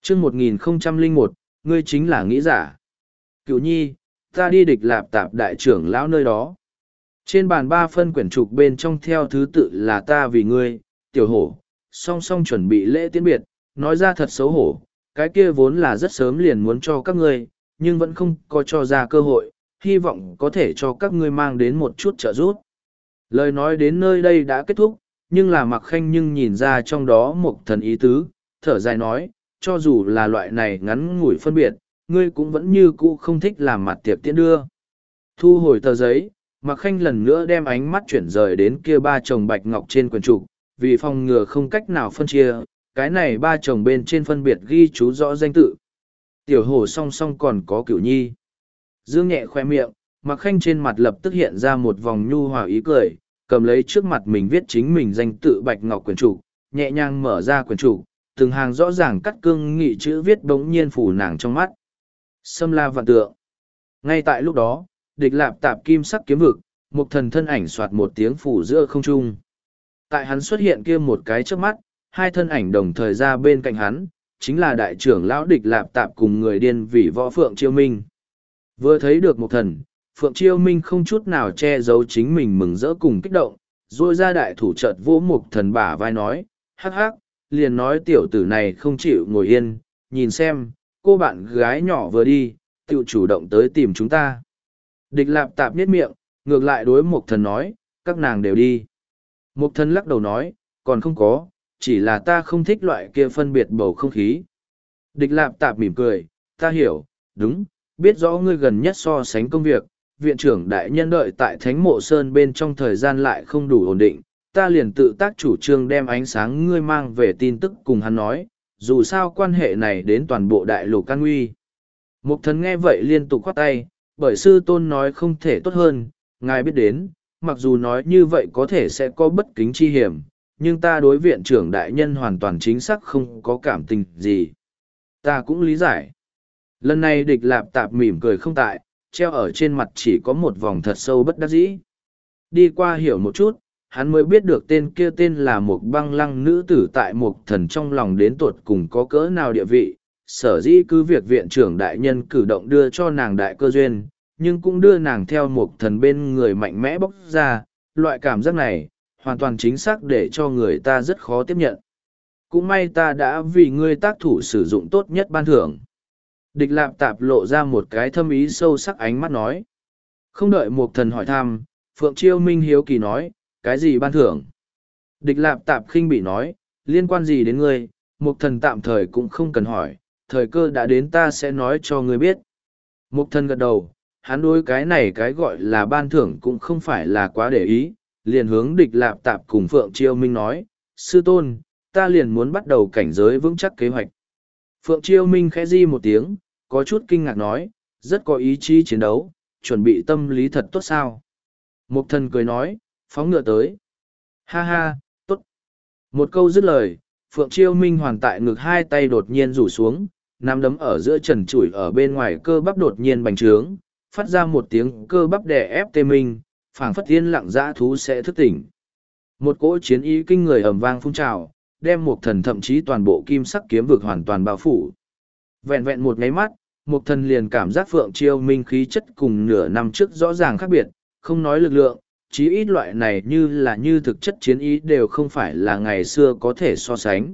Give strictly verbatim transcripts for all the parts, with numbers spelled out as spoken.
chương một nghìn không trăm lẻ một, ngươi chính là nghĩ giả. Cựu nhi, ta đi địch lạp tạp đại trưởng lão nơi đó. Trên bàn ba phân quyển trục bên trong theo thứ tự là ta vì ngươi, tiểu hổ, song song chuẩn bị lễ tiễn biệt, nói ra thật xấu hổ, cái kia vốn là rất sớm liền muốn cho các ngươi, nhưng vẫn không có cho ra cơ hội, hy vọng có thể cho các ngươi mang đến một chút trợ giúp. Lời nói đến nơi đây đã kết thúc, nhưng là Mặc Khanh nhưng nhìn ra trong đó một thần ý tứ, thở dài nói, cho dù là loại này ngắn ngủi phân biệt, ngươi cũng vẫn như cũ không thích làm mặt tiệc tiễn đưa. Thu hồi tờ giấy, Mặc Khanh lần nữa đem ánh mắt chuyển rời đến kia ba chồng bạch ngọc trên quyển trục, vì phòng ngừa không cách nào phân chia, cái này ba chồng bên trên phân biệt ghi chú rõ danh tự. Tiểu hổ song song còn có Cửu nhi. Dương nhẹ khoe miệng, Mặc Khanh trên mặt lập tức hiện ra một vòng nhu hòa ý cười, cầm lấy trước mặt mình viết chính mình danh tự bạch ngọc quyển trục, nhẹ nhàng mở ra quyển trục, từng hàng rõ ràng cắt cương nghị chữ viết bỗng nhiên phủ nàng trong mắt. Xâm la vạn tượng. Ngay tại lúc đó, địch lạp tạp kim sắc kiếm vực, một thần thân ảnh soạt một tiếng phủ giữa không trung. Tại hắn xuất hiện kia một cái trước mắt, hai thân ảnh đồng thời ra bên cạnh hắn, chính là đại trưởng lão địch lạp tạp cùng người điên vị võ Phượng Chiêu Minh. Vừa thấy được một thần, Phượng Chiêu Minh không chút nào che giấu chính mình mừng rỡ cùng kích động, rồi ra đại thủ chợt vỗ một thần bả vai nói, hắc hắc, liền nói tiểu tử này không chịu ngồi yên, nhìn xem, cô bạn gái nhỏ vừa đi, tự chủ động tới tìm chúng ta. Địch lạp tạp niết miệng, ngược lại đối một thần nói, các nàng đều đi. Một thần lắc đầu nói, còn không có, chỉ là ta không thích loại kia phân biệt bầu không khí. Địch lạp tạp mỉm cười, ta hiểu, đúng, biết rõ ngươi gần nhất so sánh công việc, viện trưởng đại nhân đợi tại Thánh Mộ Sơn bên trong thời gian lại không đủ ổn định, ta liền tự tác chủ trương đem ánh sáng ngươi mang về tin tức cùng hắn nói, dù sao quan hệ này đến toàn bộ đại lục can nguy. Mục thần nghe vậy liên tục khoát tay, bởi sư tôn nói không thể tốt hơn, ngài biết đến, mặc dù nói như vậy có thể sẽ có bất kính chi hiểm, nhưng ta đối viện trưởng đại nhân hoàn toàn chính xác không có cảm tình gì. Ta cũng lý giải. Lần này địch lạp tạp mỉm cười không tại, treo ở trên mặt chỉ có một vòng thật sâu bất đắc dĩ. Đi qua hiểu một chút, hắn mới biết được tên kia tên là một băng lăng nữ tử tại một thần trong lòng đến tuột cùng có cỡ nào địa vị. Sở dĩ cứ việc viện trưởng đại nhân cử động đưa cho nàng đại cơ duyên, nhưng cũng đưa nàng theo một thần bên người mạnh mẽ bóc ra, loại cảm giác này, hoàn toàn chính xác để cho người ta rất khó tiếp nhận. Cũng may ta đã vì ngươi tác thủ sử dụng tốt nhất ban thưởng. Địch lạp tạp lộ ra một cái thâm ý sâu sắc ánh mắt nói. Không đợi một thần hỏi thăm, Phượng Chiêu Minh hiếu kỳ nói, cái gì ban thưởng? Địch lạp tạp khinh bị nói, liên quan gì đến ngươi, một thần tạm thời cũng không cần hỏi, thời cơ đã đến ta sẽ nói cho ngươi biết. Một thần gật đầu, hắn đối cái này cái gọi là ban thưởng cũng không phải là quá để ý, liền hướng địch lạp tạp cùng Phượng Chiêu Minh nói, sư tôn, ta liền muốn bắt đầu cảnh giới vững chắc kế hoạch. Phượng Chiêu Minh khẽ di một tiếng, có chút kinh ngạc nói, rất có ý chí chiến đấu, chuẩn bị tâm lý thật tốt sao. Mục thần cười nói, phóng ngựa tới. Ha ha, tốt. Một câu dứt lời, Phượng Chiêu Minh hoàn tại ngực hai tay đột nhiên rủ xuống, nắm đấm ở giữa trần trụi ở bên ngoài cơ bắp đột nhiên bành trướng, phát ra một tiếng cơ bắp đè ép tê minh, phảng phất tiên lặng dã thú sẽ thức tỉnh. Một cỗ chiến ý kinh người ầm vang phun trào, đem một thần thậm chí toàn bộ kim sắc kiếm vực hoàn toàn bao phủ. Vẹn vẹn một nháy mắt, một thần liền cảm giác Phượng Chiêu Minh khí chất cùng nửa năm trước rõ ràng khác biệt, không nói lực lượng, chí ít loại này như là như thực chất chiến ý đều không phải là ngày xưa có thể so sánh.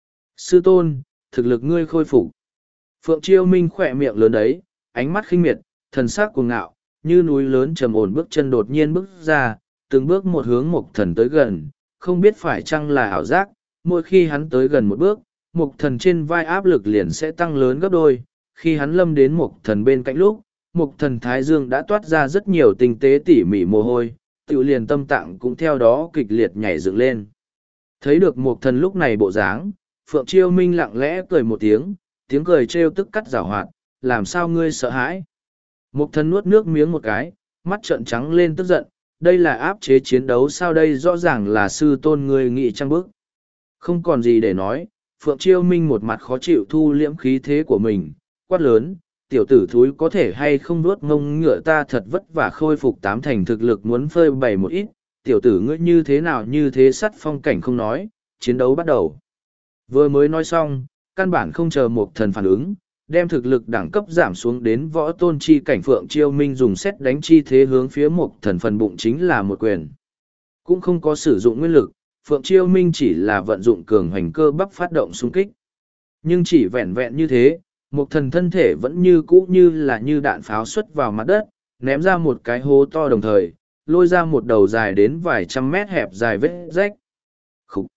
Sư tôn, thực lực ngươi khôi phục. Phượng Chiêu Minh khỏe miệng lớn đấy, ánh mắt khinh miệt, thần sắc cuồng ngạo, như núi lớn trầm ổn bước chân đột nhiên bước ra, từng bước một hướng một thần tới gần, không biết phải chăng là ảo giác, mỗi khi hắn tới gần một bước, một thần trên vai áp lực liền sẽ tăng lớn gấp đôi, khi hắn lâm đến một thần bên cạnh lúc, một thần thái dương đã toát ra rất nhiều tinh tế tỉ mỉ mồ hôi, tự liền tâm tạng cũng theo đó kịch liệt nhảy dựng lên. Thấy được một thần lúc này bộ dáng, Phượng Chiêu Minh lặng lẽ cười một tiếng, tiếng cười trêu tức cắt giảo hoạt, làm sao ngươi sợ hãi. Một thần nuốt nước miếng một cái, mắt trợn trắng lên tức giận, đây là áp chế chiến đấu sao, đây rõ ràng là sư tôn ngươi nghị trăng bức. Không còn gì để nói, Phượng Chiêu Minh một mặt khó chịu thu liễm khí thế của mình, quát lớn, tiểu tử thúi có thể hay không nuốt ngông ngựa ta thật vất vả khôi phục tám thành thực lực muốn phơi bày một ít, tiểu tử ngươi như thế nào như thế sắt phong cảnh không nói, chiến đấu bắt đầu. Vừa mới nói xong, căn bản không chờ một thần phản ứng, đem thực lực đẳng cấp giảm xuống đến võ tôn chi cảnh. Phượng Chiêu Minh dùng xét đánh chi thế hướng phía một thần phần bụng chính là một quyền. Cũng không có sử dụng nguyên lực, Phượng Chiêu Minh chỉ là vận dụng cường hoành cơ bắp phát động xung kích. Nhưng chỉ vẹn vẹn như thế, một thần thân thể vẫn như cũ như là như đạn pháo xuất vào mặt đất, ném ra một cái hố to, đồng thời lôi ra một đầu dài đến vài trăm mét hẹp dài vết rách. Khúc.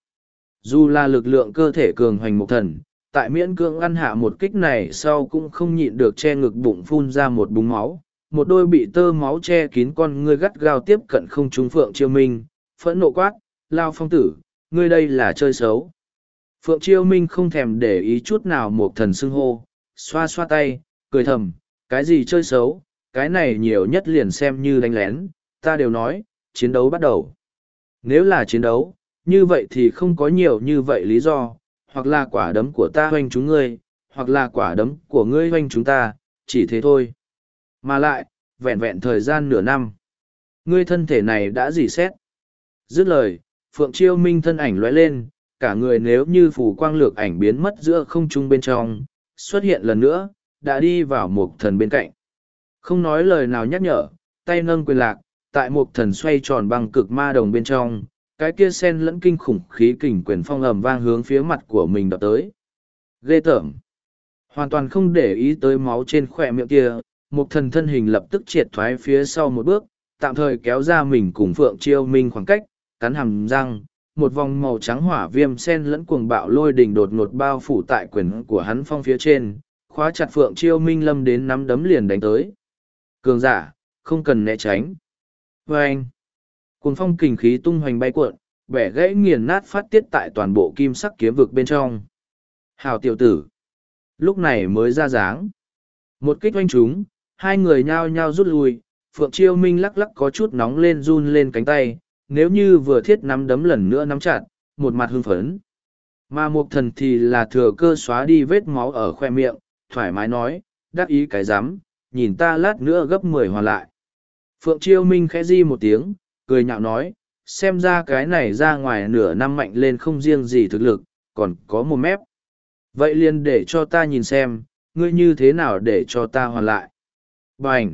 Dù là lực lượng cơ thể cường hoành một thần, tại miễn cưỡng ăn hạ một kích này sau cũng không nhịn được che ngực bụng phun ra một búng máu, một đôi bị tơ máu che kín con ngươi gắt gao tiếp cận không trung. Phượng Chiêu Minh phẫn nộ quát, Lao Phong tử, ngươi đây là chơi xấu. Phượng Chiêu Minh không thèm để ý chút nào một thần xưng hô, xoa xoa tay, cười thầm, cái gì chơi xấu, cái này nhiều nhất liền xem như đánh lén, ta đều nói, chiến đấu bắt đầu. Nếu là chiến đấu, như vậy thì không có nhiều như vậy lý do, hoặc là quả đấm của ta hoanh chúng ngươi, hoặc là quả đấm của ngươi hoanh chúng ta, chỉ thế thôi. Mà lại, vẹn vẹn thời gian nửa năm, ngươi thân thể này đã dỉ xét. Dứt lời, Phượng Chiêu Minh thân ảnh lóe lên, cả người nếu như phủ quang lược ảnh biến mất giữa không trung bên trong, xuất hiện lần nữa, đã đi vào một thần bên cạnh. Không nói lời nào nhắc nhở, tay nâng quyền lạc, tại một thần xoay tròn bằng cực ma đồng bên trong, cái kia sen lẫn kinh khủng khí kình quyền phong ầm vang hướng phía mặt của mình đập tới. Ghê tởm. Hoàn toàn không để ý tới máu trên khỏe miệng kia, một thần thân hình lập tức triệt thoái phía sau một bước, tạm thời kéo ra mình cùng Phượng Chiêu Minh khoảng cách, cắn hàm răng, một vòng màu trắng hỏa viêm sen lẫn cuồng bạo lôi đình đột ngột bao phủ tại quyền của hắn phong phía trên, khóa chặt Phượng Chiêu Minh lâm đến nắm đấm liền đánh tới. Cường giả, không cần né tránh. Và anh, cuồng phong kình khí tung hoành bay cuộn, bẻ gãy nghiền nát phát tiết tại toàn bộ kim sắc kiếm vực bên trong. Hào tiểu tử, lúc này mới ra dáng. Một kích oanh chúng, hai người nhao nhao rút lui, Phượng Chiêu Minh lắc lắc có chút nóng lên run lên cánh tay, nếu như vừa thiết nắm đấm lần nữa nắm chặt, một mặt hưng phấn. Mà một thần thì là thừa cơ xóa đi vết máu ở khoe miệng, thoải mái nói, đắc ý cái rắm nhìn ta lát nữa gấp mười hoàn lại. Phượng Chiêu Minh khẽ di một tiếng, cười nhạo nói, xem ra cái này ra ngoài nửa năm mạnh lên không riêng gì thực lực, còn có một mép. Vậy liền để cho ta nhìn xem, ngươi như thế nào để cho ta hoàn lại. Bành!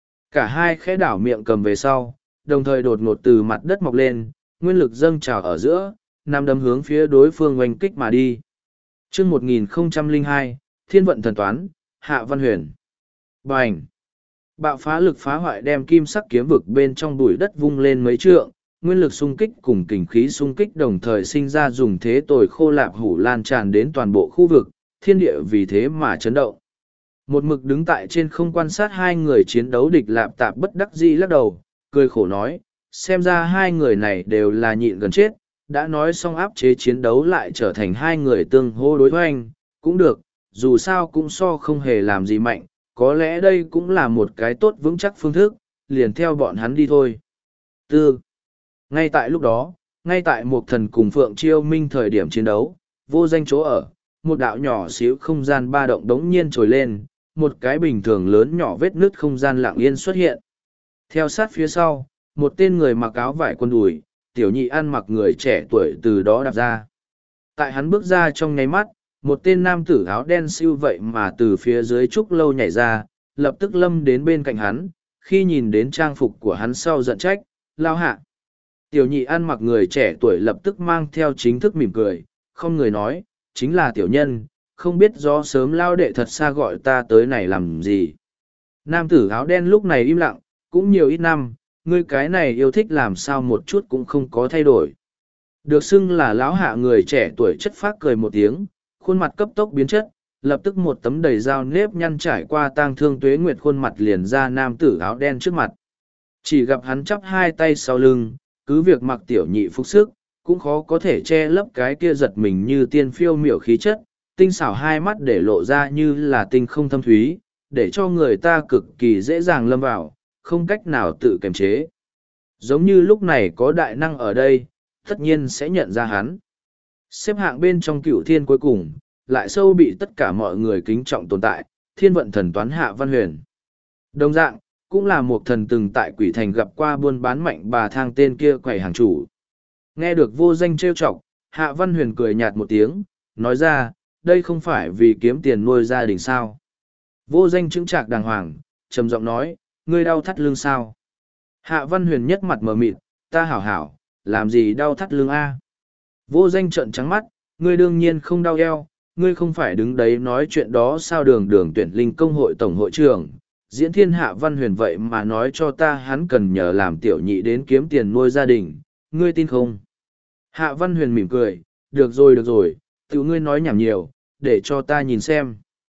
Cả hai khẽ đảo miệng cầm về sau, đồng thời đột ngột từ mặt đất mọc lên, nguyên lực dâng trào ở giữa, nằm đấm hướng phía đối phương oanh kích mà đi. chương một nghìn không trăm lẻ hai, Thiên vận thần toán, Hạ Văn Huyền. Bành! Bạo phá lực phá hoại đem kim sắc kiếm vực bên trong bụi đất vung lên mấy trượng, nguyên lực xung kích cùng kình khí xung kích đồng thời sinh ra dùng thế tồi khô lạp hủ lan tràn đến toàn bộ khu vực, thiên địa vì thế mà chấn động. Một mực đứng tại trên không quan sát hai người chiến đấu địch lạp tạp bất đắc dĩ lắc đầu, cười khổ nói, xem ra hai người này đều là nhịn gần chết, đã nói xong áp chế chiến đấu lại trở thành hai người tương hô đối hoành, cũng được, dù sao cũng so không hề làm gì mạnh, có lẽ đây cũng là một cái tốt vững chắc phương thức, liền theo bọn hắn đi thôi. Tư. Ngay tại lúc đó, ngay tại một thần cùng Phượng Chiêu Minh thời điểm chiến đấu, vô danh chỗ ở, một đạo nhỏ xíu không gian ba động đống nhiên trồi lên, một cái bình thường lớn nhỏ vết nứt không gian lặng yên xuất hiện. Theo sát phía sau, một tên người mặc áo vải quần đùi, tiểu nhị ăn mặc người trẻ tuổi từ đó đạp ra. Tại hắn bước ra trong nháy mắt, một tên nam tử áo đen siêu vậy mà từ phía dưới trúc lâu nhảy ra, lập tức lâm đến bên cạnh hắn, khi nhìn đến trang phục của hắn sau giận trách, lao hạ. Tiểu nhị ăn mặc người trẻ tuổi lập tức mang theo chính thức mỉm cười, không người nói, chính là tiểu nhân, không biết do sớm lao đệ thật xa gọi ta tới này làm gì. Nam tử áo đen lúc này im lặng, cũng nhiều ít năm, ngươi cái này yêu thích làm sao một chút cũng không có thay đổi. Được xưng là lão hạ người trẻ tuổi chất phác cười một tiếng, khuôn mặt cấp tốc biến chất, lập tức một tấm đầy dao nếp nhăn trải qua tang thương tuế nguyệt khuôn mặt liền ra nam tử áo đen trước mặt. Chỉ gặp hắn chắp hai tay sau lưng, cứ việc mặc tiểu nhị phục sức, cũng khó có thể che lấp cái kia giật mình như tiên phiêu miểu khí chất, tinh xảo hai mắt để lộ ra như là tinh không thâm thúy, để cho người ta cực kỳ dễ dàng lâm vào, không cách nào tự kiềm chế. Giống như lúc này có đại năng ở đây, tất nhiên sẽ nhận ra hắn. Xếp hạng bên trong cửu thiên cuối cùng, lại sâu bị tất cả mọi người kính trọng tồn tại, thiên vận thần toán Hạ Văn Huyền. Đồng dạng, cũng là một thần từng tại quỷ thành gặp qua buôn bán mạnh bà thang tên kia quầy hàng chủ. Nghe được vô danh trêu chọc, Hạ Văn Huyền cười nhạt một tiếng, nói ra, đây không phải vì kiếm tiền nuôi gia đình sao? Vô Danh chững chạc đàng hoàng, trầm giọng nói, ngươi đau thắt lưng sao? Hạ Văn Huyền nhất mặt mờ mịt, ta hảo hảo, làm gì đau thắt lưng a? Vô Danh trợn trắng mắt, ngươi đương nhiên không đau eo, ngươi không phải đứng đấy nói chuyện đó sao? Đường đường tuyển linh công hội tổng hội trưởng, diễn thiên Hạ Văn Huyền vậy mà nói cho ta hắn cần nhờ làm tiểu nhị đến kiếm tiền nuôi gia đình, ngươi tin không? Hạ Văn Huyền mỉm cười, được rồi được rồi, tự ngươi nói nhảm nhiều, để cho ta nhìn xem.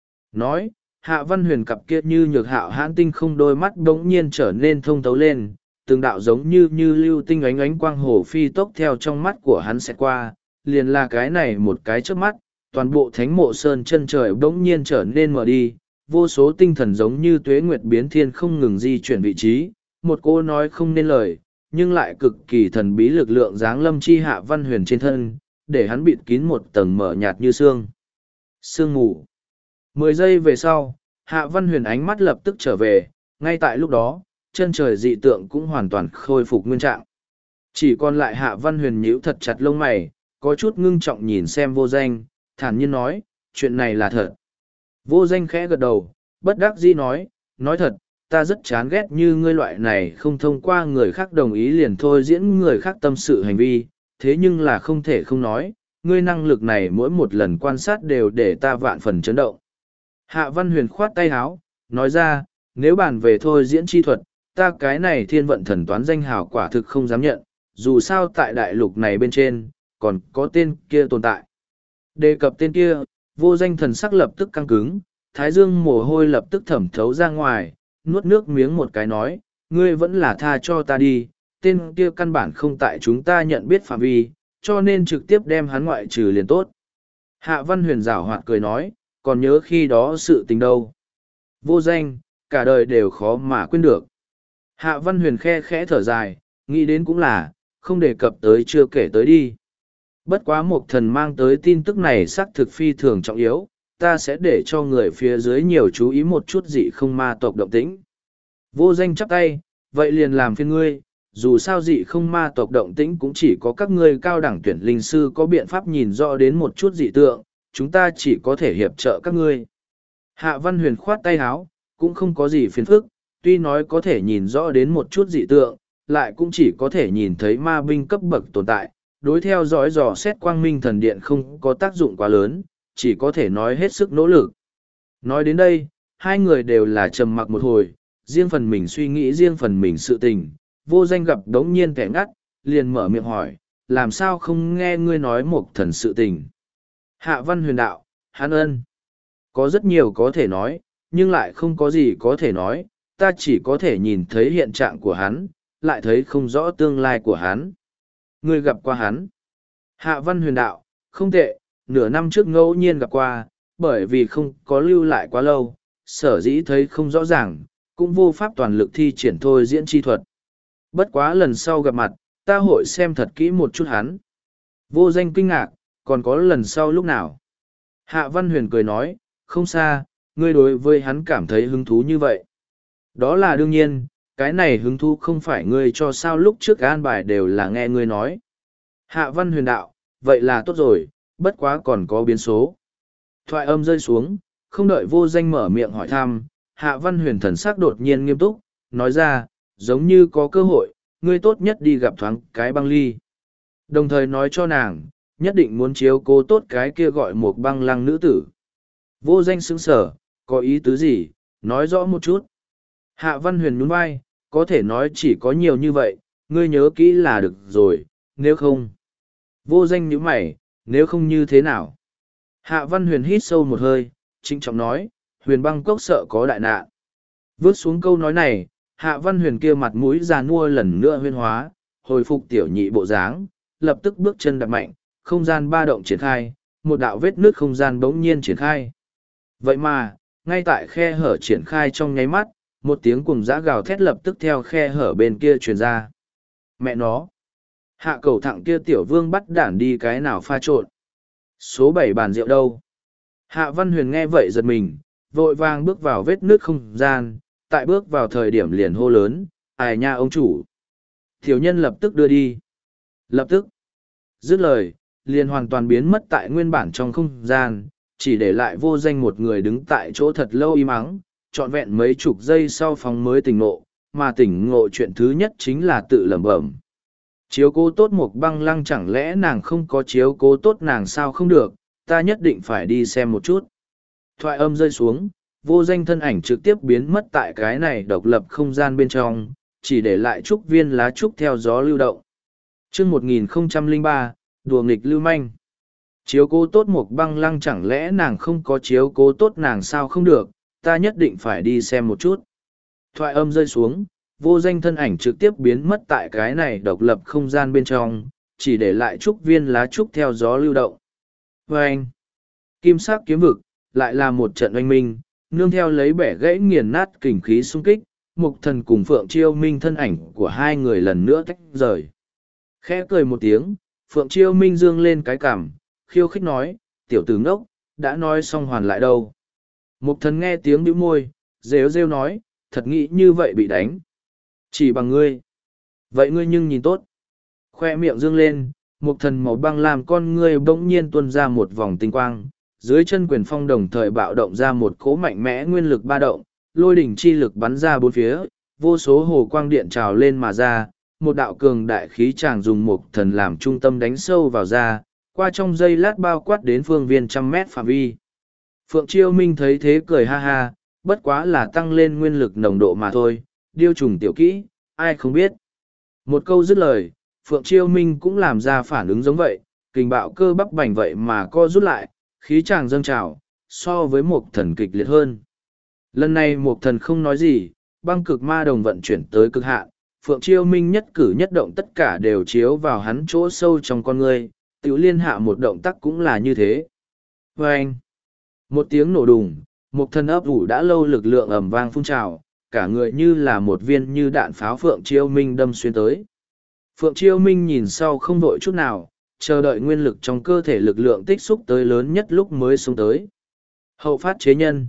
Nói, Hạ Văn Huyền cặp kia như nhược hạo hãn tinh không đôi mắt bỗng nhiên trở nên thông thấu lên, từng đạo giống như như lưu tinh ánh ánh quang hồ phi tốc theo trong mắt của hắn sẽ qua, liền là cái này một cái trước mắt, toàn bộ thánh mộ sơn chân trời bỗng nhiên trở nên mở đi, vô số tinh thần giống như tuế nguyệt biến thiên không ngừng di chuyển vị trí, một cô nói không nên lời, nhưng lại cực kỳ thần bí lực lượng giáng lâm chi Hạ Văn Huyền trên thân, để hắn bịt kín một tầng mở nhạt như sương. Sương ngủ. Mười giây về sau, Hạ Văn Huyền ánh mắt lập tức trở về, ngay tại lúc đó, chân trời dị tượng cũng hoàn toàn khôi phục nguyên trạng. Chỉ còn lại Hạ Văn Huyền nhíu thật chặt lông mày, có chút ngưng trọng nhìn xem Vô Danh, thản nhiên nói, chuyện này là thật. Vô Danh khẽ gật đầu, bất đắc dĩ nói, nói thật, ta rất chán ghét như ngươi loại này không thông qua người khác đồng ý liền thôi diễn người khác tâm sự hành vi, thế nhưng là không thể không nói, ngươi năng lực này mỗi một lần quan sát đều để ta vạn phần chấn động. Hạ Văn Huyền khoát tay háo, nói ra, nếu bàn về thôi diễn chi thuật, ta cái này thiên vận thần toán danh hào quả thực không dám nhận, dù sao tại đại lục này bên trên, còn có tên kia tồn tại. Đề cập tên kia, Vô Danh thần sắc lập tức căng cứng, thái dương mồ hôi lập tức thẩm thấu ra ngoài, nuốt nước miếng một cái nói, ngươi vẫn là tha cho ta đi, tên kia căn bản không tại chúng ta nhận biết phạm vi, cho nên trực tiếp đem hắn ngoại trừ liền tốt. Hạ Văn Huyền giảo hoạt cười nói, còn nhớ khi đó sự tình đâu. Vô Danh, cả đời đều khó mà quên được. Hạ Văn Huyền khe khẽ thở dài, nghĩ đến cũng là, không đề cập tới chưa kể tới đi. Bất quá một thần mang tới tin tức này xác thực phi thường trọng yếu, ta sẽ để cho người phía dưới nhiều chú ý một chút dị không ma tộc động tĩnh. Vô Danh chắp tay, vậy liền làm phiền ngươi, dù sao dị không ma tộc động tĩnh cũng chỉ có các ngươi cao đẳng tuyển linh sư có biện pháp nhìn rõ đến một chút dị tượng, chúng ta chỉ có thể hiệp trợ các ngươi. Hạ Văn Huyền khoát tay áo, cũng không có gì phiền phức, tuy nói có thể nhìn rõ đến một chút dị tượng, lại cũng chỉ có thể nhìn thấy ma binh cấp bậc tồn tại, đối theo dõi dò xét quang minh thần điện không có tác dụng quá lớn, chỉ có thể nói hết sức nỗ lực. Nói đến đây, hai người đều là trầm mặc một hồi, riêng phần mình suy nghĩ riêng phần mình sự tình, Vô Danh gặp đống nhiên kẻ ngắt, liền mở miệng hỏi, làm sao không nghe ngươi nói một thần sự tình. Hạ Văn Huyền đạo, hắn ân. Có rất nhiều có thể nói, nhưng lại không có gì có thể nói, ta chỉ có thể nhìn thấy hiện trạng của hắn, lại thấy không rõ tương lai của hắn. Ngươi gặp qua hắn. Hạ Văn Huyền đạo, không tệ, nửa năm trước ngẫu nhiên gặp qua, bởi vì không có lưu lại quá lâu, sở dĩ thấy không rõ ràng, cũng vô pháp toàn lực thi triển thôi diễn chi thuật. Bất quá lần sau gặp mặt, ta hội xem thật kỹ một chút hắn. Vô Danh kinh ngạc, còn có lần sau lúc nào? Hạ Văn Huyền cười nói, không xa, ngươi đối với hắn cảm thấy hứng thú như vậy. Đó là đương nhiên, cái này hứng thú không phải ngươi cho sao lúc trước an bài đều là nghe ngươi nói. Hạ Văn Huyền đạo, vậy là tốt rồi, bất quá còn có biến số. Thoại âm rơi xuống, không đợi Vô Danh mở miệng hỏi thăm, Hạ Văn Huyền thần sắc đột nhiên nghiêm túc, nói ra, giống như có cơ hội, ngươi tốt nhất đi gặp thoáng cái băng ly. Đồng thời nói cho nàng, nhất định muốn chiếu cố tốt cái kia gọi một băng lăng nữ tử. Vô Danh sững sở, có ý tứ gì, nói rõ một chút. Hạ Văn Huyền nhún vai, có thể nói chỉ có nhiều như vậy, ngươi nhớ kỹ là được rồi, nếu không. Vô Danh nhíu mày, nếu không như thế nào. Hạ Văn Huyền hít sâu một hơi, trịnh trọng nói, Huyền băng cốc sợ có đại nạn. Vớt xuống câu nói này, Hạ Văn Huyền kia mặt mũi già nua lần nữa huyên hóa, hồi phục tiểu nhị bộ dáng, lập tức bước chân đạp mạnh, không gian ba động triển khai, một đạo vết nước không gian bỗng nhiên triển khai. Vậy mà, ngay tại khe hở triển khai trong nháy mắt, một tiếng cùng dã gào thét lập tức theo khe hở bên kia truyền ra. Mẹ nó! Hạ cầu thẳng kia tiểu vương bắt đản đi cái nào pha trộn. Số bảy bàn rượu đâu? Hạ Văn Huyền nghe vậy giật mình, vội vàng bước vào vết nước không gian, tại bước vào thời điểm liền hô lớn, ai nha ông chủ. Tiểu nhân lập tức đưa đi. Lập tức. Dứt lời, liền hoàn toàn biến mất tại nguyên bản trong không gian, chỉ để lại vô danh một người đứng tại chỗ thật lâu im ắng, trọn vẹn mấy chục giây sau phóng mới tỉnh ngộ, mà tỉnh ngộ chuyện thứ nhất chính là tự lẩm bẩm. Chiếu cố tốt Mục Băng Lăng, chẳng lẽ nàng không có chiếu cố tốt nàng sao không được, ta nhất định phải đi xem một chút. Thoại âm rơi xuống, vô danh thân ảnh trực tiếp biến mất tại cái này độc lập không gian bên trong, chỉ để lại trúc viên lá trúc theo gió lưu động. chương một nghìn không trăm lẻ ba, đùa nghịch lưu manh. Chiếu cố tốt Mục Băng Lăng, chẳng lẽ nàng không có chiếu cố tốt nàng sao không được, ta nhất định phải đi xem một chút. Thoại âm rơi xuống, vô danh thân ảnh trực tiếp biến mất tại cái này độc lập không gian bên trong, chỉ để lại trúc viên lá trúc theo gió lưu động. Và anh, kim sắc kiếm vực, lại là một trận oanh minh, nương theo lấy bẻ gãy nghiền nát kình khí xung kích, Mục Thần cùng Phượng Chiêu Minh thân ảnh của hai người lần nữa tách rời. Khẽ cười một tiếng, Phượng Chiêu Minh dương lên cái cằm, khiêu khích nói, tiểu tử ngốc, đã nói xong hoàn lại đâu. Mục Thần nghe tiếng bĩu môi, rêu rêu nói, thật nghĩ như vậy bị đánh. Chỉ bằng ngươi. Vậy ngươi nhưng nhìn tốt. Khoe miệng dương lên, Mục Thần màu băng làm con ngươi bỗng nhiên tuôn ra một vòng tinh quang, dưới chân quyền phong đồng thời bạo động ra một cỗ mạnh mẽ nguyên lực ba động, lôi đỉnh chi lực bắn ra bốn phía, vô số hồ quang điện trào lên mà ra, một đạo cường đại khí tràng dùng Mục Thần làm trung tâm đánh sâu vào ra, qua trong giây lát bao quát đến phương viên trăm mét phạm vi. Phượng Chiêu Minh thấy thế cười ha ha, bất quá là tăng lên nguyên lực nồng độ mà thôi, điêu trùng tiểu kỹ, ai không biết. Một câu dứt lời, Phượng Chiêu Minh cũng làm ra phản ứng giống vậy, kình bạo cơ bắp bành vậy mà co rút lại, khí tràng dâng trào, so với Mục Thần kịch liệt hơn. Lần này Mục Thần không nói gì, băng cực ma đồng vận chuyển tới cực hạn, Phượng Chiêu Minh nhất cử nhất động tất cả đều chiếu vào hắn chỗ sâu trong con người, tiểu liên hạ một động tác cũng là như thế. Và anh, một tiếng nổ đùng, Mục Thần ấp ủ đã lâu lực lượng ầm vang phun trào, cả người như là một viên như đạn pháo Phượng Chiêu Minh đâm xuyên tới. Phượng Chiêu Minh nhìn sau không vội chút nào, chờ đợi nguyên lực trong cơ thể lực lượng tích xúc tới lớn nhất lúc mới xuống tới. Hậu phát chế nhân.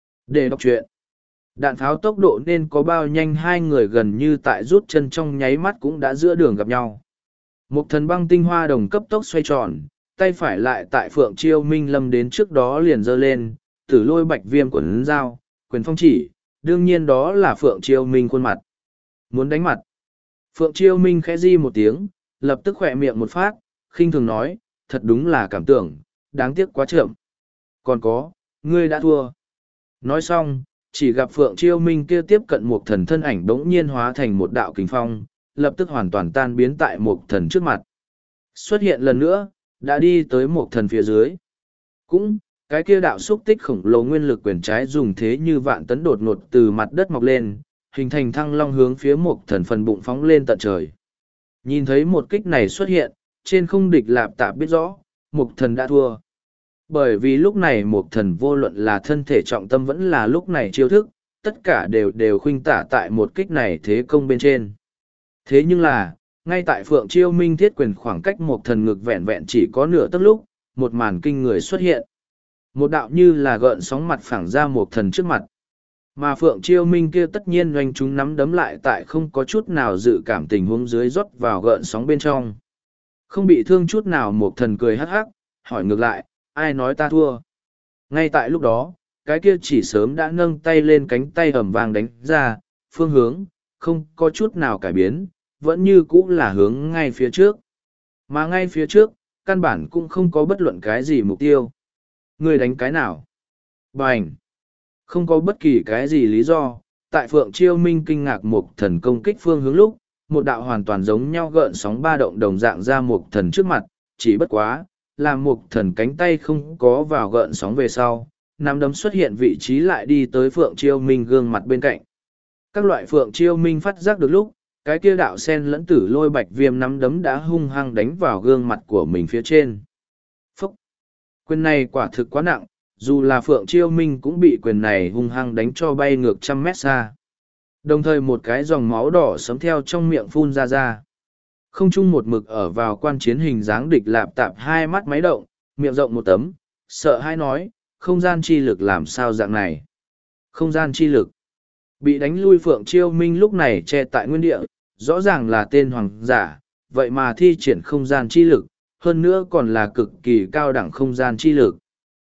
Để đọc truyện. Đạn pháo tốc độ nên có bao nhanh, hai người gần như tại rút chân trong nháy mắt cũng đã giữa đường gặp nhau. Mục Thần băng tinh hoa đồng cấp tốc xoay tròn, tay phải lại tại Phượng Chiêu Minh lâm đến trước đó liền giơ lên, tử lôi bạch viêm quần dao, quyền phong chỉ, đương nhiên đó là Phượng Chiêu Minh khuôn mặt. Muốn đánh mặt. Phượng Chiêu Minh khẽ di một tiếng, lập tức khỏe miệng một phát, khinh thường nói, thật đúng là cảm tưởng, đáng tiếc quá chậm. Còn có, ngươi đã thua. Nói xong, chỉ gặp Phượng Chiêu Minh kia tiếp cận Mục Thần thân ảnh bỗng nhiên hóa thành một đạo kình phong, lập tức hoàn toàn tan biến tại Mục Thần trước mặt. Xuất hiện lần nữa, đã đi tới Mục Thần phía dưới. Cũng, cái kia đạo xúc tích khổng lồ nguyên lực quyền trái dùng thế như vạn tấn đột ngột từ mặt đất mọc lên, hình thành thăng long hướng phía Mục Thần phần bụng phóng lên tận trời. Nhìn thấy một kích này xuất hiện, trên không địch lạp tạp biết rõ, Mục Thần đã thua. Bởi vì lúc này Mục Thần vô luận là thân thể trọng tâm vẫn là lúc này chiêu thức, tất cả đều đều khuynh tả tại một kích này thế công bên trên. Thế nhưng là, ngay tại Phượng Chiêu Minh thiết quyền khoảng cách Mục Thần ngực vẹn vẹn chỉ có nửa tấc lúc, một màn kinh người xuất hiện. Một đạo như là gợn sóng mặt phẳng ra Mục Thần trước mặt. Mà Phượng Chiêu Minh kia tất nhiên doanh chúng nắm đấm lại tại không có chút nào dự cảm tình huống dưới rót vào gợn sóng bên trong. Không bị thương chút nào Mục Thần cười hắc hắc, hỏi ngược lại, ai nói ta thua? Ngay tại lúc đó, cái kia chỉ sớm đã nâng tay lên cánh tay ầm vang đánh ra, phương hướng, không có chút nào cải biến, vẫn như cũ là hướng ngay phía trước. Mà ngay phía trước, căn bản cũng không có bất luận cái gì mục tiêu. Người đánh cái nào? Bành! Không có bất kỳ cái gì lý do, tại Phượng Chiêu Minh kinh ngạc Mục Thần công kích phương hướng lúc, một đạo hoàn toàn giống nhau gợn sóng ba động đồng dạng ra Mục Thần trước mặt, chỉ bất quá, làm Mục Thần cánh tay không có vào gợn sóng về sau, nắm đấm xuất hiện vị trí lại đi tới Phượng Chiêu Minh gương mặt bên cạnh. Các loại Phượng Chiêu Minh phát giác được lúc, cái kia đạo sen lẫn tử lôi bạch viêm nắm đấm đã hung hăng đánh vào gương mặt của mình phía trên. Phúc! Quyền này quả thực quá nặng, dù là Phượng Chiêu Minh cũng bị quyền này hung hăng đánh cho bay ngược trăm mét xa. Đồng thời một cái dòng máu đỏ sấm theo trong miệng phun ra ra. Không chung một mực ở vào quan chiến hình dáng địch lạp tạp hai mắt máy động, miệng rộng một tấm, sợ hai nói, không gian chi lực làm sao dạng này. Không gian chi lực. Bị đánh lui Phượng Chiêu Minh lúc này che tại nguyên địa, rõ ràng là tên hoàng giả, vậy mà thi triển không gian chi lực, hơn nữa còn là cực kỳ cao đẳng không gian chi lực.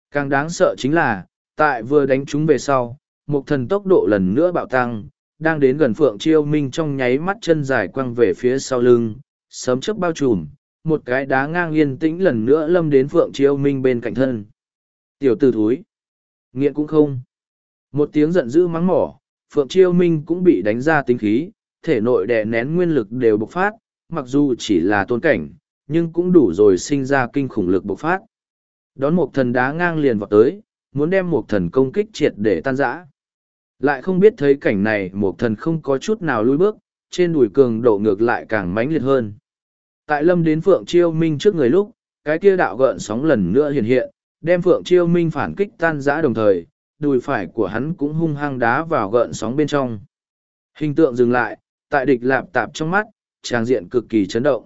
Càng đáng sợ chính là, tại vừa đánh chúng về sau, một thần tốc độ lần nữa bạo tăng, đang đến gần Phượng Chiêu Minh trong nháy mắt chân dài quăng về phía sau lưng, sấm chớp bao trùm, một cái đá ngang yên tĩnh lần nữa lâm đến Phượng Chiêu Minh bên cạnh thân. Tiểu tử thúi, nghiện cũng không. Một tiếng giận dữ mắng mỏ, Phượng Chiêu Minh cũng bị đánh ra tính khí, thể nội đè nén nguyên lực đều bộc phát, mặc dù chỉ là tôn cảnh, nhưng cũng đủ rồi sinh ra kinh khủng lực bộc phát. Đón một thần đá ngang liền vọt tới, muốn đem một thần công kích triệt để tan rã. Lại không biết thấy cảnh này một thần không có chút nào lùi bước, trên đùi cường độ ngược lại càng mãnh liệt hơn. Tại lâm đến Phượng Chiêu Minh trước người lúc, cái kia đạo gợn sóng lần nữa hiện hiện, đem Phượng Chiêu Minh phản kích tan rã đồng thời, đùi phải của hắn cũng hung hăng đá vào gợn sóng bên trong. Hình tượng dừng lại, tại địch lạp tạp trong mắt, tràng diện cực kỳ chấn động.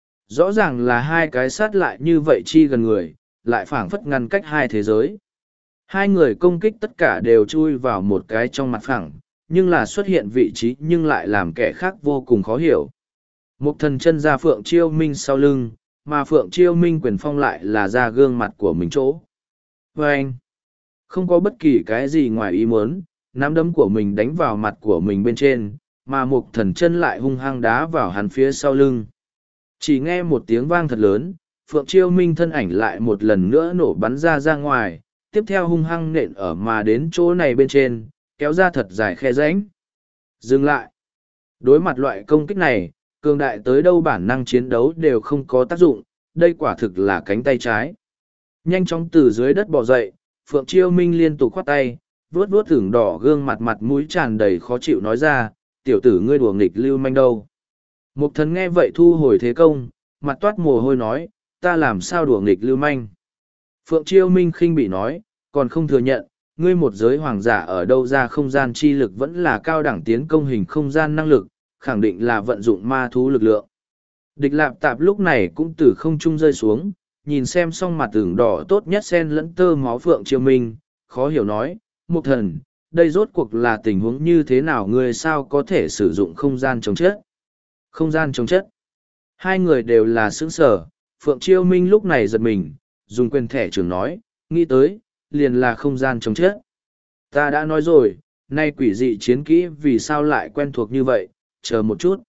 Rõ ràng là hai cái sát lại như vậy chi gần người, lại phảng phất ngăn cách hai thế giới. Hai người công kích tất cả đều chui vào một cái trong mặt phẳng, nhưng là xuất hiện vị trí nhưng lại làm kẻ khác vô cùng khó hiểu. Một thần chân ra Phượng Chiêu Minh sau lưng, mà Phượng Chiêu Minh quyền phong lại là ra gương mặt của mình chỗ. Và anh, không có bất kỳ cái gì ngoài ý muốn, nắm đấm của mình đánh vào mặt của mình bên trên, mà một thần chân lại hung hăng đá vào hắn phía sau lưng. Chỉ nghe một tiếng vang thật lớn, Phượng Chiêu Minh thân ảnh lại một lần nữa nổ bắn ra ra ngoài, tiếp theo hung hăng nện ở mà đến chỗ này bên trên, kéo ra thật dài khe rãnh. Dừng lại. Đối mặt loại công kích này, cường đại tới đâu bản năng chiến đấu đều không có tác dụng, đây quả thực là cánh tay trái. Nhanh chóng từ dưới đất bò dậy, Phượng Chiêu Minh liên tục khoát tay, vuốt vuốt thưởng đỏ gương mặt mặt mũi tràn đầy khó chịu nói ra, tiểu tử ngươi đùa nghịch lưu manh đâu. Mục thần nghe vậy thu hồi thế công, mặt toát mồ hôi nói, ta làm sao đùa nghịch lưu manh. Phượng Chiêu Minh khinh bị nói, còn không thừa nhận, ngươi một giới hoàng giả ở đâu ra không gian chi lực vẫn là cao đẳng tiến công hình không gian năng lực, khẳng định là vận dụng ma thú lực lượng. Địch lạp tạp lúc này cũng từ không trung rơi xuống, nhìn xem xong mặt tưởng đỏ tốt nhất sen lẫn tơ máu Phượng Chiêu Minh, khó hiểu nói, Mục thần, đây rốt cuộc là tình huống như thế nào ngươi sao có thể sử dụng không gian chống chất? Không gian chống chất. Hai người đều là sững sở, Phượng Chiêu Minh lúc này giật mình, dùng quyền thẻ trưởng nói, nghĩ tới, liền là không gian chống chất. Ta đã nói rồi, nay quỷ dị chiến kỹ vì sao lại quen thuộc như vậy, chờ một chút.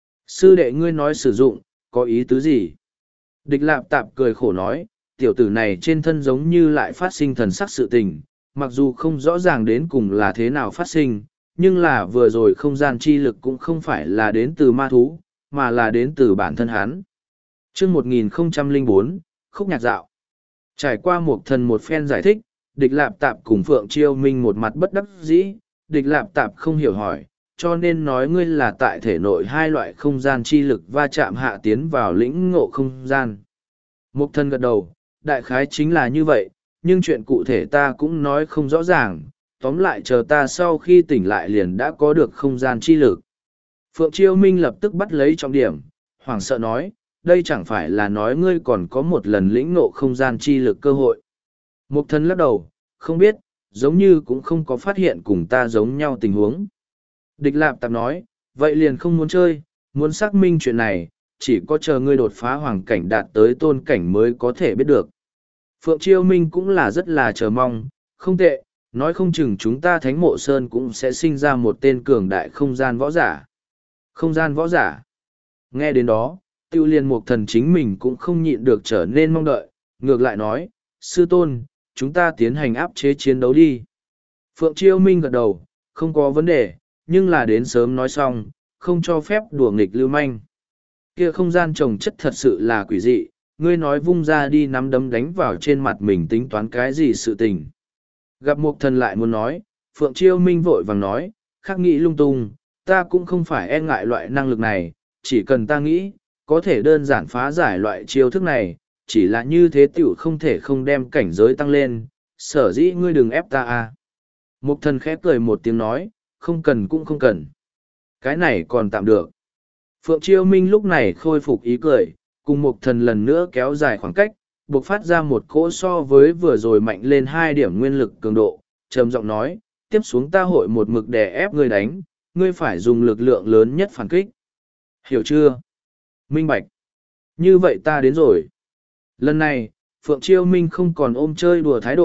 Sư đệ ngươi nói sử dụng, có ý tứ gì? Địch lạp tạp cười khổ nói, tiểu tử này trên thân giống như lại phát sinh thần sắc sự tình, mặc dù không rõ ràng đến cùng là thế nào phát sinh, nhưng là vừa rồi không gian chi lực cũng không phải là đến từ ma thú, mà là đến từ bản thân hắn. chương một nghìn không trăm lẻ bốn, Khúc Nhạc Dạo. Trải qua một thần một phen giải thích, địch lạp tạp cùng Phượng Chiêu Minh một mặt bất đắc dĩ, địch lạp tạp không hiểu hỏi, cho nên nói ngươi là tại thể nội hai loại không gian chi lực va chạm hạ tiến vào lĩnh ngộ không gian. Một thần gật đầu, đại khái chính là như vậy, nhưng chuyện cụ thể ta cũng nói không rõ ràng, tóm lại chờ ta sau khi tỉnh lại liền đã có được không gian chi lực. Phượng Chiêu Minh lập tức bắt lấy trọng điểm, hoảng sợ nói, đây chẳng phải là nói ngươi còn có một lần lĩnh ngộ không gian chi lực cơ hội. Mục thần lắc đầu, không biết, giống như cũng không có phát hiện cùng ta giống nhau tình huống. Địch lạp tạp nói, vậy liền không muốn chơi, muốn xác minh chuyện này, chỉ có chờ ngươi đột phá hoàng cảnh đạt tới tôn cảnh mới có thể biết được. Phượng Chiêu Minh cũng là rất là chờ mong, không tệ, nói không chừng chúng ta Thánh Mộ Sơn cũng sẽ sinh ra một tên cường đại không gian võ giả. Không gian võ giả. Nghe đến đó, tiêu liên mục thần chính mình cũng không nhịn được trở nên mong đợi, ngược lại nói, sư tôn, chúng ta tiến hành áp chế chiến đấu đi. Phượng Chiêu Minh gật đầu, không có vấn đề, nhưng là đến sớm nói xong, không cho phép đùa nghịch lưu manh. Kia không gian trồng chất thật sự là quỷ dị, ngươi nói vung ra đi nắm đấm đánh vào trên mặt mình tính toán cái gì sự tình. Gặp mục thần lại muốn nói, Phượng Chiêu Minh vội vàng nói, khắc nghĩ lung tung, ta cũng không phải e ngại loại năng lực này, chỉ cần ta nghĩ, có thể đơn giản phá giải loại chiêu thức này, chỉ là như thế tiểu không thể không đem cảnh giới tăng lên, sở dĩ ngươi đừng ép ta à. Mục thần khẽ cười một tiếng nói, không cần cũng không cần. Cái này còn tạm được. Phượng Chiêu Minh lúc này khôi phục ý cười, cùng mục thần lần nữa kéo dài khoảng cách, buộc phát ra một cỗ so với vừa rồi mạnh lên hai điểm nguyên lực cường độ, trầm giọng nói, tiếp xuống ta hội một mực đè ép ngươi đánh, ngươi phải dùng lực lượng lớn nhất phản kích. Hiểu chưa? Minh bạch. Như vậy ta đến rồi. Lần này, Phượng Chiêu Minh không còn ôm chơi đùa thái độ,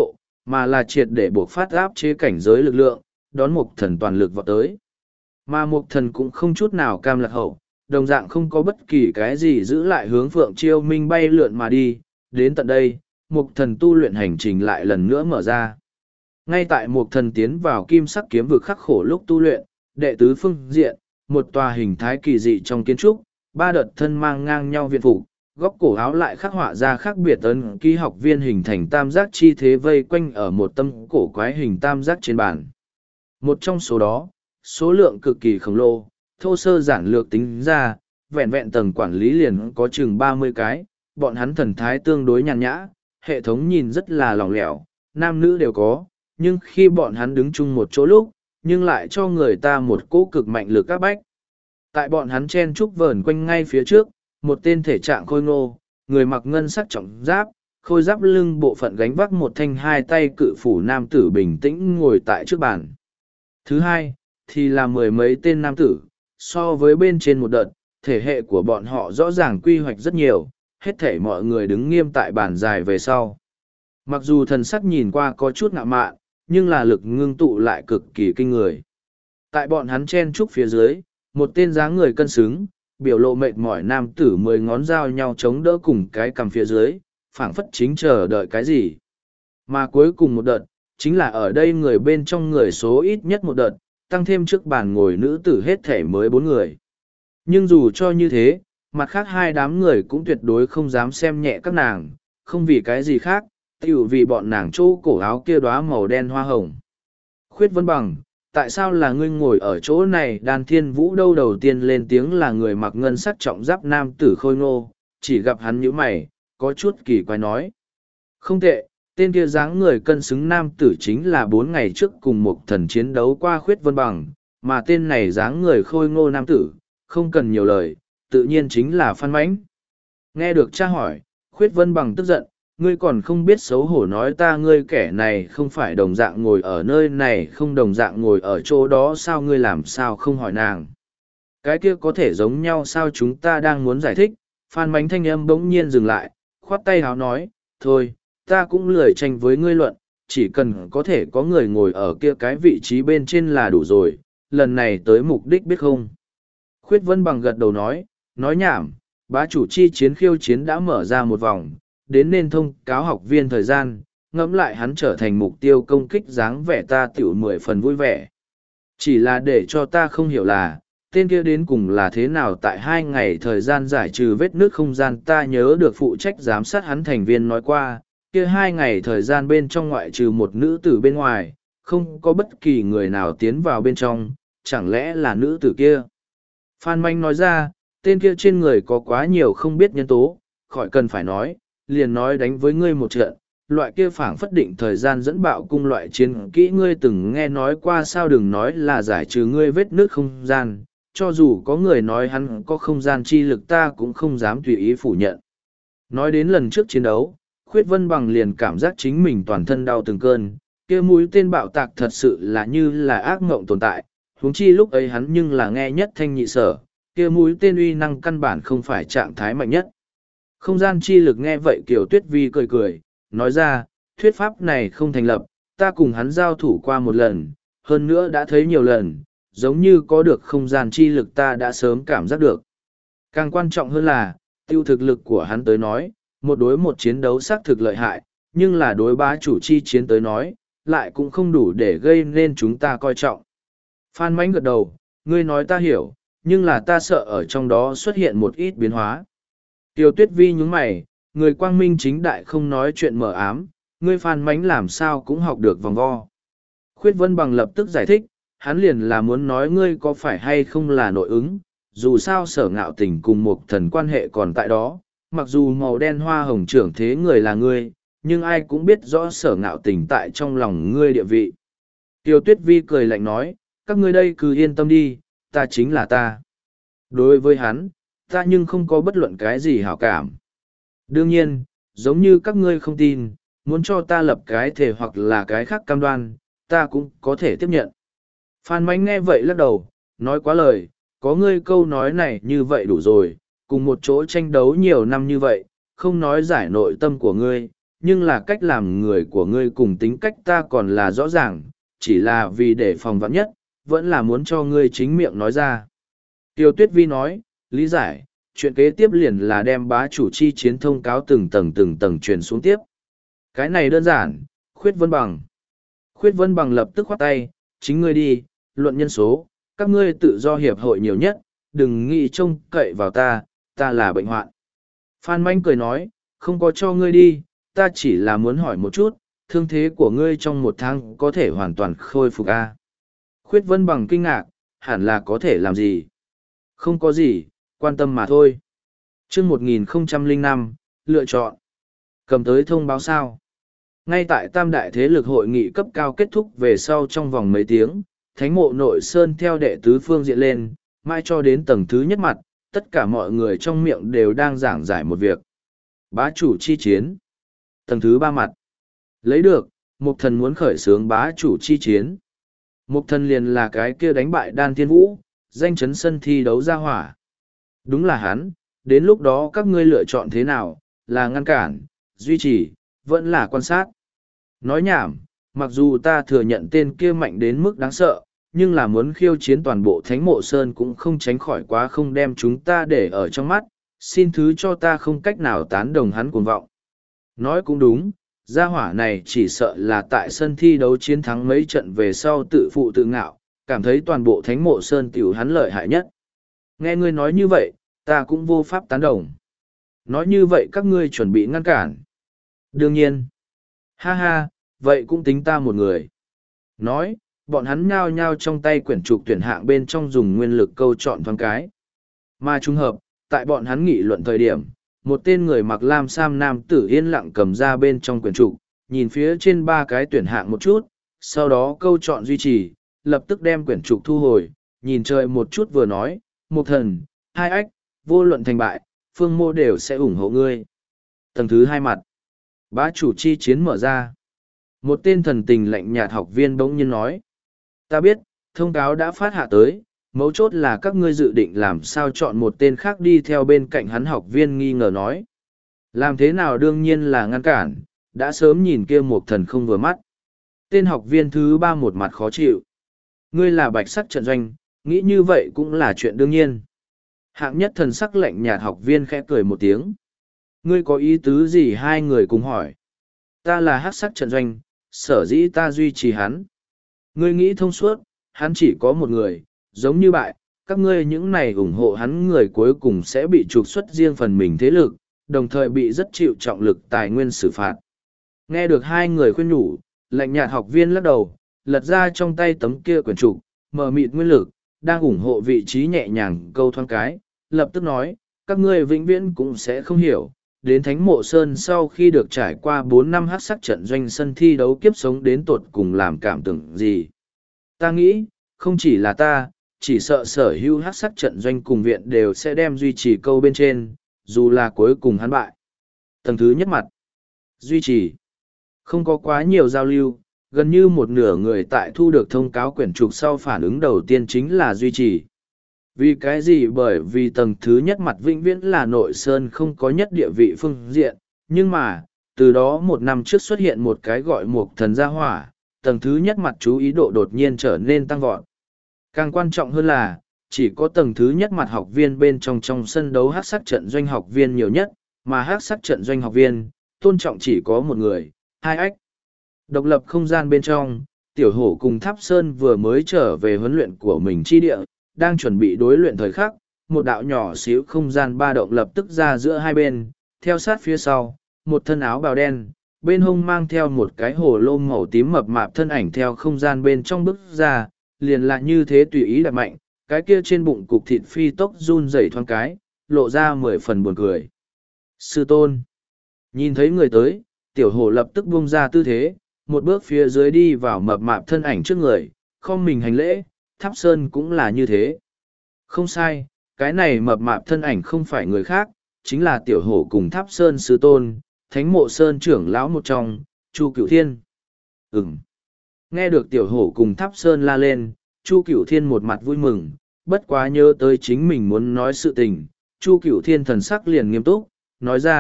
mà là triệt để buộc phát áp chế cảnh giới lực lượng, đón Mục Thần toàn lực vào tới. Mà Mục Thần cũng không chút nào cam lạc hậu, đồng dạng không có bất kỳ cái gì giữ lại hướng Phượng Chiêu Minh bay lượn mà đi. Đến tận đây, Mục Thần tu luyện hành trình lại lần nữa mở ra. Ngay tại Mục Thần tiến vào kim sắc kiếm vực khắc khổ lúc tu luyện, đệ tứ phương diện, một tòa hình thái kỳ dị trong kiến trúc, ba đợt thân mang ngang nhau viện phục, góc cổ áo lại khắc họa ra khác biệt ấn ký học viên hình thành tam giác chi thế vây quanh ở một tâm cổ quái hình tam giác trên bàn. Một trong số đó, số lượng cực kỳ khổng lồ, thô sơ giản lược tính ra, vẹn vẹn tầng quản lý liền có chừng ba mươi cái, bọn hắn thần thái tương đối nhàn nhã, hệ thống nhìn rất là lỏng lẻo, nam nữ đều có, nhưng khi bọn hắn đứng chung một chỗ lúc, nhưng lại cho người ta một cỗ cực mạnh lực áp bách. Tại bọn hắn chen trúc vờn quanh ngay phía trước, một tên thể trạng khôi ngô, người mặc ngân sắc trọng giáp, khôi giáp lưng bộ phận gánh vác một thanh hai tay cự phủ nam tử bình tĩnh ngồi tại trước bàn. Thứ hai, thì là mười mấy tên nam tử, so với bên trên một đợt, thể hệ của bọn họ rõ ràng quy hoạch rất nhiều, hết thể mọi người đứng nghiêm tại bàn dài về sau. Mặc dù thần sắc nhìn qua có chút ngạo mạn, nhưng là lực ngưng tụ lại cực kỳ kinh người. Tại bọn hắn chen trúc phía dưới, một tên dáng người cân xứng, biểu lộ mệt mỏi nam tử mười ngón dao nhau chống đỡ cùng cái cằm phía dưới, phảng phất chính chờ đợi cái gì. Mà cuối cùng một đợt, chính là ở đây người bên trong người số ít nhất một đợt, tăng thêm trước bàn ngồi nữ tử hết thể mới bốn người. Nhưng dù cho như thế, mặt khác hai đám người cũng tuyệt đối không dám xem nhẹ các nàng, không vì cái gì khác, tiểu vì bọn nàng chỗ cổ áo kia đóa màu đen hoa hồng. Khuyết Vân Bằng, tại sao là ngươi ngồi ở chỗ này? Đan Thiên Vũ đâu đầu tiên lên tiếng là người mặc ngân sắc trọng giáp nam tử khôi ngô, chỉ gặp hắn nhíu mày, có chút kỳ quái nói. Không tệ, tên kia dáng người cân xứng nam tử chính là bốn ngày trước cùng một thần chiến đấu qua Khuyết Vân Bằng, mà tên này dáng người khôi ngô nam tử, không cần nhiều lời, tự nhiên chính là Phan Mãnh. Nghe được cha hỏi, Khuyết Vân Bằng tức giận, ngươi còn không biết xấu hổ nói ta ngươi kẻ này không phải đồng dạng ngồi ở nơi này không đồng dạng ngồi ở chỗ đó sao ngươi làm sao không hỏi nàng. Cái kia có thể giống nhau sao chúng ta đang muốn giải thích, Phan Mãnh thanh âm bỗng nhiên dừng lại, khoát tay háo nói, thôi, ta cũng lười tranh với ngươi luận, chỉ cần có thể có người ngồi ở kia cái vị trí bên trên là đủ rồi, lần này tới mục đích biết không. Khuyết Vân Bằng gật đầu nói, nói nhảm, bá chủ chi chiến khiêu chiến đã mở ra một vòng, đến nên thông cáo học viên thời gian, ngẫm lại hắn trở thành mục tiêu công kích dáng vẻ ta tiểu mười phần vui vẻ. Chỉ là để cho ta không hiểu là, tên kia đến cùng là thế nào tại hai ngày thời gian giải trừ vết nước không gian ta nhớ được phụ trách giám sát hắn thành viên nói qua, kia hai ngày thời gian bên trong ngoại trừ một nữ tử bên ngoài, không có bất kỳ người nào tiến vào bên trong, chẳng lẽ là nữ tử kia. Phan Manh nói ra, tên kia trên người có quá nhiều không biết nhân tố, khỏi cần phải nói, liền nói đánh với ngươi một trận, loại kia phảng phất định thời gian dẫn bạo cung loại chiến kỹ ngươi từng nghe nói qua sao đừng nói là giải trừ ngươi vết nước không gian, cho dù có người nói hắn có không gian chi lực ta cũng không dám tùy ý phủ nhận. Nói đến lần trước chiến đấu, Khuyết Vân Bằng liền cảm giác chính mình toàn thân đau từng cơn, kia mũi tên bạo tạc thật sự là như là ác mộng tồn tại, huống chi lúc ấy hắn nhưng là nghe nhất thanh nhị sở, kia mũi tên uy năng căn bản không phải trạng thái mạnh nhất. Không gian chi lực nghe vậy Kiều Tuyết Vi cười cười, nói ra, thuyết pháp này không thành lập, ta cùng hắn giao thủ qua một lần, hơn nữa đã thấy nhiều lần, giống như có được không gian chi lực ta đã sớm cảm giác được. Càng quan trọng hơn là, tiêu thực lực của hắn tới nói, một đối một chiến đấu xác thực lợi hại, nhưng là đối bá chủ chi chiến tới nói, lại cũng không đủ để gây nên chúng ta coi trọng. Phan Mãnh gật đầu, ngươi nói ta hiểu, nhưng là ta sợ ở trong đó xuất hiện một ít biến hóa. Tiêu Tuyết Vi nhướng mày, người quang minh chính đại không nói chuyện mờ ám, ngươi Phan Mãnh làm sao cũng học được vòng vo. Khuyết Vân Bằng lập tức giải thích, hắn liền là muốn nói ngươi có phải hay không là nội ứng, dù sao Sở Ngạo Tình cùng một thần quan hệ còn tại đó, mặc dù màu đen hoa hồng trưởng thế người là ngươi, nhưng ai cũng biết rõ Sở Ngạo Tình tại trong lòng ngươi địa vị. Tiêu Tuyết Vi cười lạnh nói, các ngươi đây cứ yên tâm đi, ta chính là ta. Đối với hắn, ta nhưng không có bất luận cái gì hảo cảm. Đương nhiên, giống như các ngươi không tin, muốn cho ta lập cái thể hoặc là cái khác cam đoan, ta cũng có thể tiếp nhận. Phan Mãnh nghe vậy lắc đầu, nói quá lời, có ngươi câu nói này như vậy đủ rồi, cùng một chỗ tranh đấu nhiều năm như vậy, không nói giải nội tâm của ngươi, nhưng là cách làm người của ngươi cùng tính cách ta còn là rõ ràng, chỉ là vì để phòng vắn nhất, vẫn là muốn cho ngươi chính miệng nói ra. Tiêu Tuyết Vi nói, lý giải, chuyện kế tiếp liền là đem bá chủ chi chiến thông cáo từng tầng từng tầng truyền xuống tiếp. Cái này đơn giản, Khuyết Vân Bằng. Khuyết Vân Bằng lập tức khoát tay, chính ngươi đi, luận nhân số, các ngươi tự do hiệp hội nhiều nhất, đừng nghĩ trông cậy vào ta, ta là bệnh hoạn. Phan Manh cười nói, không có cho ngươi đi, ta chỉ là muốn hỏi một chút, thương thế của ngươi trong một tháng có thể hoàn toàn khôi phục à? Khuyết Vân Bằng kinh ngạc, hẳn là có thể làm gì? Không có gì, quan tâm mà thôi. chương một nghìn không trăm lẻ năm, lựa chọn. Cầm tới thông báo sao? Ngay tại Tam Đại Thế lực hội nghị cấp cao kết thúc về sau trong vòng mấy tiếng, Thánh mộ Nội Sơn theo đệ tứ phương diện lên, mai cho đến tầng thứ nhất mặt, tất cả mọi người trong miệng đều đang giảng giải một việc. Bá chủ chi chiến. Tầng thứ ba mặt. Lấy được, Mục Thần muốn khởi xướng bá chủ chi chiến. Mục Thần liền là cái kia đánh bại Đan Thiên Vũ, danh chấn sân thi đấu ra hỏa. Đúng là hắn, đến lúc đó các ngươi lựa chọn thế nào, là ngăn cản, duy trì, vẫn là quan sát. Nói nhảm, mặc dù ta thừa nhận tên kia mạnh đến mức đáng sợ, nhưng là muốn khiêu chiến toàn bộ Thánh Mộ Sơn cũng không tránh khỏi quá không đem chúng ta để ở trong mắt, xin thứ cho ta không cách nào tán đồng hắn cuồng vọng. Nói cũng đúng, gia hỏa này chỉ sợ là tại sân thi đấu chiến thắng mấy trận về sau tự phụ tự ngạo, cảm thấy toàn bộ Thánh Mộ Sơn tiểu hắn lợi hại nhất. Nghe ngươi nói như vậy, ta cũng vô pháp tán đồng. Nói như vậy các ngươi chuẩn bị ngăn cản. Đương nhiên. Ha ha, vậy cũng tính ta một người. Nói, bọn hắn nhao nhao trong tay quyển trục tuyển hạng bên trong dùng nguyên lực câu chọn thoáng cái. Mà trùng hợp, tại bọn hắn nghị luận thời điểm, một tên người mặc lam sam nam tử yên lặng cầm ra bên trong quyển trục, nhìn phía trên ba cái tuyển hạng một chút, sau đó câu chọn duy trì, lập tức đem quyển trục thu hồi, nhìn trời một chút vừa nói, Mục Thần, hai ách, vô luận thành bại, phương mô đều sẽ ủng hộ ngươi. Tầng thứ hai mặt, bá chủ chi chiến mở ra. Một tên thần tình lạnh nhạt học viên bỗng nhiên nói, ta biết, thông cáo đã phát hạ tới, mấu chốt là các ngươi dự định làm sao chọn một tên khác đi theo bên cạnh hắn. Học viên nghi ngờ nói, làm thế nào đương nhiên là ngăn cản, đã sớm nhìn kia Mục Thần không vừa mắt. Tên học viên thứ ba một mặt khó chịu, ngươi là bạch sắc trận doanh, nghĩ như vậy cũng là chuyện đương nhiên. Hạng nhất thần sắc lạnh nhạt học viên khẽ cười một tiếng, ngươi có ý tứ gì? Hai người cùng hỏi. Ta là hắc sắc trận doanh, sở dĩ ta duy trì hắn. Ngươi nghĩ thông suốt, hắn chỉ có một người, giống như bại, các ngươi những này ủng hộ hắn người cuối cùng sẽ bị trục xuất riêng phần mình thế lực, đồng thời bị rất chịu trọng lực tài nguyên xử phạt. Nghe được hai người khuyên nhủ, lạnh nhạt học viên lắc đầu, lật ra trong tay tấm kia quyển trục, mở mịt nguyên lực, đang ủng hộ vị trí nhẹ nhàng câu thoáng cái, lập tức nói, các ngươi vĩnh viễn cũng sẽ không hiểu, đến Thánh Mộ Sơn sau khi được trải qua bốn năm hắc sắc trận doanh sân thi đấu kiếp sống đến tột cùng làm cảm tưởng gì. Ta nghĩ, không chỉ là ta, chỉ sợ sở hữu hắc sắc trận doanh cùng viện đều sẽ đem duy trì câu bên trên, dù là cuối cùng hắn bại. Tầng thứ nhất mặt, duy trì. Không có quá nhiều giao lưu, gần như một nửa người tại thu được thông cáo quyển trục sau phản ứng đầu tiên chính là duy trì. Vì cái gì? Bởi vì tầng thứ nhất mặt vĩnh viễn là Nội Sơn không có nhất địa vị phương diện, nhưng mà, từ đó một năm trước xuất hiện một cái gọi Mục Thần gia hỏa, tầng thứ nhất mặt chú ý độ đột nhiên trở nên tăng vọt. Càng quan trọng hơn là, chỉ có tầng thứ nhất mặt học viên bên trong trong sân đấu hắc sắc trận doanh học viên nhiều nhất, mà hắc sắc trận doanh học viên, tôn trọng chỉ có một người, hai ách. Độc lập không gian bên trong, Tiểu Hổ cùng Tháp Sơn vừa mới trở về huấn luyện của mình chi địa, đang chuẩn bị đối luyện thời khắc, một đạo nhỏ xíu không gian ba động lập tức ra giữa hai bên, theo sát phía sau, một thân áo bào đen, bên hông mang theo một cái hồ lô màu tím mập mạp thân ảnh theo không gian bên trong bước ra, liền lại như thế tùy ý đặt mạnh, cái kia trên bụng cục thịt phi tốc run rẩy thoáng cái, lộ ra mười phần buồn cười. Sư tôn. Nhìn thấy người tới, Tiểu Hổ lập tức buông ra tư thế, một bước phía dưới đi vào mập mạp thân ảnh trước người, không mình hành lễ. Tháp Sơn cũng là như thế. Không sai, cái này mập mạp thân ảnh không phải người khác, chính là Tiểu Hổ cùng Tháp Sơn sư tôn, Thánh Mộ Sơn trưởng lão một trong, Chu Cửu Thiên. Ừm. Nghe được Tiểu Hổ cùng Tháp Sơn la lên, Chu Cửu Thiên một mặt vui mừng, bất quá nhớ tới chính mình muốn nói sự tình, Chu Cửu Thiên thần sắc liền nghiêm túc, nói ra,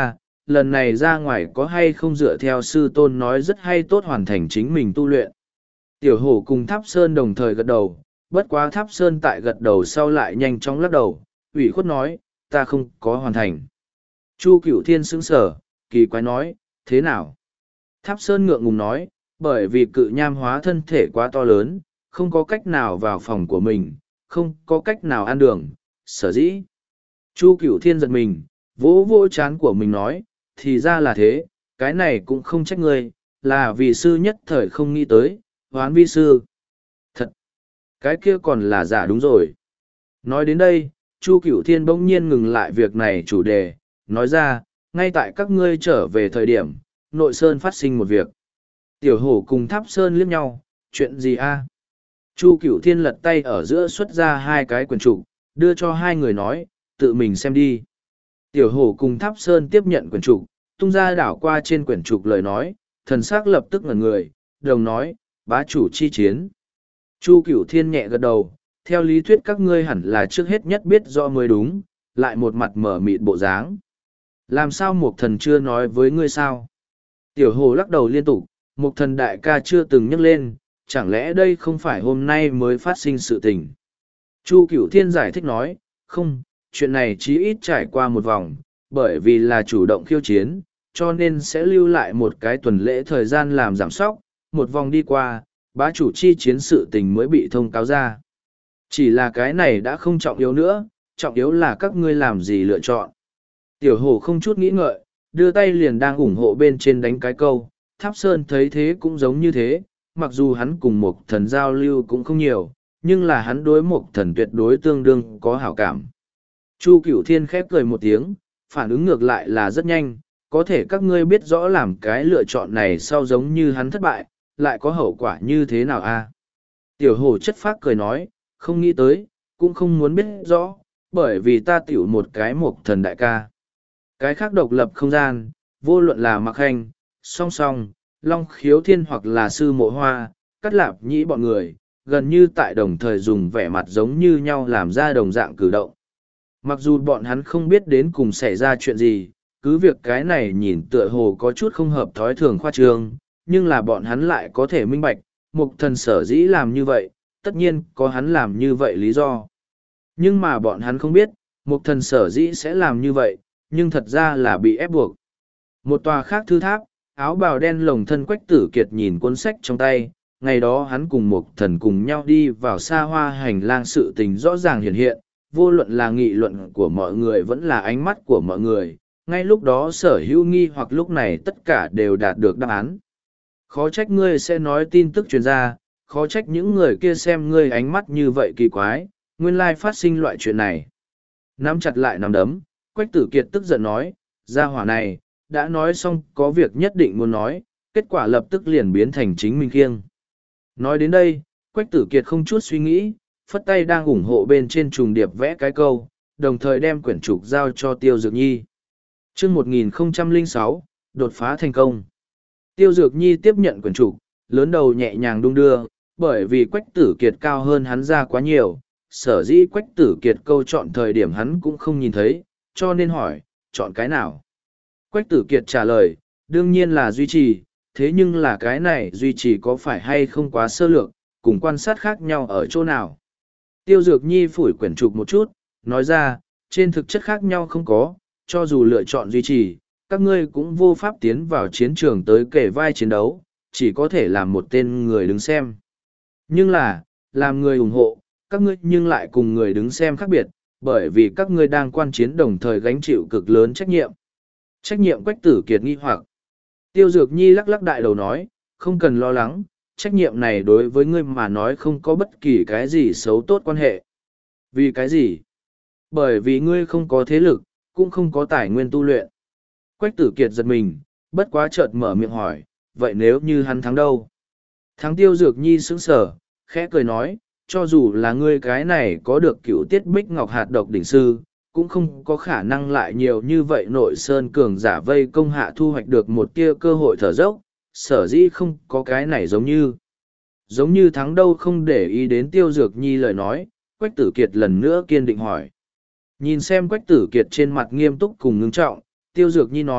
lần này ra ngoài có hay không dựa theo sư tôn nói rất hay tốt hoàn thành chính mình tu luyện. Tiểu hổ cùng Tháp Sơn đồng thời gật đầu, bất quá Tháp Sơn tại gật đầu sau lại nhanh chóng lắc đầu, ủy khuất nói, ta không có hoàn thành. Chu Cửu Thiên sững sờ, kỳ quái nói, thế nào? Tháp Sơn ngượng ngùng nói, bởi vì cự nham hóa thân thể quá to lớn, không có cách nào vào phòng của mình, không có cách nào ăn đường, sở dĩ. Chu Cửu Thiên giật mình, vỗ vỗ chán của mình nói, thì ra là thế, cái này cũng không trách ngươi, là vì sư nhất thời không nghĩ tới, hoán vi sư. Thật! Cái kia còn là giả đúng rồi. Nói đến đây, Chu Cửu Thiên bỗng nhiên ngừng lại việc này chủ đề, nói ra, ngay tại các ngươi trở về thời điểm, nội sơn phát sinh một việc. Tiểu hổ cùng Tháp Sơn liếc nhau, chuyện gì a? Chu Cửu Thiên lật tay ở giữa xuất ra hai cái quyển trục, đưa cho hai người nói, tự mình xem đi. Tiểu hổ cùng Tháp Sơn tiếp nhận quyển trục, tung ra đảo qua trên quyển trục lời nói, thần sắc lập tức ngẩn người, đồng nói, bá chủ chi chiến. Chu Cửu Thiên nhẹ gật đầu, theo lý thuyết các ngươi hẳn là trước hết nhất biết rõ mới đúng, lại một mặt mở mịt bộ dáng. Làm sao Mục Thần chưa nói với ngươi sao? Tiểu hồ lắc đầu liên tục, Mục Thần đại ca chưa từng nhắc lên, chẳng lẽ đây không phải hôm nay mới phát sinh sự tình? Chu Cửu Thiên giải thích nói, không, chuyện này chí ít trải qua một vòng, bởi vì là chủ động khiêu chiến, cho nên sẽ lưu lại một cái tuần lễ thời gian làm giảm sóc, một vòng đi qua, bá chủ chi chiến sự tình mới bị thông cáo ra. Chỉ là cái này đã không trọng yếu nữa, trọng yếu là các ngươi làm gì lựa chọn. Tiểu hồ không chút nghĩ ngợi, đưa tay liền đang ủng hộ bên trên đánh cái câu, Tháp Sơn thấy thế cũng giống như thế, mặc dù hắn cùng một thần giao lưu cũng không nhiều, nhưng là hắn đối một thần tuyệt đối tương đương có hảo cảm. Chu Cửu Thiên khép cười một tiếng, phản ứng ngược lại là rất nhanh, có thể các ngươi biết rõ làm cái lựa chọn này sau giống như hắn thất bại, lại có hậu quả như thế nào a? Tiểu hồ chất phác cười nói, không nghĩ tới, cũng không muốn biết rõ, bởi vì ta tiểu một cái một thần đại ca. Cái khác độc lập không gian, vô luận là Mặc Hành, Song Song, Long Khiếu Thiên hoặc là Sư Mộ Hoa, Cắt Lạp Nhĩ bọn người, gần như tại đồng thời dùng vẻ mặt giống như nhau làm ra đồng dạng cử động. Mặc dù bọn hắn không biết đến cùng xảy ra chuyện gì, cứ việc cái này nhìn tựa hồ có chút không hợp thói thường khoa trương, nhưng là bọn hắn lại có thể minh bạch, Mục Thần sở dĩ làm như vậy, tất nhiên có hắn làm như vậy lý do. Nhưng mà bọn hắn không biết, Mục Thần sở dĩ sẽ làm như vậy, nhưng thật ra là bị ép buộc. Một tòa khác thư tháp, áo bào đen lồng thân Quách Tử Kiệt nhìn cuốn sách trong tay, ngày đó hắn cùng Mục Thần cùng nhau đi vào xa hoa hành lang, sự tình rõ ràng hiện hiện, vô luận là nghị luận của mọi người vẫn là ánh mắt của mọi người, ngay lúc đó sở hữu nghi hoặc lúc này tất cả đều đạt được đáp án. Khó trách ngươi sẽ nói tin tức truyền ra, khó trách những người kia xem ngươi ánh mắt như vậy kỳ quái, nguyên lai phát sinh loại chuyện này. Nắm chặt lại nắm đấm, Quách Tử Kiệt tức giận nói, gia hỏa này, đã nói xong có việc nhất định muốn nói, kết quả lập tức liền biến thành chính mình kiêng. Nói đến đây, Quách Tử Kiệt không chút suy nghĩ, phất tay đang ủng hộ bên trên trùng điệp vẽ cái câu, đồng thời đem quyển trục giao cho Tiêu Dược Nhi. Chương một nghìn không trăm lẻ sáu, đột phá thành công. Tiêu Dược Nhi tiếp nhận quyển trục, lớn đầu nhẹ nhàng đung đưa, bởi vì Quách Tử Kiệt cao hơn hắn ra quá nhiều, sở dĩ Quách Tử Kiệt câu chọn thời điểm hắn cũng không nhìn thấy, cho nên hỏi, chọn cái nào? Quách Tử Kiệt trả lời, đương nhiên là duy trì, thế nhưng là cái này duy trì có phải hay không quá sơ lược, cùng quan sát khác nhau ở chỗ nào? Tiêu Dược Nhi phủi quyển trục một chút, nói ra, trên thực chất khác nhau không có, cho dù lựa chọn duy trì, các ngươi cũng vô pháp tiến vào chiến trường tới kể vai chiến đấu, chỉ có thể làm một tên người đứng xem. Nhưng là, làm người ủng hộ, các ngươi nhưng lại cùng người đứng xem khác biệt, bởi vì các ngươi đang quan chiến đồng thời gánh chịu cực lớn trách nhiệm. Trách nhiệm Quách Tử Kiệt nghi hoặc. Tiêu Dược Nhi lắc lắc đại đầu nói, không cần lo lắng, trách nhiệm này đối với ngươi mà nói không có bất kỳ cái gì xấu tốt quan hệ. Vì cái gì? Bởi vì ngươi không có thế lực, cũng không có tài nguyên tu luyện. Quách Tử Kiệt giật mình, bất quá chợt mở miệng hỏi, vậy nếu như hắn thắng đâu? Thắng Tiêu Dược Nhi sững sờ, khẽ cười nói, cho dù là ngươi cái này có được cựu tiết bích ngọc hạt độc đỉnh sư, cũng không có khả năng lại nhiều như vậy nội sơn cường giả vây công hạ thu hoạch được một tia cơ hội thở dốc, sở dĩ không có cái này giống như. Giống như thắng đâu không để ý đến Tiêu Dược Nhi lời nói, Quách Tử Kiệt lần nữa kiên định hỏi. Nhìn xem Quách Tử Kiệt trên mặt nghiêm túc cùng ngưng trọng, Tiêu Dược Nhi nói,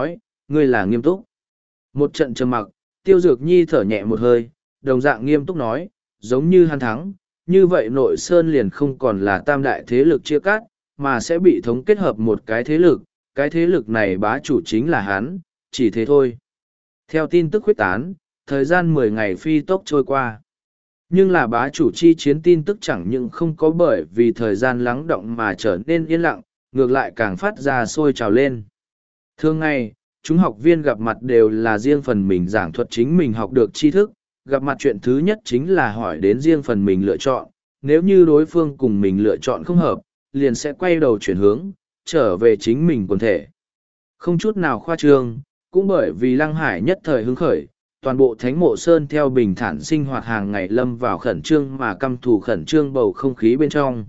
ngươi là nghiêm túc. Một trận trầm mặc, Tiêu Dược Nhi thở nhẹ một hơi, đồng dạng nghiêm túc nói, giống như hắn thắng, như vậy nội sơn liền không còn là tam đại thế lực chia cắt, mà sẽ bị thống kết hợp một cái thế lực, cái thế lực này bá chủ chính là hắn, chỉ thế thôi. Theo tin tức huyết tán, thời gian mười ngày phi tốc trôi qua. Nhưng là bá chủ chi chiến tin tức chẳng những không có bởi vì thời gian lắng động mà trở nên yên lặng, ngược lại càng phát ra sôi trào lên. Thường ngày, chúng học viên gặp mặt đều là riêng phần mình giảng thuật chính mình học được tri thức, gặp mặt chuyện thứ nhất chính là hỏi đến riêng phần mình lựa chọn, nếu như đối phương cùng mình lựa chọn không hợp, liền sẽ quay đầu chuyển hướng, trở về chính mình quần thể. Không chút nào khoa trương, cũng bởi vì Lăng Hải nhất thời hứng khởi, toàn bộ Thánh Mộ Sơn theo bình thản sinh hoạt hàng ngày lâm vào khẩn trương mà căm thù khẩn trương bầu không khí bên trong.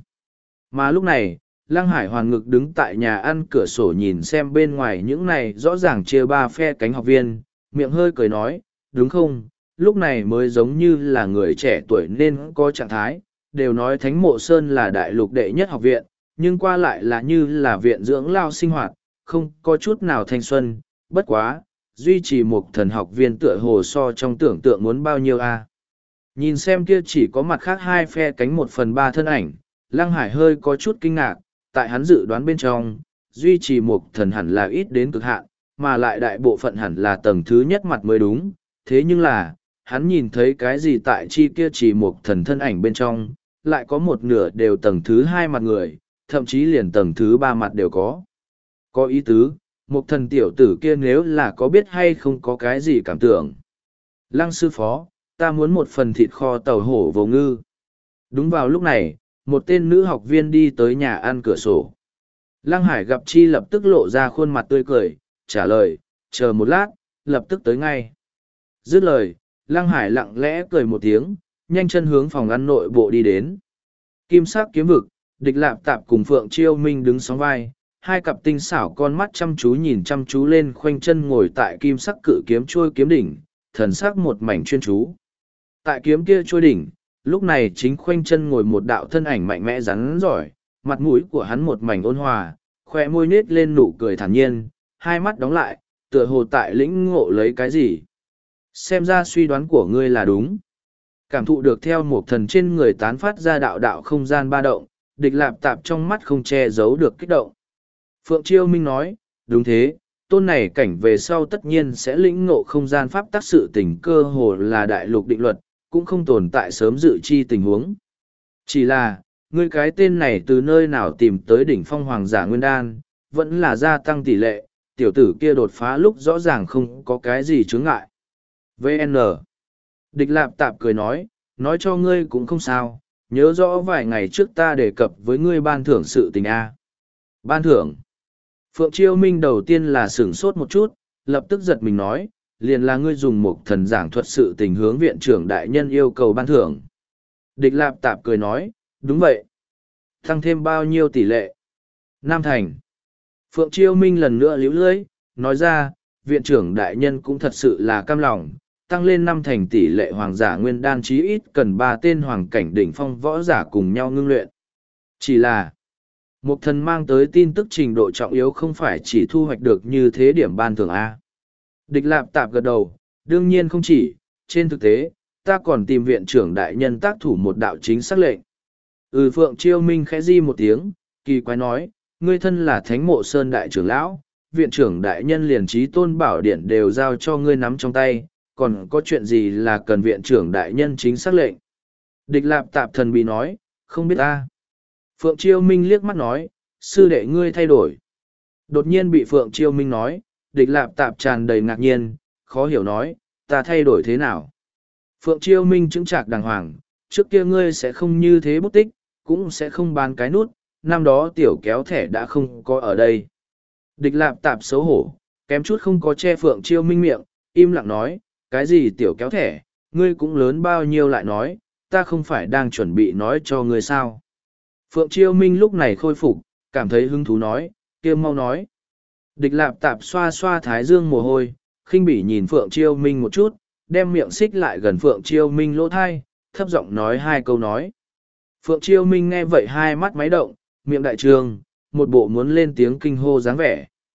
Mà lúc này, Lăng Hải hoàn ngực đứng tại nhà ăn cửa sổ nhìn xem bên ngoài những này rõ ràng chia ba phe cánh học viên, miệng hơi cười nói, đúng không, lúc này mới giống như là người trẻ tuổi nên có trạng thái, đều nói Thánh Mộ Sơn là đại lục đệ nhất học viện, nhưng qua lại là như là viện dưỡng lao sinh hoạt, không có chút nào thanh xuân, bất quá, duy trì một thần học viên tựa hồ so trong tưởng tượng muốn bao nhiêu a. Nhìn xem kia chỉ có mặt khác hai phe cánh một phần ba thân ảnh, Lăng Hải hơi có chút kinh ngạc, tại hắn dự đoán bên trong, duy trì một thần hẳn là ít đến cực hạn, mà lại đại bộ phận hẳn là tầng thứ nhất mặt mới đúng, thế nhưng là, hắn nhìn thấy cái gì tại chi kia chỉ một thần thân ảnh bên trong, lại có một nửa đều tầng thứ hai mặt người, thậm chí liền tầng thứ ba mặt đều có. Có ý tứ, một thần tiểu tử kia nếu là có biết hay không có cái gì cảm tưởng. Lăng sư phó, ta muốn một phần thịt kho tàu hổ vồ ngư. Đúng vào lúc này, một tên nữ học viên đi tới nhà ăn cửa sổ. Lăng Hải gặp chi lập tức lộ ra khuôn mặt tươi cười, trả lời, chờ một lát, lập tức tới ngay. Dứt lời, Lăng Hải lặng lẽ cười một tiếng, nhanh chân hướng phòng ăn nội bộ đi đến. Kim sắc kiếm vực, Địch Lạp Tạp cùng Phượng Chiêu Minh đứng sóng vai, hai cặp tinh xảo con mắt chăm chú nhìn chăm chú lên khoanh chân ngồi tại kim sắc cự kiếm trôi kiếm đỉnh, thần sắc một mảnh chuyên chú. Tại kiếm kia trôi đỉnh, lúc này chính khoanh chân ngồi một đạo thân ảnh mạnh mẽ rắn giỏi, mặt mũi của hắn một mảnh ôn hòa, khoe môi nết lên nụ cười thản nhiên, hai mắt đóng lại, tựa hồ tại lĩnh ngộ lấy cái gì. Xem ra suy đoán của ngươi là đúng. Cảm thụ được theo một thần trên người tán phát ra đạo đạo không gian ba động, Địch Lạp Tạp trong mắt không che giấu được kích động. Phượng Chiêu Minh nói, đúng thế, tôn này cảnh về sau tất nhiên sẽ lĩnh ngộ không gian pháp tác sự tình cơ hồ là đại lục định luật, cũng không tồn tại sớm dự chi tình huống. Chỉ là, ngươi cái tên này từ nơi nào tìm tới đỉnh phong hoàng giả nguyên đan, vẫn là gia tăng tỷ lệ, tiểu tử kia đột phá lúc rõ ràng không có cái gì chướng ngại. vê en Địch Lạp Tạp cười nói, nói cho ngươi cũng không sao, nhớ rõ vài ngày trước ta đề cập với ngươi ban thưởng sự tình A. Ban thưởng. Phượng Chiêu Minh đầu tiên là sửng sốt một chút, lập tức giật mình nói, liền là ngươi dùng một thần giảng thuật sự tình hướng viện trưởng đại nhân yêu cầu ban thưởng. Địch Lạp Tạp cười nói, đúng vậy. Tăng thêm bao nhiêu tỷ lệ? Nam thành. Phượng Chiêu Minh lần nữa liễu lưỡi, nói ra, viện trưởng đại nhân cũng thật sự là cam lòng, tăng lên năm thành tỷ lệ hoàng giả nguyên đan chí ít cần ba tên hoàng cảnh đỉnh phong võ giả cùng nhau ngưng luyện. Chỉ là, một thần mang tới tin tức trình độ trọng yếu không phải chỉ thu hoạch được như thế điểm ban thưởng A. Địch Lạp Tạp gật đầu, đương nhiên không chỉ, trên thực tế, ta còn tìm viện trưởng đại nhân tác thủ một đạo chính xác lệnh. Ừ Phượng Chiêu Minh khẽ di một tiếng, kỳ quái nói, ngươi thân là Thánh Mộ Sơn đại trưởng lão, viện trưởng đại nhân liền trí tôn bảo điện đều giao cho ngươi nắm trong tay, còn có chuyện gì là cần viện trưởng đại nhân chính xác lệnh. Địch Lạp Tạp thần bị nói, không biết ta. Phượng Chiêu Minh liếc mắt nói, sư đệ ngươi thay đổi. Đột nhiên bị Phượng Chiêu Minh nói, Địch Lạp Tạp tràn đầy ngạc nhiên, khó hiểu nói, ta thay đổi thế nào. Phượng Chiêu Minh chứng trạc đàng hoàng, trước kia ngươi sẽ không như thế bút tích, cũng sẽ không bán cái nút, năm đó tiểu kéo thẻ đã không có ở đây. Địch Lạp Tạp xấu hổ, kém chút không có che Phượng Chiêu Minh miệng, im lặng nói, cái gì tiểu kéo thẻ, ngươi cũng lớn bao nhiêu lại nói, ta không phải đang chuẩn bị nói cho ngươi sao. Phượng Chiêu Minh lúc này khôi phục, cảm thấy hứng thú nói, kia mau nói. Địch Lạp Tạp xoa xoa thái dương mồ hôi, khinh bỉ nhìn Phượng Chiêu Minh một chút, đem miệng xích lại gần Phượng Chiêu Minh lỗ thai, thấp giọng nói hai câu nói. Phượng Chiêu Minh nghe vậy hai mắt máy động, miệng đại trường, một bộ muốn lên tiếng kinh hô dáng vẻ.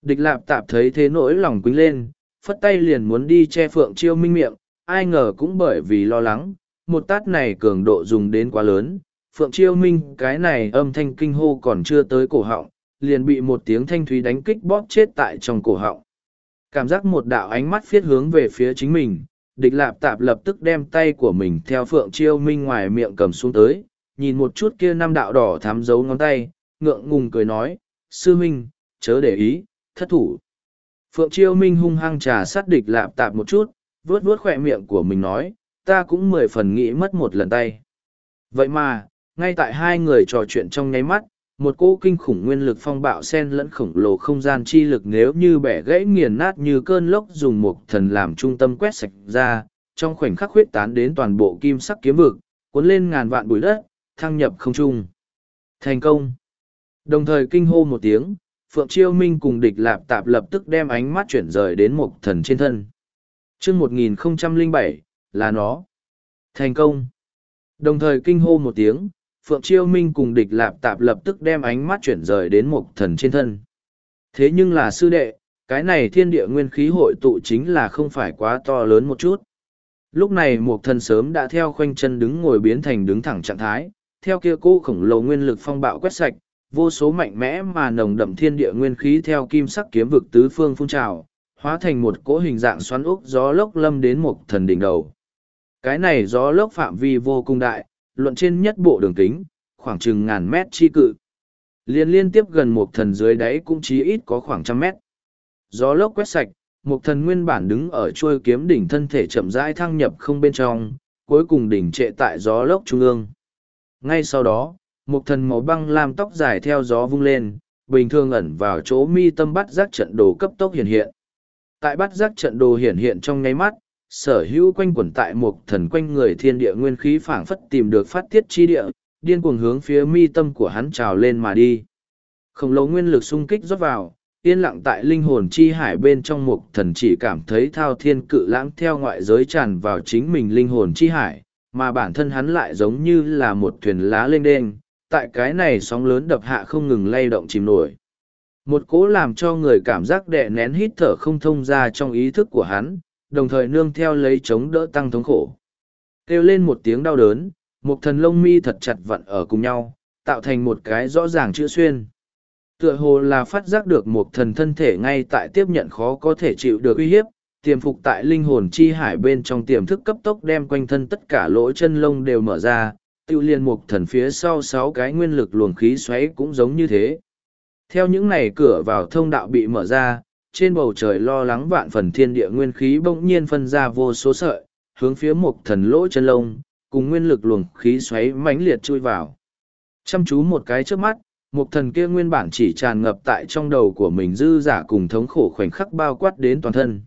Địch lạp tạp thấy thế nỗi lòng quýnh lên, phất tay liền muốn đi che Phượng Chiêu Minh miệng, ai ngờ cũng bởi vì lo lắng, một tát này cường độ dùng đến quá lớn. Phượng Chiêu Minh cái này âm thanh kinh hô còn chưa tới cổ họng, liền bị một tiếng thanh thúy đánh kích bóp chết tại trong cổ họng. Cảm giác một đạo ánh mắt phiết hướng về phía chính mình, địch lạp tạp lập tức đem tay của mình theo Phượng Chiêu Minh ngoài miệng cầm xuống tới, nhìn một chút kia năm đạo đỏ thám dấu ngón tay, ngượng ngùng cười nói, sư minh, chớ để ý, thất thủ. Phượng Chiêu Minh hung hăng trà sát địch lạp tạp một chút, vuốt vuốt khỏe miệng của mình nói, ta cũng mười phần nghĩ mất một lần tay. Vậy mà, ngay tại hai người trò chuyện trong nháy mắt, một cỗ kinh khủng nguyên lực phong bạo sen lẫn khổng lồ không gian chi lực nếu như bẻ gãy nghiền nát như cơn lốc dùng một thần làm trung tâm quét sạch ra, trong khoảnh khắc huyết tán đến toàn bộ kim sắc kiếm vực, cuốn lên ngàn vạn bụi đất, thăng nhập không trung. Thành công! Đồng thời kinh hô một tiếng, Phượng Chiêu Minh cùng địch lạp tạp lập tức đem ánh mắt chuyển rời đến một thần trên thân. chương một nghìn không trăm lẻ bảy, là nó. Thành công! Đồng thời kinh hô một tiếng, Phượng Chiêu Minh cùng địch lạp tạp lập tức đem ánh mắt chuyển rời đến một thần trên thân. Thế nhưng là sư đệ, cái này thiên địa nguyên khí hội tụ chính là không phải quá to lớn một chút. Lúc này một thần sớm đã theo khoanh chân đứng ngồi biến thành đứng thẳng trạng thái, theo kia cỗ khổng lồ nguyên lực phong bạo quét sạch, vô số mạnh mẽ mà nồng đậm thiên địa nguyên khí theo kim sắc kiếm vực tứ phương phun trào, hóa thành một cỗ hình dạng xoắn ốc gió lốc lâm đến một thần đỉnh đầu. Cái này gió lốc phạm vi vô cùng đại, luận trên nhất bộ đường kính, khoảng chừng ngàn mét chi cự. Liên liên tiếp gần một thần dưới đáy cũng chí ít có khoảng trăm mét. Gió lốc quét sạch, một thần nguyên bản đứng ở chuôi kiếm đỉnh thân thể chậm rãi thăng nhập không bên trong, cuối cùng đỉnh trệ tại gió lốc trung ương. Ngay sau đó, một thần màu băng lam tóc dài theo gió vung lên, bình thường ẩn vào chỗ mi tâm bắt giác trận đồ cấp tốc hiện hiện. Tại bắt giác trận đồ hiện hiện trong nháy mắt, sở hữu quanh quẩn tại một thần quanh người thiên địa nguyên khí phảng phất tìm được phát tiết chi địa, điên cuồng hướng phía mi tâm của hắn trào lên mà đi. Khổng lồ nguyên lực xung kích rót vào, yên lặng tại linh hồn chi hải bên trong một thần chỉ cảm thấy thao thiên cự lãng theo ngoại giới tràn vào chính mình linh hồn chi hải, mà bản thân hắn lại giống như là một thuyền lá lênh đênh, tại cái này sóng lớn đập hạ không ngừng lay động chìm nổi. Một cố làm cho người cảm giác đè nén hít thở không thông ra trong ý thức của hắn, đồng thời nương theo lấy chống đỡ tăng thống khổ. Kêu lên một tiếng đau đớn, một thần lông mi thật chặt vặn ở cùng nhau, tạo thành một cái rõ ràng chữ xuyên. Tựa hồ là phát giác được một thần thân thể ngay tại tiếp nhận khó có thể chịu được uy hiếp, tiềm phục tại linh hồn chi hải bên trong tiềm thức cấp tốc đem quanh thân tất cả lỗ chân lông đều mở ra, tiêu liên một thần phía sau sáu cái nguyên lực luồng khí xoáy cũng giống như thế. Theo những này cửa vào thông đạo bị mở ra, trên bầu trời lo lắng vạn phần thiên địa nguyên khí bỗng nhiên phân ra vô số sợi, hướng phía một thần lỗ chân lông, cùng nguyên lực luồng khí xoáy mãnh liệt chui vào. Chăm chú một cái trước mắt, một thần kia nguyên bản chỉ tràn ngập tại trong đầu của mình dư giả cùng thống khổ khoảnh khắc bao quát đến toàn thân.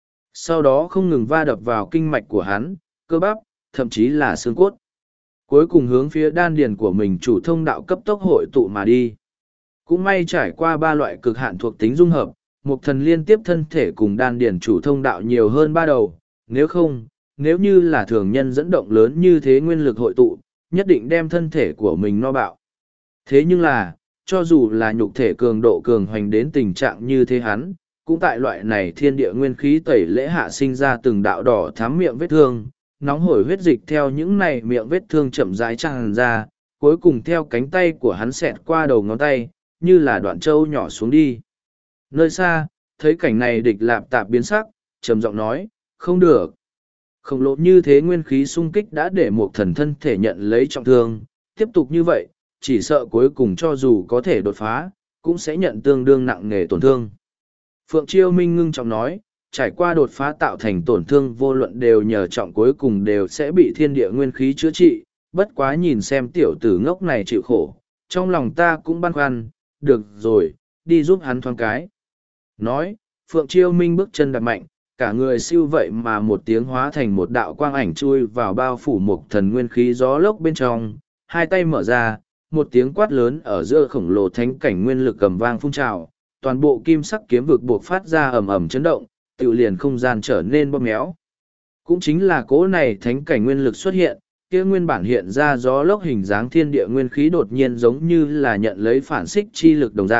Sau đó không ngừng va đập vào kinh mạch của hắn, cơ bắp, thậm chí là xương cốt. Cuối cùng hướng phía đan điền của mình chủ thông đạo cấp tốc hội tụ mà đi. Cũng may trải qua ba loại cực hạn thuộc tính dung hợp, một thần liên tiếp thân thể cùng đan điền chủ thông đạo nhiều hơn ba đầu, nếu không, nếu như là thường nhân dẫn động lớn như thế nguyên lực hội tụ, nhất định đem thân thể của mình no bạo. Thế nhưng là, cho dù là nhục thể cường độ cường hoành đến tình trạng như thế hắn, cũng tại loại này thiên địa nguyên khí tẩy lễ hạ sinh ra từng đạo đỏ thám miệng vết thương, nóng hổi huyết dịch theo những này miệng vết thương chậm rãi tràn ra, cuối cùng theo cánh tay của hắn xẹt qua đầu ngón tay, như là đoạn trâu nhỏ xuống đi. Nơi xa, thấy cảnh này địch lạp tạp biến sắc, trầm giọng nói, không được. Khổng lồ như thế nguyên khí xung kích đã để một thần thân thể nhận lấy trọng thương, tiếp tục như vậy, chỉ sợ cuối cùng cho dù có thể đột phá, cũng sẽ nhận tương đương nặng nề tổn thương. Phượng Chiêu Minh ngưng trọng nói, trải qua đột phá tạo thành tổn thương vô luận đều nhờ trọng cuối cùng đều sẽ bị thiên địa nguyên khí chữa trị, bất quá nhìn xem tiểu tử ngốc này chịu khổ, trong lòng ta cũng băn khoăn, được rồi, đi giúp hắn thoáng cái. Nói, Phượng Chiêu Minh bước chân đạp mạnh, cả người siêu vậy mà một tiếng hóa thành một đạo quang ảnh chui vào bao phủ một thần nguyên khí gió lốc bên trong, hai tay mở ra, một tiếng quát lớn ở giữa khổng lồ thánh cảnh nguyên lực cầm vang phun trào, toàn bộ kim sắc kiếm vực buộc phát ra ầm ầm chấn động, tự liền không gian trở nên bóp méo. Cũng chính là cỗ này thánh cảnh nguyên lực xuất hiện, kia nguyên bản hiện ra gió lốc hình dáng thiên địa nguyên khí đột nhiên giống như là nhận lấy phản xích chi lực đồng dạng,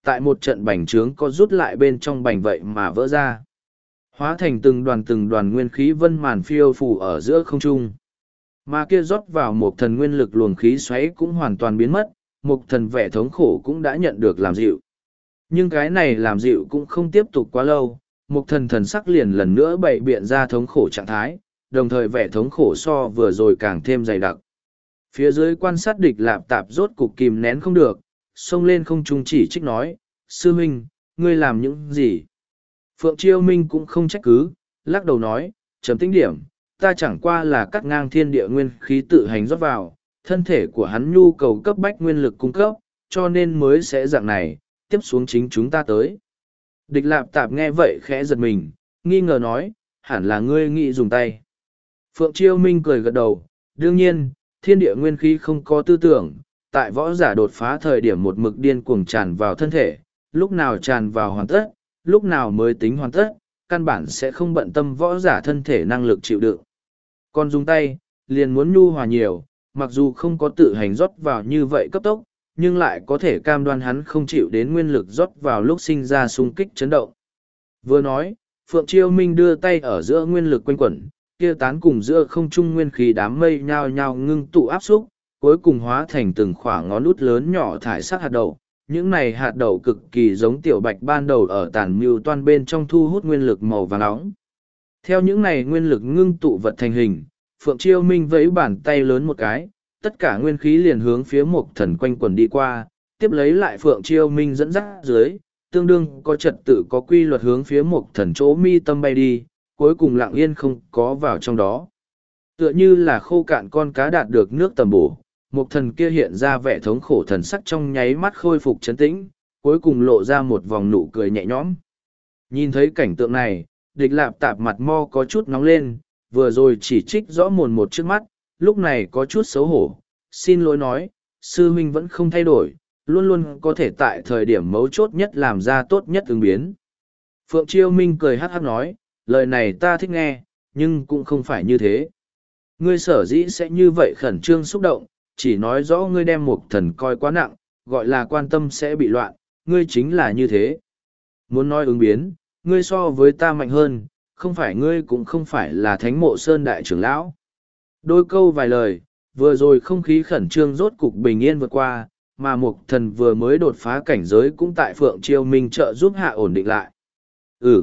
tại một trận bành trướng có rút lại bên trong bành vậy mà vỡ ra. Hóa thành từng đoàn từng đoàn nguyên khí vân màn phiêu phù ở giữa không trung. Mà kia rót vào một thần nguyên lực luồng khí xoáy cũng hoàn toàn biến mất, một thần vẻ thống khổ cũng đã nhận được làm dịu. Nhưng cái này làm dịu cũng không tiếp tục quá lâu, một thần thần sắc liền lần nữa bày biện ra thống khổ trạng thái, đồng thời vẻ thống khổ so vừa rồi càng thêm dày đặc. Phía dưới quan sát địch lạp tạp rốt cục kìm nén không được, xông lên không trung chỉ trích nói, sư minh, ngươi làm những gì? Phượng Chiêu Minh cũng không trách cứ, lắc đầu nói, trầm tĩnh điểm, ta chẳng qua là cắt ngang thiên địa nguyên khí tự hành rót vào, thân thể của hắn nhu cầu cấp bách nguyên lực cung cấp, cho nên mới sẽ dạng này, tiếp xuống chính chúng ta tới. Địch lạp tạp nghe vậy khẽ giật mình, nghi ngờ nói, hẳn là ngươi nghĩ dùng tay. Phượng Chiêu Minh cười gật đầu, đương nhiên, thiên địa nguyên khí không có tư tưởng, tại võ giả đột phá thời điểm một mực điên cuồng tràn vào thân thể, lúc nào tràn vào hoàn tất, lúc nào mới tính hoàn tất, căn bản sẽ không bận tâm võ giả thân thể năng lực chịu đựng. Còn dùng tay, liền muốn nhu hòa nhiều, mặc dù không có tự hành rót vào như vậy cấp tốc, nhưng lại có thể cam đoan hắn không chịu đến nguyên lực rót vào lúc sinh ra xung kích chấn động. Vừa nói, Phượng Chiêu Minh đưa tay ở giữa nguyên lực quanh quẩn, kia tán cùng giữa không trung nguyên khí đám mây nhao nhao ngưng tụ áp xúc, cuối cùng hóa thành từng khoảng ngón út lớn nhỏ thải sắc hạt đậu. Những này hạt đậu cực kỳ giống tiểu bạch ban đầu ở tàn mưu toan bên trong thu hút nguyên lực màu vàng nóng. Theo những này nguyên lực ngưng tụ vật thành hình, Phượng Chiêu Minh vẫy bàn tay lớn một cái, tất cả nguyên khí liền hướng phía một thần quanh quần đi qua, tiếp lấy lại Phượng Chiêu Minh dẫn dắt dưới, tương đương có trật tự có quy luật hướng phía một thần chỗ mi tâm bay đi, cuối cùng lặng yên không có vào trong đó. Tựa như là khô cạn con cá đạt được nước tầm bổ, một thần kia hiện ra vẻ thống khổ thần sắc trong nháy mắt khôi phục trấn tĩnh, cuối cùng lộ ra một vòng nụ cười nhẹ nhõm. Nhìn thấy cảnh tượng này, địch lạp tạp mặt mo có chút nóng lên, vừa rồi chỉ trích rõ mồn một trước mắt, lúc này có chút xấu hổ, xin lỗi nói, sư huynh vẫn không thay đổi, luôn luôn có thể tại thời điểm mấu chốt nhất làm ra tốt nhất ứng biến. Phượng Chiêu Minh cười hát hát nói, lời này ta thích nghe, nhưng cũng không phải như thế. Ngươi sở dĩ sẽ như vậy khẩn trương xúc động, chỉ nói rõ ngươi đem một thần coi quá nặng, gọi là quan tâm sẽ bị loạn, ngươi chính là như thế. Muốn nói ứng biến, ngươi so với ta mạnh hơn, không phải ngươi cũng không phải là thánh mộ sơn đại trưởng lão. Đôi câu vài lời, vừa rồi không khí khẩn trương rốt cục bình yên vượt qua, mà một thần vừa mới đột phá cảnh giới cũng tại Phượng Chiêu Minh trợ giúp hạ ổn định lại. Ừ.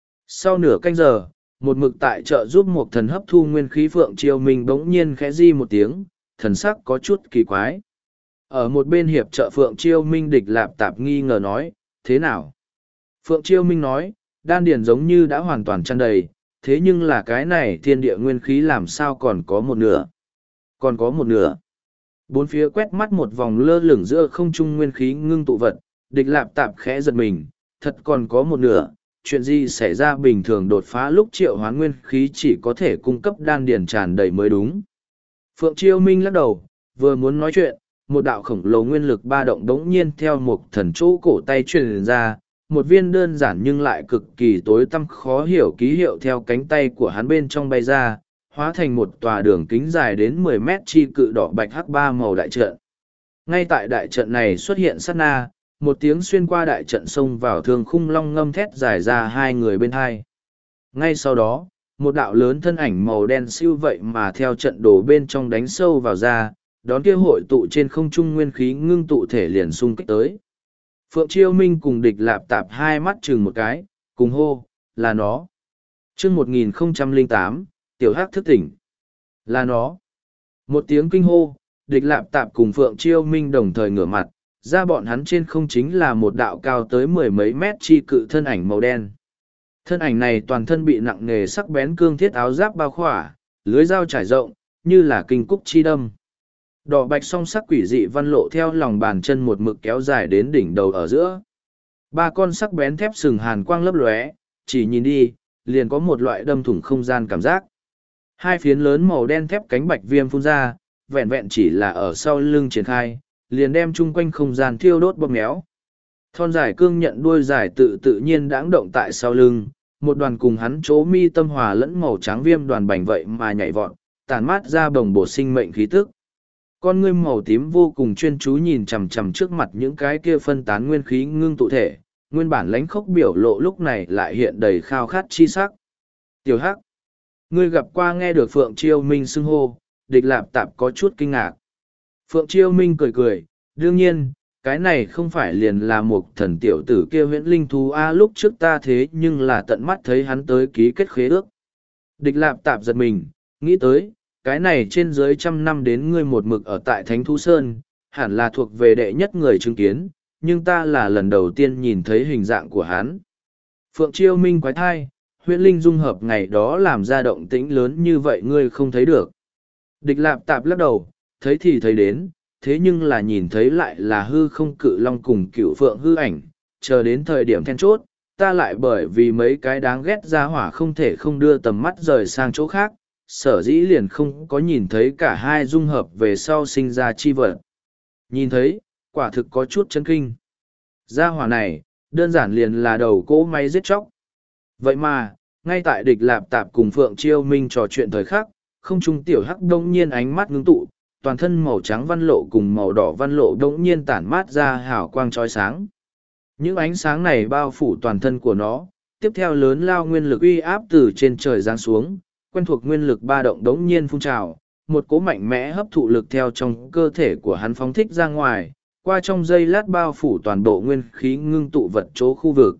Sau nửa canh giờ, một mực tại trợ giúp một thần hấp thu nguyên khí Phượng Chiêu Minh bỗng nhiên khẽ di một tiếng, thần sắc có chút kỳ quái. Ở một bên hiệp trợ Phượng Chiêu Minh địch lạp tạp nghi ngờ nói, thế nào? Phượng Chiêu Minh nói, đan điền giống như đã hoàn toàn tràn đầy, thế nhưng là cái này thiên địa nguyên khí làm sao còn có một nửa? Còn có một nửa. Bốn phía quét mắt một vòng lơ lửng giữa không trung nguyên khí ngưng tụ vật, địch lạp tạp khẽ giật mình, thật còn có một nửa. Chuyện gì xảy ra bình thường đột phá lúc triệu hoán nguyên khí chỉ có thể cung cấp đan điền tràn đầy mới đúng. Phượng Chiêu Minh lắc đầu, vừa muốn nói chuyện, một đạo khổng lồ nguyên lực ba động đống nhiên theo một thần chỗ cổ tay truyền ra, một viên đơn giản nhưng lại cực kỳ tối tăm khó hiểu ký hiệu theo cánh tay của hắn bên trong bay ra, hóa thành một tòa đường kính dài đến mười mét chi cự đỏ bạch hắc ba màu đại trận. Ngay tại đại trận này xuất hiện sát na, một tiếng xuyên qua đại trận xông vào thương khung long ngâm thét dài ra hai người bên hai. Ngay sau đó, một đạo lớn thân ảnh màu đen siêu vậy mà theo trận đồ bên trong đánh sâu vào ra, đón kia hội tụ trên không trung nguyên khí ngưng tụ thể liền xung kích tới. Phượng Chiêu Minh cùng địch lạp tạp hai mắt chừng một cái, cùng hô, là nó. chương một nghìn không trăm lẻ tám, tiểu hắc thức tỉnh. Là nó. Một tiếng kinh hô, địch lạp tạp cùng Phượng Chiêu Minh đồng thời ngửa mặt, ra bọn hắn trên không chính là một đạo cao tới mười mấy mét chi cự thân ảnh màu đen. Thân ảnh này toàn thân bị nặng nề sắc bén cương thiết áo giáp bao khỏa, lưới dao trải rộng, như là kinh cúc chi đâm. Đỏ bạch song sắc quỷ dị văn lộ theo lòng bàn chân một mực kéo dài đến đỉnh đầu ở giữa. Ba con sắc bén thép sừng hàn quang lấp lóe, chỉ nhìn đi, liền có một loại đâm thủng không gian cảm giác. Hai phiến lớn màu đen thép cánh bạch viêm phun ra, vẹn vẹn chỉ là ở sau lưng triển khai, liền đem chung quanh không gian thiêu đốt bóp méo. Thon dài cương nhận đuôi dài tự tự nhiên đãng động tại sau lưng, một đoàn cùng hắn chỗ mi tâm hòa lẫn màu trắng viêm đoàn bành vậy mà nhảy vọt, tàn mát ra bồng bột sinh mệnh khí tức. Con ngươi màu tím vô cùng chuyên chú nhìn chằm chằm trước mặt những cái kia phân tán nguyên khí ngưng tụ thể, nguyên bản lãnh khốc biểu lộ lúc này lại hiện đầy khao khát chi sắc. Tiểu Hắc, ngươi gặp qua nghe được Phượng Chiêu Minh xưng hô, Địch Lạp Tạp có chút kinh ngạc. Phượng Chiêu Minh cười cười, đương nhiên, cái này không phải liền là một thần tiểu tử kia huyễn linh thú a lúc trước ta thế nhưng là tận mắt thấy hắn tới ký kết khế ước. Địch Lạp Tạp giật mình, nghĩ tới, cái này trên dưới trăm năm đến ngươi một mực ở tại Thánh Thú Sơn, hẳn là thuộc về đệ nhất người chứng kiến, nhưng ta là lần đầu tiên nhìn thấy hình dạng của hắn. Phượng Chiêu Minh quái thai, huyễn linh dung hợp ngày đó làm ra động tĩnh lớn như vậy ngươi không thấy được. Địch Lạp Tạp lắc đầu, thấy thì thấy đến, thế nhưng là nhìn thấy lại là hư không cự long cùng cựu phượng hư ảnh, chờ đến thời điểm then chốt, ta lại bởi vì mấy cái đáng ghét ra hỏa không thể không đưa tầm mắt rời sang chỗ khác, sở dĩ liền không có nhìn thấy cả hai dung hợp về sau sinh ra chi vật. Nhìn thấy, quả thực có chút chấn kinh. Gia hỏa này, đơn giản liền là đầu cỗ máy giết chóc. Vậy mà, ngay tại Địch Lạp Tạp cùng Phượng Chiêu Minh trò chuyện thời khắc, không trung tiểu hắc đông nhiên ánh mắt ngưng tụ, toàn thân màu trắng văn lộ cùng màu đỏ văn lộ đông nhiên tản mát ra hào quang trói sáng. Những ánh sáng này bao phủ toàn thân của nó, tiếp theo lớn lao nguyên lực uy áp từ trên trời giáng xuống, quen thuộc nguyên lực ba động đống nhiên phun trào, một cỗ mạnh mẽ hấp thụ lực theo trong cơ thể của hắn phóng thích ra ngoài, qua trong giây lát bao phủ toàn bộ nguyên khí ngưng tụ vật chỗ khu vực.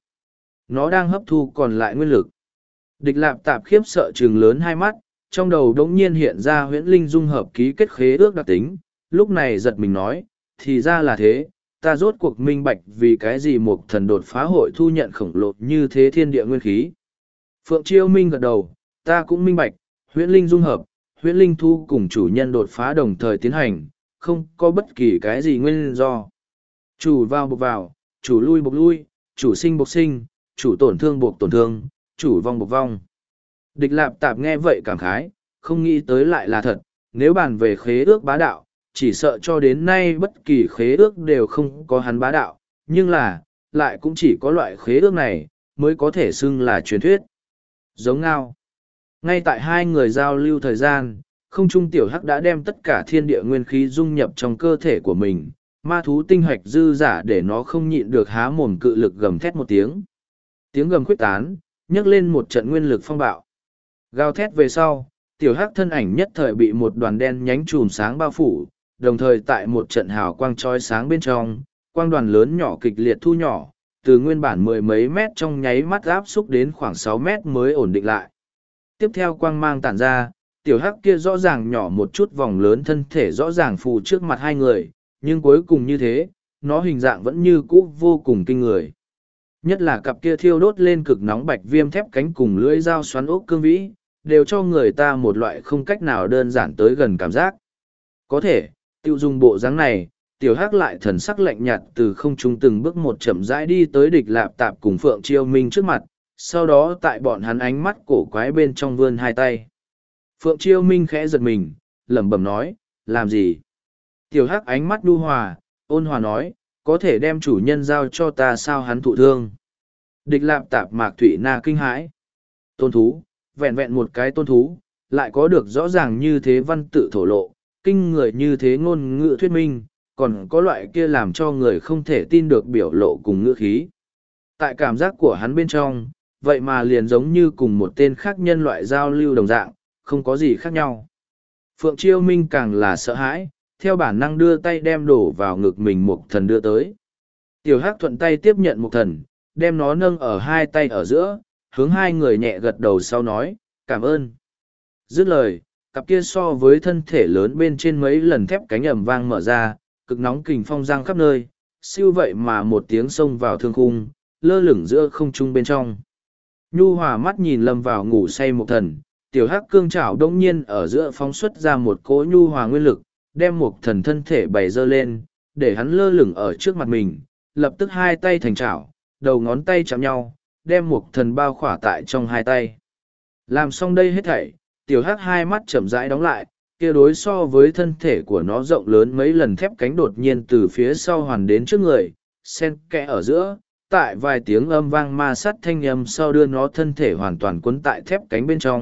Nó đang hấp thu còn lại nguyên lực. Địch Lạp Tạp khiếp sợ trừng lớn hai mắt, trong đầu đống nhiên hiện ra huyễn linh dung hợp ký kết khế ước đặc tính, lúc này giật mình nói, thì ra là thế, ta rốt cuộc minh bạch vì cái gì một thần đột phá hội thu nhận khổng lồ như thế thiên địa nguyên khí. Phượng Chiêu Minh gật đầu, ta cũng minh bạch, huyễn linh dung hợp, huyễn linh thu cùng chủ nhân đột phá đồng thời tiến hành, không có bất kỳ cái gì nguyên do. Chủ vào bộc vào, chủ lui bộc lui, chủ sinh bộc sinh, chủ tổn thương bộc tổn thương, chủ vong bộc vong. Địch Lạp Tạp nghe vậy cảm khái, không nghĩ tới lại là thật, nếu bàn về khế ước bá đạo, chỉ sợ cho đến nay bất kỳ khế ước đều không có hắn bá đạo, nhưng là, lại cũng chỉ có loại khế ước này, mới có thể xưng là truyền thuyết. Giống ngao. Ngay tại hai người giao lưu thời gian, không trung tiểu hắc đã đem tất cả thiên địa nguyên khí dung nhập trong cơ thể của mình, ma thú tinh hoạch dư giả để nó không nhịn được há mồm cự lực gầm thét một tiếng. Tiếng gầm khuyết tán, nhấc lên một trận nguyên lực phong bạo. Gào thét về sau, tiểu hắc thân ảnh nhất thời bị một đoàn đen nhánh chùm sáng bao phủ, đồng thời tại một trận hào quang trói sáng bên trong, quang đoàn lớn nhỏ kịch liệt thu nhỏ, từ nguyên bản mười mấy mét trong nháy mắt áp xúc đến khoảng sáu mét mới ổn định lại. Tiếp theo quang mang tản ra, tiểu hắc kia rõ ràng nhỏ một chút vòng lớn thân thể rõ ràng phù trước mặt hai người, nhưng cuối cùng như thế, nó hình dạng vẫn như cũ vô cùng kinh người. Nhất là cặp kia thiêu đốt lên cực nóng bạch viêm thép cánh cùng lưỡi dao xoắn ốc cương vĩ, đều cho người ta một loại không cách nào đơn giản tới gần cảm giác. Có thể, tiêu dùng bộ dáng này, tiểu hắc lại thần sắc lạnh nhạt từ không trung từng bước một chậm rãi đi tới Địch Lạp Tạp cùng Phượng Chiêu Minh trước mặt, sau đó tại bọn hắn ánh mắt cổ quái bên trong vươn hai tay. Phượng Chiêu Minh khẽ giật mình, lẩm bẩm nói, làm gì? Tiểu hắc ánh mắt nhu hòa, ôn hòa nói, có thể đem chủ nhân giao cho ta sao hắn thụ thương. Địch Lạp Tạp Mạc Thụy Na kinh hãi. Tôn thú, vẹn vẹn một cái tôn thú, lại có được rõ ràng như thế văn tự thổ lộ, kinh người như thế ngôn ngữ thuyết minh, còn có loại kia làm cho người không thể tin được biểu lộ cùng ngữ khí. Tại cảm giác của hắn bên trong, vậy mà liền giống như cùng một tên khác nhân loại giao lưu đồng dạng, không có gì khác nhau. Phượng Chiêu Minh càng là sợ hãi, theo bản năng đưa tay đem đổ vào ngực mình một thần đưa tới. Tiểu Hắc thuận tay tiếp nhận một thần, đem nó nâng ở hai tay ở giữa, hướng hai người nhẹ gật đầu sau nói, cảm ơn. Dứt lời, cặp kia so với thân thể lớn bên trên mấy lần thép cánh ầm vang mở ra, cực nóng kình phong giang khắp nơi, siêu vậy mà một tiếng xông vào thương khung, lơ lửng giữa không trung bên trong. Nhu hòa mắt nhìn lâm vào ngủ say một thần, tiểu hắc cương trảo đông nhiên ở giữa phóng xuất ra một cỗ nhu hòa nguyên lực, đem một thần thân thể bày dơ lên, để hắn lơ lửng ở trước mặt mình, lập tức hai tay thành trảo, đầu ngón tay chạm nhau, đem một thần bao khỏa tại trong hai tay. Làm xong đây hết thảy, tiểu hắc hai mắt chậm rãi đóng lại, kia đối so với thân thể của nó rộng lớn mấy lần thép cánh đột nhiên từ phía sau hoàn đến trước người, xen kẽ ở giữa, tại vài tiếng âm vang ma sắt thanh âm sau đưa nó thân thể hoàn toàn cuốn tại thép cánh bên trong,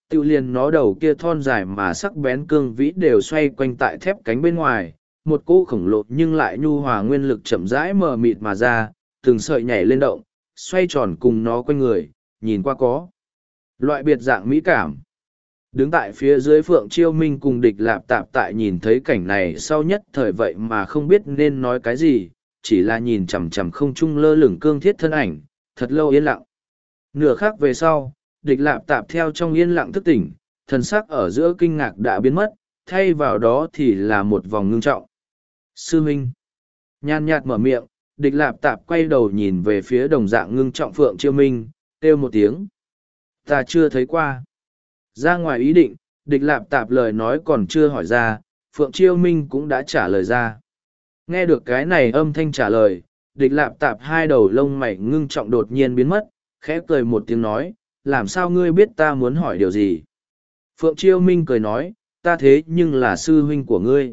Tự liền nó đầu kia thon dài mà sắc bén cương vĩ đều xoay quanh tại thép cánh bên ngoài, một cỗ khổng lồ nhưng lại nhu hòa nguyên lực chậm rãi mờ mịt mà ra, từng sợi nhảy lên động, xoay tròn cùng nó quanh người, nhìn qua có loại biệt dạng mỹ cảm. Đứng tại phía dưới Phượng Chiêu Minh cùng Địch Lạp Tạp tại nhìn thấy cảnh này sau nhất thời vậy mà không biết nên nói cái gì, chỉ là nhìn chằm chằm không trung lơ lửng cương thiết thân ảnh, thật lâu yên lặng. Nửa khắc về sau, Địch Lạp Tạp theo trong yên lặng thức tỉnh, thần sắc ở giữa kinh ngạc đã biến mất, thay vào đó thì là một vòng ngưng trọng. Sư huynh, nhàn nhạt mở miệng, Địch Lạp Tạp quay đầu nhìn về phía đồng dạng ngưng trọng Phượng Chiêu Minh, kêu một tiếng. Ta chưa thấy qua. Ra ngoài ý định, Địch Lạp Tạp lời nói còn chưa hỏi ra, Phượng Chiêu Minh cũng đã trả lời ra. Nghe được cái này âm thanh trả lời, Địch Lạp Tạp hai đầu lông mày ngưng trọng đột nhiên biến mất, khẽ cười một tiếng nói, làm sao ngươi biết ta muốn hỏi điều gì? Phượng Chiêu Minh cười nói, ta thế nhưng là sư huynh của ngươi.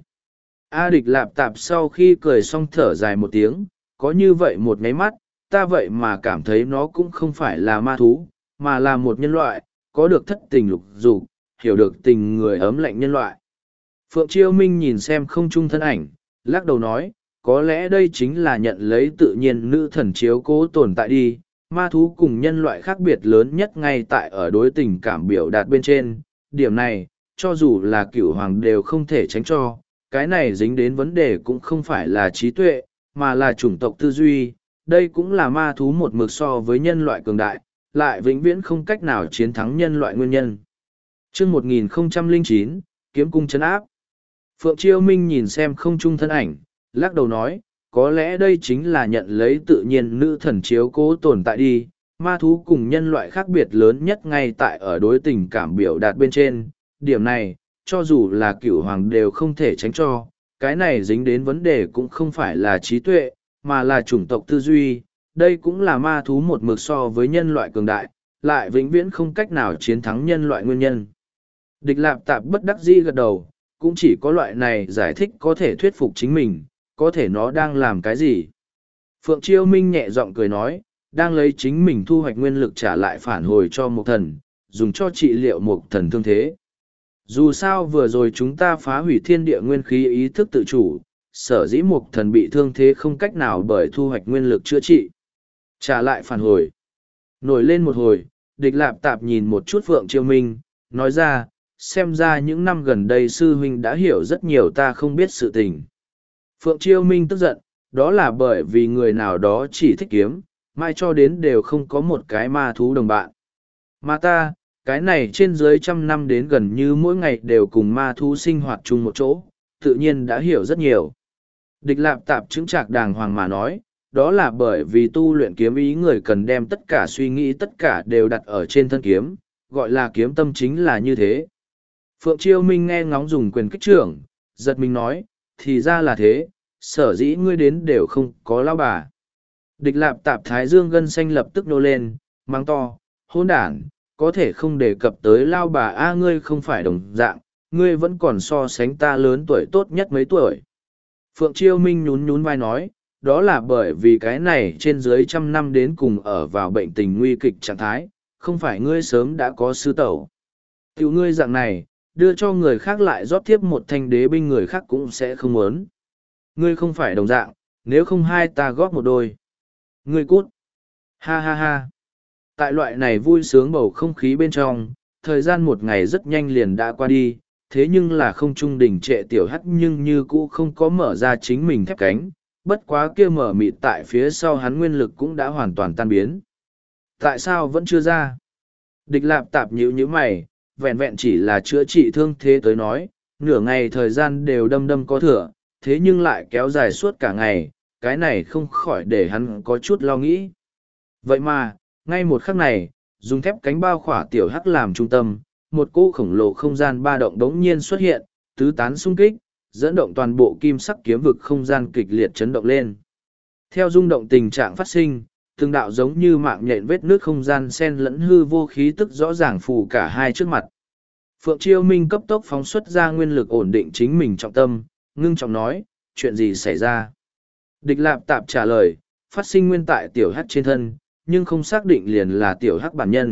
A Địch Lạp Tạp sau khi cười xong thở dài một tiếng, có như vậy một ngáy mắt, ta vậy mà cảm thấy nó cũng không phải là ma thú, mà là một nhân loại, có được thất tình lục dục, hiểu được tình người ấm lạnh nhân loại. Phượng Chiêu Minh nhìn xem không trung thân ảnh, lắc đầu nói, có lẽ đây chính là nhận lấy tự nhiên nữ thần chiếu cố tồn tại đi. Ma thú cùng nhân loại khác biệt lớn nhất ngay tại ở đối tình cảm biểu đạt bên trên. Điểm này, cho dù là cửu hoàng đều không thể tránh cho, cái này dính đến vấn đề cũng không phải là trí tuệ, mà là chủng tộc tư duy. Đây cũng là ma thú một mực so với nhân loại cường đại, lại vĩnh viễn không cách nào chiến thắng nhân loại nguyên nhân. Trước một nghìn không trăm lẻ chín, kiếm cung trấn áp. Phượng Chiêu Minh nhìn xem không trung thân ảnh, lắc đầu nói, có lẽ đây chính là nhận lấy tự nhiên nữ thần chiếu cố tồn tại đi. Ma thú cùng nhân loại khác biệt lớn nhất ngay tại ở đối tình cảm biểu đạt bên trên. Điểm này, cho dù là cửu hoàng đều không thể tránh cho, cái này dính đến vấn đề cũng không phải là trí tuệ, mà là chủng tộc tư duy. Đây cũng là ma thú một mực so với nhân loại cường đại, lại vĩnh viễn không cách nào chiến thắng nhân loại nguyên nhân. Địch Lạp Tạp bất đắc dĩ gật đầu, cũng chỉ có loại này giải thích có thể thuyết phục chính mình, có thể nó đang làm cái gì. Phượng Chiêu Minh nhẹ giọng cười nói, đang lấy chính mình thu hoạch nguyên lực trả lại phản hồi cho một thần, dùng cho trị liệu một thần thương thế. Dù sao vừa rồi chúng ta phá hủy thiên địa nguyên khí ý thức tự chủ, sở dĩ một thần bị thương thế không cách nào bởi thu hoạch nguyên lực chữa trị. Trả lại phản hồi. Nổi lên một hồi, Địch Lạp Tạp nhìn một chút Phượng Chiêu Minh, nói ra, xem ra những năm gần đây sư huynh đã hiểu rất nhiều ta không biết sự tình. Phượng Chiêu Minh tức giận, đó là bởi vì người nào đó chỉ thích kiếm, mai cho đến đều không có một cái ma thú đồng bạn. Mà ta, cái này trên dưới trăm năm đến gần như mỗi ngày đều cùng ma thú sinh hoạt chung một chỗ, tự nhiên đã hiểu rất nhiều. Địch Lạp Tạp chứng trạc đàng hoàng mà nói, đó là bởi vì tu luyện kiếm ý người cần đem tất cả suy nghĩ tất cả đều đặt ở trên thân kiếm, gọi là kiếm tâm chính là như thế. Phượng Chiêu Minh nghe ngóng dùng quyền kích trưởng, giật mình nói, thì ra là thế, sở dĩ ngươi đến đều không có lao bà. Địch Lạp Tạp thái dương gân xanh lập tức nô lên, mang to, hôn đản, có thể không đề cập tới lao bà a ngươi không phải đồng dạng, ngươi vẫn còn so sánh ta lớn tuổi tốt nhất mấy tuổi. Phượng Chiêu Minh nhún nhún vai nói, đó là bởi vì cái này trên dưới trăm năm đến cùng ở vào bệnh tình nguy kịch trạng thái, không phải ngươi sớm đã có sư tẩu. Tiểu ngươi dạng này, đưa cho người khác lại rót tiếp một thanh đế binh người khác cũng sẽ không muốn. Ngươi không phải đồng dạng, nếu không hai ta góp một đôi. Ngươi cút. Ha ha ha. Tại loại này vui sướng bầu không khí bên trong, thời gian một ngày rất nhanh liền đã qua đi, thế nhưng là không trung đỉnh trệ tiểu hắt nhưng như cũ không có mở ra chính mình thép cánh, bất quá kia mở mịt tại phía sau hắn nguyên lực cũng đã hoàn toàn tan biến. Tại sao vẫn chưa ra? Địch Lạp Tạp nhíu nhíu mày, vẹn vẹn chỉ là chữa trị thương thế tới nói, nửa ngày thời gian đều đâm đâm có thừa, thế nhưng lại kéo dài suốt cả ngày, cái này không khỏi để hắn có chút lo nghĩ. Vậy mà, ngay một khắc này, dùng thép cánh bao khỏa tiểu hắc làm trung tâm, một cỗ khổng lồ không gian ba động đống nhiên xuất hiện, tứ tán xung kích, dẫn động toàn bộ kim sắc kiếm vực không gian kịch liệt chấn động lên. Theo rung động tình trạng phát sinh, từng đạo giống như mạng nhện vết nước không gian sen lẫn hư vô khí tức rõ ràng phủ cả hai trước mặt. Phượng Chiêu Minh cấp tốc phóng xuất ra nguyên lực ổn định chính mình trọng tâm, ngưng trọng nói, chuyện gì xảy ra? Địch Lạp Tạp trả lời, phát sinh nguyên tại tiểu hắc trên thân, nhưng không xác định liền là tiểu hắc bản nhân,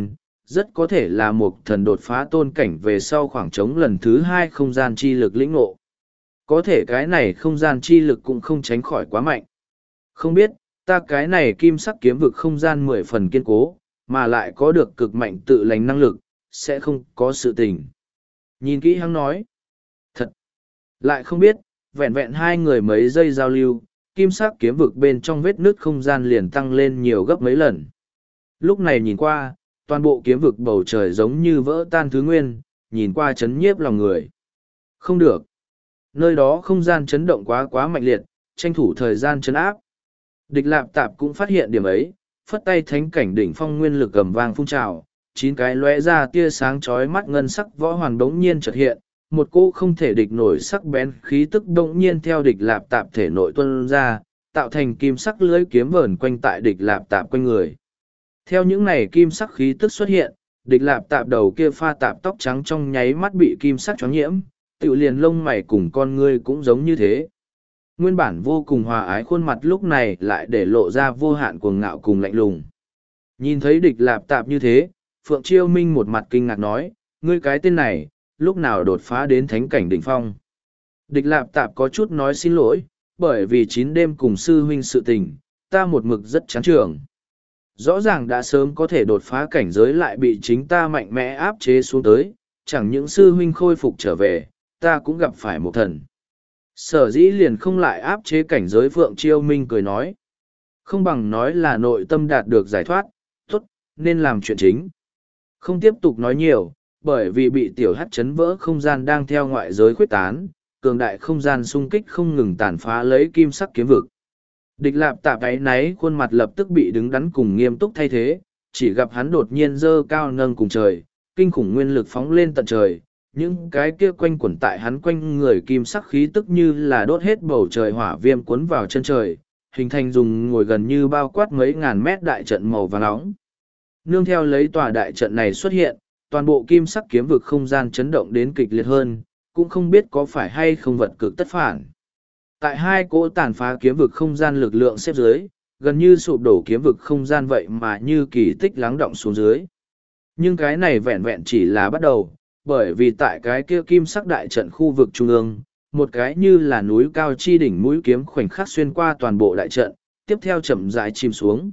rất có thể là một thần đột phá tôn cảnh về sau khoảng trống lần thứ hai không gian chi lực lĩnh ngộ. Có thể cái này không gian chi lực cũng không tránh khỏi quá mạnh. Không biết, ta cái này kim sắc kiếm vực không gian mười phần kiên cố, mà lại có được cực mạnh tự lành năng lực, sẽ không có sự tình. Nhìn kỹ hắn nói. Thật! Lại không biết, vẹn vẹn hai người mấy giây giao lưu, kim sắc kiếm vực bên trong vết nứt không gian liền tăng lên nhiều gấp mấy lần. Lúc này nhìn qua, toàn bộ kiếm vực bầu trời giống như vỡ tan thứ nguyên, nhìn qua chấn nhiếp lòng người. Không được. Nơi đó không gian chấn động quá quá mạnh liệt, tranh thủ thời gian chấn áp. Địch Lạp Tạp cũng phát hiện điểm ấy, phất tay thánh cảnh đỉnh phong nguyên lực gầm vang phun trào, chín cái lóe ra tia sáng chói mắt ngân sắc võ hoàn đống nhiên chợt hiện, một cô không thể địch nổi sắc bén khí tức đống nhiên theo Địch Lạp Tạp thể nội tuôn ra, tạo thành kim sắc lưới kiếm vờn quanh tại Địch Lạp Tạp quanh người. Theo những này kim sắc khí tức xuất hiện, Địch Lạp Tạp đầu kia pha tạp tóc trắng trong nháy mắt bị kim sắc choáng nhiễm, tự liền lông mày cùng con ngươi cũng giống như thế. Nguyên bản vô cùng hòa ái khuôn mặt lúc này lại để lộ ra vô hạn cuồng ngạo cùng lạnh lùng. Nhìn thấy Địch Lạp Tạp như thế, Phượng Chiêu Minh một mặt kinh ngạc nói, ngươi cái tên này, lúc nào đột phá đến thánh cảnh đỉnh phong. Địch Lạp Tạp có chút nói xin lỗi, bởi vì chín đêm cùng sư huynh sự tình, ta một mực rất chán trường. Rõ ràng đã sớm có thể đột phá cảnh giới lại bị chính ta mạnh mẽ áp chế xuống tới, chẳng những sư huynh khôi phục trở về, ta cũng gặp phải một thần. Sở dĩ liền không lại áp chế cảnh giới. Phượng Chiêu Minh cười nói. Không bằng nói là nội tâm đạt được giải thoát, tốt, nên làm chuyện chính. Không tiếp tục nói nhiều, bởi vì bị tiểu hắc chấn vỡ không gian đang theo ngoại giới khuếch tán, cường đại không gian xung kích không ngừng tàn phá lấy kim sắc kiếm vực. Địch Lạp Tạp áy náy khuôn mặt lập tức bị đứng đắn cùng nghiêm túc thay thế, chỉ gặp hắn đột nhiên giơ cao nâng cùng trời, kinh khủng nguyên lực phóng lên tận trời, những cái kia quanh quẩn tại hắn quanh người kim sắc khí tức như là đốt hết bầu trời hỏa viêm cuốn vào chân trời, hình thành dùng ngồi gần như bao quát mấy ngàn mét đại trận màu vàng nóng. Nương theo lấy tòa đại trận này xuất hiện, toàn bộ kim sắc kiếm vực không gian chấn động đến kịch liệt hơn, cũng không biết có phải hay không vật cực tất phản. Tại hai cỗ tàn phá kiếm vực không gian lực lượng xếp dưới, gần như sụp đổ kiếm vực không gian vậy mà như kỳ tích lắng động xuống dưới. Nhưng cái này vẹn vẹn chỉ là bắt đầu, bởi vì tại cái kia kim sắc đại trận khu vực trung ương, một cái như là núi cao chi đỉnh mũi kiếm khoảnh khắc xuyên qua toàn bộ đại trận, tiếp theo chậm rãi chìm xuống.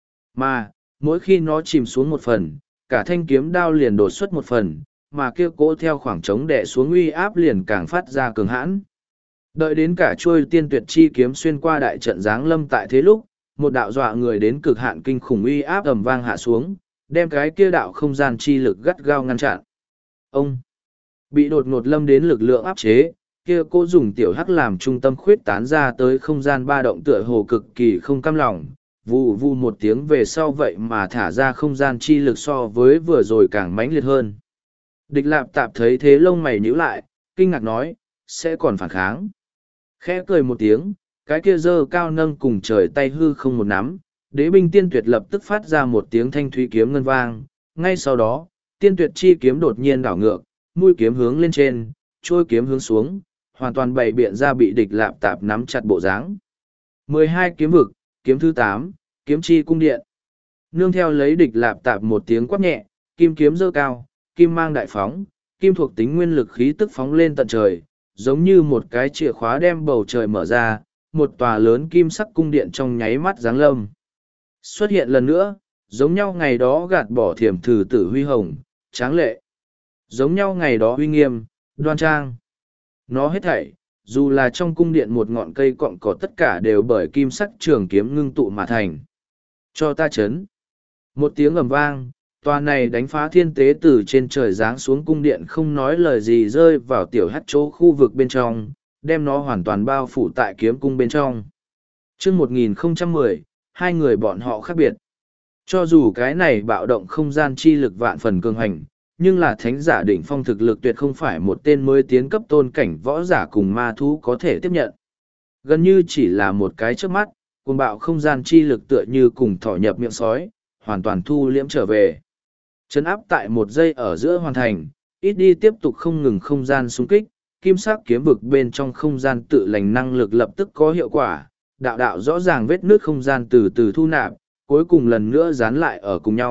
Mà, mỗi khi nó chìm xuống một phần, cả thanh kiếm đao liền đột xuất một phần, mà kia cỗ theo khoảng trống đè xuống uy áp liền càng phát ra cường hãn. Đợi đến cả chuôi tiên tuyệt chi kiếm xuyên qua đại trận giáng lâm tại thế lúc, một đạo dọa người đến cực hạn kinh khủng uy áp ầm vang hạ xuống, đem cái kia đạo không gian chi lực gắt gao ngăn chặn. Ông bị đột ngột lâm đến lực lượng áp chế, kia cô dùng tiểu hắc làm trung tâm khuyết tán ra tới không gian ba động tựa hồ cực kỳ không cam lòng, vù vù một tiếng về sau vậy mà thả ra không gian chi lực so với vừa rồi càng mãnh liệt hơn. Địch Lạp Tạp thấy thế lông mày nhíu lại, kinh ngạc nói, sẽ còn phản kháng. Khẽ cười một tiếng, cái kia giơ cao nâng cùng trời tay hư không một nắm, đế binh tiên tuyệt lập tức phát ra một tiếng thanh thúy kiếm ngân vang, ngay sau đó, tiên tuyệt chi kiếm đột nhiên đảo ngược, mũi kiếm hướng lên trên, trôi kiếm hướng xuống, hoàn toàn bày biện ra bị Địch Lạp Tạp nắm chặt bộ dáng. mười hai kiếm vực, kiếm thứ tám, kiếm chi cung điện. Nương theo lấy Địch Lạp Tạp một tiếng quát nhẹ, kim kiếm giơ cao, kim mang đại phóng, kim thuộc tính nguyên lực khí tức phóng lên tận trời, giống như một cái chìa khóa đem bầu trời mở ra, một tòa lớn kim sắc cung điện trong nháy mắt giáng lâm. Xuất hiện lần nữa, giống nhau ngày đó gạt bỏ thiểm thử tử huy hồng, tráng lệ. Giống nhau ngày đó uy nghiêm, đoan trang. Nó hết thảy, dù là trong cung điện một ngọn cây cọng cỏ tất cả đều bởi kim sắc trường kiếm ngưng tụ mà thành. Cho ta chấn. Một tiếng ầm vang, tòa này đánh phá thiên tế từ trên trời giáng xuống cung điện không nói lời gì rơi vào tiểu hắt chỗ khu vực bên trong, đem nó hoàn toàn bao phủ tại kiếm cung bên trong. chương một nghìn không trăm mười, hai người bọn họ khác biệt. Cho dù cái này bạo động không gian chi lực vạn phần cường hành, nhưng là thánh giả đỉnh phong thực lực tuyệt không phải một tên mới tiến cấp tôn cảnh võ giả cùng ma thú có thể tiếp nhận. Gần như chỉ là một cái trước mắt, cuồng bạo không gian chi lực tựa như cùng thỏ nhập miệng sói, hoàn toàn thu liễm trở về. Chấn áp tại một giây ở giữa hoàn thành, ít đi tiếp tục không ngừng không gian xung kích, kim sắc kiếm vực bên trong không gian tự lành năng lực lập tức có hiệu quả, đạo đạo rõ ràng vết nước không gian từ từ thu nạp, cuối cùng lần nữa dán lại ở cùng nhau,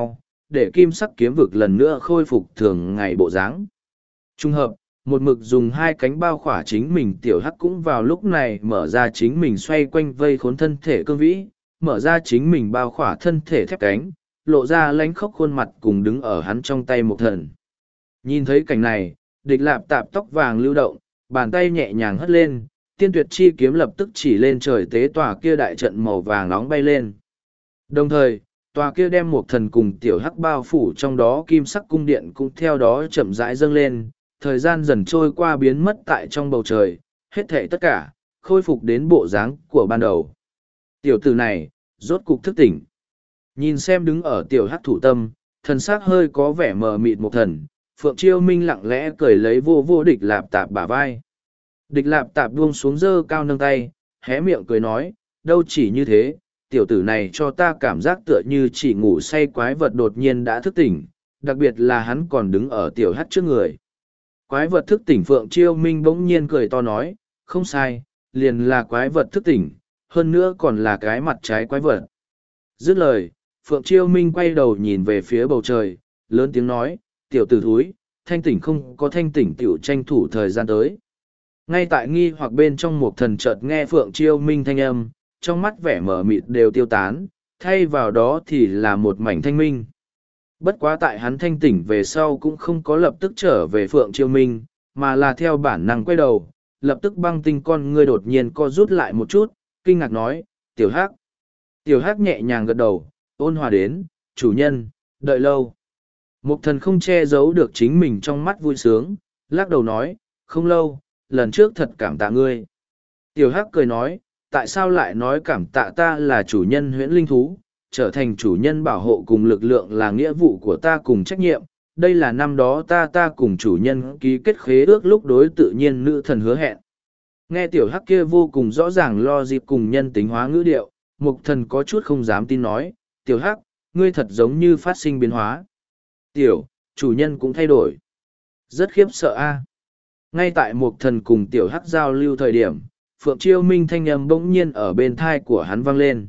để kim sắc kiếm vực lần nữa khôi phục thường ngày bộ dáng. Trung hợp, một mực dùng hai cánh bao khỏa chính mình tiểu hắc cũng vào lúc này mở ra chính mình xoay quanh vây khốn thân thể cương vĩ, mở ra chính mình bao khỏa thân thể thép cánh, lộ ra lánh khóc khuôn mặt cùng đứng ở hắn trong tay một thần. Nhìn thấy cảnh này, địch lạp tạp tóc vàng lưu động, bàn tay nhẹ nhàng hất lên, tiên tuyệt chi kiếm lập tức chỉ lên trời tế tòa kia đại trận màu vàng nóng bay lên. Đồng thời, tòa kia đem một thần cùng tiểu hắc bao phủ trong đó kim sắc cung điện cũng theo đó chậm rãi dâng lên, thời gian dần trôi qua biến mất tại trong bầu trời, hết thảy tất cả, khôi phục đến bộ dáng của ban đầu. Tiểu tử này, rốt cục thức tỉnh. Nhìn xem đứng ở tiểu hắc thủ tâm, thần sắc hơi có vẻ mờ mịt một thần, Phượng Chiêu Minh lặng lẽ cười lấy vô vô địch lạp tạp bả vai. Địch lạp tạp buông xuống dơ cao nâng tay, hé miệng cười nói, đâu chỉ như thế, tiểu tử này cho ta cảm giác tựa như chỉ ngủ say quái vật đột nhiên đã thức tỉnh, đặc biệt là hắn còn đứng ở tiểu hắc trước người. Quái vật thức tỉnh Phượng Chiêu Minh bỗng nhiên cười to nói, không sai, liền là quái vật thức tỉnh, hơn nữa còn là cái mặt trái quái vật. Dứt lời, Phượng Chiêu Minh quay đầu nhìn về phía bầu trời, lớn tiếng nói, tiểu tử thúi, thanh tỉnh không có thanh tỉnh tiểu tranh thủ thời gian tới. Ngay tại nghi hoặc bên trong một thần chợt nghe Phượng Chiêu Minh thanh âm, trong mắt vẻ mở mịt đều tiêu tán, thay vào đó thì là một mảnh thanh minh. Bất quá tại hắn thanh tỉnh về sau cũng không có lập tức trở về Phượng Chiêu Minh, mà là theo bản năng quay đầu, lập tức băng tinh con ngươi đột nhiên co rút lại một chút, kinh ngạc nói, tiểu hắc. Tiểu hắc nhẹ nhàng gật đầu, ôn hòa đến, chủ nhân, đợi lâu. Mục thần không che giấu được chính mình trong mắt vui sướng, lắc đầu nói, không lâu, lần trước thật cảm tạ ngươi. Tiểu hắc cười nói, tại sao lại nói cảm tạ ta là chủ nhân huyễn linh thú, trở thành chủ nhân bảo hộ cùng lực lượng là nghĩa vụ của ta cùng trách nhiệm. Đây là năm đó ta ta cùng chủ nhân ký kết khế ước lúc đối tự nhiên nữ thần hứa hẹn. Nghe tiểu hắc kia vô cùng rõ ràng lo dịp cùng nhân tính hóa ngữ điệu, mục thần có chút không dám tin nói, tiểu hắc, ngươi thật giống như phát sinh biến hóa. Tiểu, chủ nhân cũng thay đổi. Rất khiếp sợ a. Ngay tại mục thần cùng tiểu hắc giao lưu thời điểm, Phượng Chiêu Minh thanh âm bỗng nhiên ở bên thai của hắn vang lên.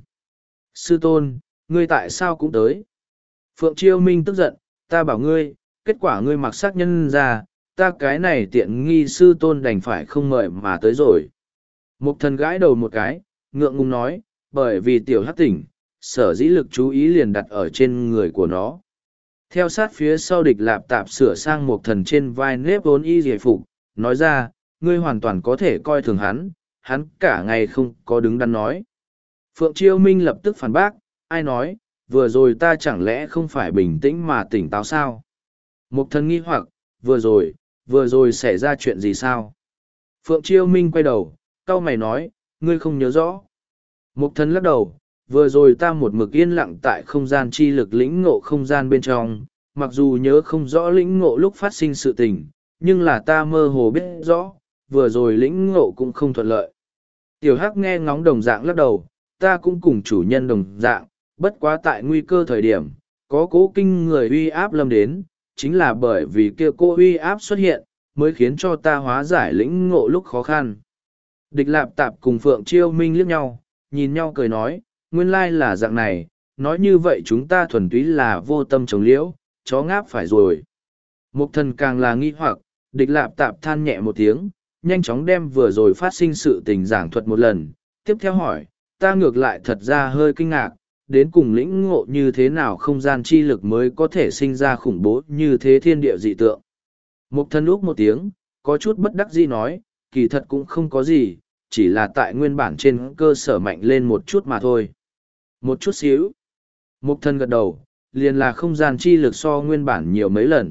Sư tôn, ngươi tại sao cũng tới? Phượng Chiêu Minh tức giận, ta bảo ngươi, kết quả ngươi mặc xác nhân ra, ta cái này tiện nghi sư tôn đành phải không mời mà tới rồi. Mục thần gãi đầu một cái, ngượng ngùng nói, bởi vì tiểu hắc tỉnh, sở dĩ lực chú ý liền đặt ở trên người của nó. Theo sát phía sau địch lạp tạp sửa sang mục thần trên vai nếp vốn y giải phục, nói ra, ngươi hoàn toàn có thể coi thường hắn, hắn cả ngày không có đứng đắn nói. Phượng Chiêu Minh lập tức phản bác, ai nói, vừa rồi ta chẳng lẽ không phải bình tĩnh mà tỉnh táo sao? Mục thần nghi hoặc, vừa rồi, vừa rồi xảy ra chuyện gì sao? Phượng Chiêu Minh quay đầu, cau mày nói, ngươi không nhớ rõ. Mục thần lắc đầu, vừa rồi ta một mực yên lặng tại không gian chi lực lĩnh ngộ không gian bên trong, mặc dù nhớ không rõ lĩnh ngộ lúc phát sinh sự tình, nhưng là ta mơ hồ biết rõ, vừa rồi lĩnh ngộ cũng không thuận lợi. Tiểu Hắc nghe ngóng đồng dạng lắc đầu, ta cũng cùng chủ nhân đồng dạng, bất quá tại nguy cơ thời điểm, có cố kinh người uy áp lâm đến, chính là bởi vì kia cô uy áp xuất hiện, mới khiến cho ta hóa giải lĩnh ngộ lúc khó khăn. Địch Lạp Tạp cùng Phượng Chiêu Minh liếc nhau, nhìn nhau cười nói, nguyên lai là dạng này, nói như vậy chúng ta thuần túy là vô tâm chống liễu, chó ngáp phải rồi. Mục thần càng là nghi hoặc, Địch Lạp Tạp than nhẹ một tiếng, nhanh chóng đem vừa rồi phát sinh sự tình giảng thuật một lần, tiếp theo hỏi, ta ngược lại thật ra hơi kinh ngạc, đến cùng lĩnh ngộ như thế nào không gian chi lực mới có thể sinh ra khủng bố như thế thiên địa dị tượng. Mục thần úc một tiếng, có chút bất đắc dĩ nói, kỳ thật cũng không có gì, chỉ là tại nguyên bản trên cơ sở mạnh lên một chút mà thôi. Một chút xíu. Mục thần gật đầu, liền là không gian chi lực so nguyên bản nhiều mấy lần.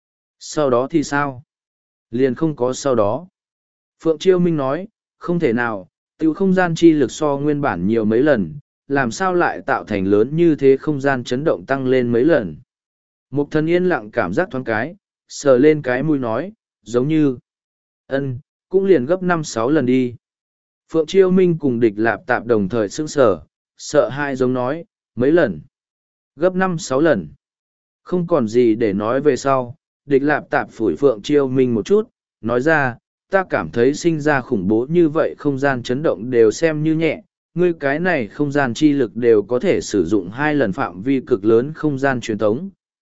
Sau đó thì sao? Liền không có sau đó. Phượng Chiêu Minh nói, không thể nào, tiêu không gian chi lực so nguyên bản nhiều mấy lần, làm sao lại tạo thành lớn như thế không gian chấn động tăng lên mấy lần. Mục thần yên lặng cảm giác thoáng cái, sờ lên cái mũi nói, giống như, ân, cũng liền gấp năm sáu lần đi. Phượng Chiêu Minh cùng Địch Lạp Tạp đồng thời sững sờ, sợ hai giống nói, mấy lần, gấp năm sáu lần. Không còn gì để nói về sau, Địch Lạp Tạp phủi Phượng Chiêu Minh một chút, nói ra, ta cảm thấy sinh ra khủng bố như vậy không gian chấn động đều xem như nhẹ, ngươi cái này không gian chi lực đều có thể sử dụng hai lần phạm vi cực lớn không gian truyền tống,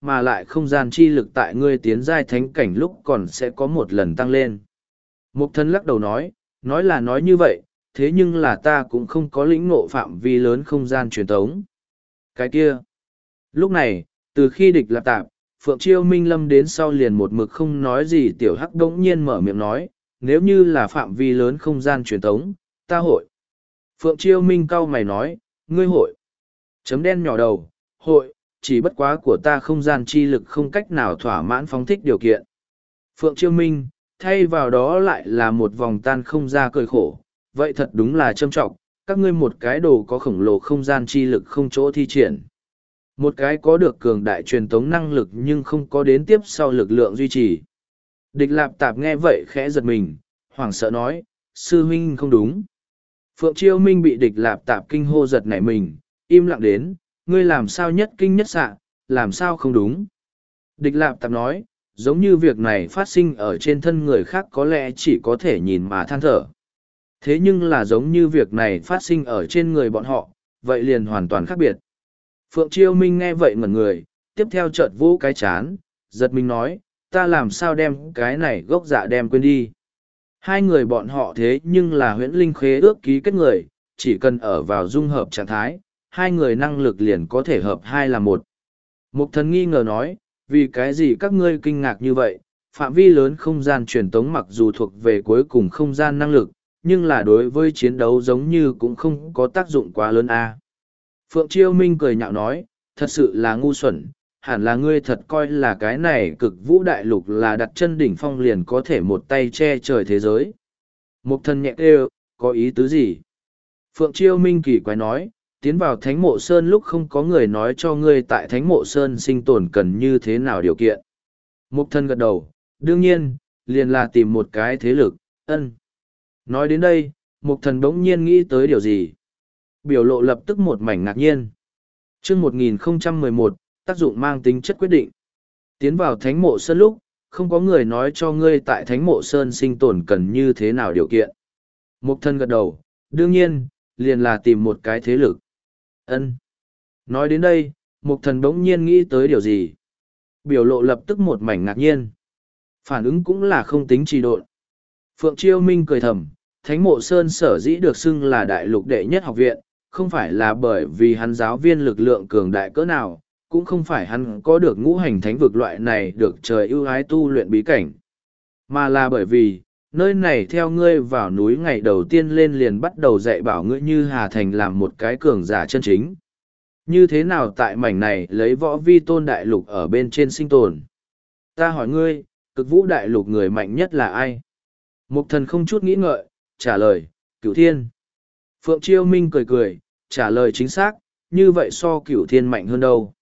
mà lại không gian chi lực tại ngươi tiến giai thánh cảnh lúc còn sẽ có một lần tăng lên. Mục thần lắc đầu nói, nói là nói như vậy, thế nhưng là ta cũng không có lĩnh ngộ phạm vi lớn không gian truyền tống. Cái kia. Lúc này, từ khi địch lạp tạp, Phượng Chiêu Minh lâm đến sau liền một mực không nói gì, tiểu hắc đống nhiên mở miệng nói, nếu như là phạm vi lớn không gian truyền tống, ta hội. Phượng Chiêu Minh cau mày nói, ngươi hội. Chấm đen nhỏ đầu, hội, chỉ bất quá của ta không gian chi lực không cách nào thỏa mãn phóng thích điều kiện. Phượng Chiêu Minh, thay vào đó lại là một vòng tan không ra cười khổ, vậy thật đúng là châm trọng, các ngươi một cái đồ có khổng lồ không gian chi lực không chỗ thi triển. Một cái có được cường đại truyền tống năng lực nhưng không có đến tiếp sau lực lượng duy trì. Địch lạp tạp nghe vậy khẽ giật mình, hoảng sợ nói, sư huynh không đúng. Phượng Chiêu Minh bị địch lạp tạp kinh hô giật nảy mình, im lặng đến, ngươi làm sao nhất kinh nhất xạ, làm sao không đúng. Địch lạp tạp nói, giống như việc này phát sinh ở trên thân người khác có lẽ chỉ có thể nhìn mà than thở. Thế nhưng là giống như việc này phát sinh ở trên người bọn họ, vậy liền hoàn toàn khác biệt. Phượng Chiêu Minh nghe vậy ngẩn người, tiếp theo chợt vỗ cái chán, giật mình nói, ta làm sao đem cái này gốc dạ đem quên đi. Hai người bọn họ thế nhưng là huyễn linh khế ước ký kết người, chỉ cần ở vào dung hợp trạng thái, hai người năng lực liền có thể hợp hai là một. Mục thần nghi ngờ nói, vì cái gì các ngươi kinh ngạc như vậy, phạm vi lớn không gian truyền tống mặc dù thuộc về cuối cùng không gian năng lực, nhưng là đối với chiến đấu giống như cũng không có tác dụng quá lớn a. Phượng Chiêu Minh cười nhạo nói, thật sự là ngu xuẩn, hẳn là ngươi thật coi là cái này cực vũ đại lục là đặt chân đỉnh phong liền có thể một tay che trời thế giới. Mục thần nhẹ kêu, có ý tứ gì? Phượng Chiêu Minh kỳ quái nói, tiến vào Thánh Mộ Sơn lúc không có người nói cho ngươi tại Thánh Mộ Sơn sinh tồn cần như thế nào điều kiện. Mục thần gật đầu, đương nhiên, liền là tìm một cái thế lực, ân. Nói đến đây, mục thần đống nhiên nghĩ tới điều gì? Biểu lộ lập tức một mảnh ngạc nhiên. Chương một nghìn không trăm mười một, tác dụng mang tính chất quyết định. Tiến vào Thánh Mộ Sơn lúc, không có người nói cho ngươi tại Thánh Mộ Sơn sinh tồn cần như thế nào điều kiện. Mục thần gật đầu, đương nhiên, liền là tìm một cái thế lực. Ân. Nói đến đây, mục thần đống nhiên nghĩ tới điều gì? Biểu lộ lập tức một mảnh ngạc nhiên. Phản ứng cũng là không tính trì độn. Phượng Chiêu Minh cười thầm, Thánh Mộ Sơn sở dĩ được xưng là đại lục đệ nhất học viện, không phải là bởi vì hắn giáo viên lực lượng cường đại cỡ nào, cũng không phải hắn có được ngũ hành thánh vực loại này được trời ưu ái tu luyện bí cảnh, mà là bởi vì, nơi này theo ngươi vào núi ngày đầu tiên lên liền bắt đầu dạy bảo ngươi như Hà Thành làm một cái cường giả chân chính. Như thế nào tại mảnh này lấy võ vi tôn đại lục ở bên trên sinh tồn? Ta hỏi ngươi, cực vũ đại lục người mạnh nhất là ai? Mục thần không chút nghĩ ngợi, trả lời, Cửu Thiên. Phượng Chiêu Minh cười cười, trả lời chính xác, như vậy so Cửu Thiên mạnh hơn đâu?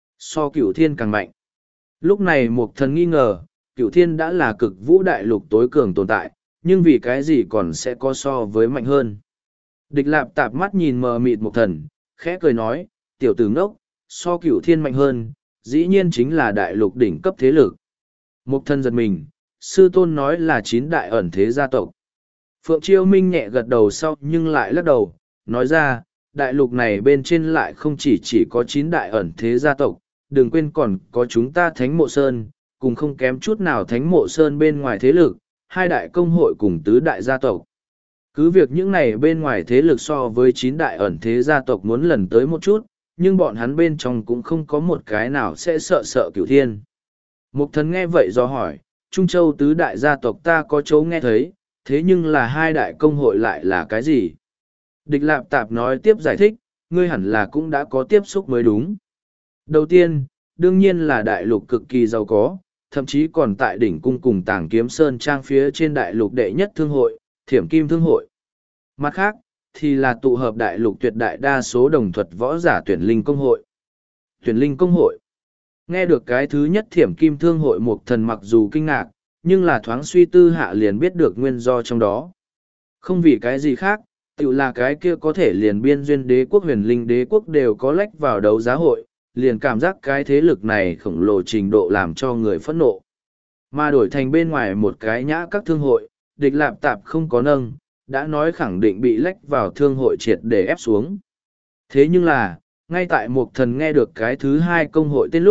So Cửu Thiên càng mạnh. Lúc này Mục thần nghi ngờ, Cửu Thiên đã là cực vũ đại lục tối cường tồn tại, nhưng vì cái gì còn sẽ có so với mạnh hơn? Địch Lạp tạp mắt nhìn mờ mịt Mục thần, khẽ cười nói, tiểu tử ngốc, so Cửu Thiên mạnh hơn, dĩ nhiên chính là đại lục đỉnh cấp thế lực. Mục thần giật mình, sư tôn nói là chín đại ẩn thế gia tộc. Phượng Chiêu Minh nhẹ gật đầu sau nhưng lại lắc đầu, nói ra, đại lục này bên trên lại không chỉ chỉ có chín đại ẩn thế gia tộc, đừng quên còn có chúng ta Thánh Mộ Sơn, cùng không kém chút nào Thánh Mộ Sơn bên ngoài thế lực, hai đại công hội cùng tứ đại gia tộc. Cứ việc những này bên ngoài thế lực so với chín đại ẩn thế gia tộc muốn lần tới một chút, nhưng bọn hắn bên trong cũng không có một cái nào sẽ sợ sợ Cửu Thiên. Mục thần nghe vậy do hỏi, Trung Châu tứ đại gia tộc ta có chỗ nghe thấy, thế nhưng là hai đại công hội lại là cái gì? Địch Lạp Tạp nói tiếp giải thích, ngươi hẳn là cũng đã có tiếp xúc mới đúng. Đầu tiên, đương nhiên là đại lục cực kỳ giàu có, thậm chí còn tại đỉnh cung cùng Tàng Kiếm Sơn trang phía trên đại lục đệ nhất thương hội, Thiểm Kim Thương hội. Mặt khác, thì là tụ hợp đại lục tuyệt đại đa số đồng thuật võ giả tuyển linh công hội. Tuyển linh công hội. Nghe được cái thứ nhất Thiểm Kim Thương hội Mục thần mặc dù kinh ngạc, nhưng là thoáng suy tư hạ liền biết được nguyên do trong đó. Không vì cái gì khác, tự là cái kia có thể liền biên duyên đế quốc huyền linh đế quốc đều có lách vào đấu giá hội, liền cảm giác cái thế lực này khổng lồ trình độ làm cho người phẫn nộ. Mà đổi thành bên ngoài một cái nhã các thương hội, địch lạp tạp không có nâng, đã nói khẳng định bị lách vào thương hội triệt để ép xuống. Thế nhưng là, ngay tại Mục thần nghe được cái thứ hai công hội tên lúc,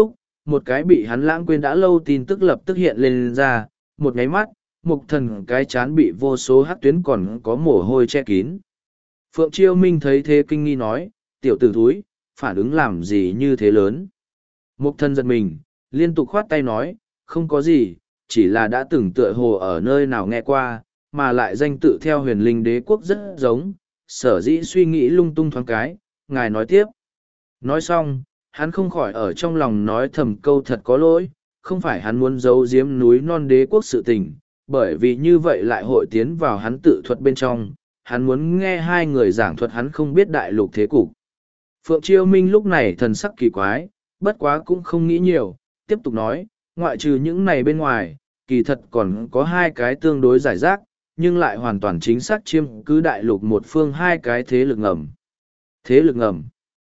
một cái bị hắn lãng quên đã lâu tin tức lập tức hiện lên ra, một nháy mắt, mục thần cái chán bị vô số hắc tuyến còn có mồ hôi che kín. Phượng Chiêu Minh thấy thế kinh nghi nói, tiểu tử thúi, phản ứng làm gì như thế lớn. Mục thần giật mình, liên tục khoát tay nói, không có gì, chỉ là đã từng tựa hồ ở nơi nào nghe qua, mà lại danh tự theo huyền linh đế quốc rất giống, sở dĩ suy nghĩ lung tung thoáng cái, ngài nói tiếp. Nói xong, hắn không khỏi ở trong lòng nói thầm câu thật có lỗi, không phải hắn muốn giấu giếm núi non đế quốc sự tình, bởi vì như vậy lại hội tiến vào hắn tự thuật bên trong, hắn muốn nghe hai người giảng thuật hắn không biết đại lục thế cục. Phượng Chiêu Minh lúc này thần sắc kỳ quái, bất quá cũng không nghĩ nhiều, tiếp tục nói, ngoại trừ những này bên ngoài, kỳ thật còn có hai cái tương đối giải rác, nhưng lại hoàn toàn chính xác chiêm cứ đại lục một phương hai cái thế lực ngầm. Thế lực ngầm.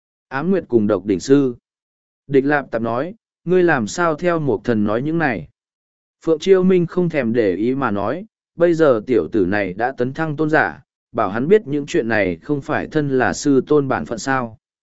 Ám Nguyệt cùng Độc Đỉnh Sư. Địch Lạp Tạp nói, ngươi làm sao theo một thần nói những này. Phượng Chiêu Minh không thèm để ý mà nói, bây giờ tiểu tử này đã tấn thăng tôn giả, bảo hắn biết những chuyện này không phải thân là sư tôn bản phận sao.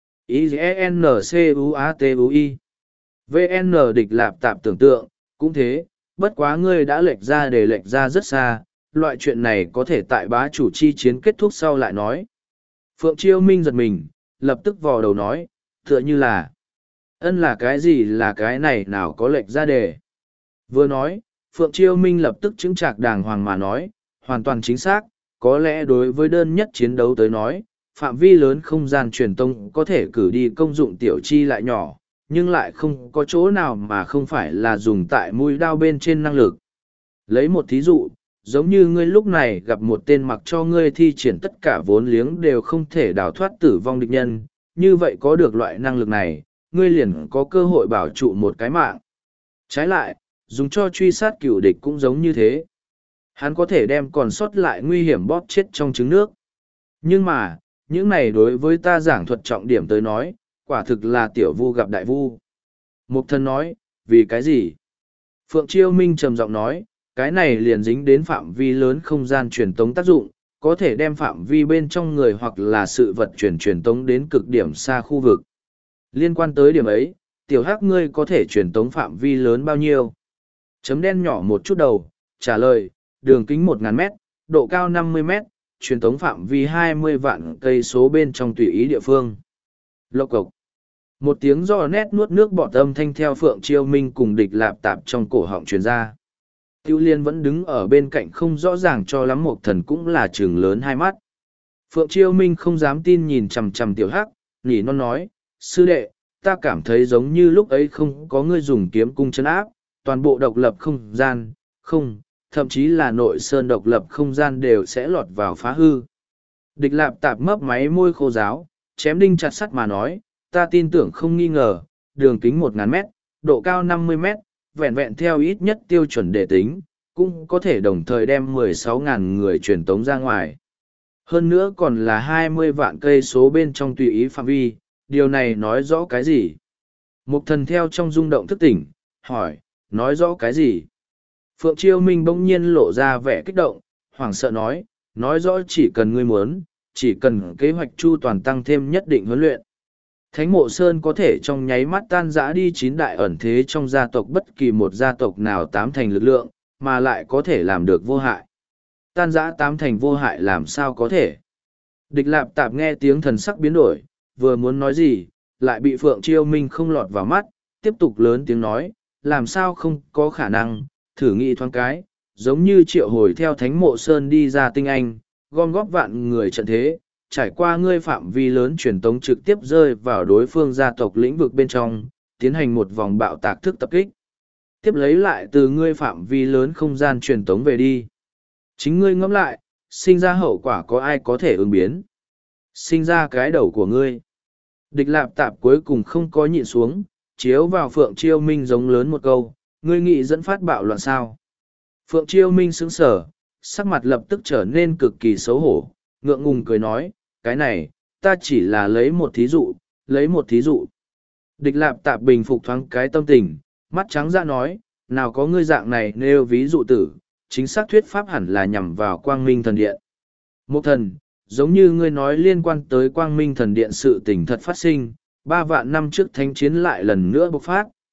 I N C U A T U I V N Địch Lạp Tạp tưởng tượng, cũng thế, bất quá ngươi đã lệch ra để lệch ra rất xa, loại chuyện này có thể tại bá chủ chi chiến kết thúc sau lại nói. Phượng Chiêu Minh giật mình, lập tức vò đầu nói, tựa như là, ân là cái gì là cái này nào có lệch ra đề. Vừa nói, Phượng Chiêu Minh lập tức chứng trạc đàng hoàng mà nói, hoàn toàn chính xác, có lẽ đối với đơn nhất chiến đấu tới nói, phạm vi lớn không gian truyền tông có thể cử đi công dụng tiểu chi lại nhỏ, nhưng lại không có chỗ nào mà không phải là dùng tại mũi đao bên trên năng lực. Lấy một thí dụ, giống như ngươi lúc này gặp một tên mặc cho ngươi thi triển tất cả vốn liếng đều không thể đào thoát tử vong địch nhân, như vậy có được loại năng lực này, ngươi liền có cơ hội bảo trụ một cái mạng. Trái lại, dùng cho truy sát cựu địch cũng giống như thế. Hắn có thể đem còn sót lại nguy hiểm bóp chết trong trứng nước. Nhưng mà, những này đối với ta giảng thuật trọng điểm tới nói, quả thực là tiểu vu gặp đại vu. Mục thần nói, vì cái gì? Phượng Chiêu Minh trầm giọng nói, cái này liền dính đến phạm vi lớn không gian truyền tống tác dụng, có thể đem phạm vi bên trong người hoặc là sự vật truyền truyền tống đến cực điểm xa khu vực. Liên quan tới điểm ấy, tiểu hắc ngươi có thể truyền tống phạm vi lớn bao nhiêu? Chấm đen nhỏ một chút đầu, trả lời, đường kính một ngàn mét, độ cao năm mươi mét, truyền tống phạm vi hai mươi vạn cây số bên trong tùy ý địa phương. Lộc cộc. Một tiếng giò nét nuốt nước bọt âm thanh theo Phượng Chiêu Minh cùng Địch Lạp Tạp trong cổ họng truyền ra. Tiêu Liên vẫn đứng ở bên cạnh không rõ ràng cho lắm, một thần cũng là trừng lớn hai mắt. Phượng Chiêu Minh không dám tin nhìn chằm chằm tiểu hắc, nhỉ non nói, sư đệ, ta cảm thấy giống như lúc ấy không có ngươi dùng kiếm cung chân áp, toàn bộ độc lập không gian, không, thậm chí là nội sơn độc lập không gian đều sẽ lọt vào phá hư. Địch Lạp Tạp mấp máy môi khô giáo, chém đinh chặt sắt mà nói, ta tin tưởng không nghi ngờ, đường kính một ngàn mét, độ cao năm mươi mét, vẹn vẹn theo ít nhất tiêu chuẩn để tính, cũng có thể đồng thời đem mười sáu ngàn người truyền tống ra ngoài. Hơn nữa còn là hai mươi vạn cây số bên trong tùy ý phạm vi, điều này nói rõ cái gì? Mục thần theo trong rung động thức tỉnh, hỏi, nói rõ cái gì? Phượng Chiêu Minh bỗng nhiên lộ ra vẻ kích động, hoảng sợ nói, nói rõ chỉ cần ngươi muốn, chỉ cần kế hoạch chu toàn tăng thêm nhất định huấn luyện. Thánh Mộ Sơn có thể trong nháy mắt tan rã đi chín đại ẩn thế trong gia tộc bất kỳ một gia tộc nào tám thành lực lượng, mà lại có thể làm được vô hại. Tan rã tám thành vô hại làm sao có thể? Địch Lạp Tạp nghe tiếng thần sắc biến đổi, vừa muốn nói gì, lại bị Phượng Chiêu Minh không lọt vào mắt, tiếp tục lớn tiếng nói, làm sao không có khả năng, thử nghĩ thoáng cái, giống như triệu hồi theo Thánh Mộ Sơn đi ra tinh anh, gom góp vạn người trận thế, trải qua ngươi phạm vi lớn truyền tống trực tiếp rơi vào đối phương gia tộc lĩnh vực bên trong, tiến hành một vòng bạo tạc thức tập kích. Tiếp lấy lại từ ngươi phạm vi lớn không gian truyền tống về đi. Chính ngươi ngẫm lại, sinh ra hậu quả có ai có thể ứng biến? Sinh ra cái đầu của ngươi. Địch Lạp Tạp cuối cùng không có nhịn xuống, chiếu vào Phượng Chiêu Minh giống lớn một câu, ngươi nghĩ dẫn phát bạo loạn sao? Phượng Chiêu Minh sững sờ, sắc mặt lập tức trở nên cực kỳ xấu hổ, ngượng ngùng cười nói, cái này, ta chỉ là lấy một thí dụ, lấy một thí dụ. Địch Lạp Tạp bình phục thoáng cái tâm tình, mắt trắng ra nói, nào có ngươi dạng này nêu ví dụ tử, chính xác thuyết pháp hẳn là nhằm vào Quang Minh Thần Điện. Một thần, giống như ngươi nói liên quan tới Quang Minh Thần Điện sự tình thật phát sinh, ba vạn năm trước thánh chiến lại lần nữa bộc phát,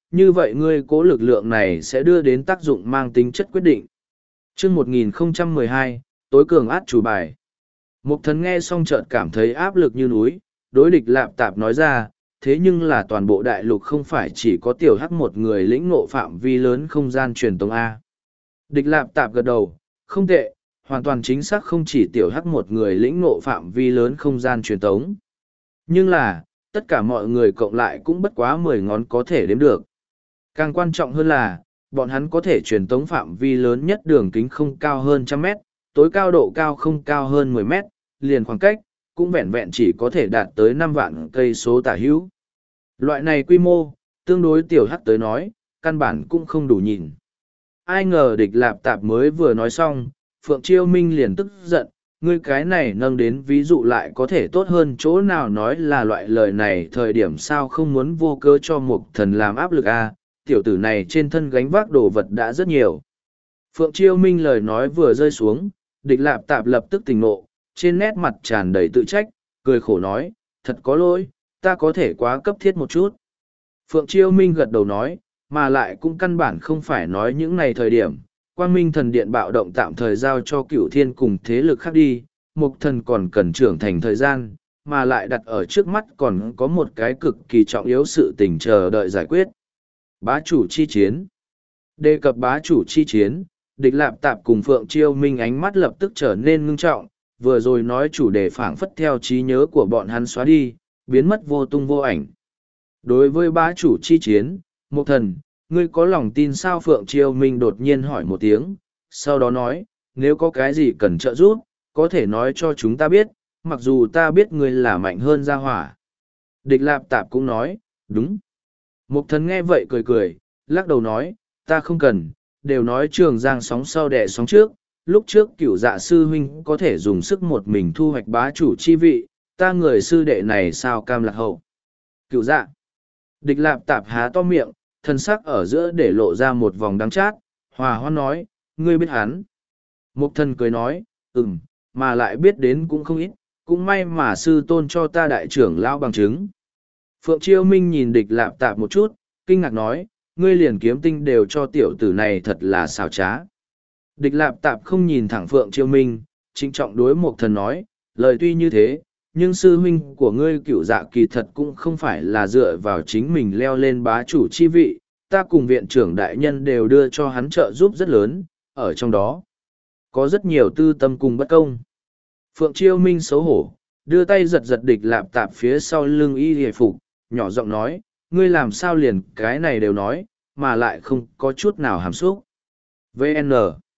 như vậy ngươi cố lực lượng này sẽ đưa đến tác dụng mang tính chất quyết định. Chương một nghìn không trăm mười hai, tối cường át chủ bài. Mục thần nghe xong chợt cảm thấy áp lực như núi, đối địch lạp tạp nói ra, thế nhưng là toàn bộ đại lục không phải chỉ có tiểu hắc một người lĩnh ngộ phạm vi lớn không gian truyền tống A. Địch lạp tạp gật đầu, không tệ, hoàn toàn chính xác không chỉ tiểu hắc một người lĩnh ngộ phạm vi lớn không gian truyền tống. Nhưng là, tất cả mọi người cộng lại cũng bất quá mười ngón có thể đếm được. Càng quan trọng hơn là, bọn hắn có thể truyền tống phạm vi lớn nhất đường kính không cao hơn trăm mét, tối cao độ cao không cao hơn mười mét, liền khoảng cách, cũng vẹn vẹn chỉ có thể đạt tới năm vạn cây số tả hữu. Loại này quy mô, tương đối tiểu hắc tới nói, căn bản cũng không đủ nhìn. Ai ngờ địch lạp tạp mới vừa nói xong, Phượng Chiêu Minh liền tức giận, ngươi cái này nâng đến ví dụ lại có thể tốt hơn chỗ nào nói là loại lời này thời điểm sao không muốn vô cớ cho một thần làm áp lực a tiểu tử này trên thân gánh vác đồ vật đã rất nhiều. Phượng Chiêu Minh lời nói vừa rơi xuống, địch lạp tạp lập tức tỉnh nộ, trên nét mặt tràn đầy tự trách, cười khổ nói, thật có lỗi, ta có thể quá cấp thiết một chút. Phượng Chiêu Minh gật đầu nói, mà lại cũng căn bản không phải nói những này thời điểm, Quang Minh thần điện bạo động tạm thời giao cho cửu thiên cùng thế lực khác đi, mục thần còn cần trưởng thành thời gian, mà lại đặt ở trước mắt còn có một cái cực kỳ trọng yếu sự tình chờ đợi giải quyết. Bá chủ chi chiến. Đề cập bá chủ chi chiến, địch lạp tạp cùng Phượng Chiêu Minh ánh mắt lập tức trở nên ngưng trọng, vừa rồi nói chủ đề phảng phất theo trí nhớ của bọn hắn xóa đi, biến mất vô tung vô ảnh. Đối với bá chủ chi chiến, mục thần, ngươi có lòng tin sao? Phượng Chiêu Minh đột nhiên hỏi một tiếng, sau đó nói, nếu có cái gì cần trợ giúp, có thể nói cho chúng ta biết, mặc dù ta biết ngươi là mạnh hơn gia hỏa. Địch lạp tạp cũng nói, đúng. Mục thần nghe vậy cười cười, lắc đầu nói, ta không cần, đều nói trường giang sóng sau đẻ sóng trước, lúc trước cửu dạ sư huynh có thể dùng sức một mình thu hoạch bá chủ chi vị, ta người sư đệ này sao cam lạc hậu. Cửu dạ. Địch lạp tạp há to miệng, thân sắc ở giữa để lộ ra một vòng đắng chát, hòa hoan nói, ngươi biết hắn. Mục thần cười nói, ừm, mà lại biết đến cũng không ít, cũng may mà sư tôn cho ta đại trưởng lão bằng chứng. Phượng Chiêu Minh nhìn địch lạp tạp một chút, kinh ngạc nói, ngươi liền kiếm tinh đều cho tiểu tử này thật là xào trá. Địch lạp tạp không nhìn thẳng Phượng Chiêu Minh, trịnh trọng đối Mục thần nói, lời tuy như thế, nhưng sư huynh của ngươi cửu dạ kỳ thật cũng không phải là dựa vào chính mình leo lên bá chủ chi vị, ta cùng viện trưởng đại nhân đều đưa cho hắn trợ giúp rất lớn, ở trong đó có rất nhiều tư tâm cùng bất công. Phượng Chiêu Minh xấu hổ, đưa tay giật giật địch lạp tạp phía sau lưng y hề phục, nhỏ giọng nói, ngươi làm sao liền cái này đều nói, mà lại không có chút nào hàm xúc. vê en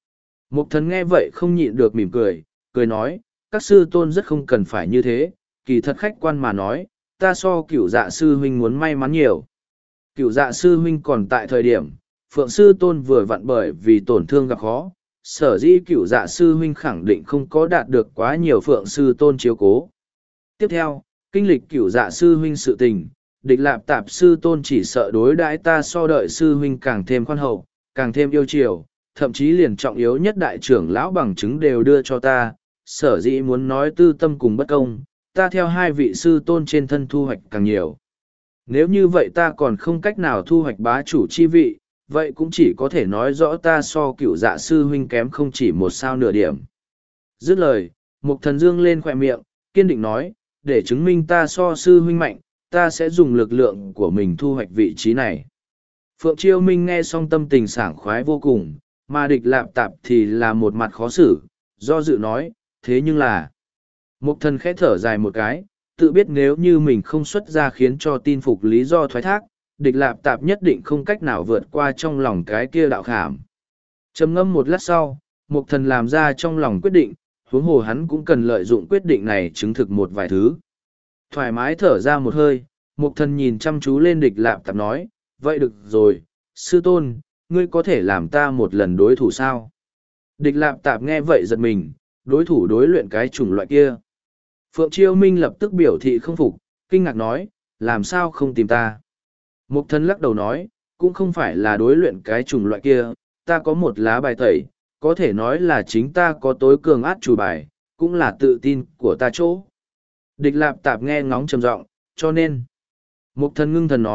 Mục thần nghe vậy không nhịn được mỉm cười, cười nói, các sư tôn rất không cần phải như thế, kỳ thật khách quan mà nói, ta so cửu dạ sư huynh muốn may mắn nhiều. Cửu dạ sư huynh còn tại thời điểm, Phượng sư tôn vừa vặn bởi vì tổn thương gặp khó, sở dĩ cửu dạ sư huynh khẳng định không có đạt được quá nhiều Phượng sư tôn chiếu cố. Tiếp theo, kinh lịch cửu dạ sư huynh sự tình, địch lạp tạp sư tôn chỉ sợ đối đãi ta so đợi sư huynh càng thêm khoan hậu, càng thêm yêu chiều, thậm chí liền trọng yếu nhất đại trưởng lão bằng chứng đều đưa cho ta, sở dĩ muốn nói tư tâm cùng bất công, ta theo hai vị sư tôn trên thân thu hoạch càng nhiều. Nếu như vậy ta còn không cách nào thu hoạch bá chủ chi vị, vậy cũng chỉ có thể nói rõ ta so cựu dạ sư huynh kém không chỉ một sao nửa điểm. Dứt lời, Mục thần dương lên khỏe miệng, kiên định nói, để chứng minh ta so sư huynh mạnh, ta sẽ dùng lực lượng của mình thu hoạch vị trí này. Phượng Chiêu Minh nghe xong tâm tình sảng khoái vô cùng, mà địch lạp tạp thì là một mặt khó xử, do dự nói, thế nhưng là... Mục thần khẽ thở dài một cái, tự biết nếu như mình không xuất ra khiến cho tin phục lý do thoái thác, địch lạp tạp nhất định không cách nào vượt qua trong lòng cái kia đạo khảm. Trầm ngâm một lát sau, mục thần làm ra trong lòng quyết định, huống hồ hắn cũng cần lợi dụng quyết định này chứng thực một vài thứ. Thoải mái thở ra một hơi, mục thần nhìn chăm chú lên địch lạp tạp nói, vậy được rồi, sư tôn, ngươi có thể làm ta một lần đối thủ sao? Địch lạp tạp nghe vậy giật mình, đối thủ đối luyện cái chủng loại kia. Phượng Chiêu Minh lập tức biểu thị không phục, kinh ngạc nói, làm sao không tìm ta? Mục thần lắc đầu nói, cũng không phải là đối luyện cái chủng loại kia, ta có một lá bài tẩy, có thể nói là chính ta có tối cường át chủ bài, cũng là tự tin của ta chỗ. Địch lạp tạp nghe ngóng trầm giọng, cho nên. Mục thần ngưng thần nói,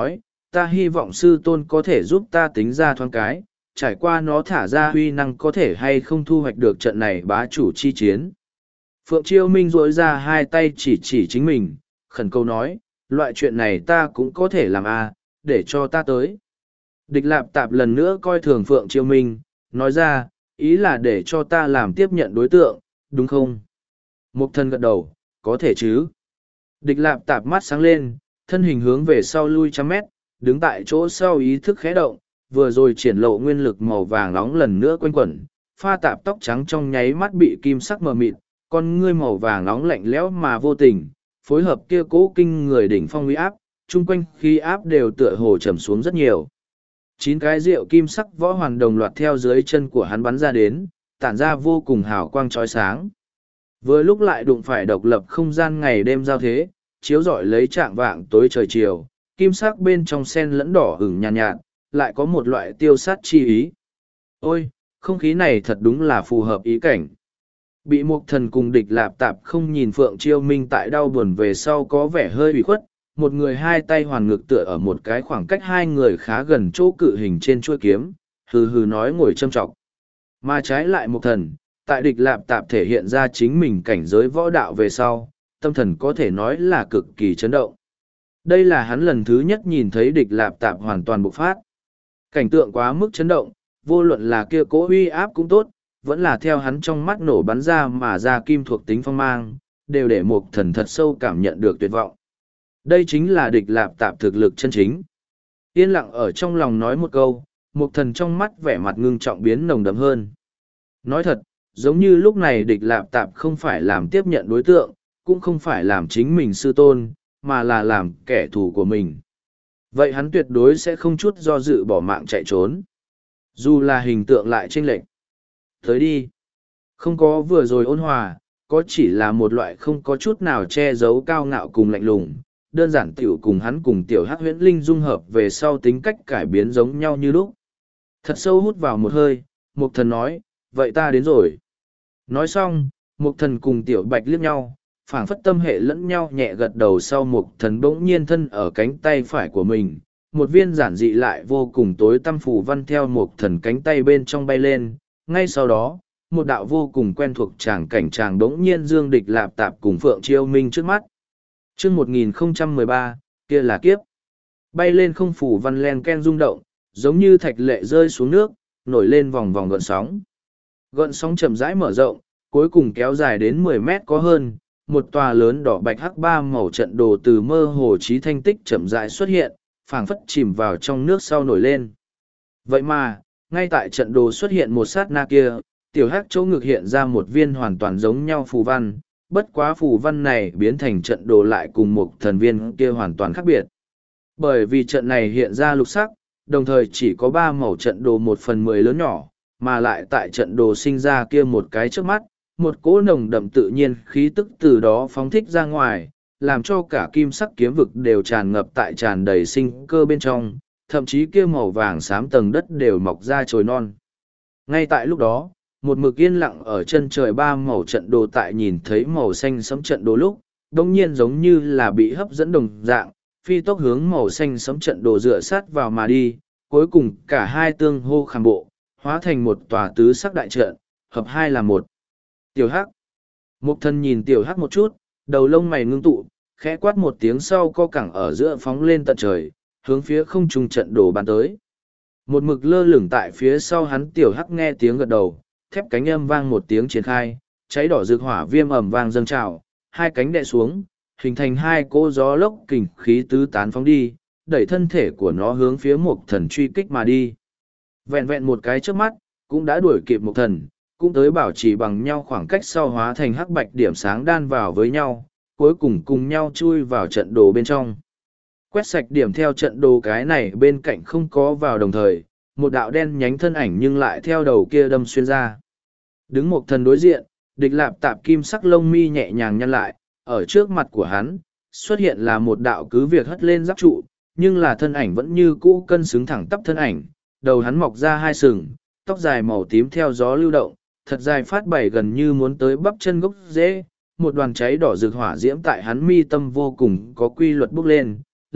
ta hy vọng sư tôn có thể giúp ta tính ra thoáng cái, trải qua nó thả ra huy năng có thể hay không thu hoạch được trận này bá chủ chi chiến. Phượng Chiêu Minh duỗi ra hai tay chỉ chỉ chính mình, khẩn cầu nói, loại chuyện này ta cũng có thể làm à, để cho ta tới. Địch Lạp Tạp lần nữa coi thường Phượng Chiêu Minh, nói ra, ý là để cho ta làm tiếp nhận đối tượng, đúng không? Mục Thần gật đầu, có thể chứ. Địch Lạp Tạp mắt sáng lên, thân hình hướng về sau lui trăm mét, đứng tại chỗ sau ý thức khẽ động, vừa rồi triển lộ nguyên lực màu vàng nóng lần nữa quanh quẩn, pha tạp tóc trắng trong nháy mắt bị kim sắc mờ mịt, con ngươi màu vàng nóng lạnh lẽo mà vô tình, phối hợp kia cố kinh người đỉnh phong uy áp, chung quanh khí áp đều tựa hồ trầm xuống rất nhiều. Chín cái rượu kim sắc võ hoàn đồng loạt theo dưới chân của hắn bắn ra đến, tản ra vô cùng hào quang chói sáng. Vừa lúc lại đụng phải độc lập không gian ngày đêm giao thế, chiếu rọi lấy trạng vạng tối trời chiều, kim sắc bên trong sen lẫn đỏ ửng nhàn nhạt, nhạt, lại có một loại tiêu sát chi ý. Ôi, không khí này thật đúng là phù hợp ý cảnh. Bị Mục Thần cùng Địch Lạp Tạp không nhìn Phượng Chiêu Minh tại đau buồn về sau có vẻ hơi ủy khuất, một người hai tay hoàn ngực tựa ở một cái khoảng cách hai người khá gần chỗ cự hình trên chuôi kiếm, hừ hừ nói ngồi châm trọng. Mà trái lại Mục Thần, tại Địch Lạp Tạp thể hiện ra chính mình cảnh giới võ đạo về sau, tâm thần có thể nói là cực kỳ chấn động. Đây là hắn lần thứ nhất nhìn thấy Địch Lạp Tạp hoàn toàn bộc phát. Cảnh tượng quá mức chấn động, vô luận là kia cố uy áp cũng tốt, vẫn là theo hắn trong mắt nổ bắn ra mà ra kim thuộc tính phong mang, đều để Mục Thần thật sâu cảm nhận được tuyệt vọng. Đây chính là Địch Lạp Tạp thực lực chân chính. Yên lặng ở trong lòng nói một câu, Mục Thần trong mắt vẻ mặt ngưng trọng biến nồng đậm hơn. Nói thật, giống như lúc này Địch Lạp Tạp không phải làm tiếp nhận đối tượng, cũng không phải làm chính mình sư tôn, mà là làm kẻ thù của mình. Vậy hắn tuyệt đối sẽ không chút do dự bỏ mạng chạy trốn. Dù là hình tượng lại chênh lệch. Tới đi. Không có vừa rồi ôn hòa, có chỉ là một loại không có chút nào che giấu cao ngạo cùng lạnh lùng. Đơn giản tiểu cùng hắn cùng tiểu hắc huyễn linh dung hợp về sau tính cách cải biến giống nhau như lúc. Thật sâu hút vào một hơi, Mục Thần nói, vậy ta đến rồi. Nói xong, Mục Thần cùng tiểu bạch liếc nhau, phảng phất tâm hệ lẫn nhau nhẹ gật đầu sau Mục Thần bỗng nhiên thân ở cánh tay phải của mình. Một viên giản dị lại vô cùng tối tăm phù văn theo Mục Thần cánh tay bên trong bay lên. Ngay sau đó, một đạo vô cùng quen thuộc tràng cảnh tràng bỗng nhiên dương Địch Lạp Tạp cùng Phượng Chiêu Minh trước mắt. Chương một nghìn không trăm mười ba, kia là kiếp. Bay lên không phủ văn len ken rung động, giống như thạch lệ rơi xuống nước, nổi lên vòng vòng gợn sóng. Gợn sóng chậm rãi mở rộng, cuối cùng kéo dài đến mười mét có hơn, một tòa lớn đỏ bạch hắc ba màu trận đồ từ mơ hồ trí thanh tích chậm rãi xuất hiện, phảng phất chìm vào trong nước sau nổi lên. Vậy mà, ngay tại trận đồ xuất hiện một sát na kia, tiểu hắc chỗ ngực hiện ra một viên hoàn toàn giống nhau phù văn, bất quá phù văn này biến thành trận đồ lại cùng một thần viên kia hoàn toàn khác biệt. Bởi vì trận này hiện ra lục sắc, đồng thời chỉ có ba màu trận đồ một phần mười lớn nhỏ, mà lại tại trận đồ sinh ra kia một cái trước mắt, một cỗ nồng đậm tự nhiên khí tức từ đó phóng thích ra ngoài, làm cho cả kim sắc kiếm vực đều tràn ngập tại tràn đầy sinh cơ bên trong, thậm chí kia màu vàng xám tầng đất đều mọc ra chồi non. Ngay tại lúc đó, một mực yên lặng ở chân trời ba màu trận đồ tại nhìn thấy màu xanh sẫm trận đồ lúc, đông nhiên giống như là bị hấp dẫn đồng dạng, phi tốc hướng màu xanh sẫm trận đồ dựa sát vào mà đi, cuối cùng cả hai tương hô khảm bộ, hóa thành một tòa tứ sắc đại trận, hợp hai là một. Tiểu Hắc. Mục Thần nhìn Tiểu Hắc một chút, đầu lông mày ngưng tụ, khẽ quát một tiếng sau co cẳng ở giữa phóng lên tận trời, hướng phía không trung trận đồ bắn tới. Một mực lơ lửng tại phía sau hắn Tiểu Hắc nghe tiếng gật đầu, thép cánh âm vang một tiếng triển khai, cháy đỏ rực hỏa viêm ầm vang dâng trào, hai cánh đè xuống, hình thành hai cỗ gió lốc kình khí tứ tán phóng đi, đẩy thân thể của nó hướng phía Mục Thần truy kích mà đi. Vẹn vẹn một cái trước mắt, cũng đã đuổi kịp Mục Thần, cũng tới bảo trì bằng nhau khoảng cách sau hóa thành hắc bạch điểm sáng đan vào với nhau, cuối cùng cùng nhau chui vào trận đồ bên trong. Quét sạch điểm theo trận đồ cái này bên cạnh không có vào đồng thời, một đạo đen nhánh thân ảnh nhưng lại theo đầu kia đâm xuyên ra. Đứng Mục Thần đối diện, Địch Lạp Tạp kim sắc lông mi nhẹ nhàng nhăn lại, ở trước mặt của hắn, xuất hiện là một đạo cứ việc hất lên giáp trụ, nhưng là thân ảnh vẫn như cũ cân xứng thẳng tắp thân ảnh, đầu hắn mọc ra hai sừng, tóc dài màu tím theo gió lưu động, thật dài phát bảy gần như muốn tới bắp chân gốc rễ, một đoàn cháy đỏ rực hỏa diễm tại hắn mi tâm vô cùng có quy luật bốc lên,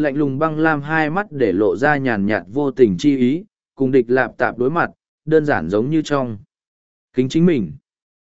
lạnh lùng băng lam hai mắt để lộ ra nhàn nhạt vô tình chi ý, cùng địch lạp tạp đối mặt, đơn giản giống như trong kính chính mình.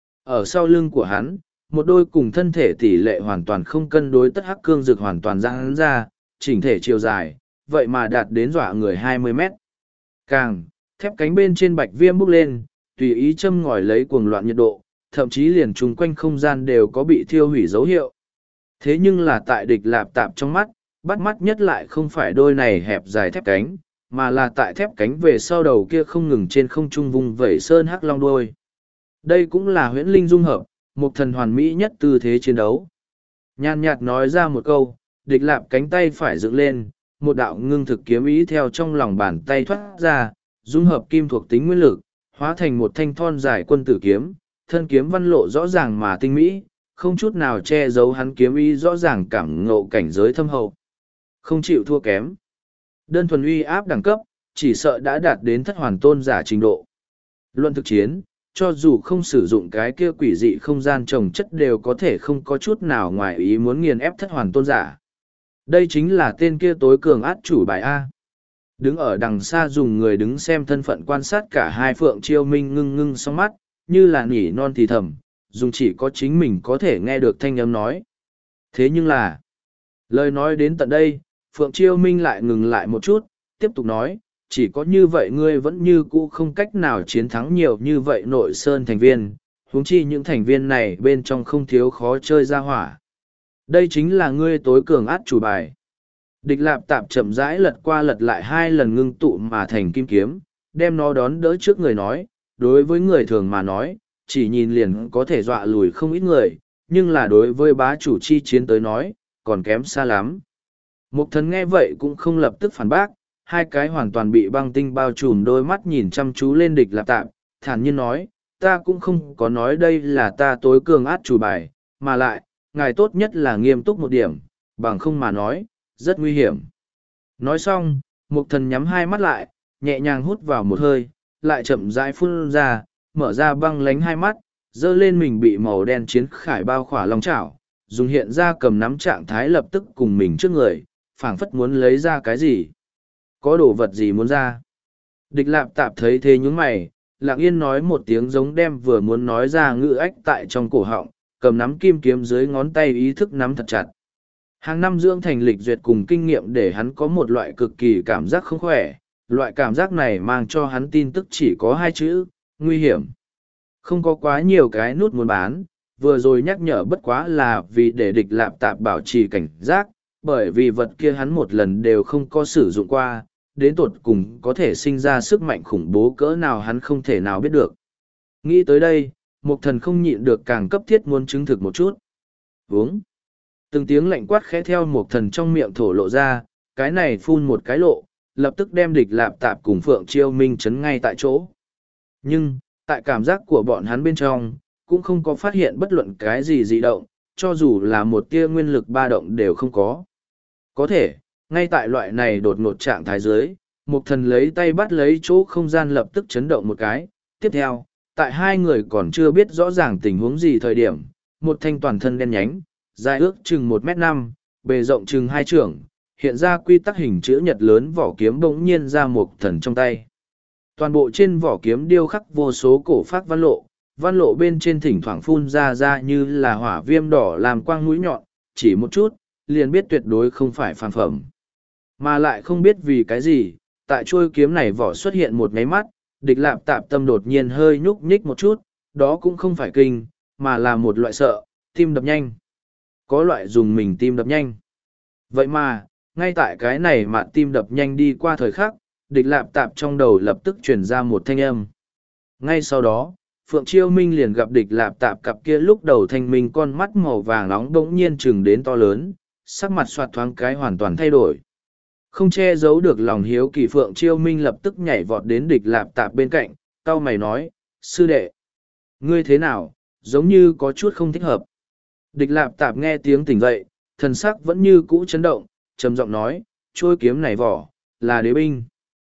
Ở sau lưng của hắn, một đôi cùng thân thể tỷ lệ hoàn toàn không cân đối tất hắc cương dực hoàn toàn ra hắn ra, chỉnh thể chiều dài, vậy mà đạt đến dọa người hai mươi mét. Càng, thép cánh bên trên bạch viêm bốc lên, tùy ý châm ngòi lấy cuồng loạn nhiệt độ, thậm chí liền chung quanh không gian đều có bị thiêu hủy dấu hiệu. Thế nhưng là tại địch lạp tạp trong mắt, bắt mắt nhất lại không phải đôi này hẹp dài thép cánh, mà là tại thép cánh về sau đầu kia không ngừng trên không trung vùng vẩy sơn hắc long đuôi. Đây cũng là huyễn linh dung hợp, một thần hoàn mỹ nhất tư thế chiến đấu. Nhàn nhạt nói ra một câu, địch lạp cánh tay phải dựng lên, một đạo ngưng thực kiếm ý theo trong lòng bàn tay thoát ra, dung hợp kim thuộc tính nguyên lực, hóa thành một thanh thon dài quân tử kiếm, thân kiếm văn lộ rõ ràng mà tinh mỹ, không chút nào che giấu hắn kiếm ý rõ ràng cảm ngộ cảnh giới thâm hậu. Không chịu thua kém. Đơn thuần uy áp đẳng cấp, chỉ sợ đã đạt đến thất hoàn tôn giả trình độ. Luận thực chiến, cho dù không sử dụng cái kia quỷ dị không gian trồng chất đều có thể không có chút nào ngoài ý muốn nghiền ép thất hoàn tôn giả. Đây chính là tên kia tối cường át chủ bài A. Đứng ở đằng xa dùng người đứng xem thân phận quan sát cả hai Phượng Chiêu Minh ngưng ngưng song mắt, như là nỉ non thì thầm, dùng chỉ có chính mình có thể nghe được thanh âm nói. Thế nhưng là, lời nói đến tận đây, Phượng Chiêu Minh lại ngừng lại một chút, tiếp tục nói, chỉ có như vậy ngươi vẫn như cũ không cách nào chiến thắng nhiều như vậy nội sơn thành viên, huống chi những thành viên này bên trong không thiếu khó chơi ra hỏa. Đây chính là ngươi tối cường át chủ bài. Địch lạp tạp chậm rãi lật qua lật lại hai lần ngưng tụ mà thành kim kiếm, đem nó đón đỡ trước người nói, đối với người thường mà nói, chỉ nhìn liền có thể dọa lùi không ít người, nhưng là đối với bá chủ chi chiến tới nói, còn kém xa lắm. Mục thần nghe vậy cũng không lập tức phản bác, hai cái hoàn toàn bị băng tinh bao trùm đôi mắt nhìn chăm chú lên địch lạp tạp, thản nhiên nói, ta cũng không có nói đây là ta tối cường át chủ bài, mà lại, ngài tốt nhất là nghiêm túc một điểm, bằng không mà nói, rất nguy hiểm. Nói xong, mục thần nhắm hai mắt lại, nhẹ nhàng hút vào một hơi, lại chậm rãi phun ra, mở ra băng lánh hai mắt, dơ lên mình bị màu đen chiến khải bao khỏa long chảo, dùng hiện ra cầm nắm trạng thái lập tức cùng mình trước người, phảng phất muốn lấy ra cái gì. Có đồ vật gì muốn ra? Địch lạp tạp thấy thế nhúng mày, lặng yên nói một tiếng giống đem vừa muốn nói ra ngữ ách tại trong cổ họng, cầm nắm kim kiếm dưới ngón tay ý thức nắm thật chặt. Hàng năm dưỡng thành lịch duyệt cùng kinh nghiệm để hắn có một loại cực kỳ cảm giác không khỏe, loại cảm giác này mang cho hắn tin tức chỉ có hai chữ, nguy hiểm. Không có quá nhiều cái nút muốn bán, vừa rồi nhắc nhở bất quá là vì để địch lạp tạp bảo trì cảnh giác, bởi vì vật kia hắn một lần đều không có sử dụng qua, đến tột cùng có thể sinh ra sức mạnh khủng bố cỡ nào hắn không thể nào biết được. Nghĩ tới đây, Mục thần không nhịn được càng cấp thiết muốn chứng thực một chút. Uống. Từng tiếng lạnh quát khẽ theo Mục thần trong miệng thổ lộ ra, cái này phun một cái lộ, lập tức đem địch lạp tạp cùng Phượng Chiêu Minh chấn ngay tại chỗ. Nhưng, tại cảm giác của bọn hắn bên trong, cũng không có phát hiện bất luận cái gì dị động, cho dù là một tia nguyên lực ba động đều không có. Có thể, ngay tại loại này đột ngột trạng thái dưới, Mục thần lấy tay bắt lấy chỗ không gian lập tức chấn động một cái. Tiếp theo, tại hai người còn chưa biết rõ ràng tình huống gì thời điểm, một thanh toàn thân đen nhánh, dài ước chừng một mét năm, bề rộng chừng hai trượng, hiện ra quy tắc hình chữ nhật lớn vỏ kiếm bỗng nhiên ra Mục thần trong tay. Toàn bộ trên vỏ kiếm điêu khắc vô số cổ phác văn lộ, văn lộ bên trên thỉnh thoảng phun ra ra như là hỏa viêm đỏ làm quang mũi nhọn, chỉ một chút, liền biết tuyệt đối không phải phàm phẩm. Mà lại không biết vì cái gì, tại chuôi kiếm này vỏ xuất hiện một nháy mắt, địch lạp tạp tâm đột nhiên hơi nhúc nhích một chút, đó cũng không phải kinh, mà là một loại sợ, tim đập nhanh. Có loại dùng mình tim đập nhanh. Vậy mà, ngay tại cái này mà tim đập nhanh đi qua thời khắc, địch lạp tạp trong đầu lập tức truyền ra một thanh âm. Ngay sau đó, Phượng Chiêu Minh liền gặp địch lạp tạp cặp kia lúc đầu thanh minh con mắt màu vàng nóng bỗng nhiên chừng đến to lớn, sắc mặt soạt thoáng cái hoàn toàn thay đổi. Không che giấu được lòng hiếu kỳ Phượng Chiêu Minh lập tức nhảy vọt đến địch lạp tạp bên cạnh, cau mày nói, sư đệ, ngươi thế nào, giống như có chút không thích hợp. Địch lạp tạp nghe tiếng tỉnh dậy, thần sắc vẫn như cũ chấn động, trầm giọng nói, trôi kiếm này vỏ, là đế binh.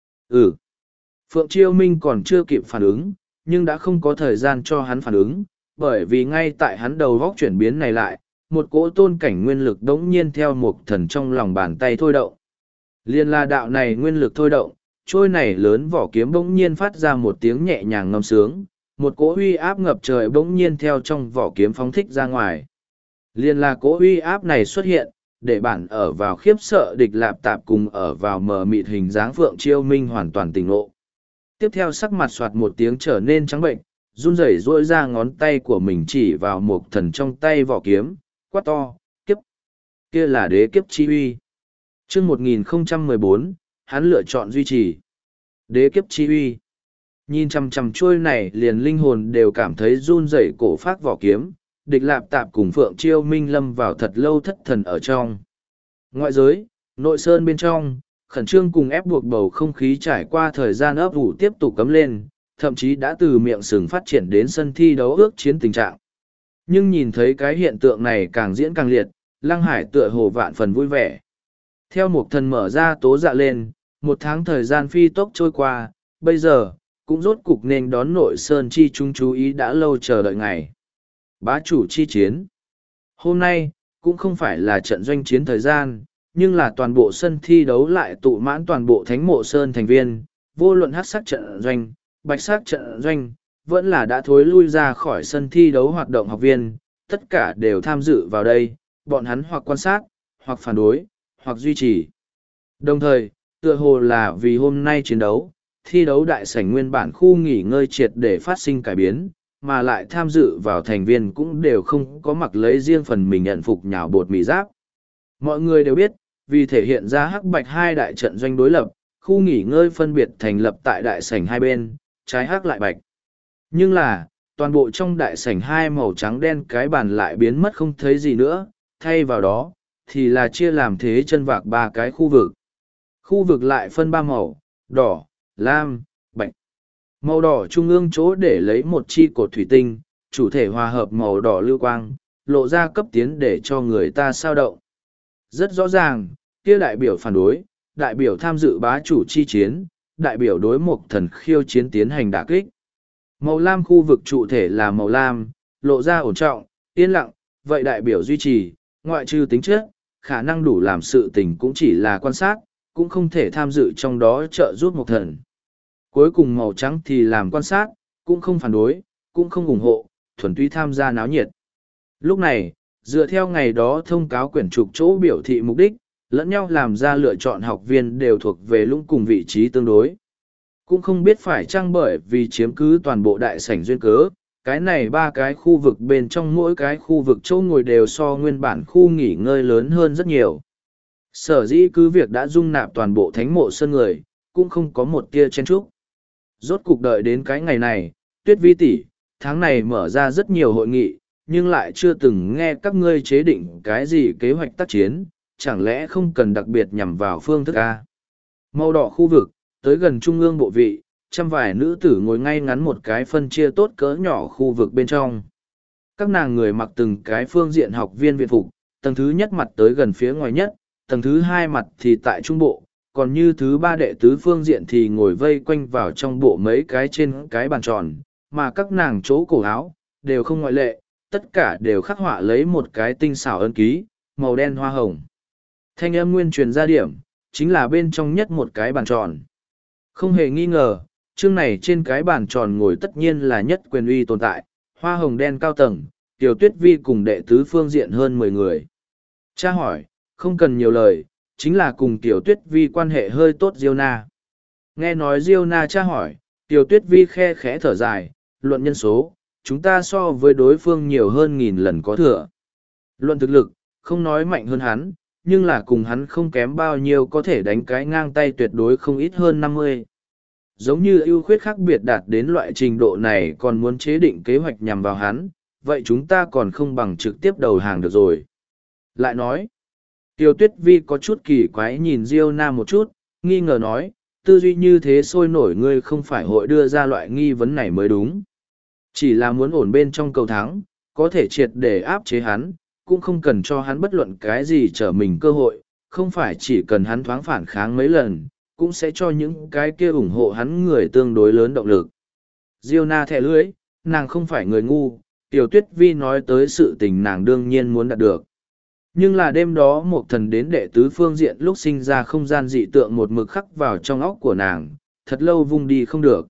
Ừ. Phượng Chiêu Minh còn chưa kịp phản ứng, nhưng đã không có thời gian cho hắn phản ứng, bởi vì ngay tại hắn đầu góc chuyển biến này lại, một cỗ tôn cảnh nguyên lực đống nhiên theo một thần trong lòng bàn tay thôi động. Liên la đạo này nguyên lực thôi động, trôi này lớn vỏ kiếm bỗng nhiên phát ra một tiếng nhẹ nhàng ngâm sướng, một cỗ uy áp ngập trời bỗng nhiên theo trong vỏ kiếm phóng thích ra ngoài. Liên la cỗ uy áp này xuất hiện, để bản ở vào khiếp sợ địch lạp tạp cùng ở vào mờ mịt hình dáng Phượng Chiêu Minh hoàn toàn tỉnh ngộ. Tiếp theo sắc mặt soạt một tiếng trở nên trắng bệnh, run rẩy rỗi ra ngón tay của mình chỉ vào một thần trong tay vỏ kiếm, quát to, kiếp. Kia là đế kiếp chi uy. Chương một nghìn không trăm mười bốn, hắn lựa chọn duy trì. Đế kiếp chi uy. Nhìn chằm chằm trôi này liền linh hồn đều cảm thấy run rẩy cổ phát vỏ kiếm, địch lạp tạp cùng Phượng Chiêu Minh lâm vào thật lâu thất thần ở trong. Ngoại giới, nội sơn bên trong, khẩn trương cùng ép buộc bầu không khí trải qua thời gian ấp ủ tiếp tục cấm lên, thậm chí đã từ miệng sừng phát triển đến sân thi đấu ước chiến tình trạng. Nhưng nhìn thấy cái hiện tượng này càng diễn càng liệt, Lăng Hải tựa hồ vạn phần vui vẻ. Theo một thần mở ra tố dạ lên, một tháng thời gian phi tốc trôi qua, bây giờ, cũng rốt cục nên đón nội sơn chi chúng chú ý đã lâu chờ đợi ngày. Bá chủ chi chiến. Hôm nay, cũng không phải là trận doanh chiến thời gian, nhưng là toàn bộ sân thi đấu lại tụ mãn toàn bộ thánh mộ sơn thành viên, vô luận hắc sắc trận doanh, bạch sắc trận doanh, vẫn là đã thối lui ra khỏi sân thi đấu hoạt động học viên, tất cả đều tham dự vào đây, bọn hắn hoặc quan sát, hoặc phản đối, hoặc duy trì. Đồng thời, tựa hồ là vì hôm nay chiến đấu, thi đấu đại sảnh nguyên bản khu nghỉ ngơi triệt để phát sinh cải biến, mà lại tham dự vào thành viên cũng đều không có mặc lấy riêng phần mình nhận phục nhào bột mì giáp. Mọi người đều biết, vì thể hiện ra hắc bạch hai đại trận doanh đối lập, khu nghỉ ngơi phân biệt thành lập tại đại sảnh hai bên, trái hắc lại bạch. Nhưng là, toàn bộ trong đại sảnh hai màu trắng đen cái bàn lại biến mất không thấy gì nữa, thay vào đó, thì là chia làm thế chân vạc ba cái khu vực. Khu vực lại phân ba màu, đỏ, lam, bạch. Màu đỏ trung ương chỗ để lấy một chi cột thủy tinh, chủ thể hòa hợp màu đỏ lưu quang, lộ ra cấp tiến để cho người ta sao động. Rất rõ ràng, kia đại biểu phản đối, đại biểu tham dự bá chủ chi chiến, đại biểu đối một thần khiêu chiến tiến hành đả kích. Màu lam khu vực trụ thể là màu lam, lộ ra ổn trọng, yên lặng, vậy đại biểu duy trì, ngoại trừ tính chất, khả năng đủ làm sự tình cũng chỉ là quan sát, cũng không thể tham dự trong đó trợ giúp một thần. Cuối cùng màu trắng thì làm quan sát, cũng không phản đối, cũng không ủng hộ, thuần túy tham gia náo nhiệt. Lúc này, dựa theo ngày đó thông cáo quyển trục chỗ biểu thị mục đích, lẫn nhau làm ra lựa chọn học viên đều thuộc về lũng cùng vị trí tương đối. Cũng không biết phải chăng bởi vì chiếm cứ toàn bộ đại sảnh duyên cớ, cái này ba cái khu vực bên trong mỗi cái khu vực chỗ ngồi đều so nguyên bản khu nghỉ ngơi lớn hơn rất nhiều. Sở dĩ cứ việc đã dung nạp toàn bộ thánh mộ sơn người, cũng không có một tia chen chúc. Rốt cục đợi đến cái ngày này, Tuyết Vi tỷ, tháng này mở ra rất nhiều hội nghị, nhưng lại chưa từng nghe các ngươi chế định cái gì kế hoạch tác chiến, chẳng lẽ không cần đặc biệt nhằm vào phương thức A. Màu đỏ khu vực, tới gần trung ương bộ vị, trăm vài nữ tử ngồi ngay ngắn một cái phân chia tốt cỡ nhỏ khu vực bên trong. Các nàng người mặc từng cái phương diện học viên viện phục, tầng thứ nhất mặt tới gần phía ngoài nhất, tầng thứ hai mặt thì tại trung bộ, còn như thứ ba đệ tứ phương diện thì ngồi vây quanh vào trong bộ mấy cái trên cái bàn tròn, mà các nàng chỗ cổ áo, đều không ngoại lệ, tất cả đều khắc họa lấy một cái tinh xảo ấn ký, màu đen hoa hồng. Thanh âm nguyên truyền ra điểm, chính là bên trong nhất một cái bàn tròn. Không hề nghi ngờ, chương này trên cái bàn tròn ngồi tất nhiên là nhất quyền uy tồn tại, hoa hồng đen cao tầng, Tiểu Tuyết Vi cùng đệ tứ phương diện hơn mười người. Cha hỏi, không cần nhiều lời, chính là cùng Tiểu Tuyết Vi quan hệ hơi tốt Diêu Na. Nghe nói Diêu Na cha hỏi, Tiểu Tuyết Vi khe khẽ thở dài, luận nhân số, chúng ta so với đối phương nhiều hơn nghìn lần có thừa. Luận thực lực, không nói mạnh hơn hắn, nhưng là cùng hắn không kém bao nhiêu có thể đánh cái ngang tay tuyệt đối không ít hơn năm mươi. Giống như ưu khuyết khác biệt đạt đến loại trình độ này còn muốn chế định kế hoạch nhằm vào hắn, vậy chúng ta còn không bằng trực tiếp đầu hàng được rồi. Lại nói, Tiêu Tuyết Vi có chút kỳ quái nhìn Diêu Na một chút, nghi ngờ nói, tư duy như thế sôi nổi ngươi không phải hội đưa ra loại nghi vấn này mới đúng. Chỉ là muốn ổn bên trong cầu thắng, có thể triệt để áp chế hắn, cũng không cần cho hắn bất luận cái gì trở mình cơ hội, không phải chỉ cần hắn thoáng phản kháng mấy lần, cũng sẽ cho những cái kia ủng hộ hắn người tương đối lớn động lực. Diêu Na thẻ lưỡi, nàng không phải người ngu, Tiểu Tuyết Vi nói tới sự tình nàng đương nhiên muốn đạt được. Nhưng là đêm đó một thần đến đệ tứ phương diện lúc sinh ra không gian dị tượng một mực khắc vào trong óc của nàng, thật lâu vung đi không được.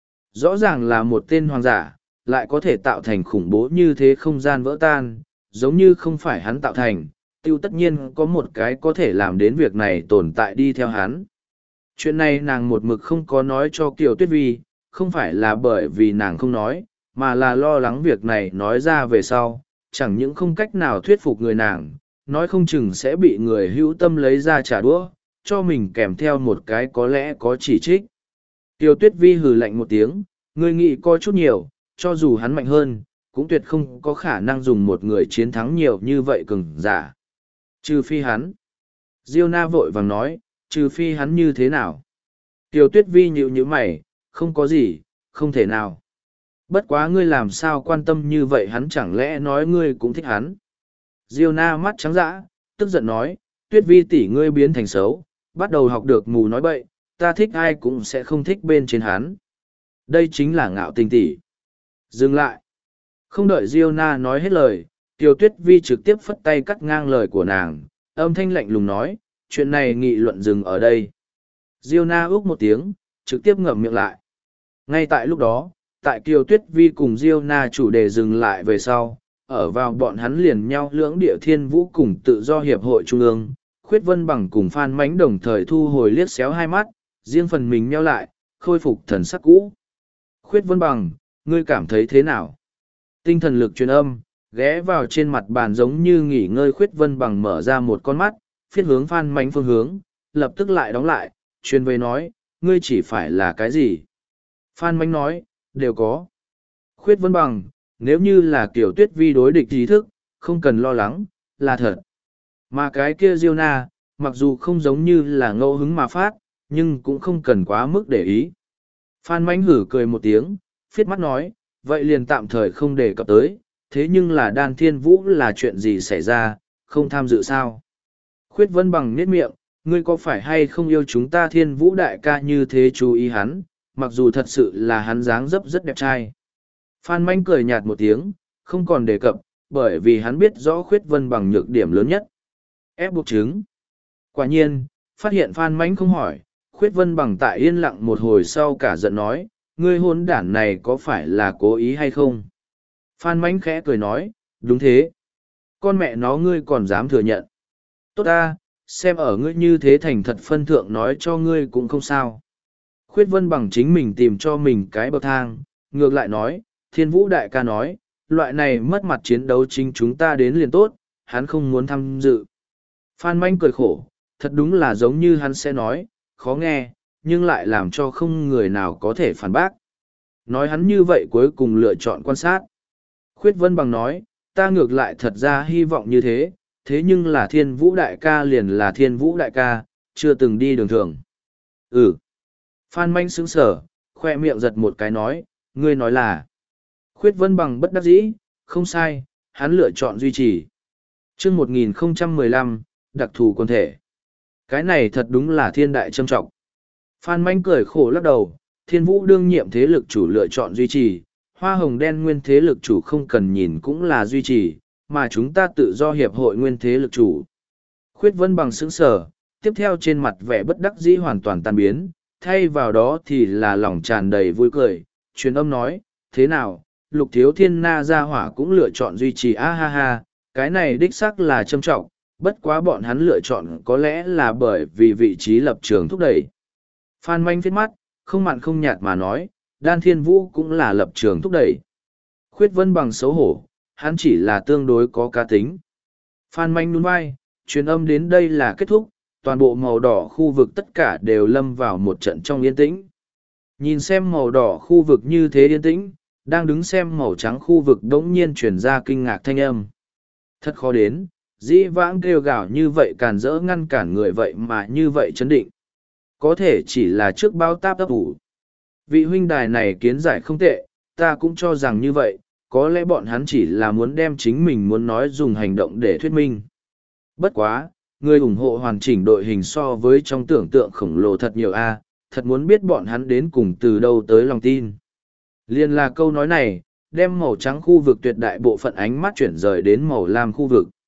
Rõ ràng là một tên hoàng giả, lại có thể tạo thành khủng bố như thế không gian vỡ tan, giống như không phải hắn tạo thành, tiêu tất nhiên có một cái có thể làm đến việc này tồn tại đi theo hắn. Chuyện này nàng một mực không có nói cho Kiều Tuyết Vi, không phải là bởi vì nàng không nói, mà là lo lắng việc này nói ra về sau, chẳng những không cách nào thuyết phục người nàng, nói không chừng sẽ bị người hữu tâm lấy ra trả đũa, cho mình kèm theo một cái có lẽ có chỉ trích. Tiêu Tuyết Vi hừ lạnh một tiếng, người nghĩ coi chút nhiều, cho dù hắn mạnh hơn, cũng tuyệt không có khả năng dùng một người chiến thắng nhiều như vậy cường giả. Trừ phi hắn. Diêu Na vội vàng nói, trừ phi hắn như thế nào. Tiêu Tuyết Vi nhíu nhíu mày, không có gì, không thể nào. Bất quá ngươi làm sao quan tâm như vậy hắn chẳng lẽ nói ngươi cũng thích hắn. Diêu Na mắt trắng dã, tức giận nói, Tuyết Vi tỷ ngươi biến thành xấu, bắt đầu học được mù nói bậy, ta thích ai cũng sẽ không thích bên trên hắn. Đây chính là ngạo tình tỷ. Dừng lại. Không đợi Diêu Na nói hết lời, Tiêu Tuyết Vi trực tiếp phất tay cắt ngang lời của nàng, âm thanh lạnh lùng nói, chuyện này nghị luận dừng ở đây. Diêu Na úc một tiếng, trực tiếp ngậm miệng lại. Ngay tại lúc đó, tại Kiều Tuyết Vi cùng Diêu Na chủ đề dừng lại về sau, ở vào bọn hắn liền nhau lưỡng địa thiên vũ cùng tự do hiệp hội trung ương, Khuyết Vân Bằng cùng Phan Mánh đồng thời thu hồi liếc xéo hai mắt, riêng phần mình nheo lại, khôi phục thần sắc cũ. Khuyết Vân Bằng, ngươi cảm thấy thế nào? Tinh thần lực truyền âm, ghé vào trên mặt bàn giống như nghỉ ngơi. Khuyết Vân Bằng mở ra một con mắt, phiết hướng Phan Mánh phương hướng, lập tức lại đóng lại, truyền về nói, ngươi chỉ phải là cái gì? Phan Mánh nói, đều có. Khuyết Vân Bằng, nếu như là kiểu Tuyết Vi đối địch trí thức, không cần lo lắng, là thật. Mà cái kia Diêu Na, mặc dù không giống như là ngẫu hứng mà phát, nhưng cũng không cần quá mức để ý. Phan Mánh hử cười một tiếng, phiết mắt nói, vậy liền tạm thời không đề cập tới, thế nhưng là Đan Thiên Vũ là chuyện gì xảy ra, không tham dự sao? Khuyết Vân Bằng nhếch miệng, ngươi có phải hay không yêu chúng ta Thiên Vũ đại ca như thế chú ý hắn, mặc dù thật sự là hắn dáng dấp rất đẹp trai. Phan Mánh cười nhạt một tiếng, không còn đề cập, bởi vì hắn biết rõ Khuyết Vân Bằng nhược điểm lớn nhất. Ép buộc chứng. Quả nhiên, phát hiện Phan Mánh không hỏi, Khuyết Vân Bằng tại yên lặng một hồi sau cả giận nói, ngươi hôn đản này có phải là cố ý hay không? Phan Mánh khẽ cười nói, đúng thế. Con mẹ nó ngươi còn dám thừa nhận. Tốt ta, xem ở ngươi như thế thành thật phân thượng nói cho ngươi cũng không sao. Khuyết Vân Bằng chính mình tìm cho mình cái bậc thang, ngược lại nói, Thiên Vũ đại ca nói, loại này mất mặt chiến đấu chính chúng ta đến liền tốt, hắn không muốn tham dự. Phan Mánh cười khổ, thật đúng là giống như hắn sẽ nói, khó nghe, nhưng lại làm cho không người nào có thể phản bác. Nói hắn như vậy cuối cùng lựa chọn quan sát. Khuyết Vân Bằng nói, ta ngược lại thật ra hy vọng như thế, thế nhưng là Thiên Vũ đại ca liền là Thiên Vũ đại ca, chưa từng đi đường thường. Ừ. Phan Mánh sững sở, khoe miệng giật một cái nói, ngươi nói là. Khuyết Vân Bằng bất đắc dĩ, không sai, hắn lựa chọn duy trì. chương một nghìn không trăm mười lăm, đặc thù quân thể. Cái này thật đúng là thiên đại trâm trọng. Phan Mánh cười khổ lắc đầu, Thiên Vũ đương nhiệm thế lực chủ lựa chọn duy trì, hoa hồng đen nguyên thế lực chủ không cần nhìn cũng là duy trì, mà chúng ta tự do hiệp hội nguyên thế lực chủ. Khuyết Vân Bằng sững sờ, tiếp theo trên mặt vẻ bất đắc dĩ hoàn toàn tan biến, thay vào đó thì là lòng tràn đầy vui cười, truyền âm nói, thế nào, Lục Thiếu Thiên Na gia hỏa cũng lựa chọn duy trì, a ha ha, cái này đích xác là trâm trọng, bất quá bọn hắn lựa chọn có lẽ là bởi vì vị trí lập trường thúc đẩy. Phan Mánh phết mắt, không mặn không nhạt mà nói, Đan Thiên Vũ cũng là lập trường thúc đẩy. Khuyết Vân Bằng xấu hổ, hắn chỉ là tương đối có cá tính. Phan Mánh nhún vai, truyền âm đến đây là kết thúc, toàn bộ màu đỏ khu vực tất cả đều lâm vào một trận trong yên tĩnh. Nhìn xem màu đỏ khu vực như thế yên tĩnh, đang đứng xem màu trắng khu vực đống nhiên truyền ra kinh ngạc thanh âm. Thật khó đến, dĩ vãng kêu gào như vậy càn rỡ ngăn cản người vậy mà như vậy chấn định. Có thể chỉ là trước bao táp ấp ủ. Vị huynh đài này kiến giải không tệ, ta cũng cho rằng như vậy, có lẽ bọn hắn chỉ là muốn đem chính mình muốn nói dùng hành động để thuyết minh. Bất quá, người ủng hộ hoàn chỉnh đội hình so với trong tưởng tượng khổng lồ thật nhiều a, thật muốn biết bọn hắn đến cùng từ đâu tới lòng tin. Liên là câu nói này, đem màu trắng khu vực tuyệt đại bộ phận ánh mắt chuyển rời đến màu lam khu vực.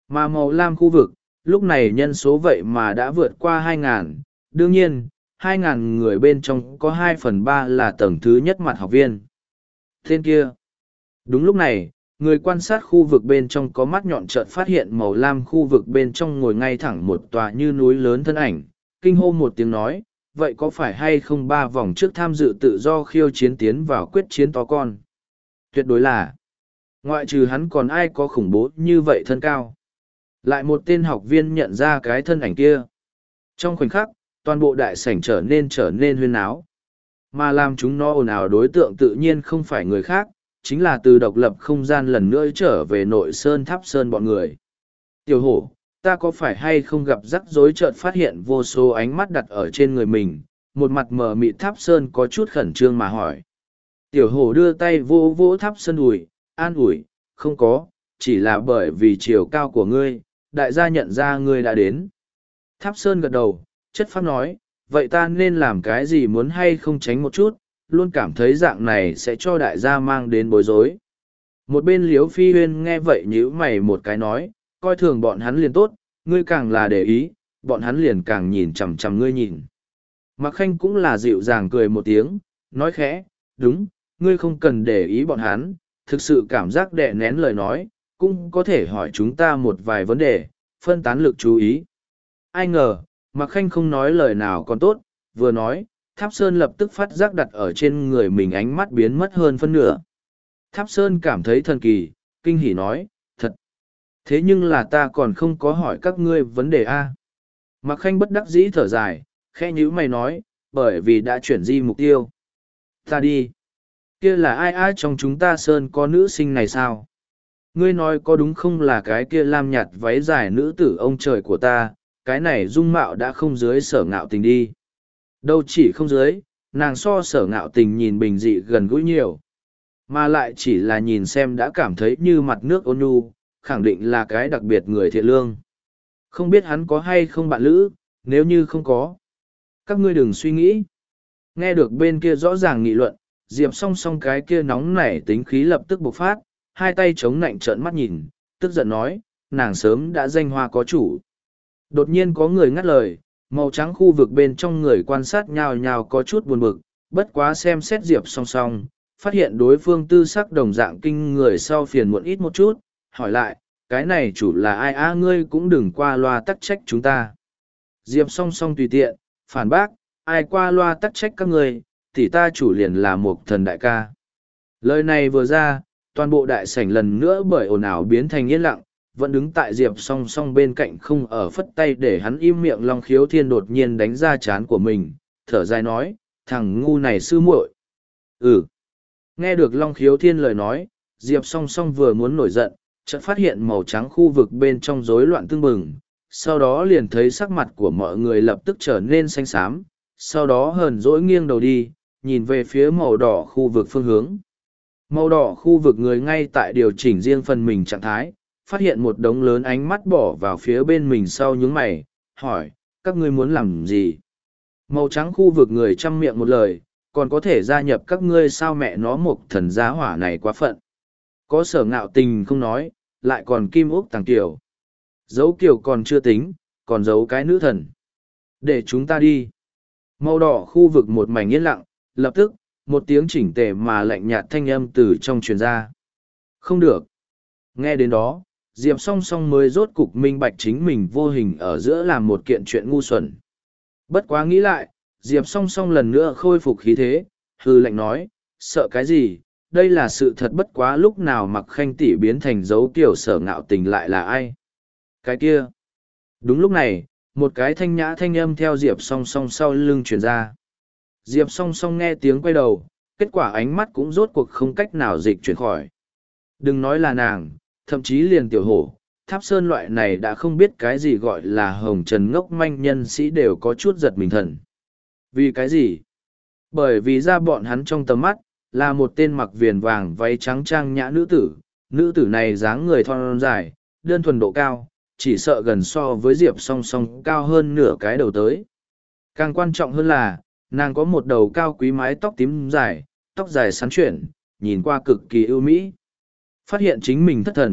Mà màu lam khu vực, lúc này nhân số vậy mà đã vượt qua hai ngàn. Đương nhiên, hai ngàn người bên trong có hai phần ba là tầng thứ nhất mặt học viên. Tên kia. Đúng lúc này, người quan sát khu vực bên trong có mắt nhọn chợt phát hiện màu lam khu vực bên trong ngồi ngay thẳng một tòa như núi lớn thân ảnh, kinh hô một tiếng nói, vậy có phải hay không ba vòng trước tham dự tự do khiêu chiến tiến vào quyết chiến to con? Tuyệt đối là. Ngoại trừ hắn còn ai có khủng bố như vậy thân cao. Lại một tên học viên nhận ra cái thân ảnh kia. Trong khoảnh khắc, toàn bộ đại sảnh trở nên trở nên huyên áo. Mà làm chúng nó ồn ào đối tượng tự nhiên không phải người khác, chính là từ độc lập không gian lần nữa trở về nội sơn tháp sơn bọn người. Tiểu hổ, ta có phải hay không gặp rắc rối chợt phát hiện vô số ánh mắt đặt ở trên người mình, một mặt mờ mịt tháp sơn có chút khẩn trương mà hỏi. Tiểu hổ đưa tay vô vỗ tháp sơn ủi, an ủi, không có, chỉ là bởi vì chiều cao của ngươi, đại gia nhận ra ngươi đã đến. Tháp sơn gật đầu, chất phác nói, vậy ta nên làm cái gì muốn hay không tránh một chút, luôn cảm thấy dạng này sẽ cho đại gia mang đến bối rối. Một bên liếu phi huyên nghe vậy nhíu mày một cái nói, coi thường bọn hắn liền tốt, ngươi càng là để ý, bọn hắn liền càng nhìn chằm chằm ngươi nhìn. Mạc Khanh cũng là dịu dàng cười một tiếng, nói khẽ, đúng, ngươi không cần để ý bọn hắn, thực sự cảm giác đè nén lời nói, cũng có thể hỏi chúng ta một vài vấn đề, phân tán lực chú ý. Ai ngờ, Mạc Khanh không nói lời nào còn tốt, vừa nói, Tháp Sơn lập tức phát giác đặt ở trên người mình ánh mắt biến mất hơn phân nửa. Tháp Sơn cảm thấy thần kỳ, kinh hỉ nói, thật. Thế nhưng là ta còn không có hỏi các ngươi vấn đề A. Mạc Khanh bất đắc dĩ thở dài, khẽ nhíu mày nói, bởi vì đã chuyển di mục tiêu. Ta đi. Kia là ai ai trong chúng ta Sơn có nữ sinh này sao? Ngươi nói có đúng không là cái kia lam nhạt váy dài nữ tử ông trời của ta, cái này dung mạo đã không dưới sở ngạo tình đi. Đâu chỉ không dưới, nàng so sở ngạo tình nhìn bình dị gần gũi nhiều. Mà lại chỉ là nhìn xem đã cảm thấy như mặt nước ôn nhu, khẳng định là cái đặc biệt người thiện lương. Không biết hắn có hay không bạn lữ, nếu như không có. Các ngươi đừng suy nghĩ. Nghe được bên kia rõ ràng nghị luận, Diệp song song cái kia nóng nảy tính khí lập tức bộc phát, hai tay chống nạnh trợn mắt nhìn, tức giận nói, nàng sớm đã danh hoa có chủ. Đột nhiên có người ngắt lời, màu trắng khu vực bên trong người quan sát nhào nhào có chút buồn bực, bất quá xem xét Diệp song song, phát hiện đối phương tư sắc đồng dạng kinh người sau phiền muộn ít một chút, hỏi lại, cái này chủ là ai a ngươi cũng đừng qua loa tắc trách chúng ta. Diệp song song tùy tiện, phản bác, ai qua loa tắc trách các ngươi, thì ta chủ liền là một thần đại ca. Lời này vừa ra, toàn bộ đại sảnh lần nữa bởi ồn ào biến thành yên lặng, vẫn đứng tại Diệp song song bên cạnh không ở phất tay để hắn im miệng. Long Khiếu Thiên đột nhiên đánh ra chán của mình, thở dài nói, thằng ngu này sư muội. Ừ. Nghe được Long Khiếu Thiên lời nói, Diệp song song vừa muốn nổi giận, chợt phát hiện màu trắng khu vực bên trong rối loạn tương bừng, sau đó liền thấy sắc mặt của mọi người lập tức trở nên xanh xám, sau đó hờn dỗi nghiêng đầu đi, nhìn về phía màu đỏ khu vực phương hướng. Màu đỏ khu vực người ngay tại điều chỉnh riêng phần mình trạng thái, phát hiện một đống lớn ánh mắt bỏ vào phía bên mình sau nhướng mày, hỏi, các ngươi muốn làm gì? Màu trắng khu vực người chăm miệng một lời, còn có thể gia nhập các ngươi sao mẹ nó một thần giá hỏa này quá phận. Có sở ngạo tình không nói, lại còn kim ốc tàng kiều. Dấu kiều còn chưa tính, còn giấu cái nữ thần. Để chúng ta đi. Màu đỏ khu vực một mảnh yên lặng, lập tức, một tiếng chỉnh tề mà lạnh nhạt thanh âm từ trong truyền ra. Không được. Nghe đến đó, Diệp song song mới rốt cục minh bạch chính mình vô hình ở giữa làm một kiện chuyện ngu xuẩn. Bất quá nghĩ lại, Diệp song song lần nữa khôi phục khí thế, hư lạnh nói, sợ cái gì, đây là sự thật bất quá lúc nào Mặc Khanh tỷ biến thành dấu kiểu sở ngạo tình lại là ai. Cái kia. Đúng lúc này, một cái thanh nhã thanh âm theo Diệp song song sau lưng truyền ra. Diệp song song nghe tiếng quay đầu, kết quả ánh mắt cũng rốt cuộc không cách nào dịch chuyển khỏi. Đừng nói là nàng, thậm chí liền tiểu hổ, Tháp Sơn loại này đã không biết cái gì gọi là hồng trần ngốc manh nhân sĩ đều có chút giật mình thần. Vì cái gì? Bởi vì ra bọn hắn trong tầm mắt, là một tên mặc viền vàng váy trắng trang nhã nữ tử. Nữ tử này dáng người thon dài, đơn thuần độ cao, chỉ sợ gần so với Diệp song song cao hơn nửa cái đầu tới. Càng quan trọng hơn là, nàng có một đầu cao quý mái tóc tím dài, tóc dài xoắn chuyển, nhìn qua cực kỳ ưu mỹ. Phát hiện chính mình thất thần,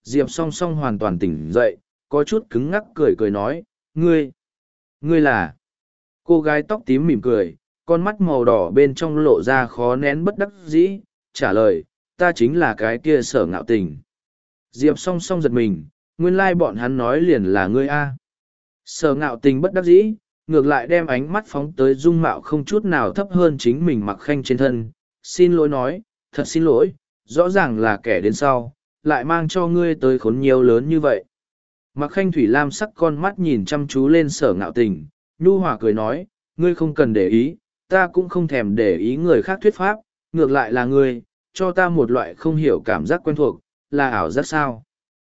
Diệp song song hoàn toàn tỉnh dậy, có chút cứng ngắc cười cười nói, ngươi, ngươi là... Cô gái tóc tím mỉm cười, con mắt màu đỏ bên trong lộ ra khó nén bất đắc dĩ, trả lời, ta chính là cái kia Sở Ngạo Tình. Diệp song song giật mình, nguyên lai bọn hắn nói liền là ngươi a. Sở Ngạo Tình bất đắc dĩ, ngược lại đem ánh mắt phóng tới dung mạo không chút nào thấp hơn chính mình Mặc Khanh trên thân, xin lỗi nói, thật xin lỗi, rõ ràng là kẻ đến sau, lại mang cho ngươi tới khốn nhiều lớn như vậy. Mặc Khanh thủy lam sắc con mắt nhìn chăm chú lên Sở Ngạo Tình, nhu hòa cười nói, ngươi không cần để ý, ta cũng không thèm để ý người khác thuyết pháp, ngược lại là ngươi, cho ta một loại không hiểu cảm giác quen thuộc, là ảo giác sao.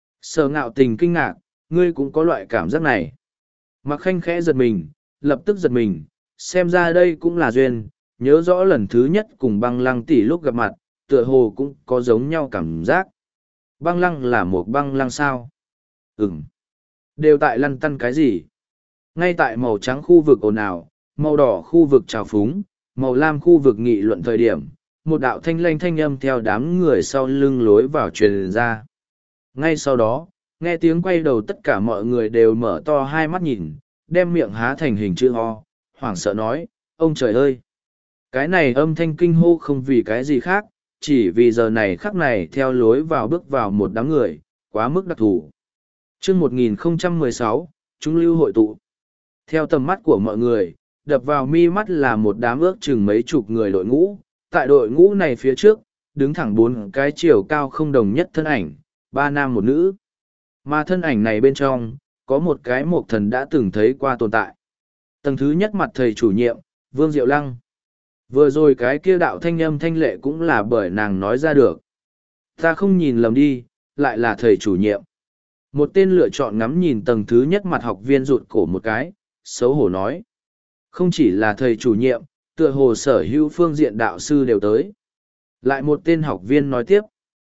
Sở Ngạo Tình kinh ngạc, ngươi cũng có loại cảm giác này. Mặc Khanh khẽ giật mình, lập tức giật mình, xem ra đây cũng là duyên, nhớ rõ lần thứ nhất cùng băng lăng tỷ lúc gặp mặt, tựa hồ cũng có giống nhau cảm giác. Băng lăng là một băng lăng sao? Ừm. Đều tại lăn tăn cái gì? Ngay tại màu trắng khu vực ồn ào, màu đỏ khu vực trào phúng, màu lam khu vực nghị luận thời điểm, một đạo thanh lanh thanh âm theo đám người sau lưng lối vào truyền ra. Ngay sau đó, nghe tiếng quay đầu tất cả mọi người đều mở to hai mắt nhìn, đem miệng há thành hình chữ ho, hoảng sợ nói, ông trời ơi! Cái này âm thanh kinh hô không vì cái gì khác, chỉ vì giờ này khắc này theo lối vào bước vào một đám người, quá mức đặc thù. chương một nghìn không trăm mười sáu, chúng lưu hội tụ. Theo tầm mắt của mọi người, đập vào mi mắt là một đám ước chừng mấy chục người đội ngũ. Tại đội ngũ này phía trước, đứng thẳng bốn cái chiều cao không đồng nhất thân ảnh, ba nam một nữ. Mà thân ảnh này bên trong, có một cái mộc thần đã từng thấy qua tồn tại. Tầng thứ nhất mặt thầy chủ nhiệm, Vương Diệu Lăng. Vừa rồi cái kia đạo thanh âm thanh lệ cũng là bởi nàng nói ra được. Ta không nhìn lầm đi, lại là thầy chủ nhiệm. Một tên lựa chọn ngắm nhìn tầng thứ nhất mặt học viên rụt cổ một cái, xấu hổ nói. Không chỉ là thầy chủ nhiệm, tựa hồ sở hữu phương diện đạo sư đều tới. Lại một tên học viên nói tiếp.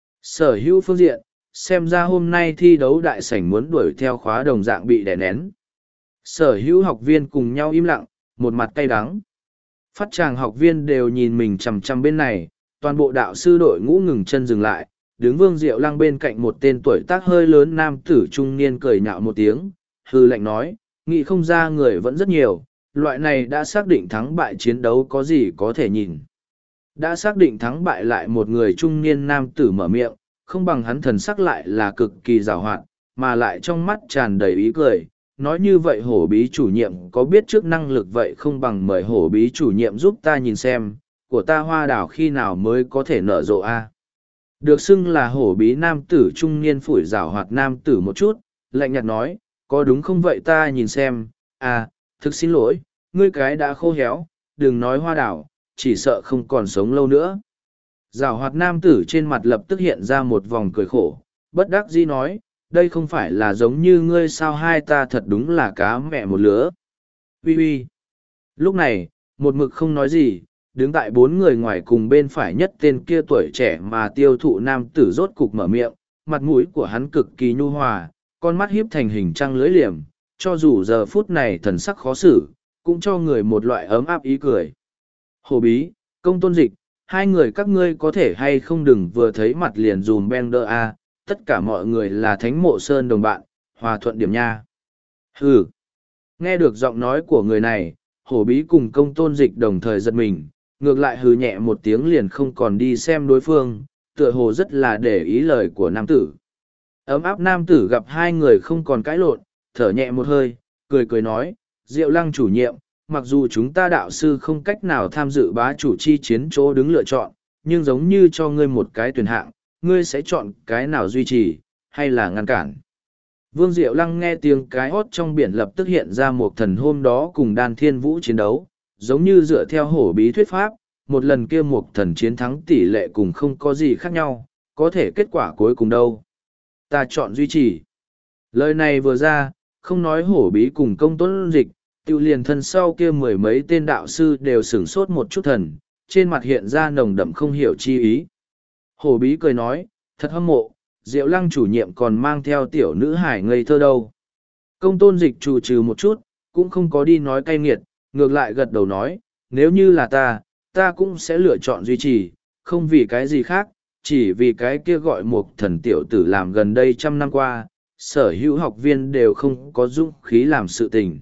Sở hữu phương diện, xem ra hôm nay thi đấu đại sảnh muốn đuổi theo khóa đồng dạng bị đè nén. Sở hữu học viên cùng nhau im lặng, một mặt cay đắng. Phát tràng học viên đều nhìn mình chằm chằm bên này, toàn bộ đạo sư đội ngũ ngừng chân dừng lại, đứng Vương Diệu Lăng bên cạnh một tên tuổi tác hơi lớn nam tử trung niên cười nhạo một tiếng, hư lệnh nói, nghĩ không ra người vẫn rất nhiều, loại này đã xác định thắng bại chiến đấu có gì có thể nhìn. Đã xác định thắng bại lại một người trung niên nam tử mở miệng, không bằng hắn thần sắc lại là cực kỳ giàu hoạt, mà lại trong mắt tràn đầy ý cười. Nói như vậy hổ bí chủ nhiệm có biết trước năng lực vậy không bằng mời hổ bí chủ nhiệm giúp ta nhìn xem, của ta hoa đảo khi nào mới có thể nở rộ a. Được xưng là hổ bí nam tử trung niên phủi giảo hoạt nam tử một chút, lạnh nhạt nói, có đúng không vậy ta nhìn xem, à, thực xin lỗi, ngươi cái đã khô héo, đừng nói hoa đảo, chỉ sợ không còn sống lâu nữa. Giảo hoạt nam tử trên mặt lập tức hiện ra một vòng cười khổ, bất đắc dĩ nói, đây không phải là giống như ngươi sao hai ta thật đúng là cá mẹ một lứa. Ui ui. Lúc này, một mực không nói gì, đứng tại bốn người ngoài cùng bên phải nhất tên kia tuổi trẻ mà tiêu thụ nam tử rốt cục mở miệng, mặt mũi của hắn cực kỳ nhu hòa, con mắt hiếp thành hình trăng lưỡi liềm, cho dù giờ phút này thần sắc khó xử, cũng cho người một loại ấm áp ý cười. Hồ bí, công tôn dịch, hai người các ngươi có thể hay không đừng vừa thấy mặt liền dùm ben đơ a, tất cả mọi người là thánh mộ sơn đồng bạn, hòa thuận điểm nha. Hừ. Nghe được giọng nói của người này, hổ bí cùng công tôn dịch đồng thời giật mình, ngược lại hừ nhẹ một tiếng liền không còn đi xem đối phương, tựa hồ rất là để ý lời của nam tử. Ấm áp nam tử gặp hai người không còn cãi lộn, thở nhẹ một hơi, cười cười nói, Diệu Lăng chủ nhiệm, mặc dù chúng ta đạo sư không cách nào tham dự bá chủ chi chiến chỗ đứng lựa chọn, nhưng giống như cho ngươi một cái tuyển hạng, ngươi sẽ chọn cái nào duy trì, hay là ngăn cản. Vương Diệu Lăng nghe tiếng cái hót trong biển lập tức hiện ra một thần hôm đó cùng đan thiên vũ chiến đấu, giống như dựa theo hổ bí thuyết pháp, một lần kia một thần chiến thắng tỷ lệ cùng không có gì khác nhau, có thể kết quả cuối cùng đâu. Ta chọn duy trì. Lời này vừa ra, không nói hổ bí cùng công tôn dịch, tiêu liền thân sau kia mười mấy tên đạo sư đều sửng sốt một chút thần, trên mặt hiện ra nồng đậm không hiểu chi ý. Hổ bí cười nói, thật hâm mộ, Diệu Lăng chủ nhiệm còn mang theo tiểu nữ hải ngây thơ đâu. Công tôn dịch trù trừ một chút, cũng không có đi nói cay nghiệt, ngược lại gật đầu nói, nếu như là ta, ta cũng sẽ lựa chọn duy trì, không vì cái gì khác, chỉ vì cái kia gọi một thần tiểu tử làm gần đây trăm năm qua, sở hữu học viên đều không có dũng khí làm sự tình.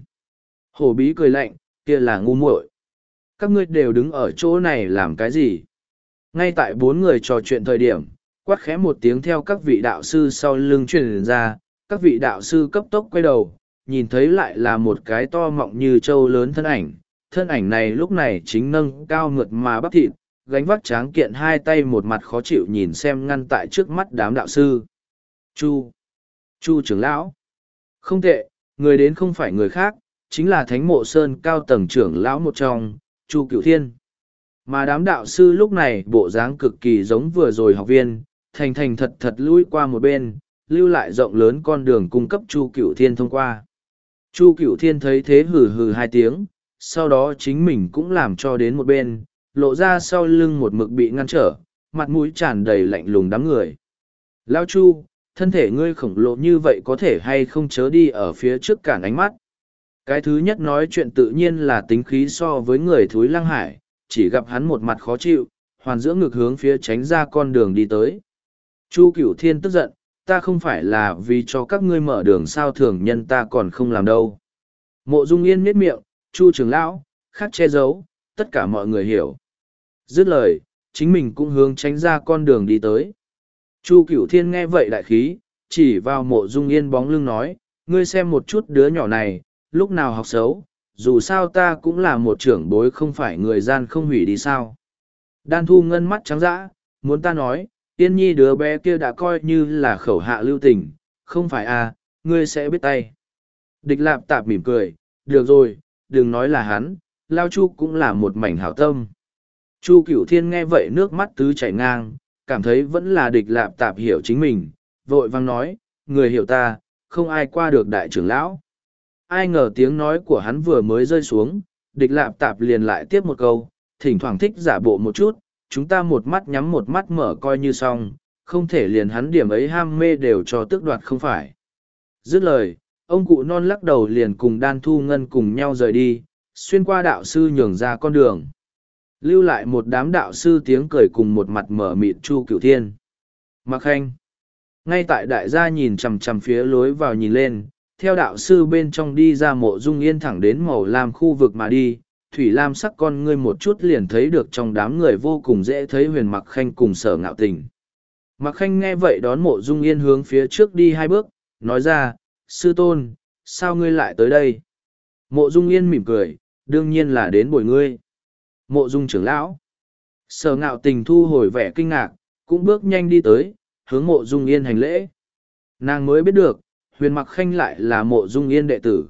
Hổ bí cười lạnh, kia là ngu muội. Các ngươi đều đứng ở chỗ này làm cái gì? Ngay tại bốn người trò chuyện thời điểm, quát khẽ một tiếng theo các vị đạo sư sau lưng truyền ra, các vị đạo sư cấp tốc quay đầu, nhìn thấy lại là một cái to mọng như trâu lớn thân ảnh. Thân ảnh này lúc này chính nâng cao mượt mà bắp thịt, gánh vác tráng kiện hai tay một mặt khó chịu nhìn xem ngăn tại trước mắt đám đạo sư. Chu! Chu trưởng lão! Không tệ, người đến không phải người khác, chính là Thánh Mộ Sơn cao tầng trưởng lão một trong, Chu Cửu Thiên. Mà đám đạo sư lúc này bộ dáng cực kỳ giống vừa rồi học viên, thành thành thật thật lui qua một bên, lưu lại rộng lớn con đường cung cấp Chu Cửu Thiên thông qua. Chu Cửu Thiên thấy thế hừ hừ hai tiếng, sau đó chính mình cũng làm cho đến một bên, lộ ra sau lưng một mực bị ngăn trở, mặt mũi tràn đầy lạnh lùng đám người. Lao Chu, thân thể ngươi khổng lồ như vậy có thể hay không chớ đi ở phía trước cản ánh mắt. Cái thứ nhất nói chuyện tự nhiên là tính khí so với người thúi Lăng Hải, chỉ gặp hắn một mặt khó chịu, hoàn dưỡng ngực hướng phía tránh ra con đường đi tới. Chu Cửu Thiên tức giận, ta không phải là vì cho các ngươi mở đường sao thường nhân ta còn không làm đâu. Mộ Dung Yên miết miệng, Chu trưởng lão, khắc che giấu, tất cả mọi người hiểu. Dứt lời, chính mình cũng hướng tránh ra con đường đi tới. Chu Cửu Thiên nghe vậy đại khí, chỉ vào Mộ Dung Yên bóng lưng nói, ngươi xem một chút đứa nhỏ này, lúc nào học xấu, dù sao ta cũng là một trưởng bối không phải người gian không hủy đi sao. Đan Thu ngân mắt trắng dã, muốn ta nói, Tiên Nhi đứa bé kia đã coi như là khẩu hạ lưu tình, không phải à, ngươi sẽ biết tay. Địch Lạp Tạp mỉm cười, được rồi, đừng nói là hắn, Lao Chu cũng là một mảnh hảo tâm. Chu Cửu Thiên nghe vậy nước mắt tứ chảy ngang, cảm thấy vẫn là Địch Lạp Tạp hiểu chính mình, vội vang nói, người hiểu ta, không ai qua được đại trưởng lão. Ai ngờ tiếng nói của hắn vừa mới rơi xuống, Địch Lạp Tạp liền lại tiếp một câu, thỉnh thoảng thích giả bộ một chút, chúng ta một mắt nhắm một mắt mở coi như xong, không thể liền hắn điểm ấy ham mê đều cho tước đoạt không phải. Dứt lời, ông cụ non lắc đầu liền cùng Đan Thu Ngân cùng nhau rời đi, xuyên qua đạo sư nhường ra con đường. Lưu lại một đám đạo sư tiếng cười cùng một mặt mở mịt Chu Cửu Thiên. Mạc Khanh. Ngay tại đại gia nhìn chằm chằm phía lối vào nhìn lên, theo đạo sư bên trong đi ra Mộ Dung Yên thẳng đến màu lam khu vực mà đi, thủy lam sắc con ngươi một chút liền thấy được trong đám người vô cùng dễ thấy Huyền Mặc Khanh cùng Sở Ngạo Tình. Mặc Khanh nghe vậy đón Mộ Dung Yên hướng phía trước đi hai bước, nói ra, sư tôn, sao ngươi lại tới đây? Mộ Dung Yên mỉm cười, đương nhiên là đến bồi ngươi. Mộ Dung trưởng lão. Sở Ngạo Tình thu hồi vẻ kinh ngạc, cũng bước nhanh đi tới, hướng Mộ Dung Yên hành lễ. Nàng mới biết được, Huyền Mặc Khanh lại là Mộ Dung Yên đệ tử.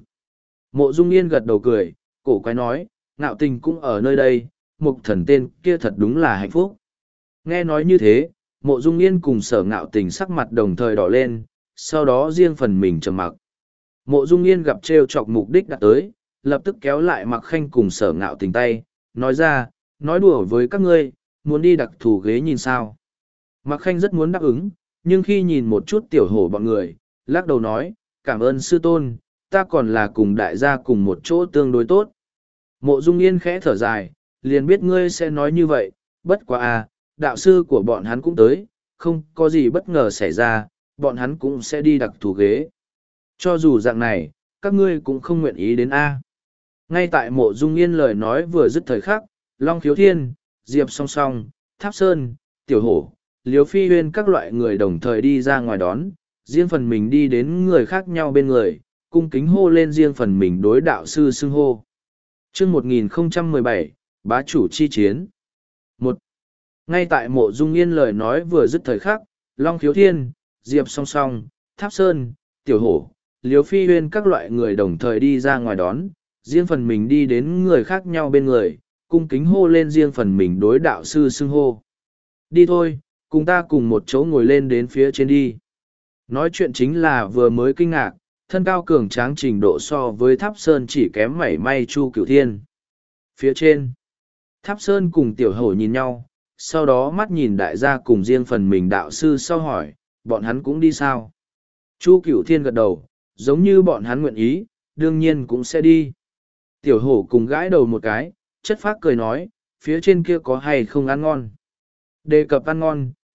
Mộ Dung Yên gật đầu cười, cổ quái nói, Ngạo Tình cũng ở nơi đây, Mục thần tên kia thật đúng là hạnh phúc. Nghe nói như thế, Mộ Dung Yên cùng Sở Ngạo Tình sắc mặt đồng thời đỏ lên, sau đó riêng phần mình trầm mặc. Mộ Dung Yên gặp trêu chọc mục đích đã tới, lập tức kéo lại Mặc Khanh cùng Sở Ngạo Tình tay, nói ra, nói đùa với các ngươi, muốn đi đặc thù ghế nhìn sao. Mặc Khanh rất muốn đáp ứng, nhưng khi nhìn một chút tiểu hổ bọn người, lắc đầu nói, cảm ơn sư tôn, ta còn là cùng đại gia cùng một chỗ tương đối tốt. Mộ Dung Yên khẽ thở dài, liền biết ngươi sẽ nói như vậy, bất quá à, đạo sư của bọn hắn cũng tới, không có gì bất ngờ xảy ra, bọn hắn cũng sẽ đi đặc thù ghế. Cho dù dạng này, các ngươi cũng không nguyện ý đến A. Ngay tại Mộ Dung Yên lời nói vừa dứt thời khắc, Long Khiếu Thiên, Diệp Song Song, Tháp Sơn, Tiểu Hổ, Liếu Phi Huyên các loại người đồng thời đi ra ngoài đón, riêng phần mình đi đến người khác nhau bên người, cung kính hô lên riêng phần mình đối đạo sư xưng hô. Chương một nghìn không trăm mười bảy, Bá chủ chi chiến. Một. Ngay tại Mộ Dung Yên lời nói vừa dứt thời khắc, Long Khiếu Thiên, Diệp Song Song, Tháp Sơn, Tiểu Hổ, Liếu Phi Huyên các loại người đồng thời đi ra ngoài đón, riêng phần mình đi đến người khác nhau bên người, cung kính hô lên riêng phần mình đối đạo sư xưng hô. Đi thôi, cùng ta cùng một chỗ ngồi lên đến phía trên đi. Nói chuyện chính là vừa mới kinh ngạc, thân cao cường tráng trình độ so với Tháp Sơn chỉ kém mảy may Chu Cửu Thiên. Phía trên, Tháp Sơn cùng Tiểu Hổ nhìn nhau, sau đó mắt nhìn đại gia cùng riêng phần mình đạo sư sau hỏi, bọn hắn cũng đi sao? Chu Cửu Thiên gật đầu, giống như bọn hắn nguyện ý, đương nhiên cũng sẽ đi. Tiểu Hổ cùng gãi đầu một cái, chất phác cười nói, phía trên kia có hay không ăn ngon? Đề cập ăn ngon,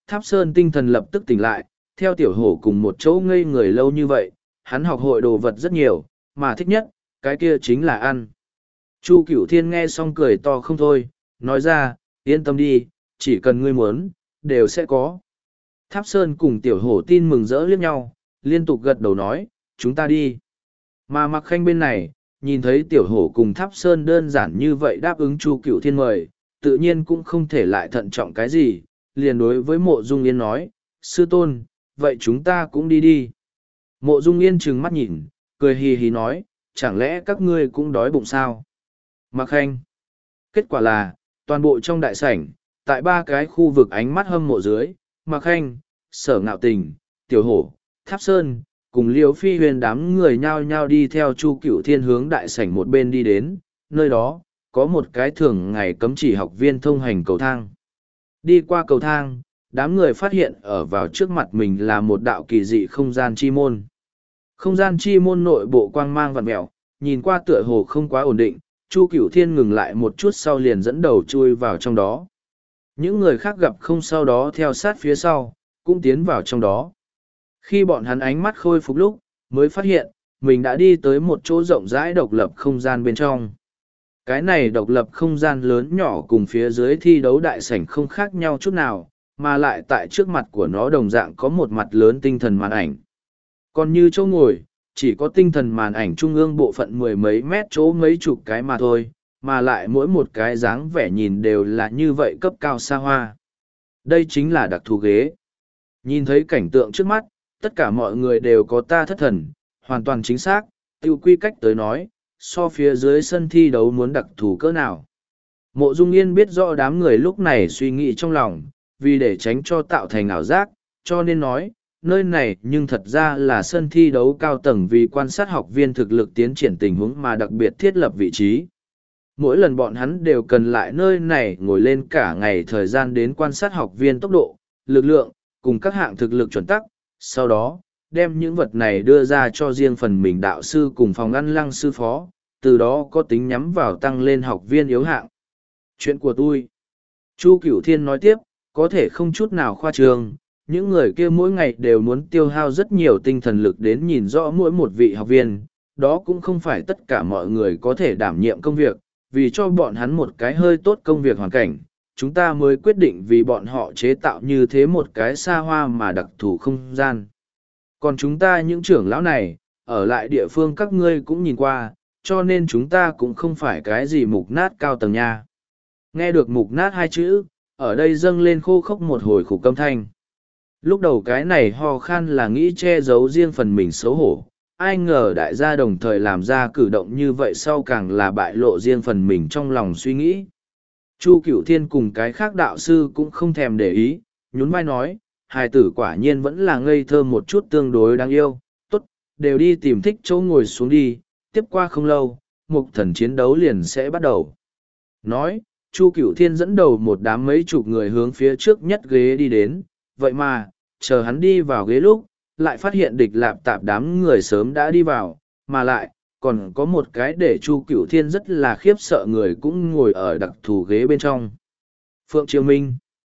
Tháp Sơn tinh thần lập tức tỉnh lại, theo tiểu hổ cùng một chỗ ngây người lâu như vậy, hắn học hội đồ vật rất nhiều, mà thích nhất, cái kia chính là ăn. Chu Cửu Thiên nghe xong cười to không thôi, nói ra, yên tâm đi, chỉ cần ngươi muốn, đều sẽ có. Tháp Sơn cùng tiểu hổ tin mừng rỡ liếc nhau, liên tục gật đầu nói, chúng ta đi. Mà Mạc Khanh bên này, nhìn thấy tiểu hổ cùng Tháp Sơn đơn giản như vậy đáp ứng Chu Cửu Thiên mời, tự nhiên cũng không thể lại thận trọng cái gì, liền đối với Mộ Dung Yên nói, sư tôn, vậy chúng ta cũng đi đi. Mộ Dung Yên trừng mắt nhìn, cười hì hì nói, chẳng lẽ các ngươi cũng đói bụng sao? Mạc Khanh. Kết quả là, toàn bộ trong đại sảnh, tại ba cái khu vực ánh mắt hâm mộ dưới, Mạc Khanh, Sở Ngạo Tình, Tiểu Hổ, Tháp Sơn, cùng Liễu Phi Huyền đám người nhao nhao đi theo Chu Cửu Thiên hướng đại sảnh một bên đi đến, nơi đó, có một cái thường ngày cấm chỉ học viên thông hành cầu thang. Đi qua cầu thang, đám người phát hiện ở vào trước mặt mình là một đạo kỳ dị không gian chi môn. Không gian chi môn nội bộ quang mang vặn mẹo, nhìn qua tựa hồ không quá ổn định, Chu Cửu Thiên ngừng lại một chút sau liền dẫn đầu chui vào trong đó. Những người khác gặp không sau đó theo sát phía sau, cũng tiến vào trong đó. Khi bọn hắn ánh mắt khôi phục lúc, mới phát hiện, mình đã đi tới một chỗ rộng rãi độc lập không gian bên trong. Cái này độc lập không gian lớn nhỏ cùng phía dưới thi đấu đại sảnh không khác nhau chút nào, mà lại tại trước mặt của nó đồng dạng có một mặt lớn tinh thần màn ảnh. Còn như chỗ ngồi, chỉ có tinh thần màn ảnh trung ương bộ phận mười mấy mét chỗ mấy chục cái mà thôi, mà lại mỗi một cái dáng vẻ nhìn đều là như vậy cấp cao xa hoa. Đây chính là đặc thù ghế. Nhìn thấy cảnh tượng trước mắt, tất cả mọi người đều có ta thất thần, hoàn toàn chính xác, tiêu quy cách tới nói, so phía dưới sân thi đấu muốn đặc thù cỡ nào. Mộ Dung Yên biết rõ đám người lúc này suy nghĩ trong lòng, vì để tránh cho tạo thành ảo giác, cho nên nói, nơi này nhưng thật ra là sân thi đấu cao tầng vì quan sát học viên thực lực tiến triển tình huống mà đặc biệt thiết lập vị trí. Mỗi lần bọn hắn đều cần lại nơi này ngồi lên cả ngày thời gian đến quan sát học viên tốc độ, lực lượng, cùng các hạng thực lực chuẩn tắc, sau đó, đem những vật này đưa ra cho riêng phần mình đạo sư cùng phòng ăn lăng sư phó, từ đó có tính nhắm vào tăng lên học viên yếu hạng. Chuyện của tôi. Chu Cửu Thiên nói tiếp, có thể không chút nào khoa trương, những người kia mỗi ngày đều muốn tiêu hao rất nhiều tinh thần lực đến nhìn rõ mỗi một vị học viên, đó cũng không phải tất cả mọi người có thể đảm nhiệm công việc, vì cho bọn hắn một cái hơi tốt công việc hoàn cảnh, chúng ta mới quyết định vì bọn họ chế tạo như thế một cái xa hoa mà đặc thù không gian. Còn chúng ta những trưởng lão này, ở lại địa phương các ngươi cũng nhìn qua, cho nên chúng ta cũng không phải cái gì mục nát cao tầng nha. Nghe được mục nát hai chữ, ở đây dâng lên khô khốc một hồi khủ câm thanh. Lúc đầu cái này ho khan là nghĩ che giấu riêng phần mình xấu hổ, ai ngờ đại gia đồng thời làm ra cử động như vậy sau càng là bại lộ riêng phần mình trong lòng suy nghĩ. Chu Cửu Thiên cùng cái khác đạo sư cũng không thèm để ý, nhún vai nói, hài tử quả nhiên vẫn là ngây thơ một chút tương đối đáng yêu, tốt, đều đi tìm thích chỗ ngồi xuống đi, tiếp qua không lâu, một thần chiến đấu liền sẽ bắt đầu. Nói, Chu Cửu Thiên dẫn đầu một đám mấy chục người hướng phía trước nhất ghế đi đến, vậy mà, chờ hắn đi vào ghế lúc, lại phát hiện địch lạp tạp đám người sớm đã đi vào, mà lại, còn có một cái để Chu Cửu Thiên rất là khiếp sợ người cũng ngồi ở đặc thù ghế bên trong. Phượng Triều Minh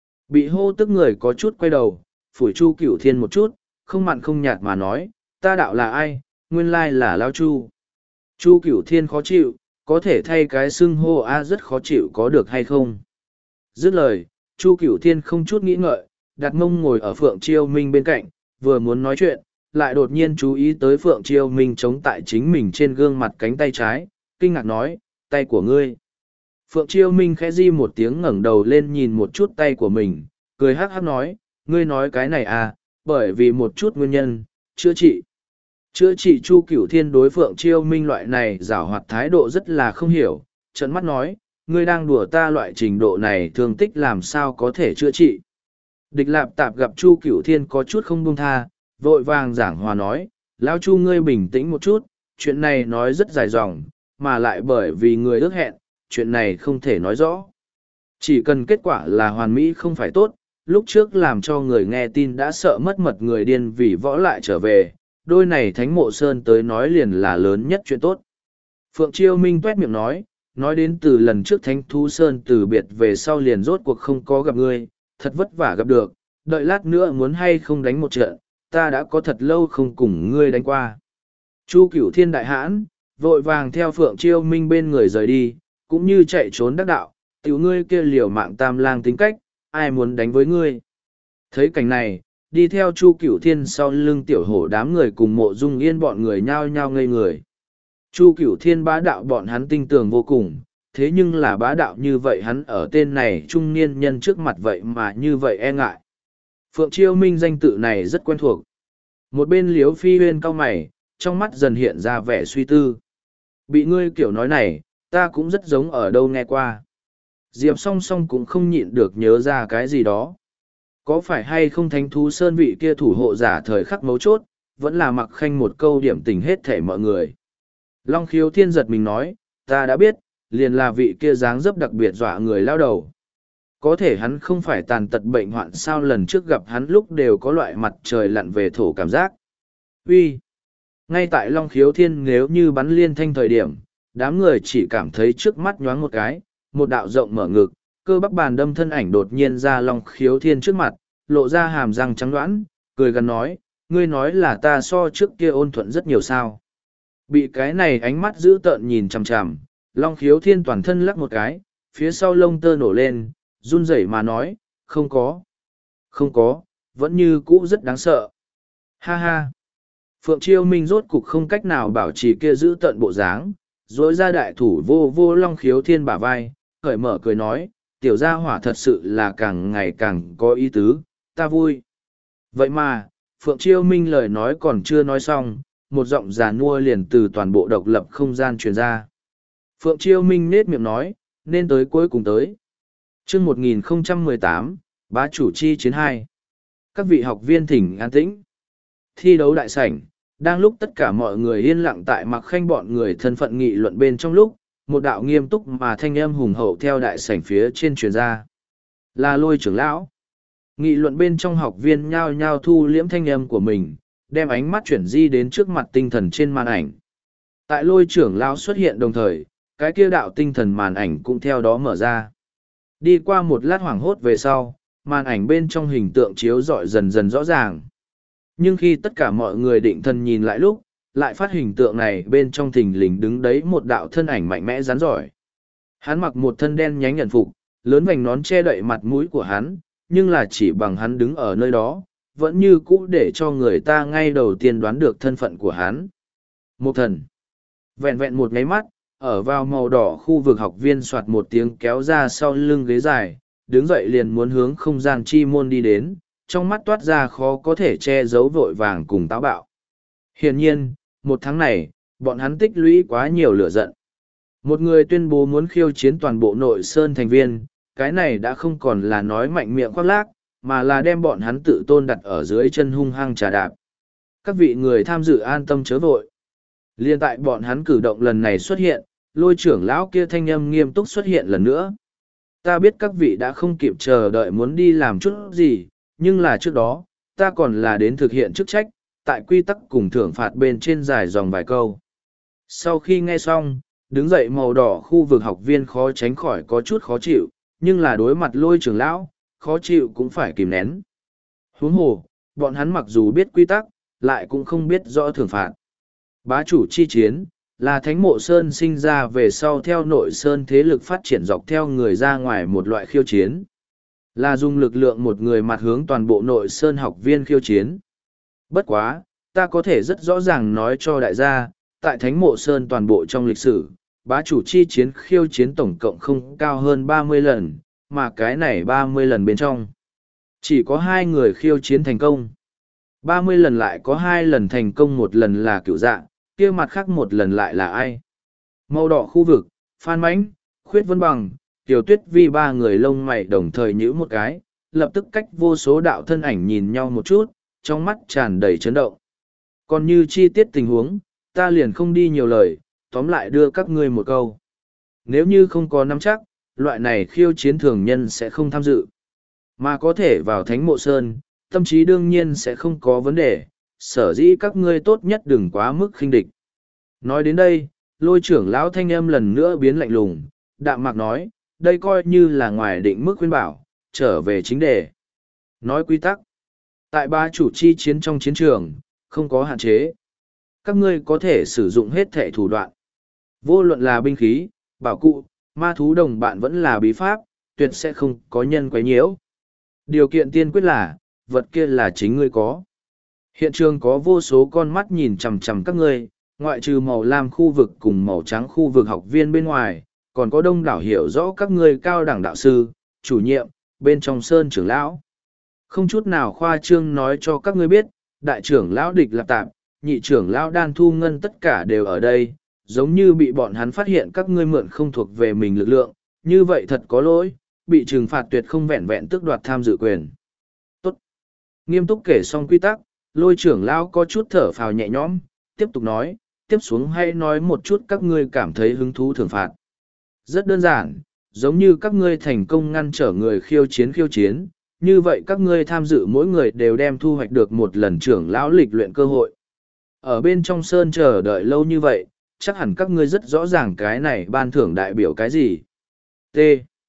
bị hô tức người có chút quay đầu, phủi Chu Cửu Thiên một chút, không mặn không nhạt mà nói, ta đạo là ai, nguyên lai là Lao Chu. Chu Cửu Thiên khó chịu, có thể thay cái xưng hô a rất khó chịu có được hay không. Dứt lời, Chu Cửu Thiên không chút nghĩ ngợi, đặt mông ngồi ở Phượng Chiêu Minh bên cạnh, vừa muốn nói chuyện, lại đột nhiên chú ý tới Phượng Chiêu Minh chống tại chính mình trên gương mặt cánh tay trái, kinh ngạc nói, tay của ngươi. Phượng Chiêu Minh khẽ di một tiếng ngẩng đầu lên nhìn một chút tay của mình, cười hắc hắc nói, ngươi nói cái này à, bởi vì một chút nguyên nhân, chữa trị. Chữa trị Chu Cửu Thiên đối Phượng Chiêu Minh loại này giảo hoạt thái độ rất là không hiểu, trợn mắt nói, ngươi đang đùa ta loại trình độ này thương tích làm sao có thể chữa trị. Địch Lạp Tạp gặp Chu Cửu Thiên có chút không buông tha, vội vàng giảng hòa nói, lão Chu ngươi bình tĩnh một chút, chuyện này nói rất dài dòng, mà lại bởi vì người ước hẹn, chuyện này không thể nói rõ. Chỉ cần kết quả là hoàn mỹ không phải tốt, lúc trước làm cho người nghe tin đã sợ mất mật người điên vì võ lại trở về, đôi này Thánh Mộ Sơn tới nói liền là lớn nhất chuyện tốt. Phượng Chiêu Minh tuét miệng nói, nói đến từ lần trước Thánh Thú Sơn từ biệt về sau liền rốt cuộc không có gặp ngươi, thật vất vả gặp được, đợi lát nữa muốn hay không đánh một trận, ta đã có thật lâu không cùng ngươi đánh qua. Chu Cửu Thiên đại hãn, vội vàng theo Phượng Chiêu Minh bên người rời đi, cũng như chạy trốn đắc đạo, tiểu ngươi kia liều mạng tam lang tính cách, ai muốn đánh với ngươi. Thấy cảnh này, đi theo Chu Cửu Thiên sau lưng tiểu hổ đám người cùng Mộ Dung Yên bọn người nhao nhao ngây người. Chu Cửu Thiên bá đạo bọn hắn tinh tường vô cùng, thế nhưng là bá đạo như vậy hắn ở tên này trung niên nhân trước mặt vậy mà như vậy e ngại. Phượng Chiêu Minh danh tự này rất quen thuộc. Một bên Liếu Phi Huyên cau mày, trong mắt dần hiện ra vẻ suy tư. Bị ngươi kiểu nói này, ta cũng rất giống ở đâu nghe qua. Diệp song song cũng không nhịn được nhớ ra cái gì đó. Có phải hay không thánh thú sơn vị kia thủ hộ giả thời khắc mấu chốt, vẫn là mặc khanh một câu điểm tình hết thể mọi người. Long Khiếu Thiên giật mình nói, ta đã biết, liền là vị kia dáng dấp đặc biệt dọa người lao đầu. Có thể hắn không phải tàn tật bệnh hoạn sao lần trước gặp hắn lúc đều có loại mặt trời lặn về thổ cảm giác. Uy, ngay tại Long Khiếu Thiên nếu như bắn liên thanh thời điểm, đám người chỉ cảm thấy trước mắt nhoáng một cái, một đạo rộng mở ngực, cơ bắp bàn đâm thân ảnh đột nhiên ra Long Khiếu Thiên trước mặt, lộ ra hàm răng trắng đoán, cười gần nói, ngươi nói là ta so trước kia ôn thuận rất nhiều sao. Bị cái này ánh mắt dữ tợn nhìn chằm chằm, Long Khiếu Thiên toàn thân lắc một cái, phía sau lông tơ nổ lên, run rẩy mà nói, không có, không có, vẫn như cũ rất đáng sợ. Ha ha. Phượng Chiêu Minh rốt cục không cách nào bảo trì kia giữ tận bộ dáng, dối ra đại thủ vô vô Long Khiếu Thiên bả vai, cởi mở cười nói, tiểu gia hỏa thật sự là càng ngày càng có ý tứ, ta vui. Vậy mà, Phượng Chiêu Minh lời nói còn chưa nói xong, một giọng già nua liền từ toàn bộ độc lập không gian truyền ra. Phượng Chiêu Minh nết miệng nói, nên tới cuối cùng tới. Chương một nghìn không trăm mười tám, Bá chủ chi chiến hai. Các vị học viên thỉnh an tĩnh. Thi đấu đại sảnh, đang lúc tất cả mọi người yên lặng tại Mặc Khanh bọn người thân phận nghị luận bên trong lúc, một đạo nghiêm túc mà thanh âm hùng hậu theo đại sảnh phía trên truyền ra. Là Lôi trưởng lão. Nghị luận bên trong học viên nhao nhao thu liễm thanh âm của mình, đem ánh mắt chuyển di đến trước mặt tinh thần trên màn ảnh. Tại Lôi trưởng lão xuất hiện đồng thời, cái kia đạo tinh thần màn ảnh cũng theo đó mở ra. Đi qua một lát hoảng hốt về sau, màn ảnh bên trong hình tượng chiếu rọi dần dần rõ ràng. Nhưng khi tất cả mọi người định thần nhìn lại lúc, lại phát hình tượng này bên trong thình lình đứng đấy một đạo thân ảnh mạnh mẽ rắn giỏi. Hắn mặc một thân đen nhánh nhận phục, lớn vành nón che đậy mặt mũi của hắn, nhưng là chỉ bằng hắn đứng ở nơi đó, vẫn như cũ để cho người ta ngay đầu tiên đoán được thân phận của hắn. Một thần. Vẹn vẹn một ngáy mắt, ở vào màu đỏ khu vực học viên soạt một tiếng kéo ra sau lưng ghế dài, đứng dậy liền muốn hướng không gian chi môn đi đến, trong mắt toát ra khó có thể che giấu vội vàng cùng táo bạo. Hiển nhiên, một tháng này, bọn hắn tích lũy quá nhiều lửa giận. Một người tuyên bố muốn khiêu chiến toàn bộ nội sơn thành viên, cái này đã không còn là nói mạnh miệng khoác lác, mà là đem bọn hắn tự tôn đặt ở dưới chân hung hăng trà đạp. Các vị người tham dự an tâm chớ vội. Liên tại bọn hắn cử động lần này xuất hiện, Lôi trưởng lão kia thanh âm nghiêm túc xuất hiện lần nữa. Ta biết các vị đã không kịp chờ đợi muốn đi làm chút gì, nhưng là trước đó, ta còn là đến thực hiện chức trách, tại quy tắc cùng thưởng phạt bên trên dài dòng vài câu. Sau khi nghe xong, đứng dậy màu đỏ khu vực học viên khó tránh khỏi có chút khó chịu, nhưng là đối mặt Lôi trưởng lão, khó chịu cũng phải kìm nén. Huống hồ, bọn hắn mặc dù biết quy tắc, lại cũng không biết rõ thưởng phạt. Bá chủ chi chiến, là Thánh Mộ Sơn sinh ra về sau theo nội sơn thế lực phát triển dọc theo người ra ngoài một loại khiêu chiến. Là dùng lực lượng một người mặt hướng toàn bộ nội sơn học viên khiêu chiến. Bất quá, ta có thể rất rõ ràng nói cho đại gia, tại Thánh Mộ Sơn toàn bộ trong lịch sử, bá chủ chi chiến khiêu chiến tổng cộng không cao hơn ba mươi lần, mà cái này ba mươi lần bên trong. Chỉ có hai người khiêu chiến thành công. ba mươi lần lại có hai lần thành công, một lần là cựu dạng, kia mặt khác một lần lại là ai? Màu đỏ khu vực, Phan Mãnh, Khuyết Vân Bằng, Tiểu Tuyết Vi ba người lông mày đồng thời nhíu một cái, lập tức cách vô số đạo thân ảnh nhìn nhau một chút, trong mắt tràn đầy chấn động. Còn như chi tiết tình huống, ta liền không đi nhiều lời, tóm lại đưa các ngươi một câu. Nếu như không có nắm chắc, loại này khiêu chiến thường nhân sẽ không tham dự. Mà có thể vào Thánh Mộ Sơn, tâm trí đương nhiên sẽ không có vấn đề, sở dĩ các ngươi tốt nhất đừng quá mức khinh địch. Nói đến đây, Lôi trưởng lão thanh âm lần nữa biến lạnh lùng, đạm mạc nói, đây coi như là ngoài định mức khuyên bảo, trở về chính đề. Nói quy tắc. Tại bá chủ chi chiến trong chiến trường, không có hạn chế. Các ngươi có thể sử dụng hết thể thủ đoạn. Vô luận là binh khí, bảo cụ, ma thú đồng bạn vẫn là bí pháp, tuyệt sẽ không có nhân quấy nhiễu. Điều kiện tiên quyết là, vật kia là chính ngươi có. Hiện trường có vô số con mắt nhìn chằm chằm các ngươi, ngoại trừ màu lam khu vực cùng màu trắng khu vực học viên bên ngoài, còn có đông đảo hiểu rõ các ngươi cao đẳng đạo sư, chủ nhiệm, bên trong sơn trưởng lão. Không chút nào khoa trương nói cho các ngươi biết, đại trưởng lão địch lạp tạp, nhị trưởng lão đan thu ngân tất cả đều ở đây, giống như bị bọn hắn phát hiện các ngươi mượn không thuộc về mình lực lượng, như vậy thật có lỗi, bị trừng phạt tuyệt không vẹn vẹn tước đoạt tham dự quyền. Tốt. Nghiêm túc kể xong quy tắc, Lôi trưởng lão có chút thở phào nhẹ nhõm, tiếp tục nói, tiếp xuống hãy nói một chút các ngươi cảm thấy hứng thú thưởng phạt. Rất đơn giản, giống như các ngươi thành công ngăn trở người khiêu chiến khiêu chiến, như vậy các ngươi tham dự mỗi người đều đem thu hoạch được một lần trưởng lão lịch luyện cơ hội. Ở bên trong sơn chờ đợi lâu như vậy, chắc hẳn các ngươi rất rõ ràng cái này ban thưởng đại biểu cái gì. T.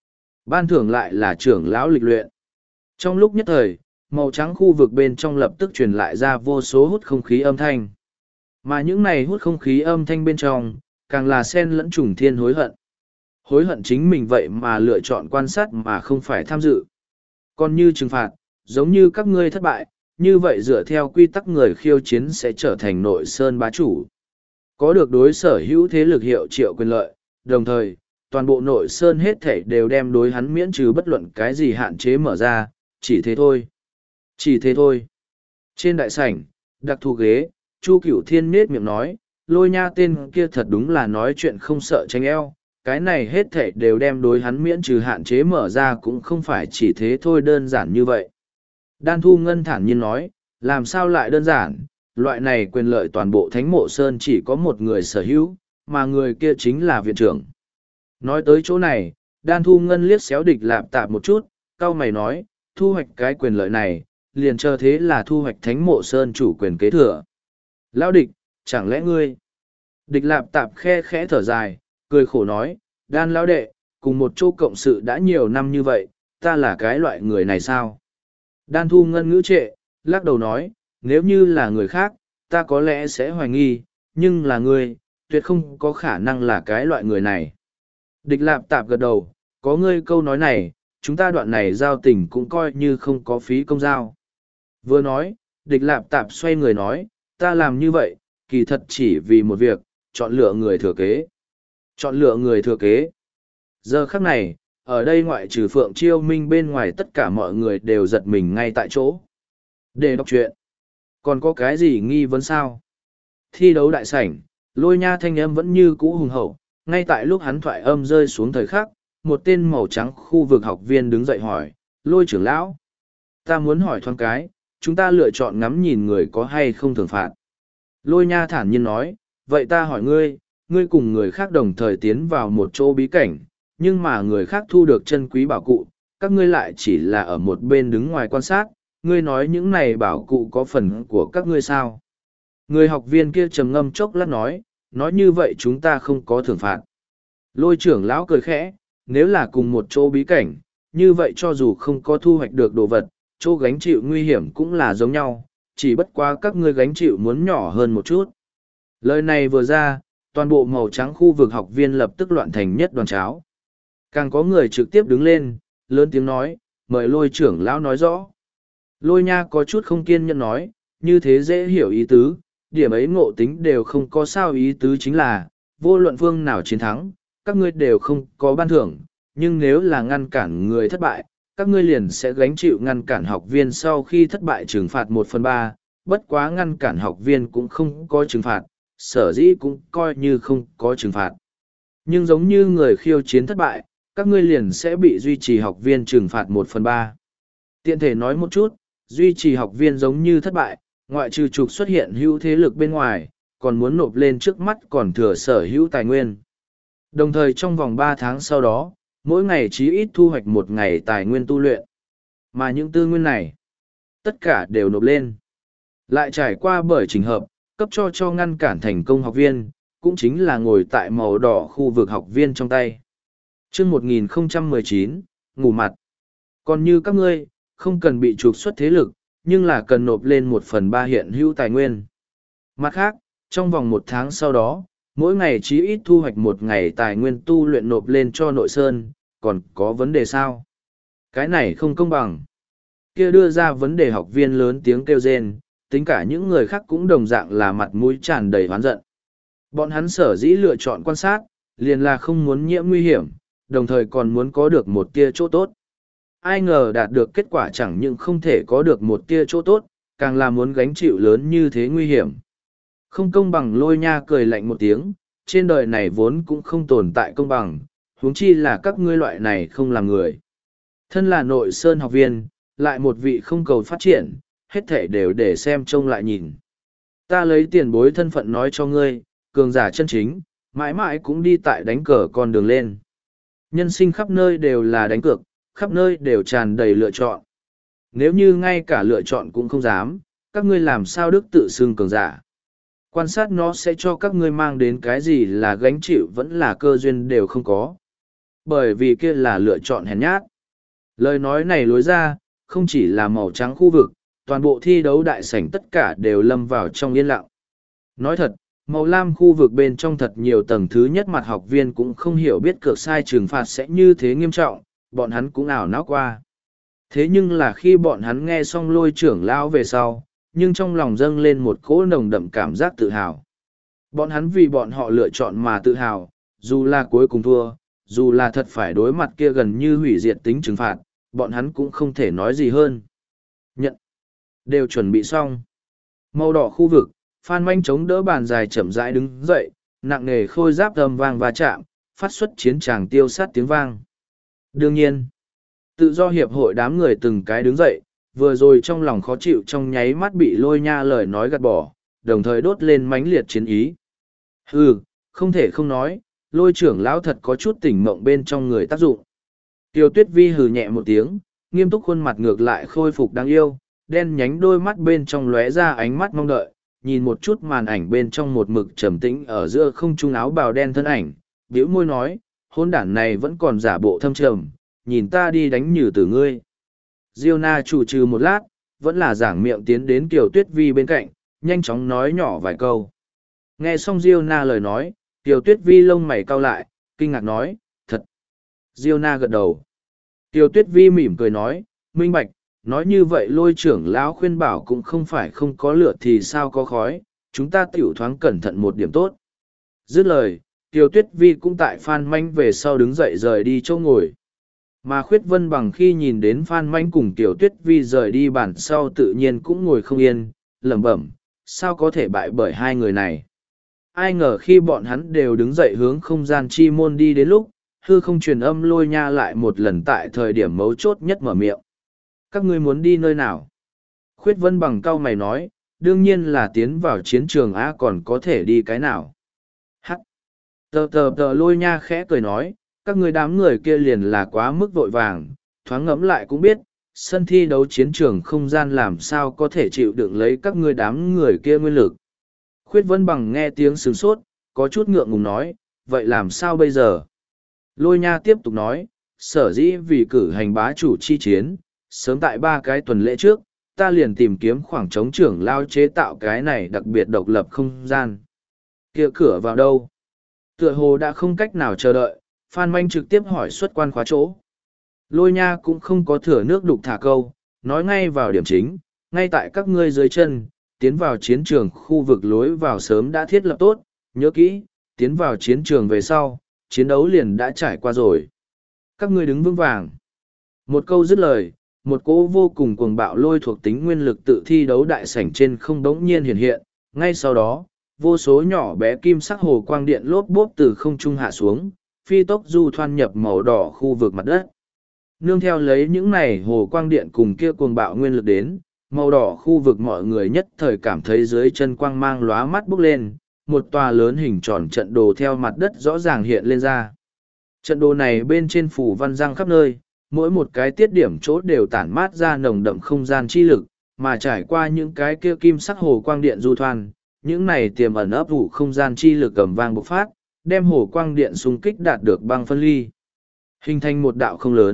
Ban thưởng lại là trưởng lão lịch luyện. Trong lúc nhất thời, màu trắng khu vực bên trong lập tức truyền lại ra vô số hút không khí âm thanh. Mà những này hút không khí âm thanh bên trong, càng là sen lẫn trùng thiên hối hận. Hối hận chính mình vậy mà lựa chọn quan sát mà không phải tham dự. Còn như trừng phạt, giống như các ngươi thất bại, như vậy dựa theo quy tắc người khiêu chiến sẽ trở thành nội sơn bá chủ. Có được đối sở hữu thế lực hiệu triệu quyền lợi, đồng thời, toàn bộ nội sơn hết thảy đều đem đối hắn miễn trừ bất luận cái gì hạn chế mở ra, chỉ thế thôi. Chỉ thế thôi. Trên đại sảnh, đặc thù ghế, Chu Cửu Thiên nết miệng nói, Lôi Nha tên kia thật đúng là nói chuyện không sợ tranh eo, cái này hết thảy đều đem đối hắn miễn trừ hạn chế mở ra cũng không phải chỉ thế thôi đơn giản như vậy. Đan Thu Ngân thản nhiên nói, làm sao lại đơn giản, loại này quyền lợi toàn bộ Thánh Mộ Sơn chỉ có một người sở hữu, mà người kia chính là viện trưởng. Nói tới chỗ này, Đan Thu Ngân liếc xéo địch lạp tạp một chút, cau mày nói, thu hoạch cái quyền lợi này, liền chờ thế là thu hoạch Thánh Mộ Sơn chủ quyền kế thừa. Lão địch, chẳng lẽ ngươi? Địch lạp tạp khe khẽ thở dài, cười khổ nói, Đan lão đệ, cùng một chỗ cộng sự đã nhiều năm như vậy, ta là cái loại người này sao? Đan Thu Ngân ngữ trệ, lắc đầu nói, nếu như là người khác, ta có lẽ sẽ hoài nghi, nhưng là ngươi, tuyệt không có khả năng là cái loại người này. Địch lạp tạp gật đầu, có ngươi câu nói này, chúng ta đoạn này giao tình cũng coi như không có phí công giao. Vừa nói, địch lạp tạp xoay người nói, ta làm như vậy, kỳ thật chỉ vì một việc, chọn lựa người thừa kế. Chọn lựa người thừa kế. Giờ khắc này, ở đây ngoại trừ Phượng Chiêu Minh bên ngoài tất cả mọi người đều giật mình ngay tại chỗ. Để đọc chuyện. Còn có cái gì nghi vấn sao? Thi đấu đại sảnh, Lôi Nha thanh âm vẫn như cũ hùng hậu, ngay tại lúc hắn thoại âm rơi xuống thời khắc, một tên màu trắng khu vực học viên đứng dậy hỏi, Lôi trưởng lão. Ta muốn hỏi thoáng cái, chúng ta lựa chọn ngắm nhìn người có hay không thưởng phạt. Lôi Nha thản nhiên nói, vậy ta hỏi ngươi, ngươi cùng người khác đồng thời tiến vào một chỗ bí cảnh, nhưng mà người khác thu được chân quý bảo cụ, các ngươi lại chỉ là ở một bên đứng ngoài quan sát, ngươi nói những này bảo cụ có phần của các ngươi sao? Người học viên kia trầm ngâm chốc lát nói, nói như vậy chúng ta không có thưởng phạt. Lôi trưởng lão cười khẽ, nếu là cùng một chỗ bí cảnh, như vậy cho dù không có thu hoạch được đồ vật, chỗ gánh chịu nguy hiểm cũng là giống nhau, chỉ bất quá các ngươi gánh chịu muốn nhỏ hơn một chút. Lời này vừa ra, toàn bộ màu trắng khu vực học viên lập tức loạn thành nhất đoàn cháo. Càng có người trực tiếp đứng lên, lớn tiếng nói, mời lôi trưởng lão nói rõ. Lôi Nha có chút không kiên nhẫn nói, như thế dễ hiểu ý tứ, điểm ấy ngộ tính đều không có sao, ý tứ chính là, vô luận phương nào chiến thắng, các ngươi đều không có ban thưởng, nhưng nếu là ngăn cản người thất bại, các ngươi liền sẽ gánh chịu ngăn cản học viên sau khi thất bại trừng phạt một phần ba, bất quá ngăn cản học viên cũng không có trừng phạt, sở dĩ cũng coi như không có trừng phạt. Nhưng giống như người khiêu chiến thất bại, các ngươi liền sẽ bị duy trì học viên trừng phạt một phần ba. Tiện thể nói một chút, duy trì học viên giống như thất bại, ngoại trừ trục xuất hiện hữu thế lực bên ngoài, còn muốn nộp lên trước mắt còn thừa sở hữu tài nguyên. Đồng thời trong vòng ba tháng sau đó, mỗi ngày chí ít thu hoạch một ngày tài nguyên tu luyện. Mà những tư nguyên này, tất cả đều nộp lên. Lại trải qua bởi trình hợp, cấp cho cho ngăn cản thành công học viên, cũng chính là ngồi tại màu đỏ khu vực học viên trong tay. Chương một nghìn không trăm mười chín, ngủ mặt. Còn như các ngươi, không cần bị trục xuất thế lực, nhưng là cần nộp lên một phần ba hiện hữu tài nguyên. Mặt khác, trong vòng một tháng sau đó, mỗi ngày chí ít thu hoạch một ngày tài nguyên tu luyện nộp lên cho nội sơn, còn có vấn đề sao? Cái này không công bằng. Kia đưa ra vấn đề học viên lớn tiếng kêu rên, tính cả những người khác cũng đồng dạng là mặt mũi tràn đầy oán giận. Bọn hắn sở dĩ lựa chọn quan sát, liền là không muốn nhiễm nguy hiểm, đồng thời còn muốn có được một tia chỗ tốt. Ai ngờ đạt được kết quả chẳng những không thể có được một tia chỗ tốt, càng là muốn gánh chịu lớn như thế nguy hiểm. Không công bằng. Lôi Nha cười lạnh một tiếng, trên đời này vốn cũng không tồn tại công bằng, huống chi là các ngươi loại này không làm người. Thân là nội sơn học viên, lại một vị không cầu phát triển, hết thể đều để xem trông lại nhìn. Ta lấy tiền bối thân phận nói cho ngươi, cường giả chân chính, mãi mãi cũng đi tại đánh cờ con đường lên. Nhân sinh khắp nơi đều là đánh cược, khắp nơi đều tràn đầy lựa chọn. Nếu như ngay cả lựa chọn cũng không dám, các ngươi làm sao đức tự xưng cường giả. Quan sát nó sẽ cho các ngươi mang đến cái gì là gánh chịu vẫn là cơ duyên đều không có. Bởi vì kia là lựa chọn hèn nhát. Lời nói này lối ra, không chỉ là màu trắng khu vực, toàn bộ thi đấu đại sảnh tất cả đều lâm vào trong yên lặng. Nói thật, màu lam khu vực bên trong thật nhiều tầng thứ nhất mặt học viên cũng không hiểu biết cược sai trừng phạt sẽ như thế nghiêm trọng, bọn hắn cũng ảo não qua. Thế nhưng là khi bọn hắn nghe xong Lôi trưởng lão về sau, nhưng trong lòng dâng lên một cỗ nồng đậm cảm giác tự hào. Bọn hắn vì bọn họ lựa chọn mà tự hào, dù là cuối cùng thua, dù là thật phải đối mặt kia gần như hủy diệt tính trừng phạt, bọn hắn cũng không thể nói gì hơn. Nhận. Đều chuẩn bị xong. Màu đỏ khu vực, Phan Manh chống đỡ bàn dài chậm rãi đứng dậy, nặng nề khôi giáp âm vang va chạm, phát xuất chiến tràng tiêu sát tiếng vang. Đương nhiên, tự do hiệp hội đám người từng cái đứng dậy, vừa rồi trong lòng khó chịu trong nháy mắt bị Lôi Nha lời nói gạt bỏ, đồng thời đốt lên mãnh liệt chiến ý. Hừ, không thể không nói, Lôi trưởng lão thật có chút tỉnh mộng bên trong người tác dụng. Tiêu Tuyết Vi hừ nhẹ một tiếng, nghiêm túc khuôn mặt ngược lại khôi phục đáng yêu, đen nhánh đôi mắt bên trong lóe ra ánh mắt mong đợi, nhìn một chút màn ảnh bên trong một mực trầm tĩnh ở giữa không trung áo bào đen thân ảnh, bĩu môi nói, hôn đản này vẫn còn giả bộ thâm trầm, nhìn ta đi đánh nhử tử ngươi. Diêu Na chủ trừ một lát, vẫn là giảng miệng tiến đến Kiều Tuyết Vi bên cạnh, nhanh chóng nói nhỏ vài câu. Nghe xong Diêu Na lời nói, Kiều Tuyết Vi lông mày cau lại, kinh ngạc nói, thật. Diêu Na gật đầu. Kiều Tuyết Vi mỉm cười nói, minh bạch, nói như vậy Lôi trưởng lão khuyên bảo cũng không phải không có lửa thì sao có khói, chúng ta tiểu thoáng cẩn thận một điểm tốt. Dứt lời, Kiều Tuyết Vi cũng tại Phan Manh về sau đứng dậy rời đi chỗ ngồi. Mà Khuyết Vân Bằng khi nhìn đến Phan Manh cùng Kiều Tuyết Vi rời đi bản sau tự nhiên cũng ngồi không yên, lẩm bẩm, sao có thể bại bởi hai người này. Ai ngờ khi bọn hắn đều đứng dậy hướng không gian chi môn đi đến lúc, hư không truyền âm Lôi Nha lại một lần tại thời điểm mấu chốt nhất mở miệng. Các ngươi muốn đi nơi nào? Khuyết Vân Bằng cau mày nói, đương nhiên là tiến vào chiến trường á, còn có thể đi cái nào? Hắc! Tờ tờ tờ Lôi Nha khẽ cười nói, các ngươi đám người kia liền là quá mức vội vàng, thoáng ngẫm lại cũng biết, sân thi đấu chiến trường không gian làm sao có thể chịu đựng lấy các ngươi đám người kia nguyên lực. Khuyết Vân Bằng nghe tiếng sửng sốt, có chút ngượng ngùng nói, vậy làm sao bây giờ? Lôi Nha tiếp tục nói, sở dĩ vì cử hành bá chủ chi chiến, sớm tại ba cái tuần lễ trước, ta liền tìm kiếm khoảng trống trưởng lao chế tạo cái này đặc biệt độc lập không gian. Kia cửa vào đâu? Tựa hồ đã không cách nào chờ đợi, Phan Manh trực tiếp hỏi xuất quan khóa chỗ. Lôi Nha cũng không có thừa nước đục thả câu, nói ngay vào điểm chính, ngay tại các ngươi dưới chân, tiến vào chiến trường khu vực lối vào sớm đã thiết lập tốt, nhớ kỹ, tiến vào chiến trường về sau, chiến đấu liền đã trải qua rồi. Các ngươi đứng vững vàng. Một câu dứt lời, một cỗ vô cùng cuồng bạo lôi thuộc tính nguyên lực tự thi đấu đại sảnh trên không đống nhiên hiện hiện, ngay sau đó, vô số nhỏ bé kim sắc hồ quang điện lốp bốp từ không trung hạ xuống, phi tốc du thoan nhập màu đỏ khu vực mặt đất. Nương theo lấy những này hồ quang điện cùng kia cuồng bạo nguyên lực đến, màu đỏ khu vực mọi người nhất thời cảm thấy dưới chân quang mang lóa mắt bốc lên, một tòa lớn hình tròn trận đồ theo mặt đất rõ ràng hiện lên ra. Trận đồ này bên trên phủ văn răng khắp nơi, mỗi một cái tiết điểm chốt đều tản mát ra nồng đậm không gian chi lực, mà trải qua những cái kia kim sắc hồ quang điện du thoan, những này tiềm ẩn ấp ủ không gian chi lực cầm vang bộc phát, đem hồ quang điện xung kích đạt được băng phân ly. Hình thành một đạo không lớn,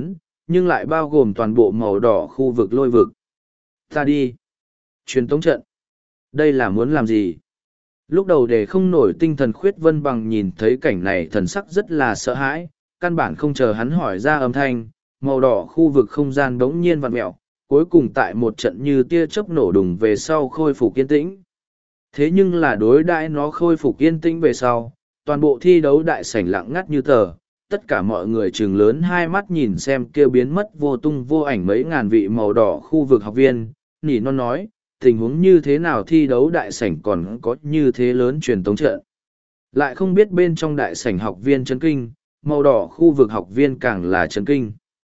nhưng lại bao gồm toàn bộ màu đỏ khu vực lôi vực. Ta đi. Truyền tống trận. Đây là muốn làm gì? Lúc đầu để không nổi tinh thần Khuyết Vân Bằng nhìn thấy cảnh này thần sắc rất là sợ hãi, căn bản không chờ hắn hỏi ra âm thanh, màu đỏ khu vực không gian bỗng nhiên vặn mẹo, cuối cùng tại một trận như tia chớp nổ đùng về sau khôi phục yên tĩnh. Thế nhưng là đối đãi nó khôi phục yên tĩnh về sau, toàn bộ thi đấu đại sảnh lặng ngắt như tờ, tất cả mọi người trừng lớn hai mắt nhìn xem kia biến mất vô tung vô ảnh mấy ngàn vị màu đỏ khu vực học viên, nỉ non nói, tình huống như thế nào thi đấu đại sảnh còn có như thế lớn truyền tống trận. Lại không biết bên trong đại sảnh học viên chấn kinh, màu đỏ khu vực học viên càng là chấn kinh.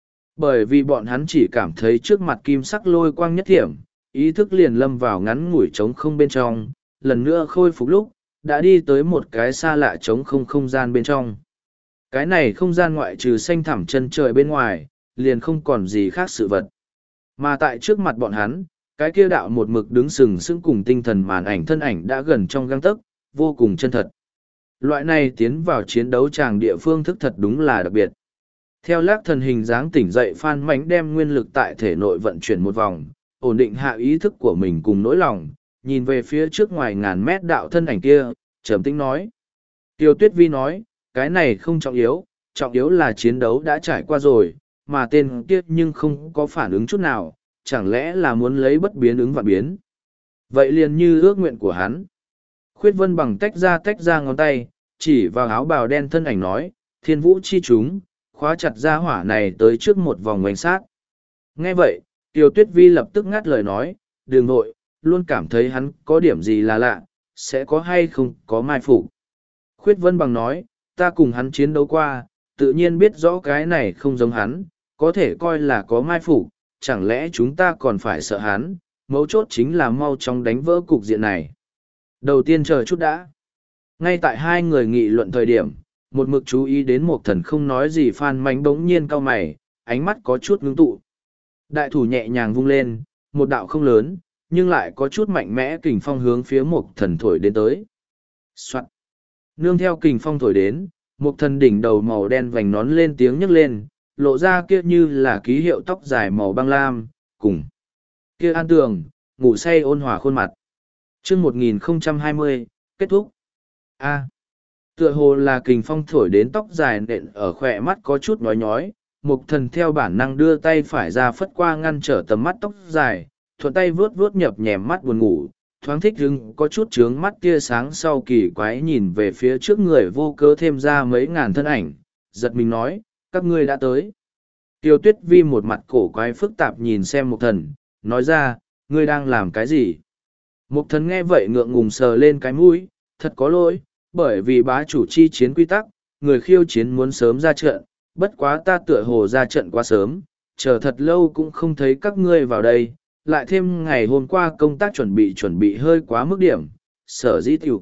Bởi vì bọn hắn chỉ cảm thấy trước mặt kim sắc lôi quang nhất thiểm, ý thức liền lâm vào ngắn ngủi trống không bên trong, lần nữa khôi phục lúc, đã đi tới một cái xa lạ trống không không gian bên trong. Cái này không gian ngoại trừ xanh thẳm chân trời bên ngoài, liền không còn gì khác sự vật. Mà tại trước mặt bọn hắn, cái kia đạo một mực đứng sừng sững cùng tinh thần màn ảnh thân ảnh đã gần trong găng tấc, vô cùng chân thật. Loại này tiến vào chiến đấu tràng địa phương thức thật đúng là đặc biệt. Theo lác thần hình dáng tỉnh dậy Phan Mánh đem nguyên lực tại thể nội vận chuyển một vòng, ổn định hạ ý thức của mình cùng nỗi lòng, nhìn về phía trước ngoài ngàn mét đạo thân ảnh kia, trầm tĩnh nói. Tiêu Tuyết Vi nói, cái này không trọng yếu, trọng yếu là chiến đấu đã trải qua rồi, mà tên kia nhưng không có phản ứng chút nào, chẳng lẽ là muốn lấy bất biến ứng vạn biến. Vậy liền như ước nguyện của hắn. Khuyết Vân Bằng tách ra tách ra ngón tay, chỉ vào áo bào đen thân ảnh nói, thiên vũ chi chúng, khóa chặt ra hỏa này tới trước một vòng ngoảnh sát. Nghe vậy, Tiêu Tuyết Vi lập tức ngắt lời nói, đừng nội, luôn cảm thấy hắn có điểm gì là lạ, sẽ có hay không có mai phục. Khuyết Vân Bằng nói, ta cùng hắn chiến đấu qua, tự nhiên biết rõ cái này không giống hắn, có thể coi là có mai phục, chẳng lẽ chúng ta còn phải sợ hắn, mấu chốt chính là mau chóng đánh vỡ cục diện này. Đầu tiên chờ chút đã. Ngay tại hai người nghị luận thời điểm, một mực chú ý đến một thần không nói gì Phan Mánh bỗng nhiên cau mày, ánh mắt có chút ngưng tụ. Đại thủ nhẹ nhàng vung lên, một đạo không lớn, nhưng lại có chút mạnh mẽ kình phong hướng phía một thần thổi đến tới. Soạn. Nương theo kình phong thổi đến, một thần đỉnh đầu màu đen vành nón lên tiếng nhấc lên, lộ ra kia như là ký hiệu tóc dài màu băng lam, cùng kia an tường, ngủ say ôn hòa khuôn mặt. Chương một nghìn không trăm hai mươi, kết thúc. A. Tựa hồ là kình phong thổi đến tóc dài nện ở khỏe mắt có chút nhói nhói, mục thần theo bản năng đưa tay phải ra phất qua ngăn trở tầm mắt tóc dài, thuận tay vướt vướt nhập nhèm mắt buồn ngủ, thoáng thích hứng có chút trướng mắt tia sáng sau kỳ quái nhìn về phía trước người vô cớ thêm ra mấy ngàn thân ảnh, giật mình nói, các ngươi đã tới. Tiêu Tuyết Vi một mặt cổ quái phức tạp nhìn xem mục thần, nói ra, ngươi đang làm cái gì? Mục thần nghe vậy ngượng ngùng sờ lên cái mũi, thật có lỗi, bởi vì bá chủ chi chiến quy tắc, người khiêu chiến muốn sớm ra trận, bất quá ta tựa hồ ra trận quá sớm, chờ thật lâu cũng không thấy các ngươi vào đây, lại thêm ngày hôm qua công tác chuẩn bị chuẩn bị hơi quá mức điểm, sở dĩ tiểu.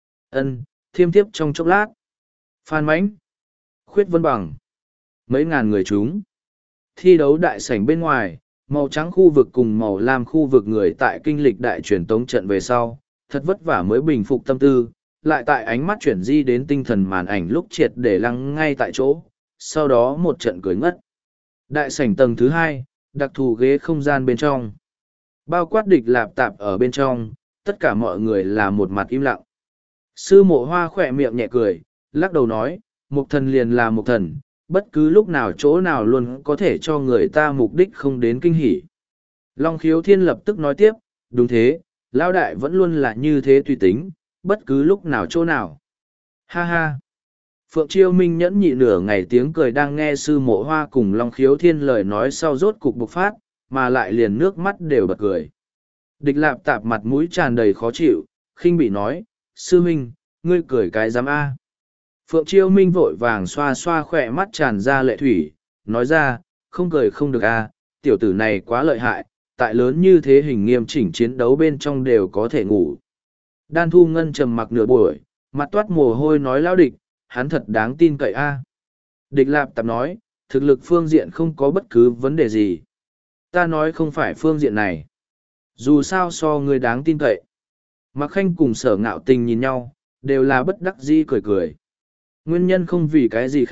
Ân, thiêm tiếp trong chốc lát. Phan Mãnh, Khuyết Vân Bằng, mấy ngàn người chúng. Thi đấu đại sảnh bên ngoài, màu trắng khu vực cùng màu lam khu vực người tại kinh lịch đại truyền tống trận về sau, thật vất vả mới bình phục tâm tư, lại tại ánh mắt chuyển di đến tinh thần màn ảnh lúc triệt để lăng ngay tại chỗ, sau đó một trận cười ngất. Đại sảnh tầng thứ hai, đặc thù ghế không gian bên trong. Bao quát địch lạp tạp ở bên trong, tất cả mọi người là một mặt im lặng. Sư Mộ Hoa khỏe miệng nhẹ cười, lắc đầu nói, mục thần liền là mục thần, bất cứ lúc nào chỗ nào luôn có thể cho người ta mục đích không đến kinh hỉ. Long Khiếu Thiên lập tức nói tiếp, đúng thế, Lão đại vẫn luôn là như thế tùy tính, bất cứ lúc nào chỗ nào. Ha ha! Phượng Chiêu Minh nhẫn nhị nửa ngày tiếng cười đang nghe Sư Mộ Hoa cùng Long Khiếu Thiên lời nói sau rốt cục bộc phát, mà lại liền nước mắt đều bật cười. Địch lạp tạp mặt mũi tràn đầy khó chịu, khinh bị nói, Sư Minh, ngươi cười cái giám A. Phượng Chiêu Minh vội vàng xoa xoa khỏe mắt tràn ra lệ thủy, nói ra, không cười không được A, tiểu tử này quá lợi hại, tại lớn như thế hình nghiêm chỉnh chiến đấu bên trong đều có thể ngủ. Đan Thu Ngân trầm mặc nửa buổi, mặt toát mồ hôi nói lão địch, hắn thật đáng tin cậy A. Địch lạp tạp nói, thực lực phương diện không có bất cứ vấn đề gì. Ta nói không phải phương diện này. Dù sao so người đáng tin cậy. Mạc Khanh cùng Sở Ngạo Tình nhìn nhau, đều là bất đắc dĩ cười cười. Nguyên nhân không vì cái gì khác,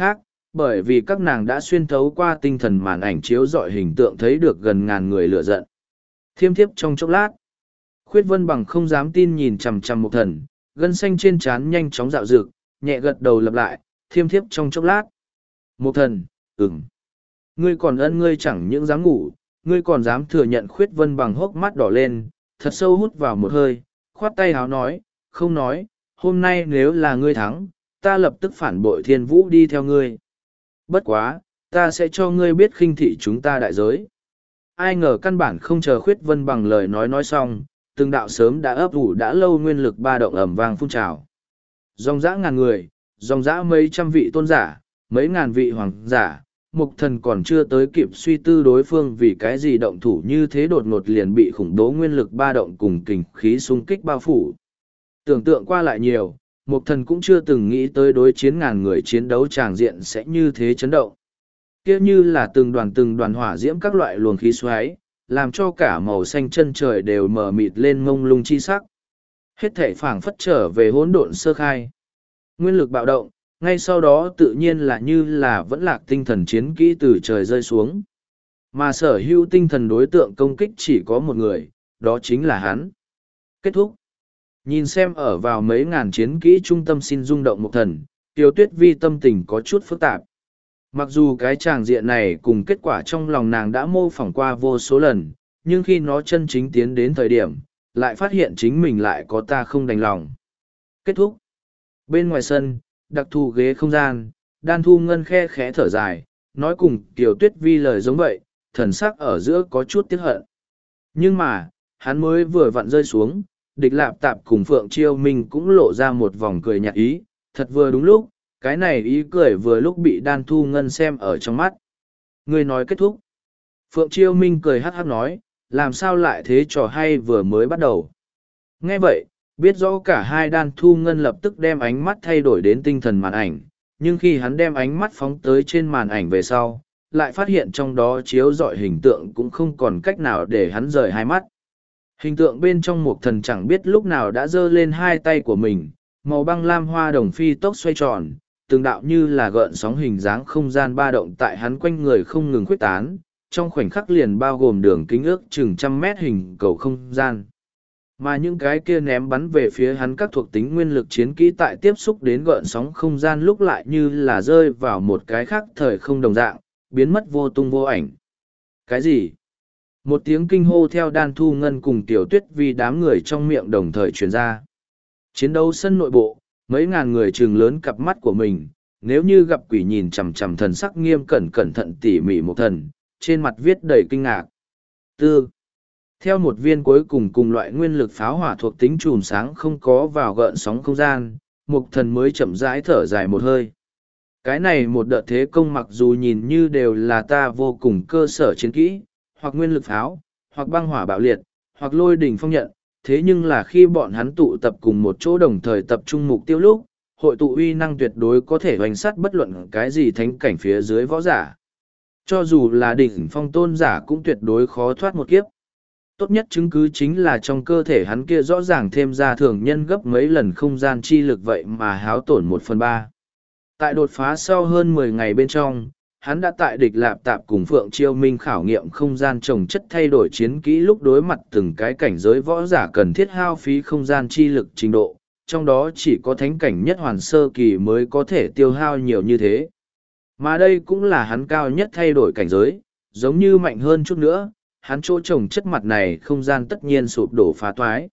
bởi vì các nàng đã xuyên thấu qua tinh thần màn ảnh chiếu rọi hình tượng thấy được gần ngàn người lửa giận. Thiêm thiếp trong chốc lát, Khuyết Vân Bằng không dám tin nhìn chằm chằm Mục Thần, gân xanh trên trán nhanh chóng dạo dực, nhẹ gật đầu lặp lại, thiêm thiếp trong chốc lát. Mục Thần, ừm. Ngươi còn ân ngươi chẳng những dám ngủ, ngươi còn dám thừa nhận. Khuyết Vân Bằng hốc mắt đỏ lên, thật sâu hút vào một hơi, khoát tay háo nói, không nói, hôm nay nếu là ngươi thắng, ta lập tức phản bội Thiên Vũ đi theo ngươi. Bất quá, ta sẽ cho ngươi biết khinh thị chúng ta đại giới. Ai ngờ căn bản không chờ Khuyết Vân Bằng lời nói nói xong, từng đạo sớm đã ấp ủ đã lâu nguyên lực ba động ẩm vang phun trào. Dòng dã ngàn người, dòng dã mấy trăm vị tôn giả, mấy ngàn vị hoàng giả, Mục Thần còn chưa tới kịp suy tư đối phương vì cái gì động thủ như thế đột ngột liền bị khủng bố nguyên lực ba động cùng kình khí xung kích bao phủ. Tưởng tượng qua lại nhiều, Mục Thần cũng chưa từng nghĩ tới đối chiến ngàn người chiến đấu tràng diện sẽ như thế chấn động. Kia như là từng đoàn từng đoàn hỏa diễm các loại luồng khí xoáy, làm cho cả màu xanh chân trời đều mờ mịt lên mông lung chi sắc. Hết thể phảng phất trở về hỗn độn sơ khai. Nguyên lực bạo động, ngay sau đó tự nhiên là như là vẫn lạc tinh thần chiến kỹ từ trời rơi xuống. Mà sở hữu tinh thần đối tượng công kích chỉ có một người, đó chính là hắn. Kết thúc. Nhìn xem ở vào mấy ngàn chiến kỹ trung tâm xin rung động Mục Thần, Tiêu Tuyết Vi tâm tình có chút phức tạp. Mặc dù cái tràng diện này cùng kết quả trong lòng nàng đã mô phỏng qua vô số lần, nhưng khi nó chân chính tiến đến thời điểm, lại phát hiện chính mình lại có ta không đành lòng. Kết thúc. Bên ngoài sân, đặc thù ghế không gian, Đan Thu Ngân khe khẽ thở dài, nói cùng Kiều Tuyết Vi lời giống vậy, thần sắc ở giữa có chút tiếc hận. Nhưng mà, hắn mới vừa vặn rơi xuống, Địch Lạp Tạp cùng Phượng Chiêu Minh cũng lộ ra một vòng cười nhạt ý, thật vừa đúng lúc, cái này ý cười vừa lúc bị Đan Thu Ngân xem ở trong mắt. Người nói kết thúc. Phượng Chiêu Minh cười hắc hắc nói, làm sao lại thế trò hay vừa mới bắt đầu. Nghe vậy, biết rõ cả hai Đan Thu Ngân lập tức đem ánh mắt thay đổi đến tinh thần màn ảnh, nhưng khi hắn đem ánh mắt phóng tới trên màn ảnh về sau, lại phát hiện trong đó chiếu rọi hình tượng cũng không còn cách nào để hắn rời hai mắt. Hình tượng bên trong Mục Thần chẳng biết lúc nào đã giơ lên hai tay của mình, màu băng lam hoa đồng phi tốc xoay tròn, từng đạo như là gợn sóng hình dáng không gian ba động tại hắn quanh người không ngừng khuếch tán, trong khoảnh khắc liền bao gồm đường kính ước chừng trăm mét hình cầu không gian. Mà những cái kia ném bắn về phía hắn các thuộc tính nguyên lực chiến kỹ tại tiếp xúc đến gợn sóng không gian lúc lại như là rơi vào một cái khác thời không đồng dạng, biến mất vô tung vô ảnh. Cái gì? Một tiếng kinh hô theo Đan Thu Ngân cùng Tiểu Tuyết Vi đám người trong miệng đồng thời truyền ra. Chiến đấu sân nội bộ, mấy ngàn người trừng lớn cặp mắt của mình, nếu như gặp quỷ nhìn chằm chằm thần sắc nghiêm cẩn cẩn thận tỉ mỉ Mục Thần, trên mặt viết đầy kinh ngạc. Tư. Theo một viên cuối cùng cùng loại nguyên lực pháo hỏa thuộc tính chùm sáng không có vào gợn sóng không gian, Mục Thần mới chậm rãi thở dài một hơi. Cái này một đợt thế công mặc dù nhìn như đều là ta vô cùng cơ sở chiến kỹ, hoặc nguyên lực pháo, hoặc băng hỏa bạo liệt, hoặc lôi đỉnh phong nhận, thế nhưng là khi bọn hắn tụ tập cùng một chỗ đồng thời tập trung mục tiêu lúc, hội tụ uy năng tuyệt đối có thể hoành sát bất luận cái gì thánh cảnh phía dưới võ giả. Cho dù là đỉnh phong tôn giả cũng tuyệt đối khó thoát một kiếp. Tốt nhất chứng cứ chính là trong cơ thể hắn kia rõ ràng thêm ra thường nhân gấp mấy lần không gian chi lực vậy mà háo tổn một phần ba. Tại đột phá sau hơn mười ngày bên trong, hắn đã tại Địch Lạp Tạp cùng Phượng Chiêu Minh khảo nghiệm không gian trồng chất thay đổi chiến kỹ lúc đối mặt từng cái cảnh giới võ giả cần thiết hao phí không gian chi lực trình độ, trong đó chỉ có thánh cảnh nhất hoàn sơ kỳ mới có thể tiêu hao nhiều như thế. Mà đây cũng là hắn cao nhất thay đổi cảnh giới, giống như mạnh hơn chút nữa, hắn chỗ trồng chất mặt này không gian tất nhiên sụp đổ phá toái.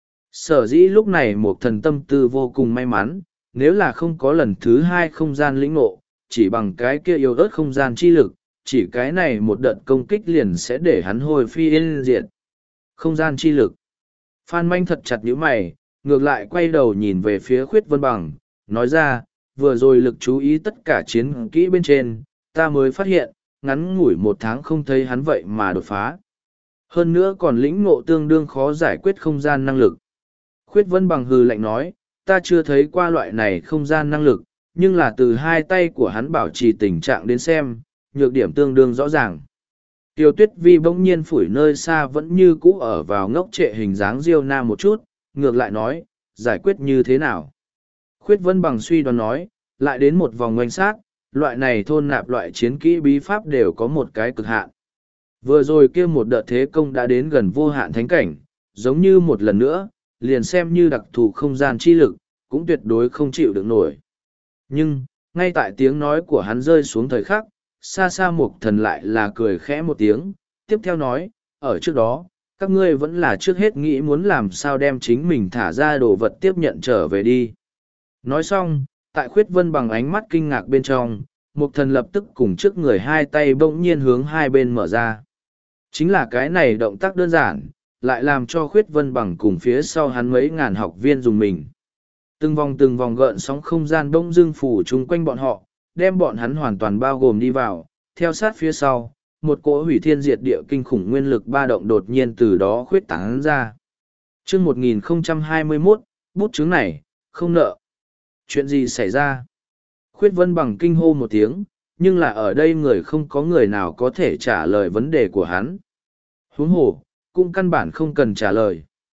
Sở dĩ lúc này một thần tâm tư vô cùng may mắn, nếu là không có lần thứ hai không gian lĩnh ngộ, chỉ bằng cái kia yếu ớt không gian chi lực, chỉ cái này một đợt công kích liền sẽ để hắn hồi phi yên diện. Không gian chi lực. Phan Manh thật chặt nhíu mày, ngược lại quay đầu nhìn về phía Khuyết Vân Bằng, nói ra, vừa rồi lực chú ý tất cả chiến kỹ bên trên, ta mới phát hiện, ngắn ngủi một tháng không thấy hắn vậy mà đột phá. Hơn nữa còn lĩnh ngộ tương đương khó giải quyết không gian năng lực. Khuyết Vân Bằng hừ lạnh nói, ta chưa thấy qua loại này không gian năng lực, nhưng là từ hai tay của hắn bảo trì tình trạng đến xem, nhược điểm tương đương rõ ràng. Tiêu Tuyết Vi bỗng nhiên phủi nơi xa vẫn như cũ ở vào ngốc trệ hình dáng Diêu Na một chút, ngược lại nói, giải quyết như thế nào? Khuyết Vân Bằng suy đoán nói, lại đến một vòng ngoanh sát, loại này thôn nạp loại chiến kỹ bí pháp đều có một cái cực hạn. Vừa rồi kia một đợt thế công đã đến gần vô hạn thánh cảnh, giống như một lần nữa, liền xem như đặc thù không gian chi lực, cũng tuyệt đối không chịu được nổi. Nhưng, ngay tại tiếng nói của hắn rơi xuống thời khắc, xa xa mục thần lại là cười khẽ một tiếng, tiếp theo nói, ở trước đó, các ngươi vẫn là trước hết nghĩ muốn làm sao đem chính mình thả ra đồ vật tiếp nhận trở về đi. Nói xong, tại khuyết vân bằng ánh mắt kinh ngạc bên trong, mục thần lập tức cùng trước người hai tay bỗng nhiên hướng hai bên mở ra. Chính là cái này động tác đơn giản, lại làm cho khuyết vân bằng cùng phía sau hắn mấy ngàn học viên dùng mình. Từng vòng từng vòng gợn sóng không gian bỗng dưng phủ chung quanh bọn họ, đem bọn hắn hoàn toàn bao gồm đi vào, theo sát phía sau, một cỗ hủy thiên diệt địa kinh khủng nguyên lực ba động đột nhiên từ đó khuyết tán ra. Chương một nghìn không trăm hai mươi mốt, bút chứng này, không nợ. Chuyện gì xảy ra? Khuyết vân bằng kinh hô một tiếng, nhưng là ở đây người không có người nào có thể trả lời vấn đề của hắn. Huống hồ, cũng căn bản không cần trả lời.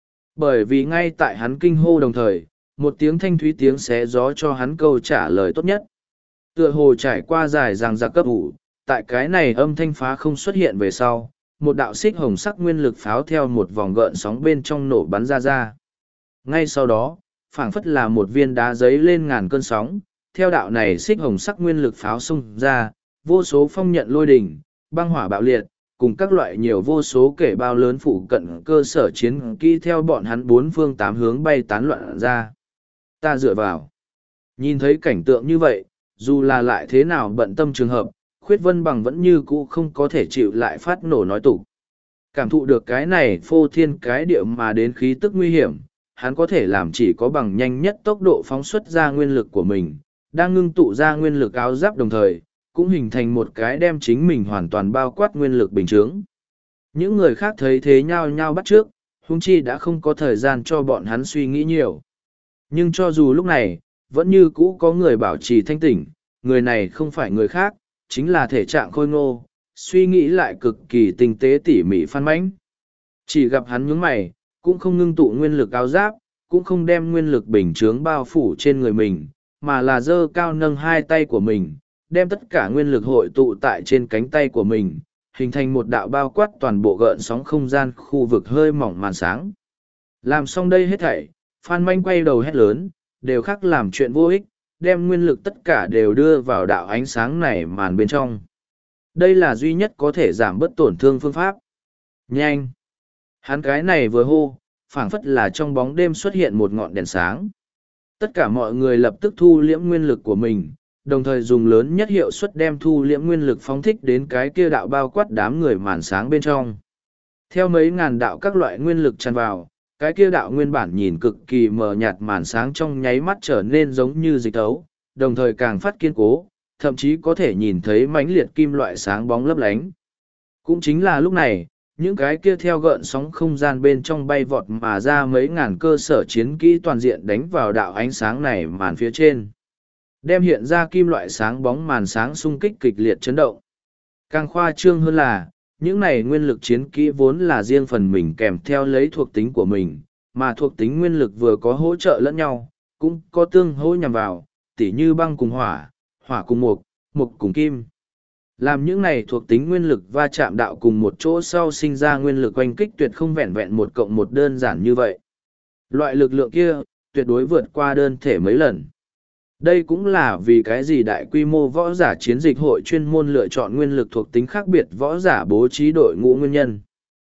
Bởi vì ngay tại hắn kinh hô đồng thời, một tiếng thanh thúy tiếng xé gió cho hắn câu trả lời tốt nhất. Tựa hồ trải qua dài ràng giặc cấp ủ, tại cái này âm thanh phá không xuất hiện về sau, một đạo xích hồng sắc nguyên lực pháo theo một vòng gợn sóng bên trong nổ bắn ra ra. Ngay sau đó, phảng phất là một viên đá giấy lên ngàn cơn sóng, theo đạo này xích hồng sắc nguyên lực pháo xung ra, vô số phong nhận lôi đỉnh, băng hỏa bạo liệt, cùng các loại nhiều vô số kể bao lớn phụ cận cơ sở chiến kỹ theo bọn hắn bốn phương tám hướng bay tán loạn ra. Ta dựa vào. Nhìn thấy cảnh tượng như vậy, dù là lại thế nào bận tâm trường hợp, khuyết vân bằng vẫn như cũ không có thể chịu lại phát nổ nói tục. Cảm thụ được cái này phô thiên cái địa mà đến khí tức nguy hiểm, hắn có thể làm chỉ có bằng nhanh nhất tốc độ phóng xuất ra nguyên lực của mình, đang ngưng tụ ra nguyên lực áo giáp đồng thời, cũng hình thành một cái đem chính mình hoàn toàn bao quát nguyên lực bình chướng. Những người khác thấy thế nhao nhao bắt trước, huống chi đã không có thời gian cho bọn hắn suy nghĩ nhiều. Nhưng cho dù lúc này, vẫn như cũ có người bảo trì thanh tỉnh, người này không phải người khác, chính là thể trạng khôi ngô, suy nghĩ lại cực kỳ tinh tế tỉ mỉ Phan Mãnh. Chỉ gặp hắn nhướng mày, cũng không ngưng tụ nguyên lực áo giáp, cũng không đem nguyên lực bình chướng bao phủ trên người mình, mà là giơ cao nâng hai tay của mình, đem tất cả nguyên lực hội tụ tại trên cánh tay của mình, hình thành một đạo bao quát toàn bộ gợn sóng không gian khu vực hơi mỏng màn sáng. Làm xong đây hết thảy, Phan Manh quay đầu hét lớn, đều khác làm chuyện vô ích, đem nguyên lực tất cả đều đưa vào đạo ánh sáng này màn bên trong. Đây là duy nhất có thể giảm bớt tổn thương phương pháp. Nhanh! Hắn cái này vừa hô, phảng phất là trong bóng đêm xuất hiện một ngọn đèn sáng. Tất cả mọi người lập tức thu liễm nguyên lực của mình, đồng thời dùng lớn nhất hiệu suất đem thu liễm nguyên lực phóng thích đến cái kia đạo bao quát đám người màn sáng bên trong. Theo mấy ngàn đạo các loại nguyên lực tràn vào, cái kia đạo nguyên bản nhìn cực kỳ mờ nhạt màn sáng trong nháy mắt trở nên giống như dịch tấu, đồng thời càng phát kiên cố, thậm chí có thể nhìn thấy mãnh liệt kim loại sáng bóng lấp lánh. Cũng chính là lúc này, những cái kia theo gợn sóng không gian bên trong bay vọt mà ra mấy ngàn cơ sở chiến kỹ toàn diện đánh vào đạo ánh sáng này màn phía trên. Đem hiện ra kim loại sáng bóng màn sáng xung kích kịch liệt chấn động. Càng khoa trương hơn là, những này nguyên lực chiến kỹ vốn là riêng phần mình kèm theo lấy thuộc tính của mình, mà thuộc tính nguyên lực vừa có hỗ trợ lẫn nhau, cũng có tương hỗ nhằm vào, tỉ như băng cùng hỏa, hỏa cùng mục, mục cùng kim. Làm những này thuộc tính nguyên lực va chạm đạo cùng một chỗ sau sinh ra nguyên lực oanh kích tuyệt không vẹn vẹn một cộng một đơn giản như vậy. Loại lực lượng kia, tuyệt đối vượt qua đơn thể mấy lần. Đây cũng là vì cái gì đại quy mô võ giả chiến dịch hội chuyên môn lựa chọn nguyên lực thuộc tính khác biệt võ giả bố trí đội ngũ nguyên nhân.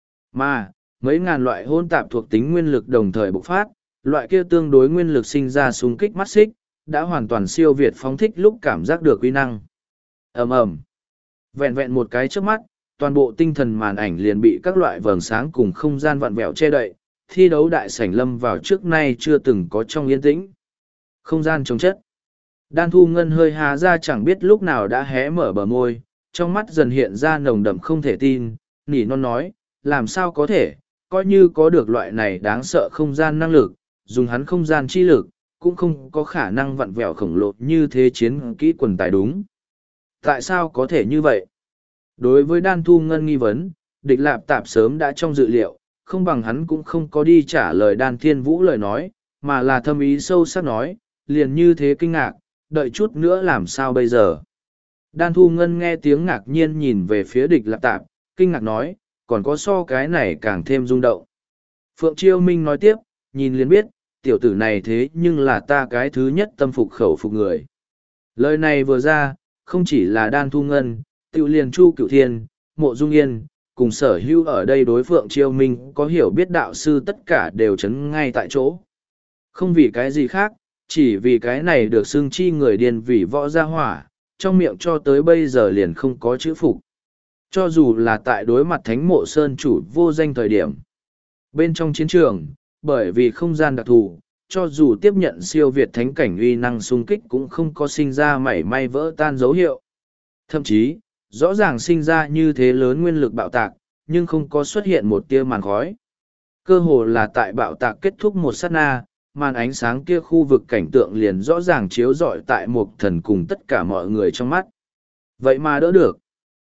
Mà, mấy ngàn loại hôn tạp thuộc tính nguyên lực đồng thời bộc phát, loại kia tương đối nguyên lực sinh ra xung kích mắt xích, đã hoàn toàn siêu việt phóng thích lúc cảm giác được uy năng. Ầm ầm. Vẹn vẹn một cái trước mắt, toàn bộ tinh thần màn ảnh liền bị các loại vầng sáng cùng không gian vặn vẹo che đậy, thi đấu đại sảnh lâm vào trước nay chưa từng có trong yên tĩnh. Không gian trống chất. Đan Thu Ngân hơi há ra chẳng biết lúc nào đã hé mở bờ môi, trong mắt dần hiện ra nồng đậm không thể tin, nỉ non nói, làm sao có thể, coi như có được loại này đáng sợ không gian năng lực, dùng hắn không gian chi lực, cũng không có khả năng vặn vẹo khổng lồ như thế chiến kỹ quần tài đúng. Tại sao có thể như vậy? Đối với Đan Thu Ngân nghi vấn, địch lạp tạp sớm đã trong dự liệu, không bằng hắn cũng không có đi trả lời Đan Thiên Vũ lời nói, mà là thâm ý sâu sắc nói, liền như thế kinh ngạc, đợi chút nữa làm sao bây giờ? Đan Thu Ngân nghe tiếng ngạc nhiên nhìn về phía địch lạp tạp, kinh ngạc nói, còn có so cái này càng thêm rung động. Phượng Chiêu Minh nói tiếp, nhìn liền biết, tiểu tử này thế nhưng là ta cái thứ nhất tâm phục khẩu phục người. Lời này vừa ra, không chỉ là Đan Thu Ngân, Tiểu liền Chu Cửu Thiên, Mộ Dung Yên, cùng sở hữu ở đây đối Phượng Chiêu Minh có hiểu biết đạo sư tất cả đều chấn ngay tại chỗ. Không vì cái gì khác, chỉ vì cái này được xưng chi người điên vì võ gia hỏa, trong miệng cho tới bây giờ liền không có chữ phục. Cho dù là tại đối mặt thánh mộ sơn chủ vô danh thời điểm. Bên trong chiến trường, bởi vì không gian đặc thù, cho dù tiếp nhận siêu việt thánh cảnh uy năng xung kích cũng không có sinh ra mảy may vỡ tan dấu hiệu. Thậm chí, rõ ràng sinh ra như thế lớn nguyên lực bạo tạc, nhưng không có xuất hiện một tia màn khói. Cơ hồ là tại bạo tạc kết thúc một sát na, màn ánh sáng kia khu vực cảnh tượng liền rõ ràng chiếu rọi tại một thần cùng tất cả mọi người trong mắt. Vậy mà đỡ được.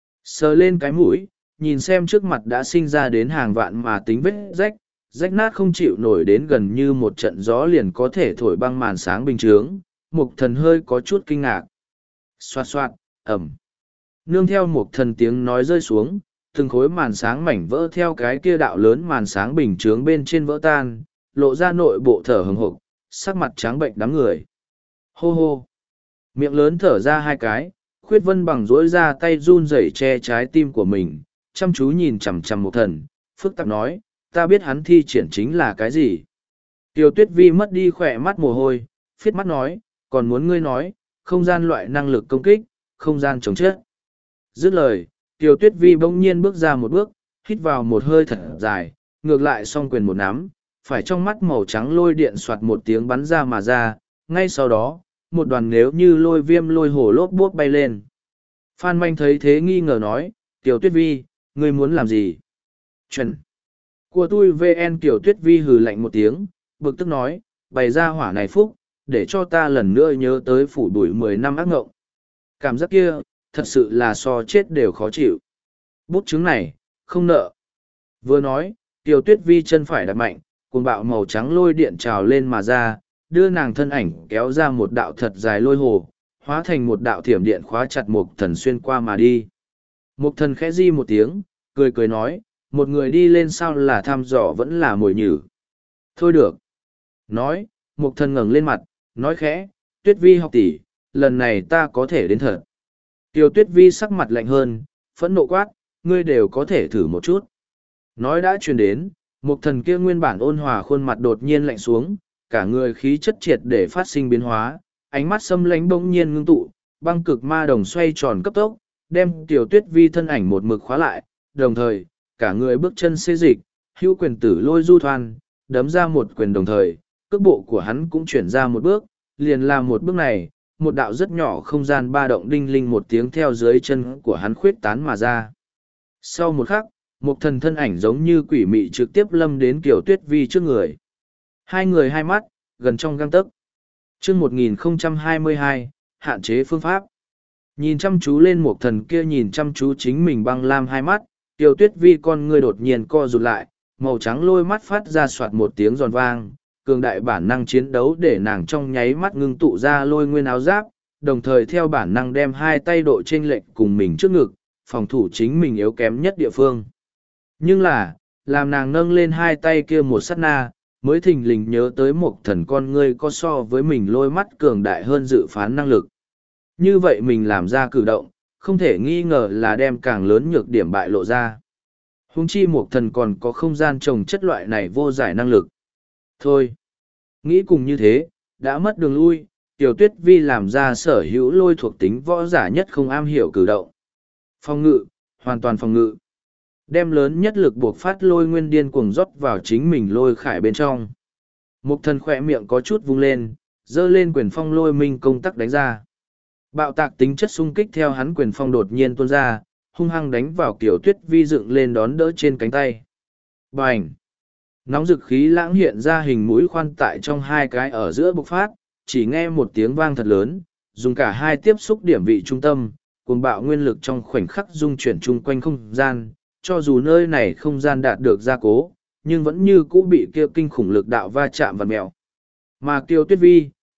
Sờ lên cái mũi, nhìn xem trước mặt đã sinh ra đến hàng vạn mà tính vết rách, rách nát không chịu nổi đến gần như một trận gió liền có thể thổi băng màn sáng bình chướng, mục thần hơi có chút kinh ngạc. Xoạt xoạt, ẩm. Nương theo mục thần tiếng nói rơi xuống, từng khối màn sáng mảnh vỡ theo cái kia đạo lớn màn sáng bình chướng bên trên vỡ tan, lộ ra nội bộ thở hừng hực, sắc mặt trắng bệnh đám người. Hô hô. Miệng lớn thở ra hai cái, Khuyết Vân bằng rỗi ra tay run rẩy che trái tim của mình, chăm chú nhìn chằm chằm mục thần, phức tạp nói, ta biết hắn thi triển chính là cái gì. Tiêu Tuyết Vi mất đi khỏe mắt mồ hôi, phiết mắt nói, còn muốn ngươi nói, không gian loại năng lực công kích, không gian chống chết. Dứt lời, Tiêu Tuyết Vi bỗng nhiên bước ra một bước, hít vào một hơi thật dài, ngược lại song quyền một nắm, phải trong mắt màu trắng lôi điện soạt một tiếng bắn ra mà ra, ngay sau đó, một đoàn nếu như lôi viêm lôi hổ lốp bốp bay lên. Phan Manh thấy thế nghi ngờ nói, Tiểu Tuyết Vi, ngươi muốn làm gì? Chuẩn. Của tôi vê en Tiểu Tuyết Vi hừ lạnh một tiếng, bực tức nói, bày ra hỏa này phúc, để cho ta lần nữa nhớ tới phủ đuổi mười năm ác ngộng. Cảm giác kia, thật sự là so chết đều khó chịu. Bút chứng này, không nợ. Vừa nói, Tiểu Tuyết Vi chân phải đặt mạnh, cuồng bạo màu trắng lôi điện trào lên mà ra, đưa nàng thân ảnh kéo ra một đạo thật dài lôi hồ, hóa thành một đạo thiểm điện khóa chặt Mục Thần xuyên qua mà đi. Mục Thần khẽ di một tiếng, cười cười nói, một người đi lên sao là thăm dò vẫn là mồi nhử. Thôi được. Nói, Mục Thần ngẩng lên mặt, nói khẽ, Tuyết Vi học tỷ, lần này ta có thể đến thật. Tiêu Tuyết Vi sắc mặt lạnh hơn, phẫn nộ quát, ngươi đều có thể thử một chút. Nói đã truyền đến, Mục Thần kia nguyên bản ôn hòa khuôn mặt đột nhiên lạnh xuống, cả người khí chất triệt để phát sinh biến hóa, ánh mắt xâm lánh bỗng nhiên ngưng tụ, băng cực ma đồng xoay tròn cấp tốc, đem Tiểu Tuyết Vi thân ảnh một mực khóa lại, đồng thời, cả người bước chân xê dịch, hữu quyền tử lôi du thoan, đấm ra một quyền đồng thời, cước bộ của hắn cũng chuyển ra một bước, liền làm một bước này, một đạo rất nhỏ không gian ba động đinh linh một tiếng theo dưới chân của hắn khuyết tán mà ra. Sau một khắc, một thần thân ảnh giống như quỷ mị trực tiếp lâm đến Tiểu Tuyết Vi trước người. Hai người hai mắt, gần trong gang tấc. chương một nghìn không trăm hai mươi hai, hạn chế phương pháp. Nhìn chăm chú lên một thần kia nhìn chăm chú chính mình băng lam hai mắt, Tiểu Tuyết Vi con ngươi đột nhiên co rụt lại, màu trắng lôi mắt phát ra soạt một tiếng giòn vang, cường đại bản năng chiến đấu để nàng trong nháy mắt ngưng tụ ra lôi nguyên áo giáp, đồng thời theo bản năng đem hai tay độ chênh lệch cùng mình trước ngực, phòng thủ chính mình yếu kém nhất địa phương. Nhưng là, làm nàng nâng lên hai tay kia một sát na, mới thình lình nhớ tới một thần con ngươi có so với mình lôi mắt cường đại hơn dự phán năng lực. Như vậy mình làm ra cử động, không thể nghi ngờ là đem càng lớn nhược điểm bại lộ ra. Huống chi một thần còn có không gian trồng chất loại này vô giải năng lực. Thôi, nghĩ cùng như thế, đã mất đường lui, Tiểu Tuyết Vi làm ra sở hữu lôi thuộc tính võ giả nhất không am hiểu cử động. Phòng ngự, hoàn toàn phòng ngự. Đem lớn nhất lực buộc phát lôi nguyên điên cuồng rót vào chính mình lôi khải bên trong. Mục thần khỏe miệng có chút vung lên, dơ lên quyền phong lôi minh công tắc đánh ra. Bạo tạc tính chất xung kích theo hắn quyền phong đột nhiên tuôn ra, hung hăng đánh vào Tiểu Tuyết Vi dựng lên đón đỡ trên cánh tay. Bành! Nóng dực khí lãng hiện ra hình mũi khoan tại trong hai cái ở giữa bộc phát, chỉ nghe một tiếng vang thật lớn, dùng cả hai tiếp xúc điểm vị trung tâm, cuồng bạo nguyên lực trong khoảnh khắc dung chuyển chung quanh không gian, cho dù nơi này không gian đạt được gia cố, nhưng vẫn như cũ bị kia kinh khủng lực đạo va chạm và mèo. Mà Kiều Tuyết Vi,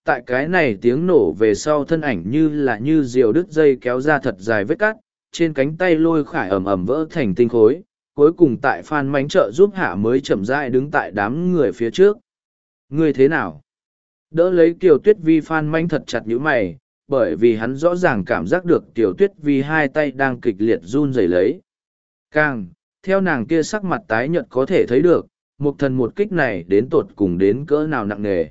tại cái này tiếng nổ về sau thân ảnh như là như diều đứt dây kéo ra thật dài vết cắt, trên cánh tay lôi khải ẩm ẩm vỡ thành tinh khối, cuối cùng tại Phan Mánh trợ giúp hạ mới chậm rãi đứng tại đám người phía trước. Ngươi thế nào? Đỡ lấy Kiều Tuyết Vi, Phan Mánh thật chặt nhíu mày, bởi vì hắn rõ ràng cảm giác được Kiều Tuyết Vi hai tay đang kịch liệt run rẩy lấy. Càng, theo nàng kia sắc mặt tái nhợt có thể thấy được, một thần một kích này đến tột cùng đến cỡ nào nặng nề.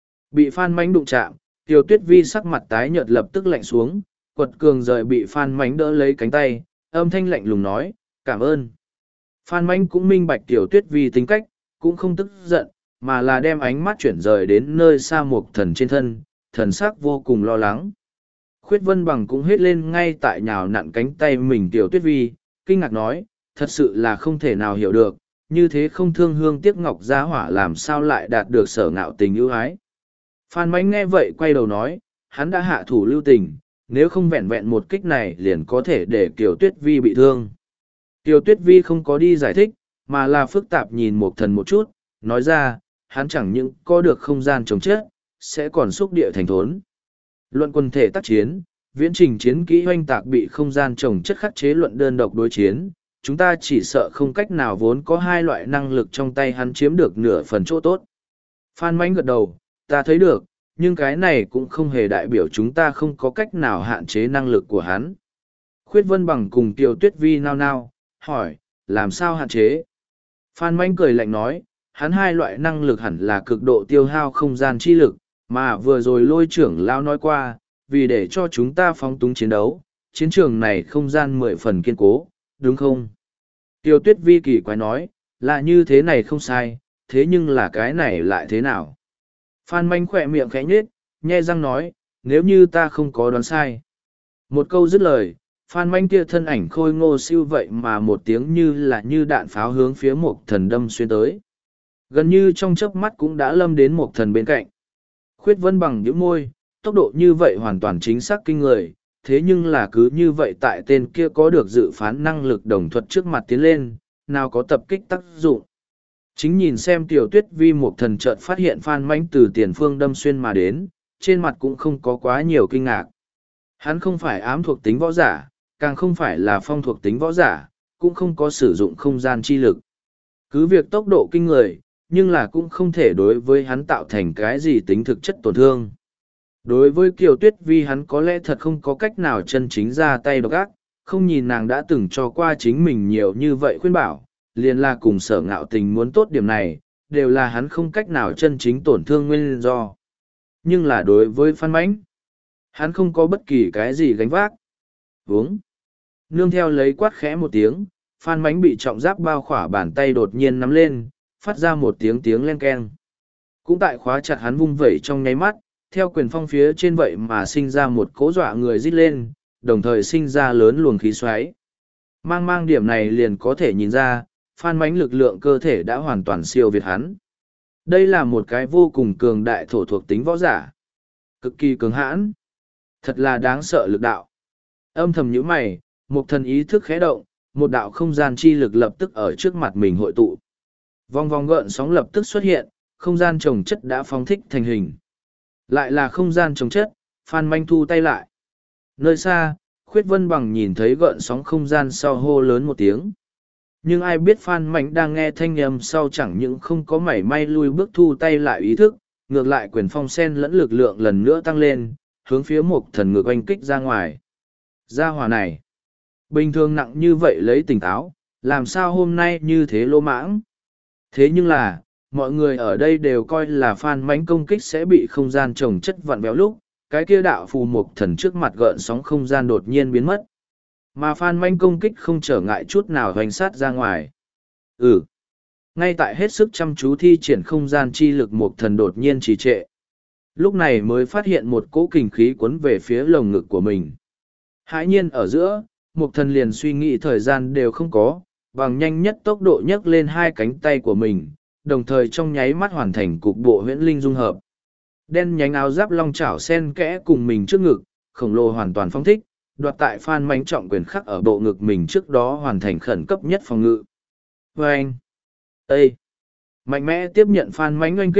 Bị Phan Mánh đụng chạm, Kiều Tuyết Vi sắc mặt tái nhợt lập tức lạnh xuống, quật cường rời bị Phan Mánh đỡ lấy cánh tay, âm thanh lạnh lùng nói, cảm ơn. Phan Mánh cũng minh bạch Kiều Tuyết Vi tính cách, cũng không tức giận, mà là đem ánh mắt chuyển rời đến nơi xa một thần trên thân, thần sắc vô cùng lo lắng. Khuyết Vân Bằng cũng hết lên ngay tại nhào nặn cánh tay mình Kiều Tuyết Vi, kinh ngạc nói, thật sự là không thể nào hiểu được, như thế không thương hương tiếc ngọc giá hỏa làm sao lại đạt được sở ngạo tình ưu ái. Phan Mánh nghe vậy quay đầu nói, hắn đã hạ thủ lưu tình, nếu không vẹn vẹn một kích này liền có thể để Kiều Tuyết Vi bị thương. Kiều Tuyết Vi không có đi giải thích, mà là phức tạp nhìn một thần một chút, nói ra, hắn chẳng những có được không gian chống chết, sẽ còn xúc địa thành thốn. Luận quân thể tác chiến, viễn trình chiến kỹ hoanh tạc bị không gian trồng chất khắc chế luận đơn độc đối chiến, chúng ta chỉ sợ không cách nào vốn có hai loại năng lực trong tay hắn chiếm được nửa phần chỗ tốt. Phan Mánh gật đầu, ta thấy được, nhưng cái này cũng không hề đại biểu chúng ta không có cách nào hạn chế năng lực của hắn. Khuyết Vân Bằng cùng Kiều Tuyết Vi nao nao, hỏi, làm sao hạn chế? Phan Mánh cười lạnh nói, hắn hai loại năng lực hẳn là cực độ tiêu hao không gian chi lực, mà vừa rồi lôi trưởng lao nói qua, vì để cho chúng ta phóng túng chiến đấu, chiến trường này không gian mười phần kiên cố, đúng không? Tiêu Tuyết Vi kỳ quái nói, là như thế này không sai, thế nhưng là cái này lại thế nào? Phan Mánh khỏe miệng khẽ nhếch, nhe răng nói, nếu như ta không có đoán sai. Một câu dứt lời, Phan Mánh kia thân ảnh khôi ngô siêu vậy mà một tiếng như là như đạn pháo hướng phía một thần đâm xuyên tới. Gần như trong chớp mắt cũng đã lâm đến một thần bên cạnh. Khuyết Vân Bằng nhíu môi, tốc độ như vậy hoàn toàn chính xác kinh người, thế nhưng là cứ như vậy tại tên kia có được dự phán năng lực đồng thuật trước mặt tiến lên, nào có tập kích tác dụng. Chính nhìn xem Tiểu Tuyết Vi một thần chợt phát hiện Phan Mánh từ tiền phương đâm xuyên mà đến, trên mặt cũng không có quá nhiều kinh ngạc. Hắn không phải ám thuộc tính võ giả, càng không phải là phong thuộc tính võ giả, cũng không có sử dụng không gian chi lực. Cứ việc tốc độ kinh người, nhưng là cũng không thể đối với hắn tạo thành cái gì tính thực chất tổn thương. Đối với Kiều Tuyết Vi hắn có lẽ thật không có cách nào chân chính ra tay độc ác, không nhìn nàng đã từng cho qua chính mình nhiều như vậy khuyên bảo, liền là cùng sở ngạo tình muốn tốt điểm này, đều là hắn không cách nào chân chính tổn thương nguyên do. Nhưng là đối với Phan Mánh, hắn không có bất kỳ cái gì gánh vác. Vướng. Nương theo lấy quát khẽ một tiếng, Phan Mánh bị trọng giáp bao khỏa bàn tay đột nhiên nắm lên, phát ra một tiếng tiếng len keng. Cũng tại khóa chặt hắn vung vẩy trong nháy mắt, theo quyền phong phía trên vậy mà sinh ra một cỗ dọa người rít lên, đồng thời sinh ra lớn luồng khí xoáy. Mang mang điểm này liền có thể nhìn ra, Phan Mánh lực lượng cơ thể đã hoàn toàn siêu việt hắn. Đây là một cái vô cùng cường đại thổ thuộc tính võ giả. Cực kỳ cường hãn. Thật là đáng sợ lực đạo. Âm thầm nhíu mày, một thần ý thức khẽ động, một đạo không gian chi lực lập tức ở trước mặt mình hội tụ. Vòng vòng gợn sóng lập tức xuất hiện, không gian trồng chất đã phóng thích thành hình. Lại là không gian trồng chất, Phan Mánh thu tay lại. Nơi xa, Khuyết Vân Bằng nhìn thấy gợn sóng không gian sau hô lớn một tiếng. Nhưng ai biết Phan Mánh đang nghe thanh âm sau chẳng những không có mảy may lui bước thu tay lại ý thức, ngược lại quyền phong sen lẫn lực lượng lần nữa tăng lên, hướng phía một thần ngược oanh kích ra ngoài. Gia hỏa này, bình thường nặng như vậy lấy tỉnh táo, làm sao hôm nay như thế lô mãng. Thế nhưng là, mọi người ở đây đều coi là Phan Mánh công kích sẽ bị không gian trồng chất vặn vẹo lúc, cái kia đạo phù mục thần trước mặt gợn sóng không gian đột nhiên biến mất. Mà Phan Mánh công kích không trở ngại chút nào hoành sát ra ngoài. Ừ. Ngay tại hết sức chăm chú thi triển không gian chi lực mục thần đột nhiên trì trệ. Lúc này mới phát hiện một cỗ kình khí cuốn về phía lồng ngực của mình. Hãi nhiên ở giữa, mục thần liền suy nghĩ thời gian đều không có, bằng nhanh nhất tốc độ nhấc lên hai cánh tay của mình, đồng thời trong nháy mắt hoàn thành cục bộ huyễn linh dung hợp. Đen nhánh áo giáp long chảo sen kẽ cùng mình trước ngực, khổng lồ hoàn toàn phong thích, đoạt tại Phan Mánh trọng quyền khắc ở bộ ngực mình trước đó hoàn thành khẩn cấp nhất phòng ngự. Và anh, Ê! Mạnh mẽ tiếp nhận Phan Mánh oanh kích,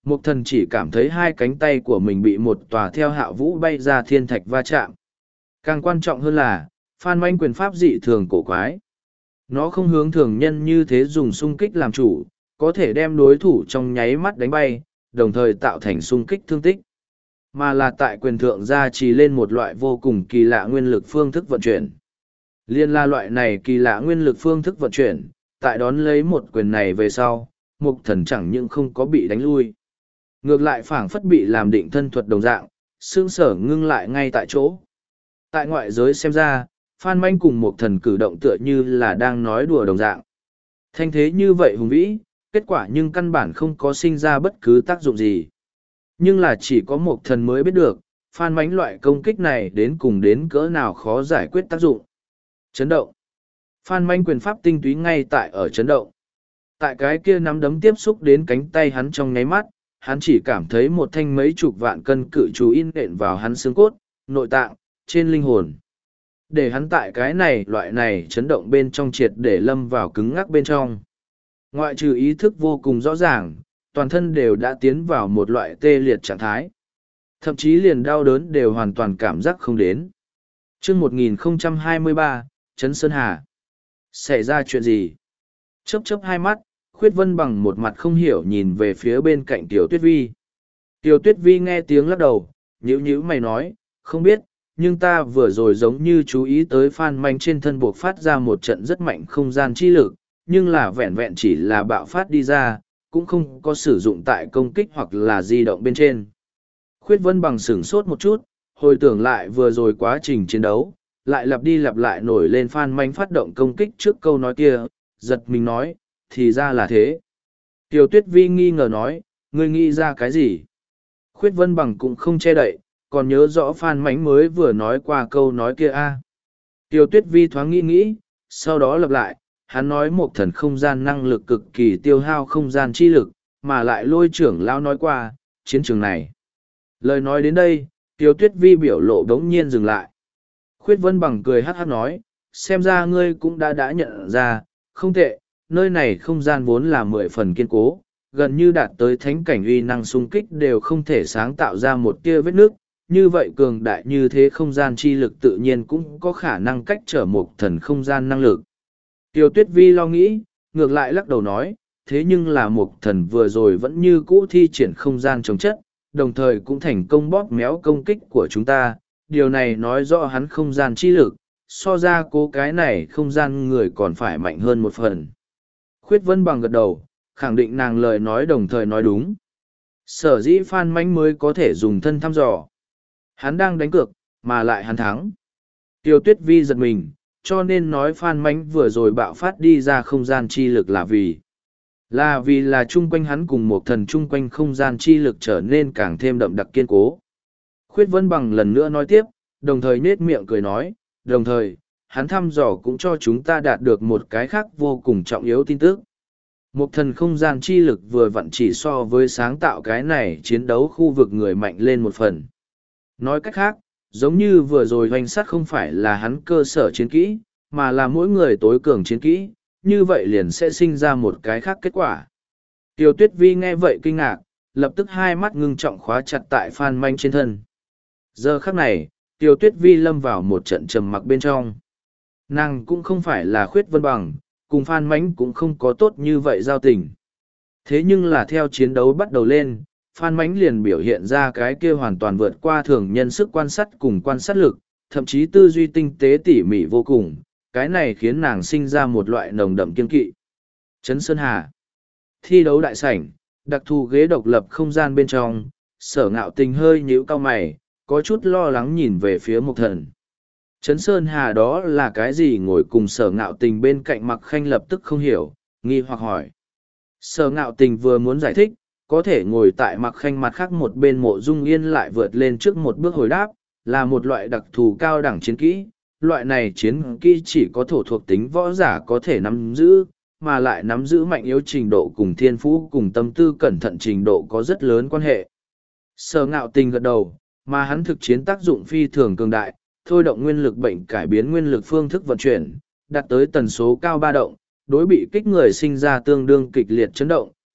Mục thần chỉ cảm thấy hai cánh tay của mình bị một tòa theo hạ vũ bay ra thiên thạch va chạm. Càng quan trọng hơn là, Phan Manh quyền pháp dị thường cổ quái. Nó không hướng thường nhân như thế dùng xung kích làm chủ, có thể đem đối thủ trong nháy mắt đánh bay, đồng thời tạo thành xung kích thương tích. Mà là tại quyền thượng gia trì lên một loại vô cùng kỳ lạ nguyên lực phương thức vận chuyển. Liên la loại này kỳ lạ nguyên lực phương thức vận chuyển, tại đón lấy một quyền này về sau, mục thần chẳng những không có bị đánh lui. Ngược lại phảng phất bị làm định thân thuật đồng dạng, xương sở ngưng lại ngay tại chỗ. Tại ngoại giới xem ra, Phan Manh cùng mục thần cử động tựa như là đang nói đùa đồng dạng. Thanh thế như vậy hùng vĩ, kết quả nhưng căn bản không có sinh ra bất cứ tác dụng gì. Nhưng là chỉ có mục thần mới biết được, Phan Manh loại công kích này đến cùng đến cỡ nào khó giải quyết tác dụng. Chấn động. Phan Manh quyền pháp tinh túy ngay tại ở chấn động. Tại cái kia nắm đấm tiếp xúc đến cánh tay hắn trong nháy mắt, hắn chỉ cảm thấy một thanh mấy chục vạn cân cự chú in đện vào hắn xương cốt, nội tạng, trên linh hồn. Để hắn tại cái này loại này chấn động bên trong triệt để lâm vào cứng ngắc bên trong. Ngoại trừ ý thức vô cùng rõ ràng, toàn thân đều đã tiến vào một loại tê liệt trạng thái. Thậm chí liền đau đớn đều hoàn toàn cảm giác không đến. chương một nghìn không trăm hai mươi ba, Trấn Sơn Hà. Xảy ra chuyện gì? Chớp chớp hai mắt, Khuyết Vân bằng một mặt không hiểu nhìn về phía bên cạnh Tiểu Tuyết Vi. Tiểu Tuyết Vi nghe tiếng lắc đầu, nhíu nhíu mày nói, không biết, nhưng ta vừa rồi giống như chú ý tới Phan Manh trên thân buộc phát ra một trận rất mạnh không gian chi lực, nhưng là vẹn vẹn chỉ là bạo phát đi ra, cũng không có sử dụng tại công kích hoặc là di động bên trên. Khuyết Vân bằng sửng sốt một chút, hồi tưởng lại vừa rồi quá trình chiến đấu, lại lặp đi lặp lại nổi lên Phan Manh phát động công kích trước câu nói kia, giật mình nói, thì ra là thế. Tiểu Tuyết Vi nghi ngờ nói, ngươi nghĩ ra cái gì? Khuyết Vân bằng cũng không che đậy, còn nhớ rõ Phan Mánh mới vừa nói qua câu nói kia a. À. Tiểu Tuyết Vi thoáng nghĩ nghĩ, sau đó lặp lại, hắn nói một thần không gian năng lực cực kỳ tiêu hao không gian chi lực, mà lại lôi trưởng lão nói qua, chiến trường này. Lời nói đến đây, Tiểu Tuyết Vi biểu lộ đống nhiên dừng lại. Khuyết Vân bằng cười hát hát nói, xem ra ngươi cũng đã đã nhận ra, không tệ, nơi này không gian vốn là mười phần kiên cố, gần như đạt tới thánh cảnh uy năng xung kích đều không thể sáng tạo ra một tia vết nước, như vậy cường đại như thế không gian chi lực tự nhiên cũng có khả năng cách trở một thần không gian năng lực. Tiêu Tuyết Vi lo nghĩ, ngược lại lắc đầu nói, thế nhưng là một thần vừa rồi vẫn như cũ thi triển không gian chống chất, đồng thời cũng thành công bóp méo công kích của chúng ta, điều này nói rõ hắn không gian chi lực, so ra cố cái này không gian người còn phải mạnh hơn một phần. Khuyết Vân bằng gật đầu, khẳng định nàng lời nói đồng thời nói đúng. Sở dĩ Phan Mánh mới có thể dùng thân thăm dò. Hắn đang đánh cược, mà lại hắn thắng. Tiêu Tuyết Vi giật mình, cho nên nói Phan Mánh vừa rồi bạo phát đi ra không gian chi lực là vì. Là vì là chung quanh hắn cùng một thần chung quanh không gian chi lực trở nên càng thêm đậm đặc kiên cố. Khuyết Vân bằng lần nữa nói tiếp, đồng thời nết miệng cười nói, đồng thời, hắn thăm dò cũng cho chúng ta đạt được một cái khác vô cùng trọng yếu tin tức. Một thần không gian chi lực vừa vặn chỉ so với sáng tạo cái này chiến đấu khu vực người mạnh lên một phần. Nói cách khác, giống như vừa rồi hoành sát không phải là hắn cơ sở chiến kỹ, mà là mỗi người tối cường chiến kỹ, như vậy liền sẽ sinh ra một cái khác kết quả. Tiêu Tuyết Vi nghe vậy kinh ngạc, lập tức hai mắt ngưng trọng khóa chặt tại Phan Manh trên thân. Giờ khắc này, Tiêu Tuyết Vi lâm vào một trận trầm mặc bên trong. Nàng cũng không phải là Khuyết Vân bằng, cùng Phan Mánh cũng không có tốt như vậy giao tình. Thế nhưng là theo chiến đấu bắt đầu lên, Phan Mánh liền biểu hiện ra cái kia hoàn toàn vượt qua thường nhân sức quan sát cùng quan sát lực, thậm chí tư duy tinh tế tỉ mỉ vô cùng, cái này khiến nàng sinh ra một loại nồng đậm kiên kỵ. Trấn Sơn Hà. Thi đấu đại sảnh, đặc thù ghế độc lập không gian bên trong, Sở Ngạo Tình hơi nhíu cau mày, có chút lo lắng nhìn về phía Mục Thần. Trấn Sơn Hà đó là cái gì? Ngồi cùng Sở Ngạo Tình bên cạnh Mặc Khanh lập tức không hiểu, nghi hoặc hỏi. Sở Ngạo Tình vừa muốn giải thích, có thể ngồi tại Mặc Khanh mặt khác một bên Mộ Dung Yên lại vượt lên trước một bước hồi đáp, là một loại đặc thù cao đẳng chiến kỹ. Loại này chiến kỹ chỉ có thổ thuộc tính võ giả có thể nắm giữ, mà lại nắm giữ mạnh yếu trình độ cùng thiên phú cùng tâm tư cẩn thận trình độ có rất lớn quan hệ. Sở Ngạo Tình gật đầu, mà hắn thực chiến tác dụng phi thường cường đại, thôi động nguyên lực bệnh cải biến nguyên lực phương thức vận chuyển, đạt tới tần số cao ba động, đối bị kích người sinh ra tương đương kịch liệt chấn động,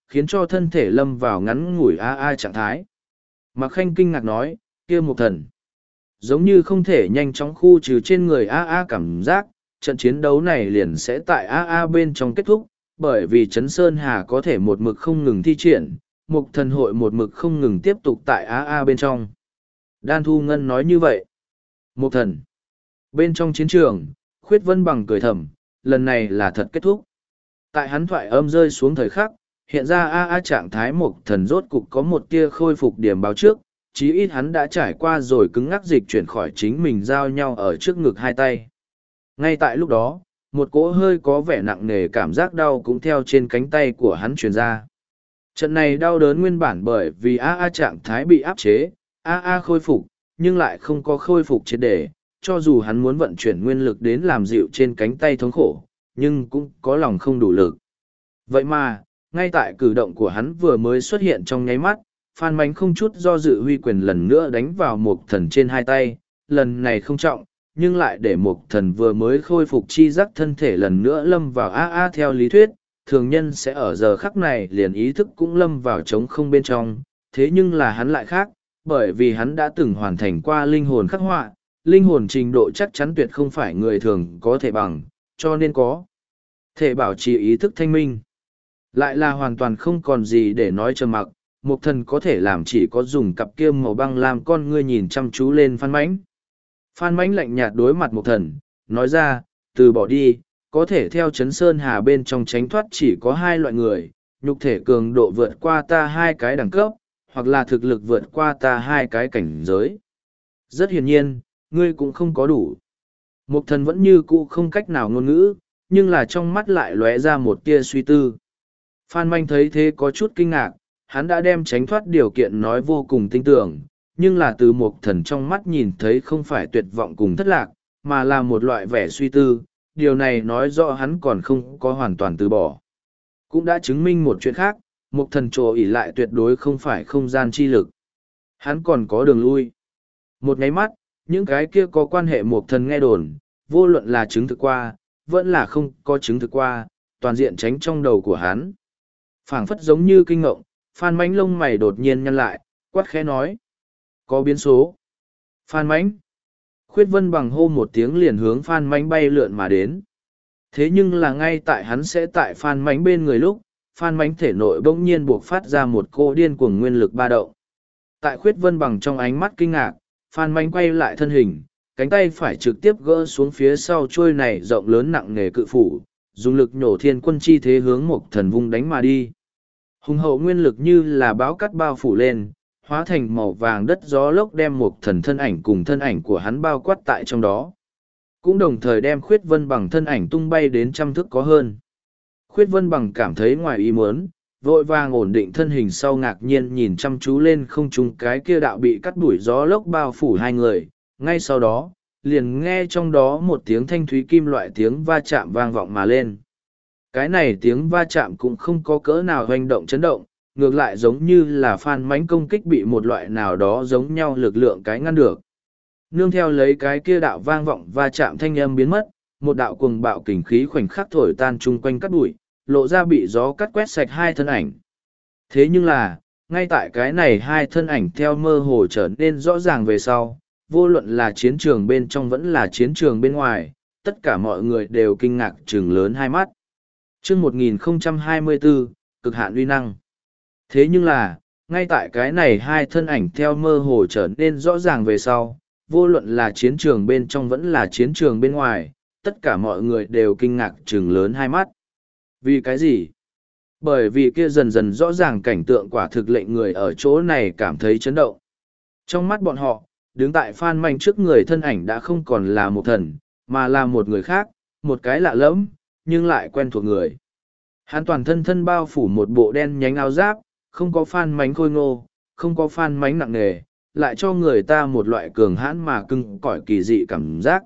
khiến cho thân thể lâm vào ngắn ngủi a a trạng thái. Mạc Khanh kinh ngạc nói, kia Mục Thần. Giống như không thể nhanh chóng khu trừ trên người a a cảm giác, trận chiến đấu này liền sẽ tại a a bên trong kết thúc, bởi vì Trấn Sơn Hà có thể một mực không ngừng thi triển, Mục Thần hội một mực không ngừng tiếp tục tại a a bên trong. Đan Thu Ngân nói như vậy. Mục Thần. Bên trong chiến trường, Khuyết Vân Bằng cười thầm, lần này là thật kết thúc. Tại hắn thoại âm rơi xuống thời khắc, hiện ra a a trạng thái Mục Thần rốt cục có một tia khôi phục điểm báo trước, chí ít hắn đã trải qua rồi cứng ngắc dịch chuyển khỏi chính mình giao nhau ở trước ngực hai tay. Ngay tại lúc đó, một cỗ hơi có vẻ nặng nề cảm giác đau cũng theo trên cánh tay của hắn truyền ra. Trận này đau đớn nguyên bản bởi vì a a trạng thái bị áp chế, a a khôi phục, nhưng lại không có khôi phục triệt để, cho dù hắn muốn vận chuyển nguyên lực đến làm dịu trên cánh tay thống khổ, nhưng cũng có lòng không đủ lực. Vậy mà, ngay tại cử động của hắn vừa mới xuất hiện trong nháy mắt, Phan Mánh không chút do dự huy quyền lần nữa đánh vào Mục Thần trên hai tay, lần này không trọng, nhưng lại để Mục Thần vừa mới khôi phục chi giác thân thể lần nữa lâm vào a a theo lý thuyết, thường nhân sẽ ở giờ khắc này liền ý thức cũng lâm vào trống không bên trong, thế nhưng là hắn lại khác, bởi vì hắn đã từng hoàn thành qua linh hồn khắc họa, linh hồn trình độ chắc chắn tuyệt không phải người thường có thể bằng, cho nên có thể bảo trì ý thức thanh minh. Lại là hoàn toàn không còn gì để nói trầm mặc, Mục Thần có thể làm chỉ có dùng cặp kia màu băng làm con ngươi nhìn chăm chú lên Phan Mãnh. Phan Mãnh lạnh nhạt đối mặt Mục Thần, nói ra, từ bỏ đi, có thể theo Trấn Sơn Hà bên trong tránh thoát chỉ có hai loại người, nhục thể cường độ vượt qua ta hai cái đẳng cấp, hoặc là thực lực vượt qua ta hai cái cảnh giới. Rất hiển nhiên, ngươi cũng không có đủ. Mục Thần vẫn như cũ không cách nào ngôn ngữ, nhưng là trong mắt lại lóe ra một tia suy tư. Phan Manh thấy thế có chút kinh ngạc, hắn đã đem tránh thoát điều kiện nói vô cùng tinh tưởng, nhưng là từ Mục Thần trong mắt nhìn thấy không phải tuyệt vọng cùng thất lạc, mà là một loại vẻ suy tư, điều này nói rõ hắn còn không có hoàn toàn từ bỏ. Cũng đã chứng minh một chuyện khác, Mục Thần trồ ỉ lại tuyệt đối không phải không gian chi lực. Hắn còn có đường lui. Một nháy mắt, những cái kia có quan hệ Mục Thần nghe đồn, vô luận là chứng thực qua, vẫn là không có chứng thực qua, toàn diện tránh trong đầu của hắn. Phảng phất giống như kinh ngộng, Phan Mãnh lông mày đột nhiên nhăn lại, quát khẽ nói. Có biến số. Phan Mãnh. Khuyết Vân Bằng hô một tiếng liền hướng Phan Mãnh bay lượn mà đến. Thế nhưng là ngay tại hắn sẽ tại Phan Mãnh bên người lúc, Phan Mãnh thể nội bỗng nhiên buộc phát ra một cô điên cuồng nguyên lực ba động. Tại Khuyết Vân Bằng trong ánh mắt kinh ngạc, Phan Mãnh quay lại thân hình, cánh tay phải trực tiếp gỡ xuống phía sau trôi này rộng lớn nặng nề cự phủ, dùng lực nhổ thiên quân chi thế hướng Mục Thần vung đánh mà đi. Hùng hậu nguyên lực như là bão cắt bao phủ lên, hóa thành màu vàng đất gió lốc đem Mục Thần thân ảnh cùng thân ảnh của hắn bao quát tại trong đó. Cũng đồng thời đem Khuyết Vân Bằng thân ảnh tung bay đến trăm thước có hơn. Khuyết Vân Bằng cảm thấy ngoài ý muốn, vội vàng ổn định thân hình sau ngạc nhiên nhìn chăm chú lên không trung cái kia đạo bị cắt đuổi gió lốc bao phủ hai người. Ngay sau đó, liền nghe trong đó một tiếng thanh thúy kim loại tiếng va chạm vang vọng mà lên. Cái này tiếng va chạm cũng không có cỡ nào hoành động chấn động, ngược lại giống như là Phan Mãnh công kích bị một loại nào đó giống nhau lực lượng cái ngăn được. Nương theo lấy cái kia đạo vang vọng va chạm thanh âm biến mất, một đạo cuồng bạo kình khí khoảnh khắc thổi tan chung quanh cắt bụi, lộ ra bị gió cắt quét sạch hai thân ảnh. Thế nhưng là, ngay tại cái này hai thân ảnh theo mơ hồ trở nên rõ ràng về sau, vô luận là chiến trường bên trong vẫn là chiến trường bên ngoài, tất cả mọi người đều kinh ngạc trừng lớn hai mắt. Chương một nghìn không trăm hai mươi bốn, cực hạn uy năng. Thế nhưng là, ngay tại cái này hai thân ảnh theo mơ hồ trở nên rõ ràng về sau, vô luận là chiến trường bên trong vẫn là chiến trường bên ngoài, tất cả mọi người đều kinh ngạc trừng lớn hai mắt. Vì cái gì? Bởi vì kia dần dần rõ ràng cảnh tượng quả thực lệnh người ở chỗ này cảm thấy chấn động. Trong mắt bọn họ, đứng tại Phan Manh trước người thân ảnh đã không còn là một thần, mà là một người khác, một cái lạ lẫm, nhưng lại quen thuộc người. Hắn toàn thân thân bao phủ một bộ đen nhánh áo giáp, không có Phan Mánh khôi ngô, không có Phan Mánh nặng nề, lại cho người ta một loại cường hãn mà cưng cõi kỳ dị cảm giác,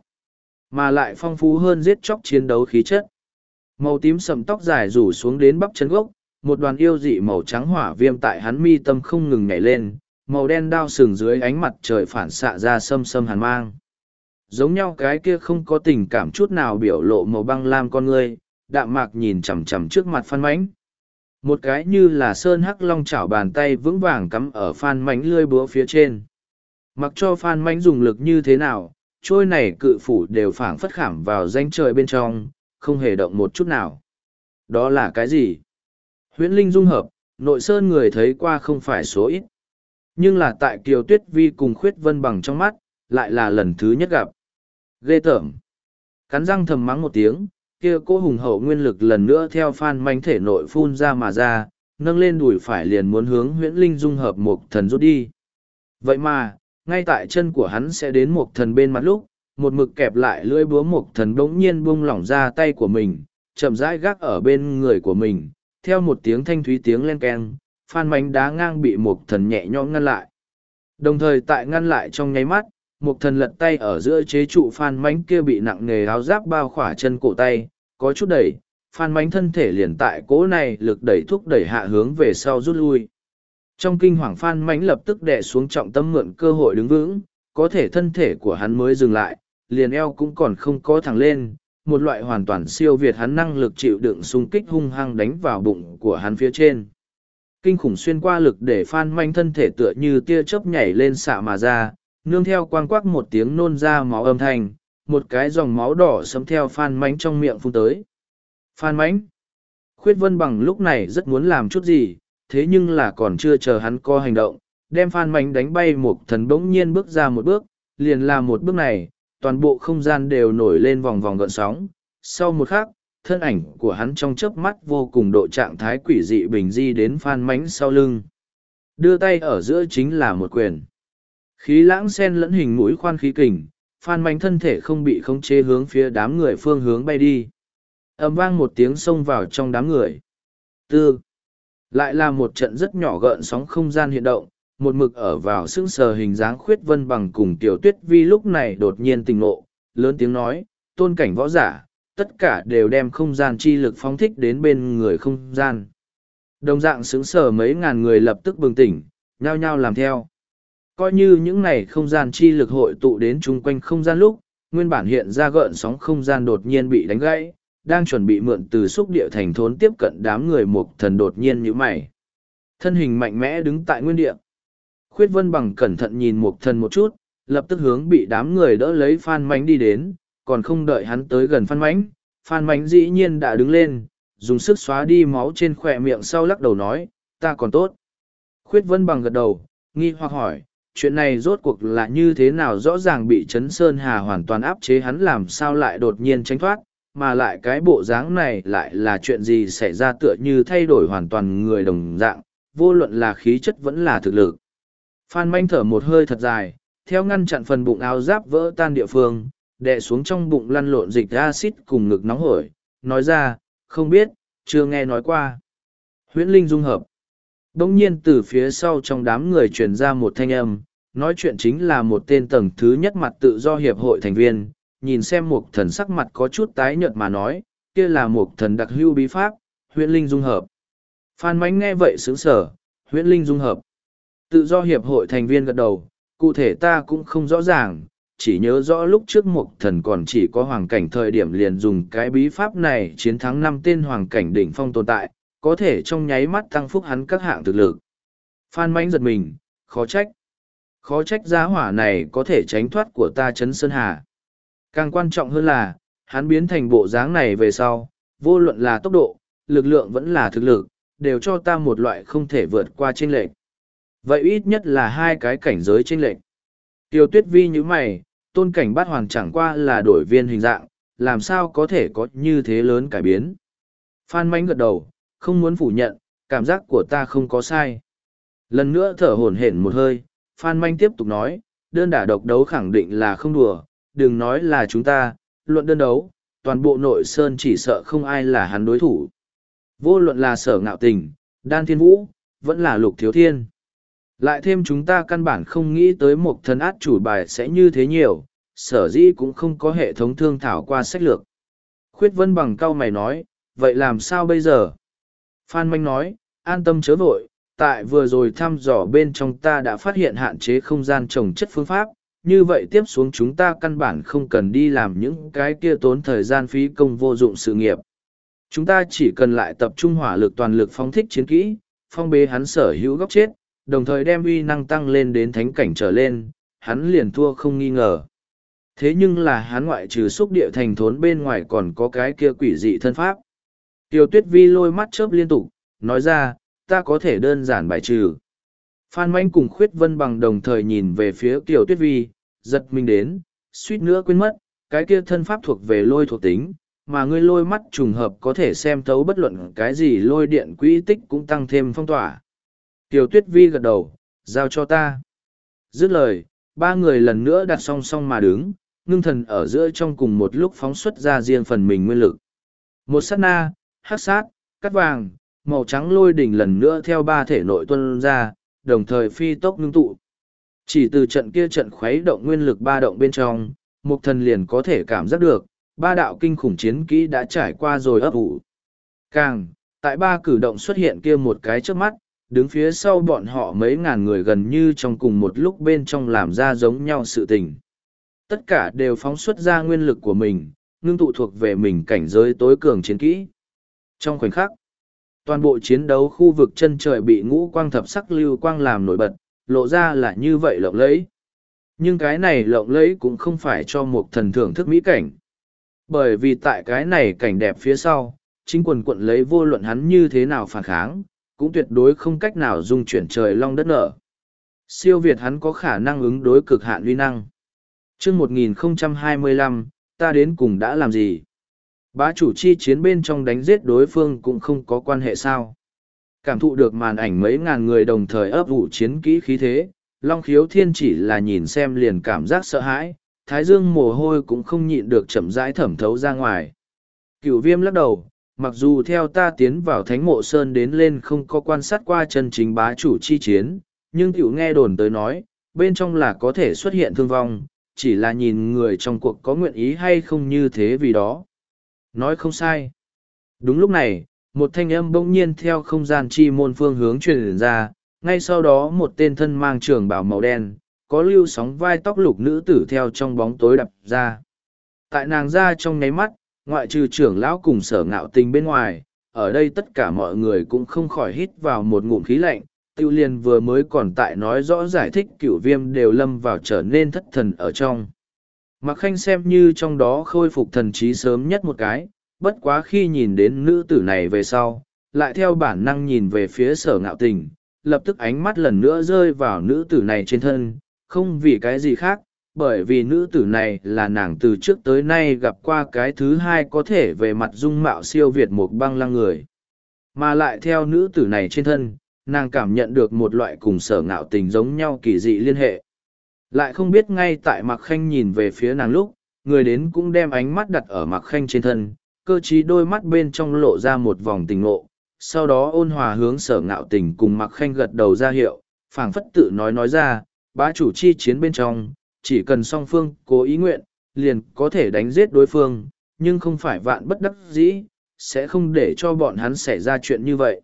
mà lại phong phú hơn giết chóc chiến đấu khí chất. Màu tím sầm tóc dài rủ xuống đến bắp chân gốc, một đoàn yêu dị màu trắng hỏa viêm tại hắn mi tâm không ngừng nhảy lên, màu đen đao sừng dưới ánh mặt trời phản xạ ra sâm sâm hàn mang. Giống nhau cái kia không có tình cảm chút nào biểu lộ màu băng lam con ngươi, đạm mạc nhìn chằm chằm trước mặt Phan Mãnh. Một cái như là sơn hắc long chảo bàn tay vững vàng cắm ở Phan Mánh lươi búa phía trên. Mặc cho Phan Mánh dùng lực như thế nào, trôi này cự phủ đều phảng phất khảm vào danh trời bên trong, không hề động một chút nào. Đó là cái gì? Huyễn linh dung hợp, nội sơn người thấy qua không phải số ít. Nhưng là tại Kiều Tuyết Vi cùng Khuyết Vân Bằng trong mắt, lại là lần thứ nhất gặp. Ghê tởm. Cắn răng thầm mắng một tiếng, kia cô hùng hậu nguyên lực lần nữa theo Phan Mánh thể nội phun ra mà ra, nâng lên đùi phải liền muốn hướng huyễn linh dung hợp một thần rút đi. Vậy mà, ngay tại chân của hắn sẽ đến một thần bên mặt lúc, một mực kẹp lại lưỡi búa một thần bỗng nhiên buông lỏng ra tay của mình, chậm rãi gác ở bên người của mình, theo một tiếng thanh thúy tiếng len keng, Phan Mánh đá ngang bị một thần nhẹ nhõm ngăn lại. Đồng thời tại ngăn lại trong nháy mắt, một thần lật tay ở giữa chế trụ Phan Mánh kia bị nặng nề áo giáp bao khỏa chân cổ tay, có chút đẩy, Phan Mánh thân thể liền tại cỗ này lực đẩy thúc đẩy hạ hướng về sau rút lui. Trong kinh hoàng Phan Mánh lập tức đè xuống trọng tâm mượn cơ hội đứng vững, có thể thân thể của hắn mới dừng lại, liền eo cũng còn không có thẳng lên, một loại hoàn toàn siêu việt hắn năng lực chịu đựng xung kích hung hăng đánh vào bụng của hắn phía trên. Kinh khủng xuyên qua lực để Phan Mánh thân thể tựa như tia chớp nhảy lên xạ mà ra, nương theo quang quắc một tiếng nôn ra máu âm thanh, một cái dòng máu đỏ sấm theo Phan Mánh trong miệng phun tới. Phan Mánh! Khuyết Vân Bằng lúc này rất muốn làm chút gì, thế nhưng là còn chưa chờ hắn có hành động, đem Phan Mánh đánh bay một thần bỗng nhiên bước ra một bước, liền làm một bước này, toàn bộ không gian đều nổi lên vòng vòng gợn sóng. Sau một khắc, thân ảnh của hắn trong chớp mắt vô cùng độ trạng thái quỷ dị bình di đến Phan Mánh sau lưng. Đưa tay ở giữa chính là một quyền. Khí lãng sen lẫn hình mũi khoan khí kình, Phan Mánh thân thể không bị khống chế hướng phía đám người phương hướng bay đi. Ầm vang một tiếng xông vào trong đám người. Tư. Lại là một trận rất nhỏ gợn sóng không gian hiện động, một mực ở vào sững sờ hình dáng Khuyết Vân Bằng cùng Tiểu Tuyết Vi lúc này đột nhiên tỉnh ngộ, lớn tiếng nói, tôn cảnh võ giả, tất cả đều đem không gian chi lực phóng thích đến bên người không gian. Đồng dạng sững sờ mấy ngàn người lập tức bừng tỉnh, nhao nhao làm theo. Coi như những này không gian chi lực hội tụ đến chung quanh không gian lúc, nguyên bản hiện ra gợn sóng không gian đột nhiên bị đánh gãy, đang chuẩn bị mượn từ xúc địa thành thốn tiếp cận đám người mục thần đột nhiên như mày. Thân hình mạnh mẽ đứng tại nguyên địa. Khuyết Vân Bằng cẩn thận nhìn mục thần một chút, lập tức hướng bị đám người đỡ lấy Phan Mánh đi đến, còn không đợi hắn tới gần Phan Mánh, Phan Mánh dĩ nhiên đã đứng lên, dùng sức xóa đi máu trên khỏe miệng sau lắc đầu nói, ta còn tốt. Khuyết Vân Bằng gật đầu, nghi hoặc hỏi, chuyện này rốt cuộc là như thế nào, rõ ràng bị Trấn Sơn Hà hoàn toàn áp chế hắn làm sao lại đột nhiên tránh thoát, mà lại cái bộ dáng này lại là chuyện gì xảy ra, tựa như thay đổi hoàn toàn người đồng dạng, vô luận là khí chất vẫn là thực lực. Phan Mánh thở một hơi thật dài, theo ngăn chặn phần bụng áo giáp vỡ tan địa phương, đè xuống trong bụng lăn lộn dịch acid cùng ngực nóng hổi, nói ra, không biết, chưa nghe nói qua. Huyễn linh dung hợp. Đông nhiên từ phía sau trong đám người truyền ra một thanh âm, nói chuyện chính là một tên tầng thứ nhất mặt tự do hiệp hội thành viên, nhìn xem một thần sắc mặt có chút tái nhợt mà nói, kia là một thần đặc hữu bí pháp, huyễn linh dung hợp. Phan Mánh nghe vậy sướng sở, huyễn linh dung hợp. Tự do hiệp hội thành viên gật đầu, cụ thể ta cũng không rõ ràng, chỉ nhớ rõ lúc trước một thần còn chỉ có hoàng cảnh thời điểm liền dùng cái bí pháp này chiến thắng năm tên hoàng cảnh đỉnh phong tồn tại, có thể trong nháy mắt tăng phúc hắn các hạng thực lực. Phan Mánh giật mình, khó trách. Khó trách giá hỏa này có thể tránh thoát của ta Trấn Sơn Hà. Càng quan trọng hơn là, hắn biến thành bộ dáng này về sau, vô luận là tốc độ, lực lượng vẫn là thực lực, đều cho ta một loại không thể vượt qua chênh lệch. Vậy ít nhất là hai cái cảnh giới chênh lệch. Tiêu Tuyết Vi như mày, tôn cảnh bát hoàn chẳng qua là đổi viên hình dạng, làm sao có thể có như thế lớn cải biến. Phan Mánh gật đầu, không muốn phủ nhận, cảm giác của ta không có sai. Lần nữa thở hổn hển một hơi, Phan Mánh tiếp tục nói, đơn đả độc đấu khẳng định là không đùa, đừng nói là chúng ta, luận đơn đấu, toàn bộ nội sơn chỉ sợ không ai là hắn đối thủ. Vô luận là Sở Ngạo Tình, Đan Thiên Vũ, vẫn là Lục Thiếu Thiên. Lại thêm chúng ta căn bản không nghĩ tới một thần át chủ bài sẽ như thế nhiều, sở dĩ cũng không có hệ thống thương thảo qua sách lược. Khuyết Vân Bằng cau mày nói, vậy làm sao bây giờ? Phan Mánh nói, an tâm chớ vội, tại vừa rồi thăm dò bên trong ta đã phát hiện hạn chế không gian trồng chất phương pháp, như vậy tiếp xuống chúng ta căn bản không cần đi làm những cái kia tốn thời gian phí công vô dụng sự nghiệp. Chúng ta chỉ cần lại tập trung hỏa lực toàn lực phóng thích chiến kỹ, phong bế hắn sở hữu góc chết, đồng thời đem uy năng tăng lên đến thánh cảnh trở lên, hắn liền thua không nghi ngờ. Thế nhưng là hắn ngoại trừ xúc địa thành thốn bên ngoài còn có cái kia quỷ dị thân pháp. Tiêu Tuyết Vi lôi mắt chớp liên tục, nói ra, ta có thể đơn giản bài trừ. Phan Manh cùng Khuyết Vân Bằng đồng thời nhìn về phía Tiêu Tuyết Vi, giật mình đến, suýt nữa quên mất, cái kia thân pháp thuộc về lôi thuộc tính, mà ngươi lôi mắt trùng hợp có thể xem thấu bất luận cái gì lôi điện quỹ tích cũng tăng thêm phong tỏa. Tiêu Tuyết Vi gật đầu, giao cho ta. Dứt lời, ba người lần nữa đặt song song mà đứng, ngưng thần ở giữa trong cùng một lúc phóng xuất ra riêng phần mình nguyên lực. Một sát na, hắc sát, cắt vàng, màu trắng lôi đỉnh lần nữa theo ba thể nội tuân ra, đồng thời phi tốc ngưng tụ. Chỉ từ trận kia trận khuấy động nguyên lực ba động bên trong, Mục Thần liền có thể cảm giác được, ba đạo kinh khủng chiến kỹ đã trải qua rồi ấp ủ. Càng, tại ba cử động xuất hiện kia một cái trước mắt, đứng phía sau bọn họ mấy ngàn người gần như trong cùng một lúc bên trong làm ra giống nhau sự tình. Tất cả đều phóng xuất ra nguyên lực của mình, ngưng tụ thuộc về mình cảnh giới tối cường chiến kỹ. Trong khoảnh khắc, toàn bộ chiến đấu khu vực chân trời bị ngũ quang thập sắc lưu quang làm nổi bật, lộ ra là như vậy lộng lẫy. Nhưng cái này lộng lẫy cũng không phải cho một thần thưởng thức mỹ cảnh. Bởi vì tại cái này cảnh đẹp phía sau, chính quần quận lấy vô luận hắn như thế nào phản kháng, cũng tuyệt đối không cách nào dung chuyển trời long đất nở. Siêu việt hắn có khả năng ứng đối cực hạn uy năng. Chương một nghìn không trăm hai mươi lăm, ta đến cùng đã làm gì? Bá chủ chi chiến bên trong đánh giết đối phương cũng không có quan hệ sao. Cảm thụ được màn ảnh mấy ngàn người đồng thời ấp ủ chiến kỹ khí thế, Long Khiếu Thiên chỉ là nhìn xem liền cảm giác sợ hãi, thái dương mồ hôi cũng không nhịn được chậm rãi thẩm thấu ra ngoài. Cửu Viêm lắc đầu, mặc dù theo ta tiến vào Thánh Mộ Sơn đến lên không có quan sát qua chân chính bá chủ chi chiến, nhưng tiểu nghe đồn tới nói, bên trong là có thể xuất hiện thương vong, chỉ là nhìn người trong cuộc có nguyện ý hay không như thế vì đó. Nói không sai. Đúng lúc này, một thanh âm bỗng nhiên theo không gian chi môn phương hướng truyền ra, ngay sau đó một tên thân mang trường bào màu đen, có lưu sóng vai tóc lục nữ tử theo trong bóng tối đập ra. Tại nàng ra trong nháy mắt, ngoại trừ trưởng lão cùng Sở Ngạo Tình bên ngoài, ở đây tất cả mọi người cũng không khỏi hít vào một ngụm khí lạnh. Tiêu Liên vừa mới còn tại nói rõ giải thích Cửu Viêm đều lâm vào trở nên thất thần ở trong. Mạc Khanh xem như trong đó khôi phục thần trí sớm nhất một cái, bất quá khi nhìn đến nữ tử này về sau, lại theo bản năng nhìn về phía Sở Ngạo Tình, lập tức ánh mắt lần nữa rơi vào nữ tử này trên thân, không vì cái gì khác, bởi vì nữ tử này là nàng từ trước tới nay gặp qua cái thứ hai có thể về mặt dung mạo siêu việt một băng lăng người. Mà lại theo nữ tử này trên thân, nàng cảm nhận được một loại cùng Sở Ngạo Tình giống nhau kỳ dị liên hệ. Lại không biết ngay tại Mạc Khanh nhìn về phía nàng lúc, người đến cũng đem ánh mắt đặt ở Mạc Khanh trên thân, cơ trí đôi mắt bên trong lộ ra một vòng tình ngộ, sau đó ôn hòa hướng Sở Ngạo Tình cùng Mạc Khanh gật đầu ra hiệu, phảng phất tự nói nói ra, bá chủ chi chiến bên trong, chỉ cần song phương cố ý nguyện, liền có thể đánh giết đối phương, nhưng không phải vạn bất đắc dĩ, sẽ không để cho bọn hắn xảy ra chuyện như vậy.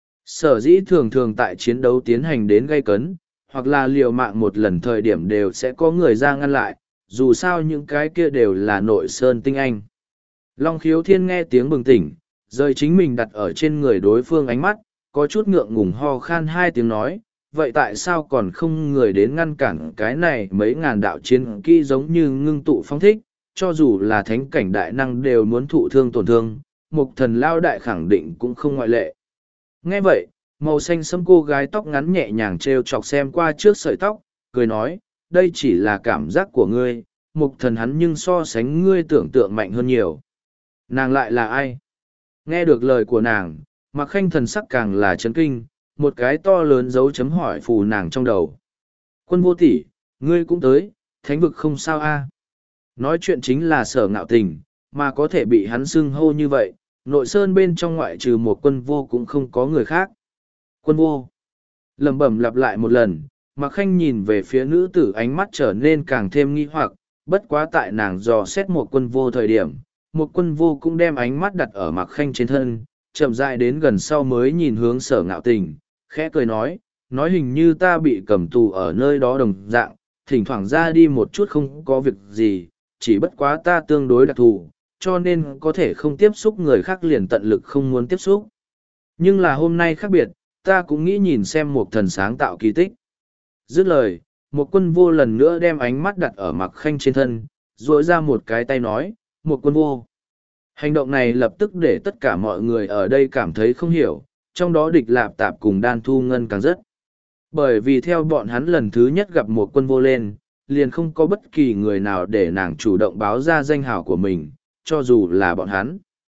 Sở dĩ thường thường tại chiến đấu tiến hành đến gay cấn, hoặc là liều mạng một lần thời điểm đều sẽ có người ra ngăn lại, dù sao những cái kia đều là nội sơn tinh anh. Long Khiếu Thiên nghe tiếng bừng tỉnh, rời chính mình đặt ở trên người đối phương ánh mắt, có chút ngượng ngùng ho khan hai tiếng nói, vậy tại sao còn không người đến ngăn cản cái này mấy ngàn đạo chiến kỹ giống như ngưng tụ phong thích, cho dù là thánh cảnh đại năng đều muốn thụ thương tổn thương, Mục Thần lao đại khẳng định cũng không ngoại lệ. Nghe vậy, màu xanh sẫm cô gái tóc ngắn nhẹ nhàng t r e o chọc xem qua trước sợi tóc, cười nói, đây chỉ là cảm giác của ngươi, Mục Thần hắn nhưng so sánh ngươi tưởng tượng mạnh hơn nhiều. Nàng lại là ai? Nghe được lời của nàng, Mạc Khanh thần sắc càng là chấn kinh, một cái to lớn dấu chấm hỏi phù nàng trong đầu. Quân Vô Tỷ, ngươi cũng tới, thánh vực không sao a? Nói chuyện chính là Sở Ngạo Tình, mà có thể bị hắn xưng hô như vậy, nội sơn bên trong ngoại trừ một Quân Vô cũng không có người khác. Quân Vô. Lẩm bẩm lặp lại một lần, Mạc Khanh nhìn về phía nữ tử ánh mắt trở nên càng thêm nghi hoặc, bất quá tại nàng dò xét một Quân Vô thời điểm, một Quân Vô cũng đem ánh mắt đặt ở Mạc Khanh trên thân, chậm rãi đến gần sau mới nhìn hướng Sở Ngạo Tình, khẽ cười nói, nói hình như ta bị cầm tù ở nơi đó đồng dạng, thỉnh thoảng ra đi một chút không có việc gì, chỉ bất quá ta tương đối đặc thù, cho nên có thể không tiếp xúc người khác liền tận lực không muốn tiếp xúc. Nhưng là hôm nay khác biệt, ta cũng nghĩ nhìn xem một thần sáng tạo kỳ tích. Dứt lời, một quân vô lần nữa đem ánh mắt đặt ở Mạc Khanh trên thân, duỗi ra một cái tay nói, một quân vô. Hành động này lập tức để tất cả mọi người ở đây cảm thấy không hiểu, trong đó địch lạp tạp cùng đan thu ngân càng rất. Bởi vì theo bọn hắn lần thứ nhất gặp một quân vô lên, liền không có bất kỳ người nào để nàng chủ động báo ra danh hào của mình, cho dù là bọn hắn.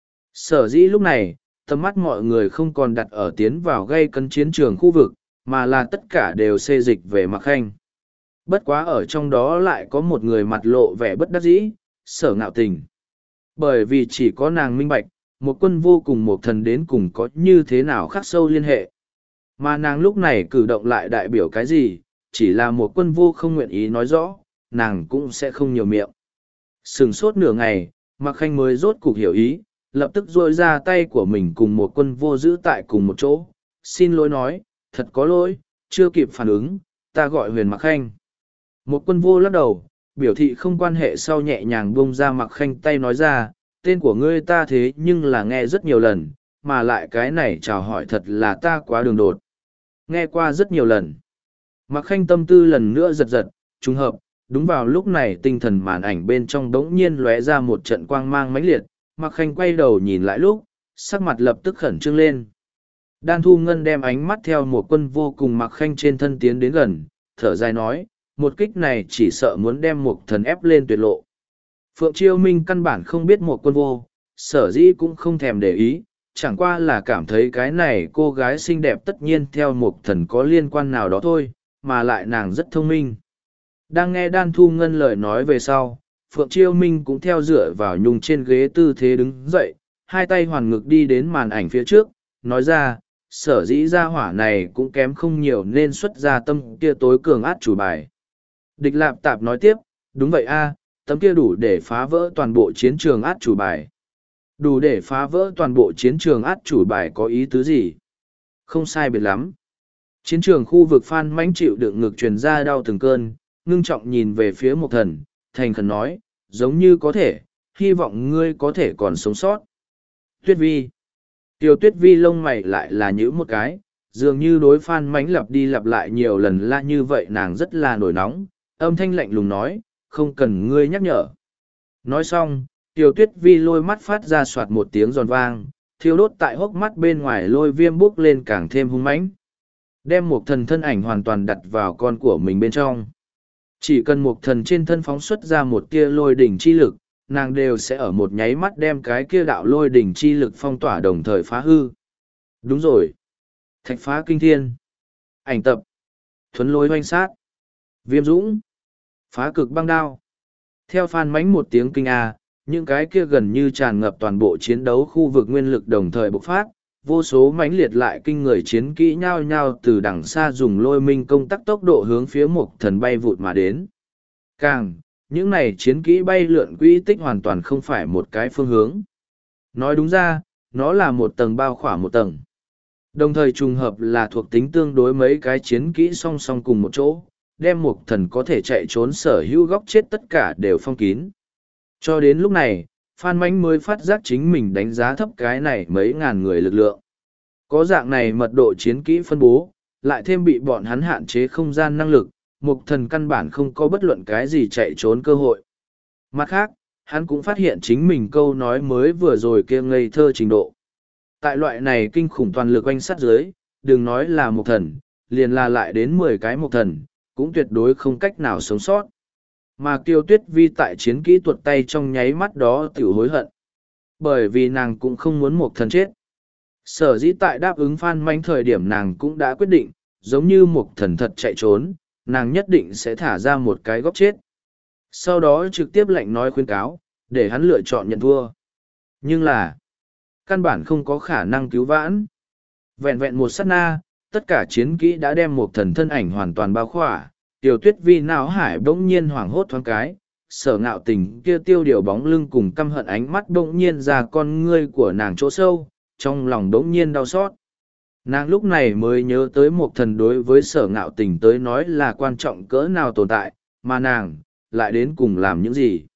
Sở dĩ lúc này, tầm mắt mọi người không còn đặt ở tiến vào gây cấn chiến trường khu vực, mà là tất cả đều xê dịch về Mạc Khanh. Bất quá ở trong đó lại có một người mặt lộ vẻ bất đắc dĩ, Sở Ngạo Tình. Bởi vì chỉ có nàng minh bạch, một quân vô cùng một thần đến cùng có như thế nào khắc sâu liên hệ. Mà nàng lúc này cử động lại đại biểu cái gì, chỉ là một quân vô không nguyện ý nói rõ, nàng cũng sẽ không nhiều miệng. Sừng sốt nửa ngày, Mạc Khanh mới rốt cục hiểu ý, lập tức duỗi ra tay của mình cùng một quân vô giữ tại cùng một chỗ. Xin lỗi nói, thật có lỗi, chưa kịp phản ứng, ta gọi Huyền Mạc Khanh. Một quân vô lắc đầu, biểu thị không quan hệ, sau nhẹ nhàng buông ra Mạc Khanh tay nói ra, tên của ngươi ta thế nhưng là nghe rất nhiều lần, mà lại cái này chào hỏi thật là ta quá đường đột. Nghe qua rất nhiều lần. Mạc Khanh tâm tư lần nữa giật giật, trùng hợp, đúng vào lúc này tinh thần màn ảnh bên trong đống nhiên lóe ra một trận quang mang mãnh liệt, Mạc Khanh quay đầu nhìn lại lúc, sắc mặt lập tức khẩn trương lên. Đan Thu Ngân đem ánh mắt theo một quân vô cùng Mạc Khanh trên thân tiến đến gần, thở dài nói, một kích này chỉ sợ muốn đem một thần ép lên tuyệt lộ. Phượng Chiêu Minh căn bản không biết một quân vô, sở dĩ cũng không thèm để ý, chẳng qua là cảm thấy cái này cô gái xinh đẹp tất nhiên theo một thần có liên quan nào đó thôi, mà lại nàng rất thông minh. Đang nghe Đan Thu Ngân lời nói về sau, Phượng Chiêu Minh cũng theo dựa vào nhung trên ghế tư thế đứng dậy, hai tay hoàn ngực đi đến màn ảnh phía trước, nói ra, sở dĩ ra hỏa này cũng kém không nhiều nên xuất ra tâm kia tối cường át chủ bài. Địch Lạp Tạp nói tiếp, đúng vậy a, tấm kia đủ để phá vỡ toàn bộ chiến trường át chủ bài. Đủ để phá vỡ toàn bộ chiến trường át chủ bài có ý tứ gì? Không sai biệt lắm. Chiến trường khu vực Phan Mãnh chịu đựng ngực truyền ra đau từng cơn, ngưng trọng nhìn về phía một thần, thành khẩn nói, giống như có thể, hy vọng ngươi có thể còn sống sót. Tuyết Vi. Tiêu Tuyết Vi lông mày lại là nhữ một cái, dường như đối Phan Mãnh lặp đi lặp lại nhiều lần la như vậy nàng rất là nổi nóng, âm thanh lạnh lùng nói, không cần ngươi nhắc nhở. Nói xong, Tiêu Tuyết Vi lôi mắt phát ra soạt một tiếng giòn vang, thiêu đốt tại hốc mắt bên ngoài lôi viêm bốc lên càng thêm hung mãnh. Đem một thần thân ảnh hoàn toàn đặt vào con của mình bên trong. Chỉ cần một thần trên thân phóng xuất ra một tia lôi đỉnh chi lực, nàng đều sẽ ở một nháy mắt đem cái kia đạo lôi đỉnh chi lực phong tỏa đồng thời phá hư. Đúng rồi. Thạch phá kinh thiên. Ảnh tập. Thuấn lôi hoanh sát. Viêm dũng. Phá cực băng đao. Theo Phan Mãnh một tiếng kinh a, những cái kia gần như tràn ngập toàn bộ chiến đấu khu vực nguyên lực đồng thời bộc phát, vô số mãnh liệt lại kinh người chiến kỹ nhao nhao từ đằng xa dùng lôi minh công tắc tốc độ hướng phía một thần bay vụt mà đến. Càng, những này chiến kỹ bay lượn quỹ tích hoàn toàn không phải một cái phương hướng. Nói đúng ra, nó là một tầng bao khỏa một tầng. Đồng thời trùng hợp là thuộc tính tương đối mấy cái chiến kỹ song song cùng một chỗ, đem một thần có thể chạy trốn sở hữu góc chết tất cả đều phong kín. Cho đến lúc này, Phan Mãnh mới phát giác chính mình đánh giá thấp cái này mấy ngàn người lực lượng. Có dạng này mật độ chiến kỹ phân bố, lại thêm bị bọn hắn hạn chế không gian năng lực, mục thần căn bản không có bất luận cái gì chạy trốn cơ hội. Mặt khác, hắn cũng phát hiện chính mình câu nói mới vừa rồi kia ngây thơ trình độ. Tại loại này kinh khủng toàn lực oanh sát dưới, đừng nói là mục thần, liền là lại đến mười cái mục thần, cũng tuyệt đối không cách nào sống sót. Mà Kiều Tuyết Vi tại chiến kỹ tuột tay trong nháy mắt đó tiểu hối hận. Bởi vì nàng cũng không muốn một thần chết. Sở dĩ tại đáp ứng Phan Mãnh thời điểm nàng cũng đã quyết định, giống như một thần thật chạy trốn, nàng nhất định sẽ thả ra một cái góc chết. Sau đó trực tiếp lệnh nói khuyên cáo, để hắn lựa chọn nhận thua. Nhưng là, căn bản không có khả năng cứu vãn. Vẹn vẹn một sát na, tất cả chiến kỹ đã đem một thần thân ảnh hoàn toàn bao khỏa. Tiểu Tuyết Vi não hải bỗng nhiên hoảng hốt thoáng cái, Sở Ngạo Tình kia tiêu điều bóng lưng cùng căm hận ánh mắt bỗng nhiên ra con ngươi của nàng chỗ sâu, trong lòng bỗng nhiên đau xót. Nàng lúc này mới nhớ tới một thần đối với Sở Ngạo Tình tới nói là quan trọng cỡ nào tồn tại, mà nàng, lại đến cùng làm những gì.